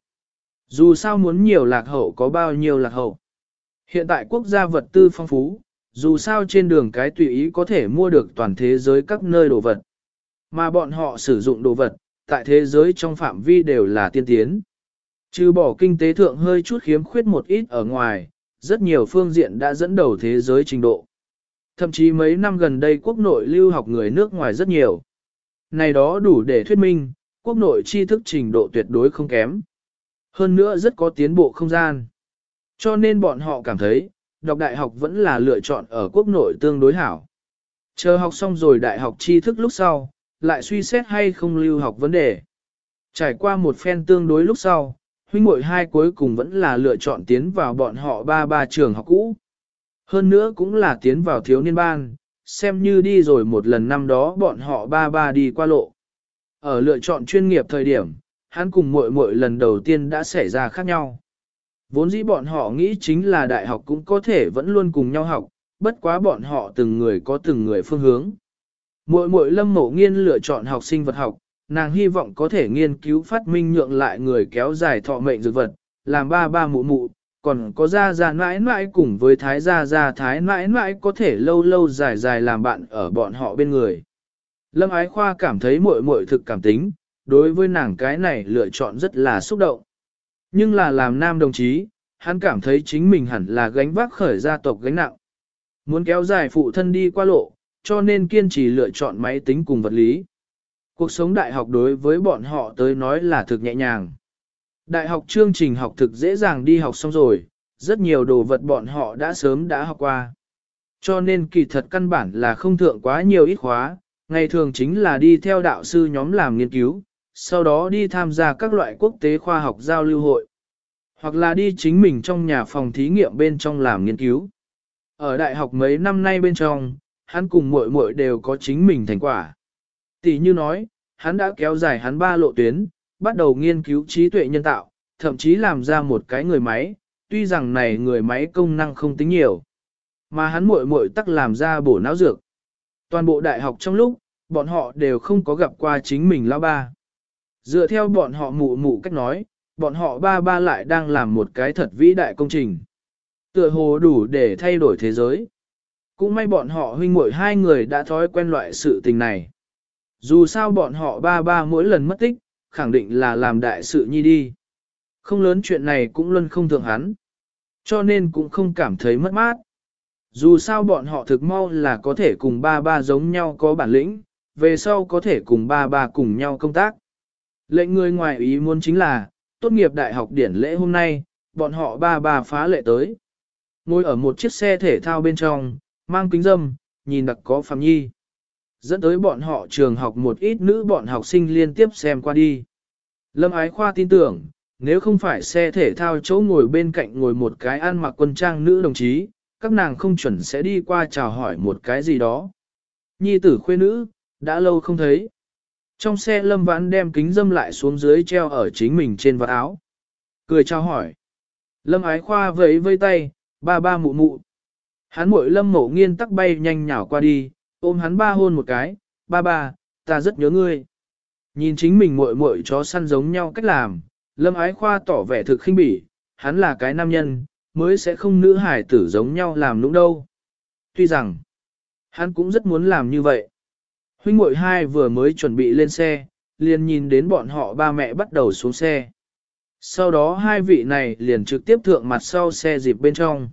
Dù sao muốn nhiều lạc hậu có bao nhiêu lạc hậu. Hiện tại quốc gia vật tư phong phú, dù sao trên đường cái tùy ý có thể mua được toàn thế giới các nơi đồ vật. Mà bọn họ sử dụng đồ vật, tại thế giới trong phạm vi đều là tiên tiến. Trừ bỏ kinh tế thượng hơi chút khiếm khuyết một ít ở ngoài, rất nhiều phương diện đã dẫn đầu thế giới trình độ. Thậm chí mấy năm gần đây quốc nội lưu học người nước ngoài rất nhiều. Này đó đủ để thuyết minh, quốc nội tri thức trình độ tuyệt đối không kém. Hơn nữa rất có tiến bộ không gian. Cho nên bọn họ cảm thấy, đọc đại học vẫn là lựa chọn ở quốc nội tương đối hảo. Chờ học xong rồi đại học tri thức lúc sau, lại suy xét hay không lưu học vấn đề. Trải qua một phen tương đối lúc sau, huynh muội hai cuối cùng vẫn là lựa chọn tiến vào bọn họ ba ba trường học cũ. Hơn nữa cũng là tiến vào thiếu niên ban, xem như đi rồi một lần năm đó bọn họ ba ba đi qua lộ. Ở lựa chọn chuyên nghiệp thời điểm, hắn cùng muội muội lần đầu tiên đã xảy ra khác nhau. Vốn dĩ bọn họ nghĩ chính là đại học cũng có thể vẫn luôn cùng nhau học, bất quá bọn họ từng người có từng người phương hướng. Muội muội Lâm Mộ Nghiên lựa chọn học sinh vật học, nàng hy vọng có thể nghiên cứu phát minh nhượng lại người kéo dài thọ mệnh dược vật, làm ba ba mụ mụ, còn có gia gia mãi mãi cùng với thái gia gia thái mãi mãi có thể lâu lâu dài dài làm bạn ở bọn họ bên người. Lâm Ái Khoa cảm thấy muội muội thực cảm tính, đối với nàng cái này lựa chọn rất là xúc động. Nhưng là làm nam đồng chí, hắn cảm thấy chính mình hẳn là gánh vác khởi gia tộc gánh nặng. Muốn kéo dài phụ thân đi qua lộ, cho nên kiên trì lựa chọn máy tính cùng vật lý. Cuộc sống đại học đối với bọn họ tới nói là thực nhẹ nhàng. Đại học chương trình học thực dễ dàng đi học xong rồi, rất nhiều đồ vật bọn họ đã sớm đã học qua. Cho nên kỳ thật căn bản là không thượng quá nhiều ít khóa, ngày thường chính là đi theo đạo sư nhóm làm nghiên cứu, sau đó đi tham gia các loại quốc tế khoa học giao lưu hội. hoặc là đi chính mình trong nhà phòng thí nghiệm bên trong làm nghiên cứu. Ở đại học mấy năm nay bên trong, hắn cùng muội muội đều có chính mình thành quả. Tỷ như nói, hắn đã kéo dài hắn ba lộ tuyến, bắt đầu nghiên cứu trí tuệ nhân tạo, thậm chí làm ra một cái người máy, tuy rằng này người máy công năng không tính nhiều. Mà hắn muội muội tắc làm ra bổ não dược. Toàn bộ đại học trong lúc, bọn họ đều không có gặp qua chính mình lão ba. Dựa theo bọn họ mụ mụ cách nói, bọn họ ba ba lại đang làm một cái thật vĩ đại công trình. Tựa hồ đủ để thay đổi thế giới. Cũng may bọn họ huynh muội hai người đã thói quen loại sự tình này. Dù sao bọn họ ba ba mỗi lần mất tích, khẳng định là làm đại sự nhi đi. Không lớn chuyện này cũng luôn không thường hắn. Cho nên cũng không cảm thấy mất mát. Dù sao bọn họ thực mau là có thể cùng ba ba giống nhau có bản lĩnh, về sau có thể cùng ba ba cùng nhau công tác. Lệnh người ngoài ý muốn chính là, tốt nghiệp đại học điển lễ hôm nay, bọn họ ba ba phá lệ tới. Ngồi ở một chiếc xe thể thao bên trong, mang kính dâm, nhìn đặc có Phạm Nhi. Dẫn tới bọn họ trường học một ít nữ bọn học sinh liên tiếp xem qua đi. Lâm Ái Khoa tin tưởng, nếu không phải xe thể thao chỗ ngồi bên cạnh ngồi một cái ăn mặc quân trang nữ đồng chí, các nàng không chuẩn sẽ đi qua chào hỏi một cái gì đó. Nhi tử khuê nữ, đã lâu không thấy. Trong xe Lâm Vãn đem kính dâm lại xuống dưới treo ở chính mình trên vạt áo. Cười chào hỏi. Lâm Ái Khoa vẫy vây tay, ba ba mụ mụ. Hắn muội Lâm Mộ Nghiên tắc bay nhanh nhào qua đi, ôm hắn ba hôn một cái, ba ba, ta rất nhớ ngươi. Nhìn chính mình muội muội chó săn giống nhau cách làm, Lâm Ái Khoa tỏ vẻ thực khinh bỉ, hắn là cái nam nhân, mới sẽ không nữ hải tử giống nhau làm nũng đâu. Tuy rằng, hắn cũng rất muốn làm như vậy. Huynh muội hai vừa mới chuẩn bị lên xe, liền nhìn đến bọn họ ba mẹ bắt đầu xuống xe. Sau đó hai vị này liền trực tiếp thượng mặt sau xe dịp bên trong.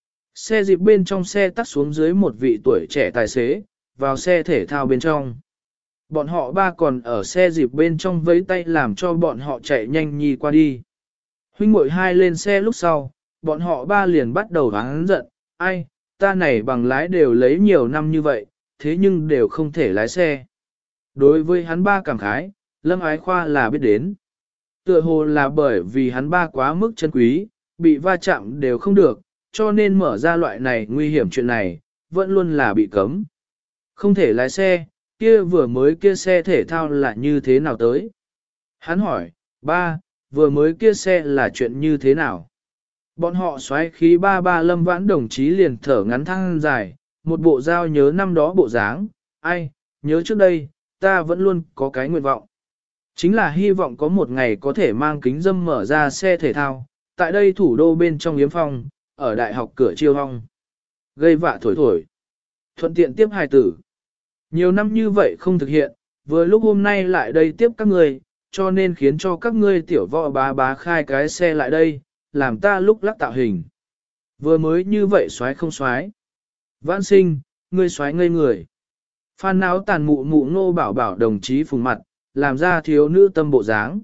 Xe dịp bên trong xe tắt xuống dưới một vị tuổi trẻ tài xế, vào xe thể thao bên trong. Bọn họ ba còn ở xe dịp bên trong vẫy tay làm cho bọn họ chạy nhanh nhi qua đi. Huynh muội hai lên xe lúc sau, bọn họ ba liền bắt đầu oán giận, ai, ta này bằng lái đều lấy nhiều năm như vậy, thế nhưng đều không thể lái xe. Đối với hắn ba cảm khái, Lâm Ái Khoa là biết đến. Tựa hồ là bởi vì hắn ba quá mức chân quý, bị va chạm đều không được, cho nên mở ra loại này nguy hiểm chuyện này, vẫn luôn là bị cấm. Không thể lái xe, kia vừa mới kia xe thể thao là như thế nào tới? Hắn hỏi, ba, vừa mới kia xe là chuyện như thế nào? Bọn họ xoáy khí ba ba Lâm Vãn đồng chí liền thở ngắn thăng dài, một bộ dao nhớ năm đó bộ dáng, ai, nhớ trước đây, ta vẫn luôn có cái nguyện vọng. Chính là hy vọng có một ngày có thể mang kính dâm mở ra xe thể thao, tại đây thủ đô bên trong Yếm Phong, ở đại học cửa chiêu hong. Gây vạ thổi thổi. Thuận tiện tiếp hài tử. Nhiều năm như vậy không thực hiện, vừa lúc hôm nay lại đây tiếp các người, cho nên khiến cho các ngươi tiểu võ bá bá khai cái xe lại đây, làm ta lúc lắc tạo hình. Vừa mới như vậy xoái không xoái. Vãn sinh, ngươi xoái ngây người. Phan náo tàn mụ mụ Ngô Bảo Bảo đồng chí phùng mặt, làm ra thiếu nữ tâm bộ dáng.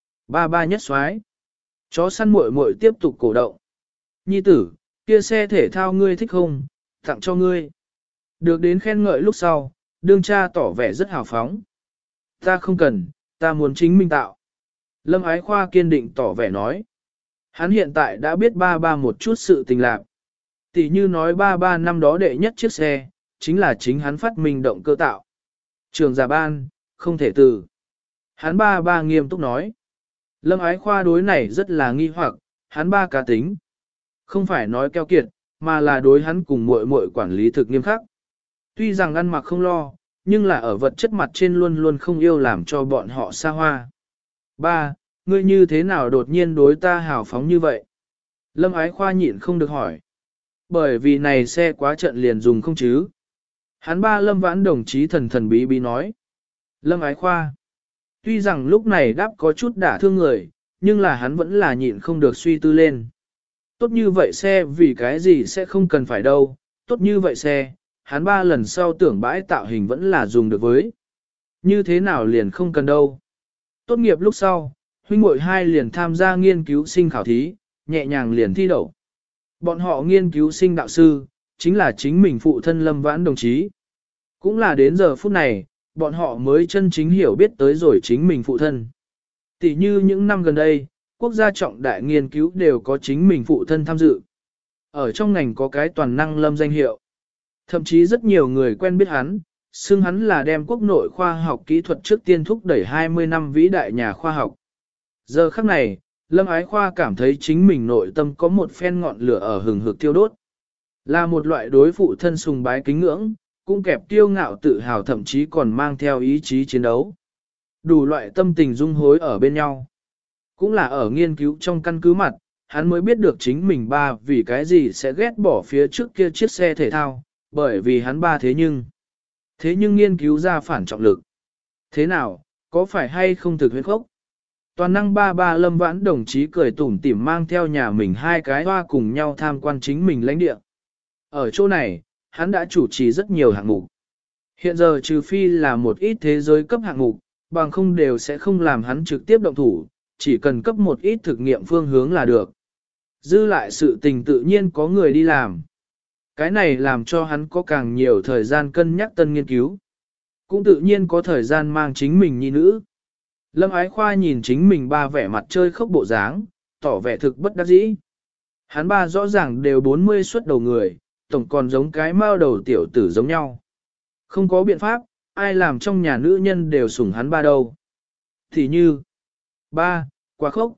Ba ba nhất xoái. Chó săn muội muội tiếp tục cổ động. Nhi tử, kia xe thể thao ngươi thích không, tặng cho ngươi. Được đến khen ngợi lúc sau, đương cha tỏ vẻ rất hào phóng. Ta không cần, ta muốn chính mình tạo. Lâm Ái Khoa kiên định tỏ vẻ nói. Hắn hiện tại đã biết ba ba một chút sự tình lạc. Tỷ như nói ba ba năm đó đệ nhất chiếc xe, chính là chính hắn phát minh động cơ tạo. Trường giả ban, không thể từ. Hắn ba ba nghiêm túc nói. Lâm Ái Khoa đối này rất là nghi hoặc, hắn ba cá tính. Không phải nói keo kiệt, mà là đối hắn cùng muội muội quản lý thực nghiêm khắc. Tuy rằng ăn mặc không lo, nhưng là ở vật chất mặt trên luôn luôn không yêu làm cho bọn họ xa hoa. Ba, ngươi như thế nào đột nhiên đối ta hào phóng như vậy? Lâm Ái Khoa nhịn không được hỏi. Bởi vì này xe quá trận liền dùng không chứ. Hắn ba Lâm Vãn đồng chí thần thần bí bí nói. Lâm Ái Khoa. Tuy rằng lúc này đáp có chút đả thương người, nhưng là hắn vẫn là nhịn không được suy tư lên. Tốt như vậy xe vì cái gì sẽ không cần phải đâu, tốt như vậy xe, hắn ba lần sau tưởng bãi tạo hình vẫn là dùng được với. Như thế nào liền không cần đâu. Tốt nghiệp lúc sau, huynh muội hai liền tham gia nghiên cứu sinh khảo thí, nhẹ nhàng liền thi đậu. Bọn họ nghiên cứu sinh đạo sư, chính là chính mình phụ thân Lâm Vãn đồng chí. Cũng là đến giờ phút này, bọn họ mới chân chính hiểu biết tới rồi chính mình phụ thân. Tỷ như những năm gần đây, quốc gia trọng đại nghiên cứu đều có chính mình phụ thân tham dự. Ở trong ngành có cái toàn năng Lâm danh hiệu. Thậm chí rất nhiều người quen biết hắn, xưng hắn là đem quốc nội khoa học kỹ thuật trước tiên thúc đẩy hai mươi năm vĩ đại nhà khoa học. Giờ khắc này, Lâm Ái Khoa cảm thấy chính mình nội tâm có một phen ngọn lửa ở hừng hực tiêu đốt. Là một loại đối phụ thân sùng bái kính ngưỡng, cũng kẹp tiêu ngạo tự hào thậm chí còn mang theo ý chí chiến đấu. Đủ loại tâm tình dung hối ở bên nhau. Cũng là ở nghiên cứu trong căn cứ mặt, hắn mới biết được chính mình ba vì cái gì sẽ ghét bỏ phía trước kia chiếc xe thể thao, bởi vì hắn ba thế nhưng. Thế nhưng nghiên cứu ra phản trọng lực. Thế nào, có phải hay không thực huyết khốc? Toàn năng ba ba Lâm Vãn đồng chí cười tủm tỉm mang theo nhà mình hai cái hoa cùng nhau tham quan chính mình lãnh địa. Ở chỗ này, hắn đã chủ trì rất nhiều hạng mục. Hiện giờ trừ phi là một ít thế giới cấp hạng mục, bằng không đều sẽ không làm hắn trực tiếp động thủ, chỉ cần cấp một ít thực nghiệm phương hướng là được. Dư lại sự tình tự nhiên có người đi làm. Cái này làm cho hắn có càng nhiều thời gian cân nhắc tân nghiên cứu. Cũng tự nhiên có thời gian mang chính mình nhi nữ. Lâm Ái Khoa nhìn chính mình ba vẻ mặt chơi khốc bộ dáng, tỏ vẻ thực bất đắc dĩ. Hắn ba rõ ràng đều bốn mươi xuất đầu người, tổng còn giống cái mao đầu tiểu tử giống nhau. Không có biện pháp, ai làm trong nhà nữ nhân đều sủng hắn ba đâu. Thì như, ba, quá khốc.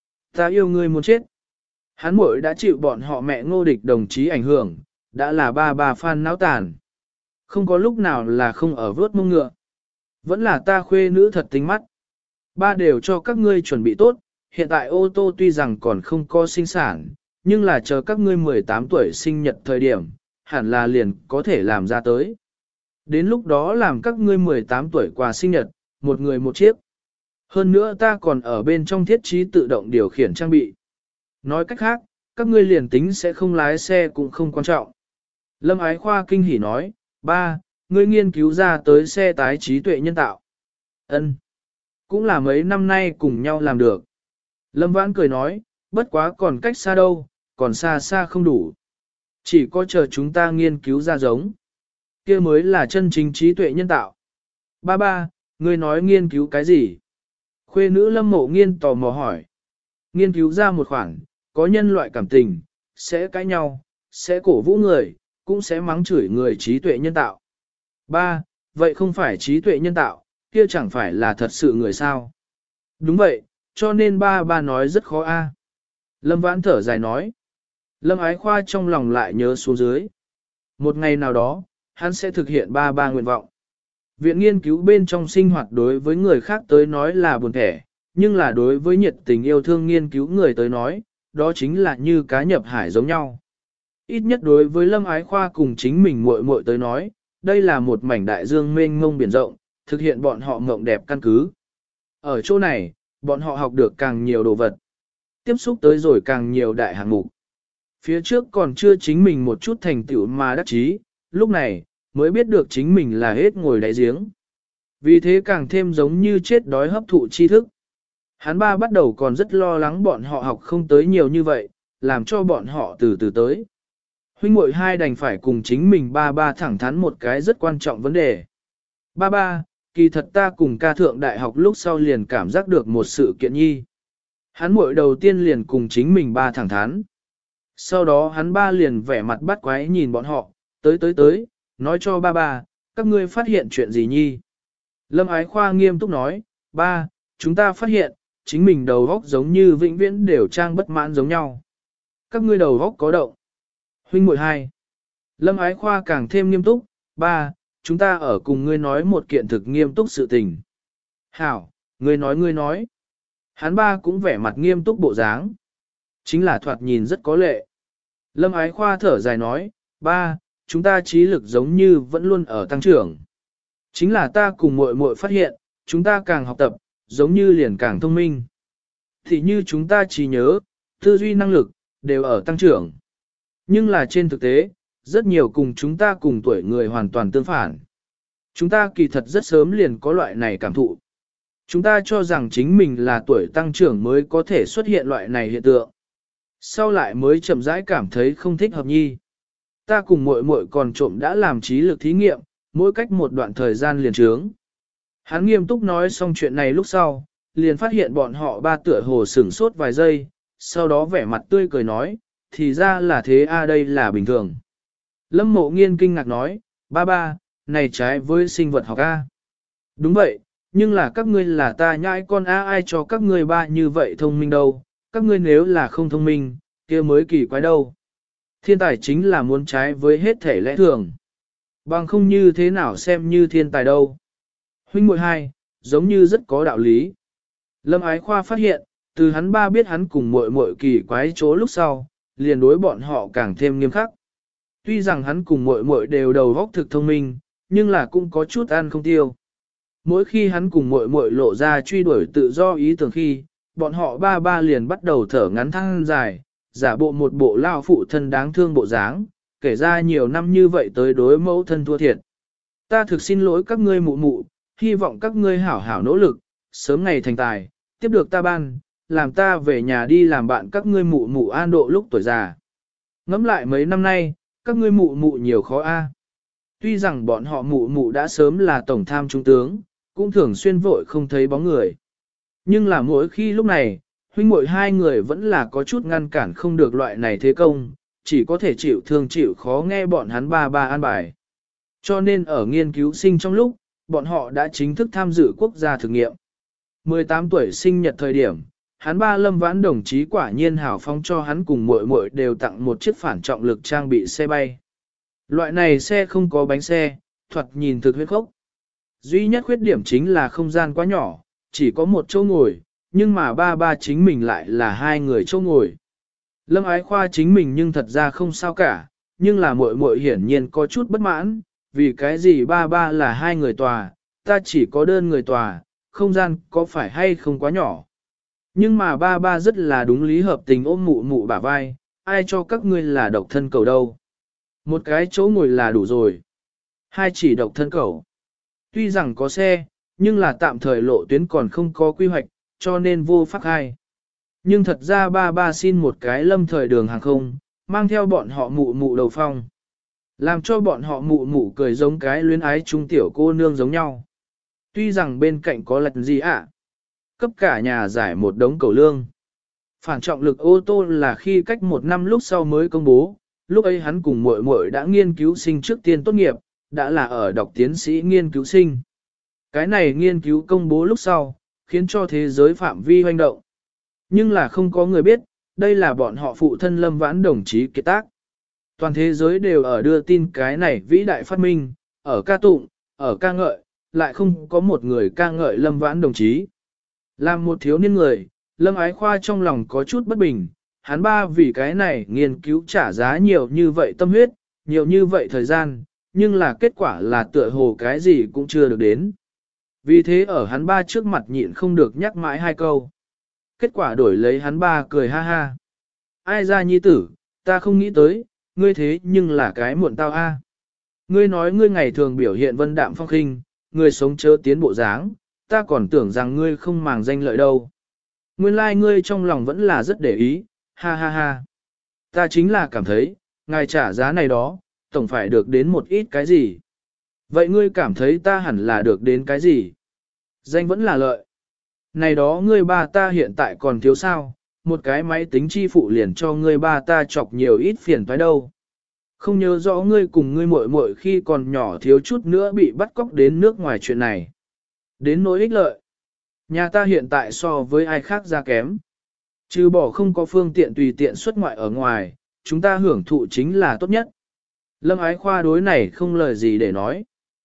Ta yêu ngươi muốn chết. Hắn muội đã chịu bọn họ mẹ Ngô Địch đồng chí ảnh hưởng, đã là ba ba phan náo tàn. Không có lúc nào là không ở vớt mông ngựa. Vẫn là ta khuê nữ thật tính mắt. Ba đều cho các ngươi chuẩn bị tốt, hiện tại ô tô tuy rằng còn không có sinh sản, nhưng là chờ các ngươi mười tám tuổi sinh nhật thời điểm, hẳn là liền có thể làm ra tới. Đến lúc đó làm các ngươi mười tám tuổi quà sinh nhật, một người một chiếc. Hơn nữa ta còn ở bên trong thiết trí tự động điều khiển trang bị. Nói cách khác, các ngươi liền tính sẽ không lái xe cũng không quan trọng. Lâm Ái Khoa kinh hỉ nói, ba, ngươi nghiên cứu ra tới xe tái trí tuệ nhân tạo. Ân, cũng là mấy năm nay cùng nhau làm được. Lâm Vãn cười nói, bất quá còn cách xa đâu, còn xa xa không đủ. Chỉ có chờ chúng ta nghiên cứu ra giống. Kia mới là chân chính trí tuệ nhân tạo. Ba ba, ngươi nói nghiên cứu cái gì? Khuê nữ Lâm Mộ Nghiên tò mò hỏi. Nghiên cứu ra một khoản, có nhân loại cảm tình, sẽ cãi nhau, sẽ cổ vũ người, cũng sẽ mắng chửi người trí tuệ nhân tạo. Ba, vậy không phải trí tuệ nhân tạo, kia chẳng phải là thật sự người sao? Đúng vậy, cho nên ba ba nói rất khó a. Lâm Vãn thở dài nói. Lâm Ái Khoa trong lòng lại nhớ xuống dưới. Một ngày nào đó, hắn sẽ thực hiện ba ba nguyện vọng. Viện nghiên cứu bên trong sinh hoạt đối với người khác tới nói là buồn thẻ, nhưng là đối với nhiệt tình yêu thương nghiên cứu người tới nói, đó chính là như cá nhập hải giống nhau. Ít nhất đối với Lâm Ái Khoa cùng chính mình muội muội tới nói, đây là một mảnh đại dương mênh mông biển rộng, thực hiện bọn họ mộng đẹp căn cứ. Ở chỗ này, bọn họ học được càng nhiều đồ vật, tiếp xúc tới rồi càng nhiều đại hạng mục. Phía trước còn chưa chính mình một chút thành tựu mà đắc chí, lúc này, mới biết được chính mình là hết ngồi đáy giếng. Vì thế càng thêm giống như chết đói hấp thụ tri thức. Hắn ba bắt đầu còn rất lo lắng bọn họ học không tới nhiều như vậy, làm cho bọn họ từ từ tới. Huynh muội hai đành phải cùng chính mình ba ba thẳng thắn một cái rất quan trọng vấn đề. Ba ba, kỳ thật ta cùng ca thượng đại học lúc sau liền cảm giác được một sự kiện nhi. Hắn muội đầu tiên liền cùng chính mình ba thẳng thắn. Sau đó hắn ba liền vẻ mặt bắt quái nhìn bọn họ, tới tới tới, nói cho ba ba, các ngươi phát hiện chuyện gì nhi. Lâm Ái Khoa nghiêm túc nói, ba, chúng ta phát hiện, chính mình đầu góc giống như vĩnh viễn đều trang bất mãn giống nhau. Các ngươi đầu góc có động. Huynh muội hai. Lâm Ái Khoa càng thêm nghiêm túc, ba, chúng ta ở cùng ngươi nói một kiện thực nghiêm túc sự tình. Hảo, ngươi nói ngươi nói. Hắn ba cũng vẻ mặt nghiêm túc bộ dáng. Chính là thoạt nhìn rất có lệ. Lâm Ái Khoa thở dài nói, ba, chúng ta trí lực giống như vẫn luôn ở tăng trưởng. Chính là ta cùng muội muội phát hiện, chúng ta càng học tập, giống như liền càng thông minh. Thì như chúng ta trí nhớ, tư duy năng lực, đều ở tăng trưởng. Nhưng là trên thực tế, rất nhiều cùng chúng ta cùng tuổi người hoàn toàn tương phản. Chúng ta kỳ thật rất sớm liền có loại này cảm thụ. Chúng ta cho rằng chính mình là tuổi tăng trưởng mới có thể xuất hiện loại này hiện tượng. Sau lại mới chậm rãi cảm thấy không thích hợp nhi. Ta cùng muội muội còn trộm đã làm trí lực thí nghiệm, mỗi cách một đoạn thời gian liền trướng. Hắn nghiêm túc nói xong chuyện này lúc sau, liền phát hiện bọn họ ba tựa hồ sửng sốt vài giây, sau đó vẻ mặt tươi cười nói, thì ra là thế a đây là bình thường. Lâm Mộ Nghiên kinh ngạc nói, ba ba, này trái với sinh vật học a. Đúng vậy, nhưng là các ngươi là ta nhãi con a ai cho các ngươi ba như vậy thông minh đâu, các ngươi nếu là không thông minh, kia mới kỳ quái đâu. Thiên tài chính là muốn trái với hết thể lẽ thường. Bằng không như thế nào xem như thiên tài đâu. Huynh muội hai, giống như rất có đạo lý. Lâm Ái Khoa phát hiện, từ hắn ba biết hắn cùng muội muội kỳ quái chỗ lúc sau, liền đối bọn họ càng thêm nghiêm khắc. Tuy rằng hắn cùng muội muội đều đầu óc thực thông minh, nhưng là cũng có chút ăn không tiêu. Mỗi khi hắn cùng muội muội lộ ra truy đuổi tự do ý tưởng khi, bọn họ ba ba liền bắt đầu thở ngắn than dài, giả bộ một bộ lao phụ thân đáng thương bộ dáng, kể ra nhiều năm như vậy tới đối mẫu thân thua thiệt. Ta thực xin lỗi các ngươi mụ mụ, hy vọng các ngươi hảo hảo nỗ lực, sớm ngày thành tài, tiếp được ta ban, làm ta về nhà đi làm bạn các ngươi mụ mụ an độ lúc tuổi già. Ngẫm lại mấy năm nay, các ngươi mụ mụ nhiều khó a. Tuy rằng bọn họ mụ mụ đã sớm là tổng tham trung tướng, cũng thường xuyên vội không thấy bóng người. Nhưng là mỗi khi lúc này, huynh muội hai người vẫn là có chút ngăn cản không được loại này thế công, chỉ có thể chịu thương chịu khó nghe bọn hắn ba ba an bài. Cho nên ở nghiên cứu sinh trong lúc, bọn họ đã chính thức tham dự quốc gia thử nghiệm. mười tám tuổi sinh nhật thời điểm, hắn ba Lâm Vãn đồng chí quả nhiên hảo phong cho hắn cùng muội muội đều tặng một chiếc phản trọng lực trang bị xe bay. Loại này xe không có bánh xe, thoạt nhìn thực huyết khốc. Duy nhất khuyết điểm chính là không gian quá nhỏ, chỉ có một chỗ ngồi, nhưng mà ba ba chính mình lại là hai người chỗ ngồi. Lâm Ái Khoa chính mình nhưng thật ra không sao cả, nhưng là muội muội hiển nhiên có chút bất mãn, vì cái gì ba ba là hai người tòa, ta chỉ có đơn người tòa, không gian có phải hay không quá nhỏ. Nhưng mà ba ba rất là đúng lý hợp tình ôm mụ mụ bả vai, ai cho các ngươi là độc thân cầu đâu. Một cái chỗ ngồi là đủ rồi. Hai chỉ độc thân cầu. Tuy rằng có xe, nhưng là tạm thời lộ tuyến còn không có quy hoạch, cho nên vô pháp hai. Nhưng thật ra ba ba xin một cái lâm thời đường hàng không, mang theo bọn họ mụ mụ đầu phong. Làm cho bọn họ mụ mụ cười giống cái luyến ái trung tiểu cô nương giống nhau. Tuy rằng bên cạnh có lật gì ạ, cấp cả nhà giải một đống cầu lương. Phản trọng lực ô tô là khi cách một năm lúc sau mới công bố, lúc ấy hắn cùng muội muội đã nghiên cứu sinh trước tiên tốt nghiệp, đã là ở đọc tiến sĩ nghiên cứu sinh. Cái này nghiên cứu công bố lúc sau, khiến cho thế giới phạm vi hoành động. Nhưng là không có người biết, đây là bọn họ phụ thân Lâm Vãn đồng chí kiệt tác. Toàn thế giới đều ở đưa tin cái này vĩ đại phát minh, ở ca tụng, ở ca ngợi, lại không có một người ca ngợi Lâm Vãn đồng chí. Làm một thiếu niên người, Lâm Ái Khoa trong lòng có chút bất bình, hắn ba vì cái này nghiên cứu trả giá nhiều như vậy tâm huyết, nhiều như vậy thời gian, nhưng là kết quả là tựa hồ cái gì cũng chưa được đến. Vì thế ở hắn ba trước mặt nhịn không được nhắc mãi hai câu. Kết quả đổi lấy hắn ba cười ha ha. Ai ra nhi tử, ta không nghĩ tới, ngươi thế nhưng là cái muộn tao a. Ngươi nói ngươi ngày thường biểu hiện vân đạm phong khinh, ngươi sống chớ tiến bộ dáng, ta còn tưởng rằng ngươi không màng danh lợi đâu. Nguyên lai like ngươi trong lòng vẫn là rất để ý, ha ha ha. Ta chính là cảm thấy, ngài trả giá này đó, tổng phải được đến một ít cái gì. Vậy ngươi cảm thấy ta hẳn là được đến cái gì? Danh vẫn là lợi. Này đó ngươi ba ta hiện tại còn thiếu sao, một cái máy tính chi phụ liền cho ngươi ba ta chọc nhiều ít phiền toái đâu. Không nhớ rõ ngươi cùng ngươi muội muội khi còn nhỏ thiếu chút nữa bị bắt cóc đến nước ngoài chuyện này. Đến nỗi ích lợi. Nhà ta hiện tại so với ai khác ra kém. Trừ bỏ không có phương tiện tùy tiện xuất ngoại ở ngoài, chúng ta hưởng thụ chính là tốt nhất. Lâm Ái Khoa đối này không lời gì để nói.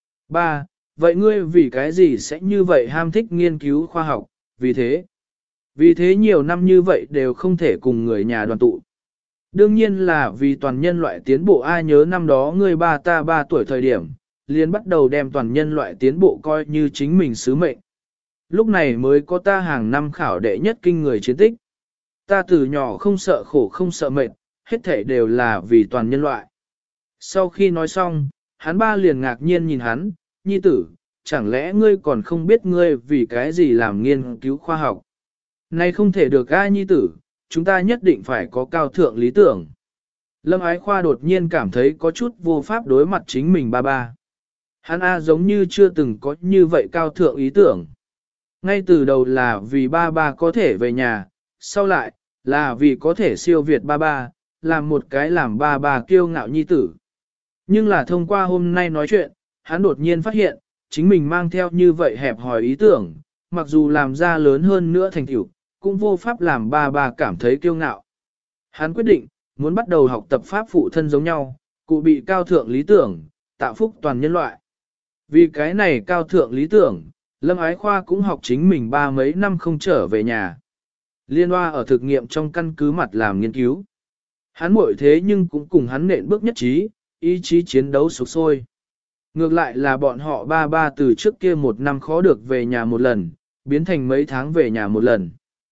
Ba, vậy ngươi vì cái gì sẽ như vậy ham thích nghiên cứu khoa học, vì thế? Vì thế nhiều năm như vậy đều không thể cùng người nhà đoàn tụ. Đương nhiên là vì toàn nhân loại tiến bộ ai nhớ năm đó ngươi ba ta ba tuổi thời điểm, liền bắt đầu đem toàn nhân loại tiến bộ coi như chính mình sứ mệnh. Lúc này mới có ta hàng năm khảo đệ nhất kinh người chiến tích. Ta từ nhỏ không sợ khổ không sợ mệt, hết thể đều là vì toàn nhân loại. Sau khi nói xong, hắn ba liền ngạc nhiên nhìn hắn, nhi tử, chẳng lẽ ngươi còn không biết ngươi vì cái gì làm nghiên cứu khoa học. Này không thể được ai nhi tử, chúng ta nhất định phải có cao thượng lý tưởng. Lâm Ái Khoa đột nhiên cảm thấy có chút vô pháp đối mặt chính mình ba ba. Hắn A giống như chưa từng có như vậy cao thượng ý tưởng. Ngay từ đầu là vì ba ba có thể về nhà, sau lại, là vì có thể siêu việt ba ba, làm một cái làm ba ba kiêu ngạo nhi tử. Nhưng là thông qua hôm nay nói chuyện, hắn đột nhiên phát hiện, chính mình mang theo như vậy hẹp hòi ý tưởng, mặc dù làm ra lớn hơn nữa thành tựu, cũng vô pháp làm ba ba cảm thấy kiêu ngạo. Hắn quyết định, muốn bắt đầu học tập pháp phụ thân giống nhau, cụ bị cao thượng lý tưởng, tạo phúc toàn nhân loại. Vì cái này cao thượng lý tưởng, Lâm Ái Khoa cũng học chính mình ba mấy năm không trở về nhà. Liên hoa ở thực nghiệm trong căn cứ mặt làm nghiên cứu. Hắn muội thế nhưng cũng cùng hắn nện bước nhất trí, ý chí chiến đấu sục sôi. Ngược lại là bọn họ ba ba từ trước kia một năm khó được về nhà một lần, biến thành mấy tháng về nhà một lần.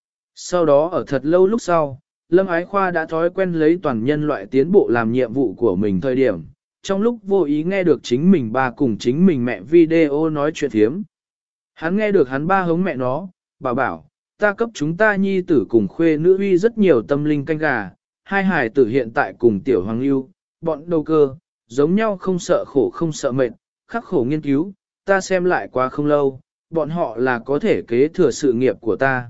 Sau đó ở thật lâu lúc sau, Lâm Ái Khoa đã thói quen lấy toàn nhân loại tiến bộ làm nhiệm vụ của mình thời điểm, trong lúc vô ý nghe được chính mình ba cùng chính mình mẹ video nói chuyện thiếm. Hắn nghe được hắn ba hống mẹ nó, bảo bảo, ta cấp chúng ta nhi tử cùng khuê nữ uy rất nhiều tâm linh canh gà, hai hải tử hiện tại cùng tiểu hoàng lưu, bọn đầu cơ, giống nhau không sợ khổ không sợ mệt, khắc khổ nghiên cứu, ta xem lại quá không lâu, bọn họ là có thể kế thừa sự nghiệp của ta.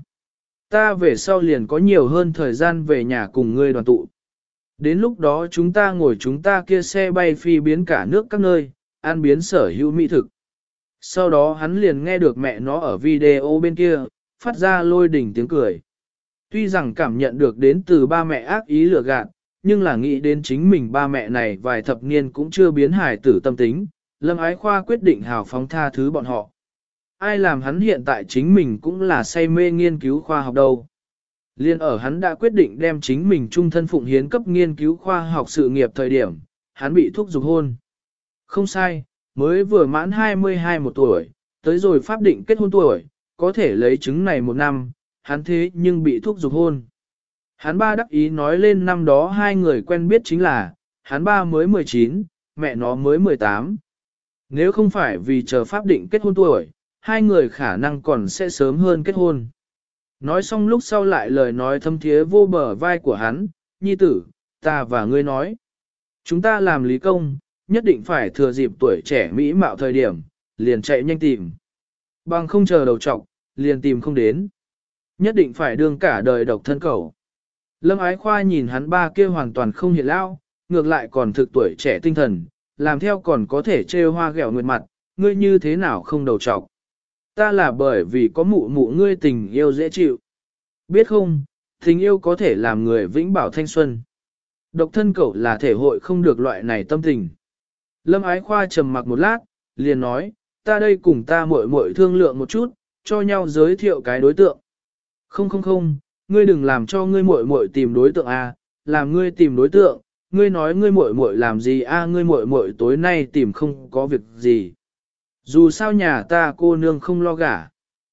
Ta về sau liền có nhiều hơn thời gian về nhà cùng ngươi đoàn tụ. Đến lúc đó chúng ta ngồi chúng ta kia xe bay phi biến cả nước các nơi, ăn biến sở hữu mỹ thực. Sau đó hắn liền nghe được mẹ nó ở video bên kia, phát ra lôi đỉnh tiếng cười. Tuy rằng cảm nhận được đến từ ba mẹ ác ý lừa gạt, nhưng là nghĩ đến chính mình ba mẹ này vài thập niên cũng chưa biến hài tử tâm tính, Lâm Ái Khoa quyết định hào phóng tha thứ bọn họ. Ai làm hắn hiện tại chính mình cũng là say mê nghiên cứu khoa học đâu. Liên ở hắn đã quyết định đem chính mình trung thân phụng hiến cấp nghiên cứu khoa học sự nghiệp thời điểm, hắn bị thúc giục hôn. Không sai, mới vừa mãn hai mươi hai một tuổi, tới rồi pháp định kết hôn tuổi, có thể lấy chứng này một năm, hắn thế nhưng bị thúc giục hôn. Hắn ba đắc ý nói lên năm đó hai người quen biết chính là, hắn ba mới mười chín, mẹ nó mới mười tám. Nếu không phải vì chờ pháp định kết hôn tuổi, hai người khả năng còn sẽ sớm hơn kết hôn. Nói xong lúc sau lại lời nói thâm thiế vô bờ vai của hắn, nhi tử, ta và ngươi nói. Chúng ta làm lý công, nhất định phải thừa dịp tuổi trẻ mỹ mạo thời điểm, liền chạy nhanh tìm. Bằng không chờ đầu trọc, liền tìm không đến. Nhất định phải đương cả đời độc thân cầu. Lâm Ái Khoa nhìn hắn ba kia hoàn toàn không hiện lao, ngược lại còn thực tuổi trẻ tinh thần, làm theo còn có thể trêu hoa ghẹo nguyệt mặt, ngươi như thế nào không đầu trọc. Ta là bởi vì có mụ mụ ngươi tình yêu dễ chịu. Biết không, tình yêu có thể làm người vĩnh bảo thanh xuân. Độc thân cậu là thể hội không được loại này tâm tình. Lâm Ái Khoa trầm mặc một lát, liền nói, ta đây cùng ta muội muội thương lượng một chút, cho nhau giới thiệu cái đối tượng. Không không không, ngươi đừng làm cho ngươi muội muội tìm đối tượng a, làm ngươi tìm đối tượng, ngươi nói ngươi muội muội làm gì a, ngươi muội muội tối nay tìm không có việc gì. Dù sao nhà ta cô nương không lo gả.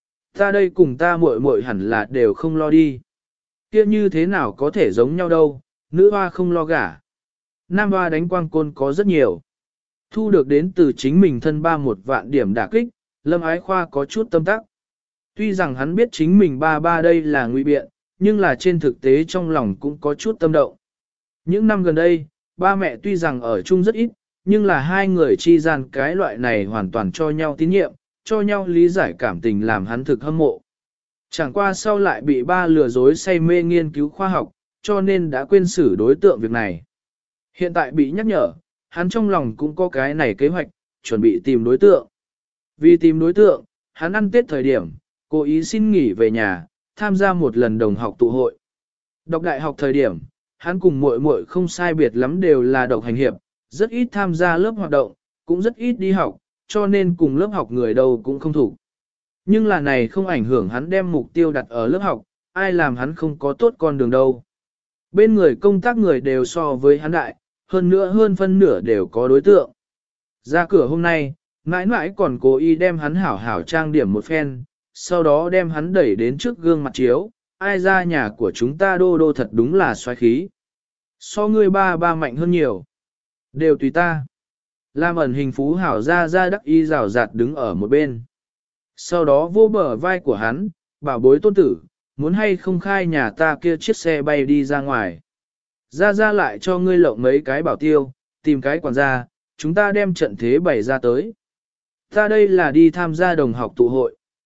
Ta đây cùng ta muội muội hẳn là đều không lo đi. Kia như thế nào có thể giống nhau đâu, nữ hoa không lo gả. Nam hoa đánh quang côn có rất nhiều. Thu được đến từ chính mình thân ba một vạn điểm đả kích, Lâm Ái Khoa có chút tâm tắc. Tuy rằng hắn biết chính mình ba ba đây là nguy biện, nhưng là trên thực tế trong lòng cũng có chút tâm động. Những năm gần đây, ba mẹ tuy rằng ở chung rất ít, nhưng là hai người chi gian cái loại này hoàn toàn cho nhau tín nhiệm, cho nhau lý giải cảm tình làm hắn thực hâm mộ. Chẳng qua sau lại bị ba lừa dối say mê nghiên cứu khoa học, cho nên đã quên xử đối tượng việc này. Hiện tại bị nhắc nhở, hắn trong lòng cũng có cái này kế hoạch, chuẩn bị tìm đối tượng. Vì tìm đối tượng, hắn ăn Tết thời điểm, cố ý xin nghỉ về nhà, tham gia một lần đồng học tụ hội. Đọc đại học thời điểm, hắn cùng muội muội không sai biệt lắm đều là độc hành hiệp, rất ít tham gia lớp hoạt động, cũng rất ít đi học, cho nên cùng lớp học người đâu cũng không thủ. Nhưng là này không ảnh hưởng hắn đem mục tiêu đặt ở lớp học, ai làm hắn không có tốt con đường đâu. Bên người công tác người đều so với hắn đại, hơn nữa hơn phân nửa đều có đối tượng. Ra cửa hôm nay, mãi mãi còn cố ý đem hắn hảo hảo trang điểm một phen, sau đó đem hắn đẩy đến trước gương mặt chiếu, ai ra nhà của chúng ta đô đô thật đúng là xoáy khí. So ngươi ba ba mạnh hơn nhiều. Đều tùy ta. Lam ẩn hình phú hảo ra ra đắc y rào rạt đứng ở một bên. Sau đó vô bờ vai của hắn, bảo bối tôn tử, muốn hay không khai nhà ta kia chiếc xe bay đi ra ngoài. Ra ra lại cho ngươi lộng mấy cái bảo tiêu, tìm cái quản gia, chúng ta đem trận thế bày ra tới. Ta đây là đi tham gia đồng học tụ hội.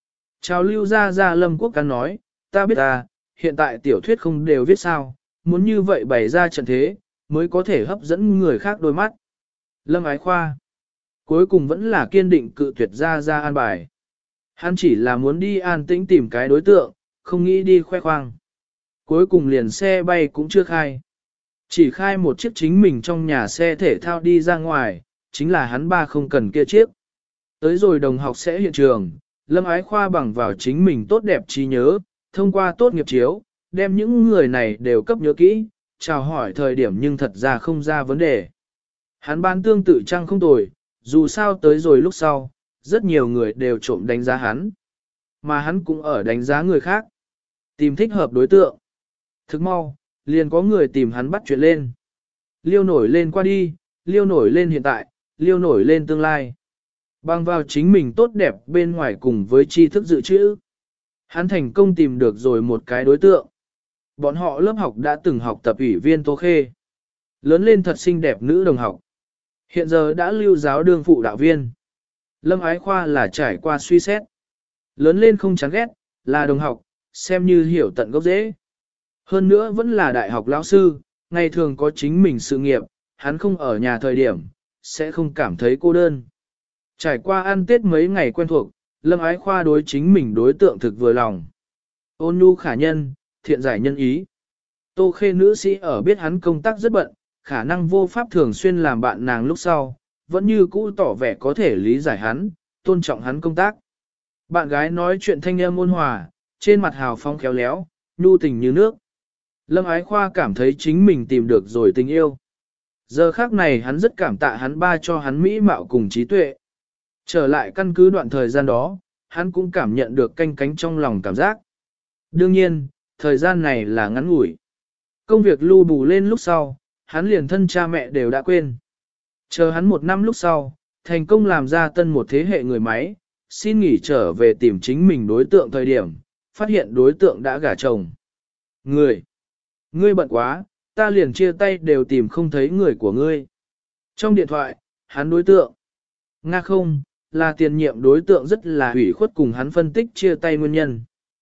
Chào lưu ra ra Lâm Quốc Căn nói, ta biết ta, hiện tại tiểu thuyết không đều viết sao, muốn như vậy bày ra trận thế, mới có thể hấp dẫn người khác đôi mắt. Lâm Ái Khoa, cuối cùng vẫn là kiên định cự tuyệt ra ra an bài. Hắn chỉ là muốn đi an tĩnh tìm cái đối tượng, không nghĩ đi khoe khoang. Cuối cùng liền xe bay cũng chưa khai. Chỉ khai một chiếc chính mình trong nhà xe thể thao đi ra ngoài, chính là hắn ba không cần kia chiếc. Tới rồi đồng học sẽ hiện trường, Lâm Ái Khoa bằng vào chính mình tốt đẹp trí nhớ, thông qua tốt nghiệp chiếu, đem những người này đều cấp nhớ kỹ, chào hỏi thời điểm nhưng thật ra không ra vấn đề. Hắn ban tương tự trang không tồi, dù sao tới rồi lúc sau, rất nhiều người đều trộm đánh giá hắn. Mà hắn cũng ở đánh giá người khác. Tìm thích hợp đối tượng. Thức mau, liền có người tìm hắn bắt chuyện lên. Liêu nổi lên qua đi, liêu nổi lên hiện tại, liêu nổi lên tương lai. Bằng vào chính mình tốt đẹp bên ngoài cùng với tri thức dự trữ. Hắn thành công tìm được rồi một cái đối tượng. Bọn họ lớp học đã từng học tập ủy viên Tô Khê. Lớn lên thật xinh đẹp nữ đồng học. Hiện giờ đã lưu giáo đương phụ đạo viên. Lâm Ái Khoa là trải qua suy xét. Lớn lên không chán ghét, là đồng học, xem như hiểu tận gốc rễ. Hơn nữa vẫn là đại học lão sư, ngày thường có chính mình sự nghiệp, hắn không ở nhà thời điểm, sẽ không cảm thấy cô đơn. Trải qua ăn Tết mấy ngày quen thuộc, Lâm Ái Khoa đối chính mình đối tượng thực vừa lòng. Ôn nhu khả nhân, thiện giải nhân ý. Tô Khê nữ sĩ ở biết hắn công tác rất bận, khả năng vô pháp thường xuyên làm bạn nàng lúc sau, vẫn như cũ tỏ vẻ có thể lý giải hắn, tôn trọng hắn công tác. Bạn gái nói chuyện thanh âm ôn hòa, trên mặt hào phóng khéo léo, nhu tình như nước. Lâm Ái Khoa cảm thấy chính mình tìm được rồi tình yêu. Giờ khác này hắn rất cảm tạ hắn ba cho hắn mỹ mạo cùng trí tuệ. Trở lại căn cứ đoạn thời gian đó, hắn cũng cảm nhận được canh cánh trong lòng cảm giác. Đương nhiên, thời gian này là ngắn ngủi. Công việc lưu bù lên lúc sau, hắn liền thân cha mẹ đều đã quên. Chờ hắn một năm lúc sau, thành công làm ra tân một thế hệ người máy, xin nghỉ trở về tìm chính mình đối tượng thời điểm, phát hiện đối tượng đã gả chồng. Người! Ngươi bận quá, ta liền chia tay đều tìm không thấy người của ngươi. Trong điện thoại, hắn đối tượng. Nga không, là tiền nhiệm đối tượng rất là hủy khuất cùng hắn phân tích chia tay nguyên nhân.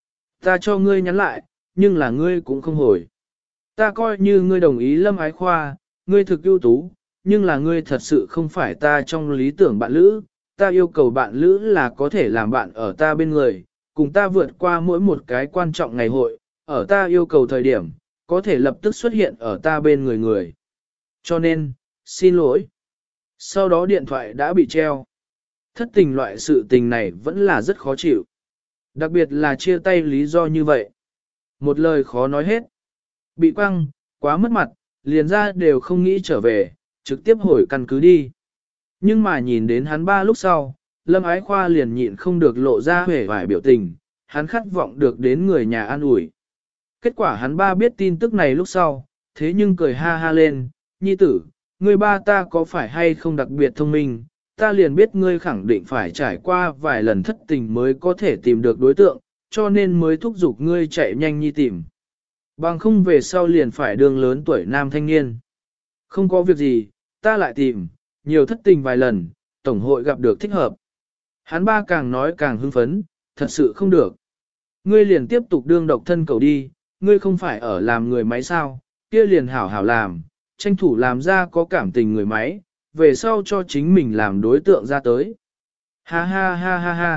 Ta cho ngươi nhắn lại, nhưng là ngươi cũng không hồi. Ta coi như ngươi đồng ý Lâm Ái Khoa, ngươi thực ưu tú, nhưng là ngươi thật sự không phải ta trong lý tưởng bạn lữ. Ta yêu cầu bạn lữ là có thể làm bạn ở ta bên người, cùng ta vượt qua mỗi một cái quan trọng ngày hội, ở ta yêu cầu thời điểm, có thể lập tức xuất hiện ở ta bên người người. Cho nên, xin lỗi. Sau đó điện thoại đã bị treo. Thất tình loại sự tình này vẫn là rất khó chịu. Đặc biệt là chia tay lý do như vậy. Một lời khó nói hết. Bị quăng, quá mất mặt, liền ra đều không nghĩ trở về, trực tiếp hồi căn cứ đi. Nhưng mà nhìn đến hắn ba lúc sau, Lâm Ái Khoa liền nhịn không được lộ ra vẻ vài biểu tình, hắn khát vọng được đến người nhà an ủi. Kết quả hắn ba biết tin tức này lúc sau, thế nhưng cười ha ha lên, nhi tử, người ba ta có phải hay không đặc biệt thông minh, ta liền biết ngươi khẳng định phải trải qua vài lần thất tình mới có thể tìm được đối tượng, cho nên mới thúc giục ngươi chạy nhanh nhi tìm. Bằng không về sau liền phải đường lớn tuổi nam thanh niên. Không có việc gì, ta lại tìm, nhiều thất tình vài lần, tổng hội gặp được thích hợp. Hắn ba càng nói càng hưng phấn, thật sự không được. Ngươi liền tiếp tục đương độc thân cầu đi, ngươi không phải ở làm người máy sao, kia liền hảo hảo làm, tranh thủ làm ra có cảm tình người máy, về sau cho chính mình làm đối tượng ra tới. Ha ha ha ha ha.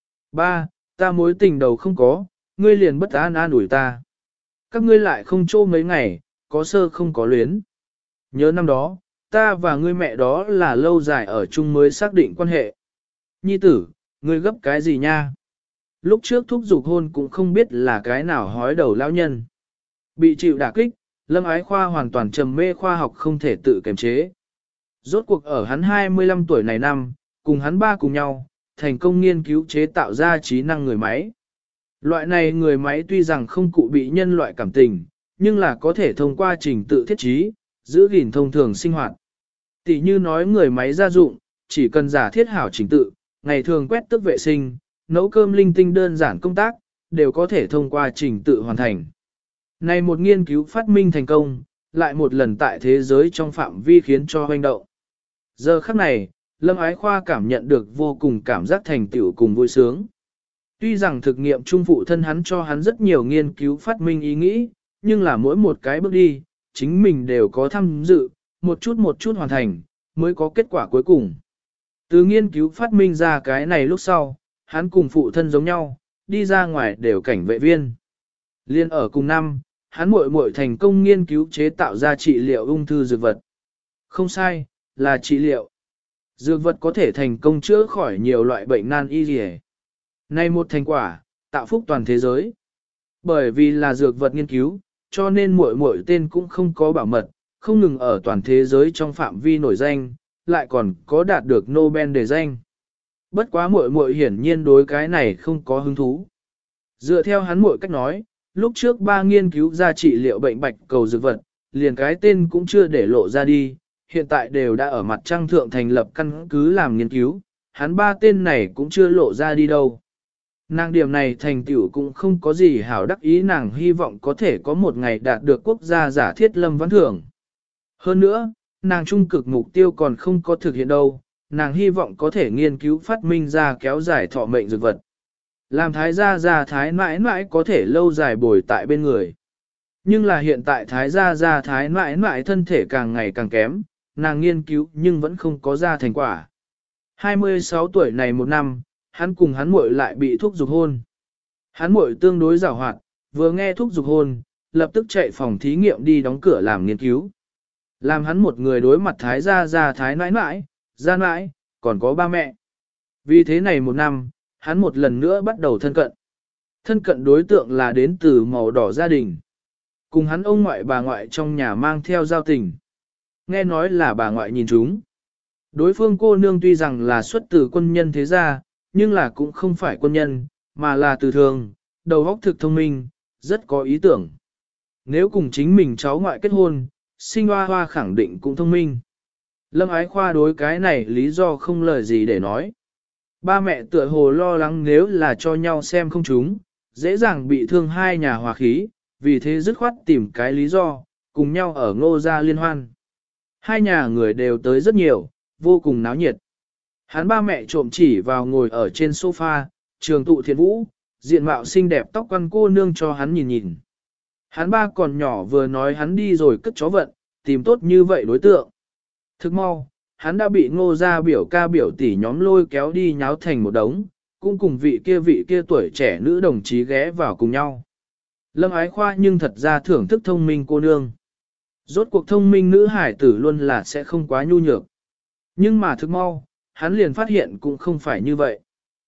Ba, ta mối tình đầu không có, ngươi liền bất an an ủi ta. Các ngươi lại không trô mấy ngày, có sơ không có luyến. Nhớ năm đó, ta và ngươi mẹ đó là lâu dài ở chung mới xác định quan hệ. Nhi tử, ngươi gấp cái gì nha? Lúc trước thúc giục hôn cũng không biết là cái nào hói đầu lão nhân. Bị chịu đả kích, Lâm Ái Khoa hoàn toàn trầm mê khoa học không thể tự kiềm chế. Rốt cuộc ở hắn hai mươi lăm tuổi này năm, cùng hắn ba cùng nhau, thành công nghiên cứu chế tạo ra trí năng người máy. Loại này người máy tuy rằng không cụ bị nhân loại cảm tình, nhưng là có thể thông qua trình tự thiết trí, giữ gìn thông thường sinh hoạt. Tỷ như nói người máy gia dụng, chỉ cần giả thiết hảo trình tự, ngày thường quét tước vệ sinh, nấu cơm linh tinh đơn giản công tác, đều có thể thông qua trình tự hoàn thành. Này một nghiên cứu phát minh thành công, lại một lần tại thế giới trong phạm vi khiến cho hoành động. Giờ khắc này, Lâm Ái Khoa cảm nhận được vô cùng cảm giác thành tựu cùng vui sướng. Tuy rằng thực nghiệm trung phụ thân hắn cho hắn rất nhiều nghiên cứu phát minh ý nghĩ, nhưng là mỗi một cái bước đi, chính mình đều có tham dự, một chút một chút hoàn thành, mới có kết quả cuối cùng. Từ nghiên cứu phát minh ra cái này lúc sau, hắn cùng phụ thân giống nhau, đi ra ngoài đều cảnh vệ viên. Liên ở cùng năm, hắn muội muội thành công nghiên cứu chế tạo ra trị liệu ung thư dược vật. Không sai, là trị liệu. Dược vật có thể thành công chữa khỏi nhiều loại bệnh nan y liề. Này một thành quả, tạo phúc toàn thế giới. Bởi vì là dược vật nghiên cứu, cho nên muội muội tên cũng không có bảo mật, không ngừng ở toàn thế giới trong phạm vi nổi danh, lại còn có đạt được Nobel đề danh. Bất quá muội muội hiển nhiên đối cái này không có hứng thú. Dựa theo hắn muội cách nói, lúc trước ba nghiên cứu ra trị liệu bệnh bạch cầu dược vật, liền cái tên cũng chưa để lộ ra đi, hiện tại đều đã ở mặt trăng thượng thành lập căn cứ làm nghiên cứu, hắn ba tên này cũng chưa lộ ra đi đâu. Nàng điểm này thành tựu cũng không có gì hảo đắc ý, nàng hy vọng có thể có một ngày đạt được quốc gia giả thiết lâm văn thưởng. Hơn nữa, nàng trung cực mục tiêu còn không có thực hiện đâu, nàng hy vọng có thể nghiên cứu phát minh ra kéo dài thọ mệnh dược vật. Làm thái gia gia thái mãi mãi có thể lâu dài bồi tại bên người. Nhưng là hiện tại thái gia gia thái mãi mãi thân thể càng ngày càng kém, nàng nghiên cứu nhưng vẫn không có ra thành quả. hai mươi sáu tuổi này một năm, hắn cùng hắn muội lại bị thúc giục hôn. Hắn muội tương đối giàu hoạt, vừa nghe thúc giục hôn, lập tức chạy phòng thí nghiệm đi đóng cửa làm nghiên cứu. Làm hắn một người đối mặt thái gia gia thái nãi nãi, gia nãi, còn có ba mẹ. Vì thế này một năm, hắn một lần nữa bắt đầu thân cận. Thân cận đối tượng là đến từ màu đỏ gia đình. Cùng hắn ông ngoại bà ngoại trong nhà mang theo giao tình. Nghe nói là bà ngoại nhìn chúng. Đối phương cô nương tuy rằng là xuất từ quân nhân thế gia, nhưng là cũng không phải quân nhân, mà là từ thường, đầu óc thực thông minh, rất có ý tưởng. Nếu cùng chính mình cháu ngoại kết hôn, sinh hoa hoa khẳng định cũng thông minh. Lâm Ái Khoa đối cái này lý do không lời gì để nói. Ba mẹ tựa hồ lo lắng nếu là cho nhau xem không chúng, dễ dàng bị thương hai nhà hòa khí, vì thế dứt khoát tìm cái lý do, cùng nhau ở Ngô gia liên hoan. Hai nhà người đều tới rất nhiều, vô cùng náo nhiệt. Hắn ba mẹ trộm chỉ vào ngồi ở trên sofa, trường tụ thiện vũ, diện mạo xinh đẹp tóc quăn cô nương cho hắn nhìn nhìn. Hắn ba còn nhỏ vừa nói hắn đi rồi cất chó vận, tìm tốt như vậy đối tượng. Thức mau, hắn đã bị Ngô gia biểu ca biểu tỷ nhóm lôi kéo đi nháo thành một đống, cũng cùng vị kia vị kia tuổi trẻ nữ đồng chí ghé vào cùng nhau. Lâm Ái Khoa nhưng thật ra thưởng thức thông minh cô nương. Rốt cuộc thông minh nữ hải tử luôn là sẽ không quá nhu nhược. Nhưng mà thức mau, hắn liền phát hiện cũng không phải như vậy.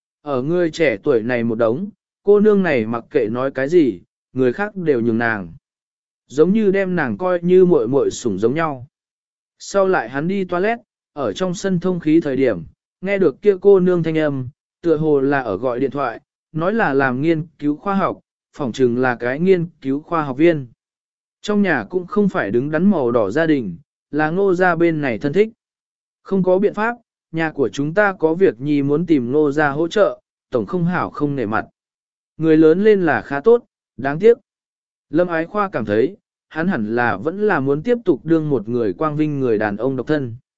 Ở người trẻ tuổi này một đống, cô nương này mặc kệ nói cái gì, người khác đều nhường nàng. Giống như đem nàng coi như muội muội sủng giống nhau. Sau lại hắn đi toilet, ở trong sân thông khí thời điểm, nghe được kia cô nương thanh âm, tựa hồ là ở gọi điện thoại, nói là làm nghiên cứu khoa học, phỏng chừng là cái nghiên cứu khoa học viên. Trong nhà cũng không phải đứng đắn màu đỏ gia đình, là Ngô gia bên này thân thích. Không có biện pháp, nhà của chúng ta có việc nhi muốn tìm Ngô gia hỗ trợ, tổng không hảo không nể mặt. Người lớn lên là khá tốt, đáng tiếc. Lâm Ái Khoa cảm thấy, hắn hẳn là vẫn là muốn tiếp tục đương một người quang vinh người đàn ông độc thân.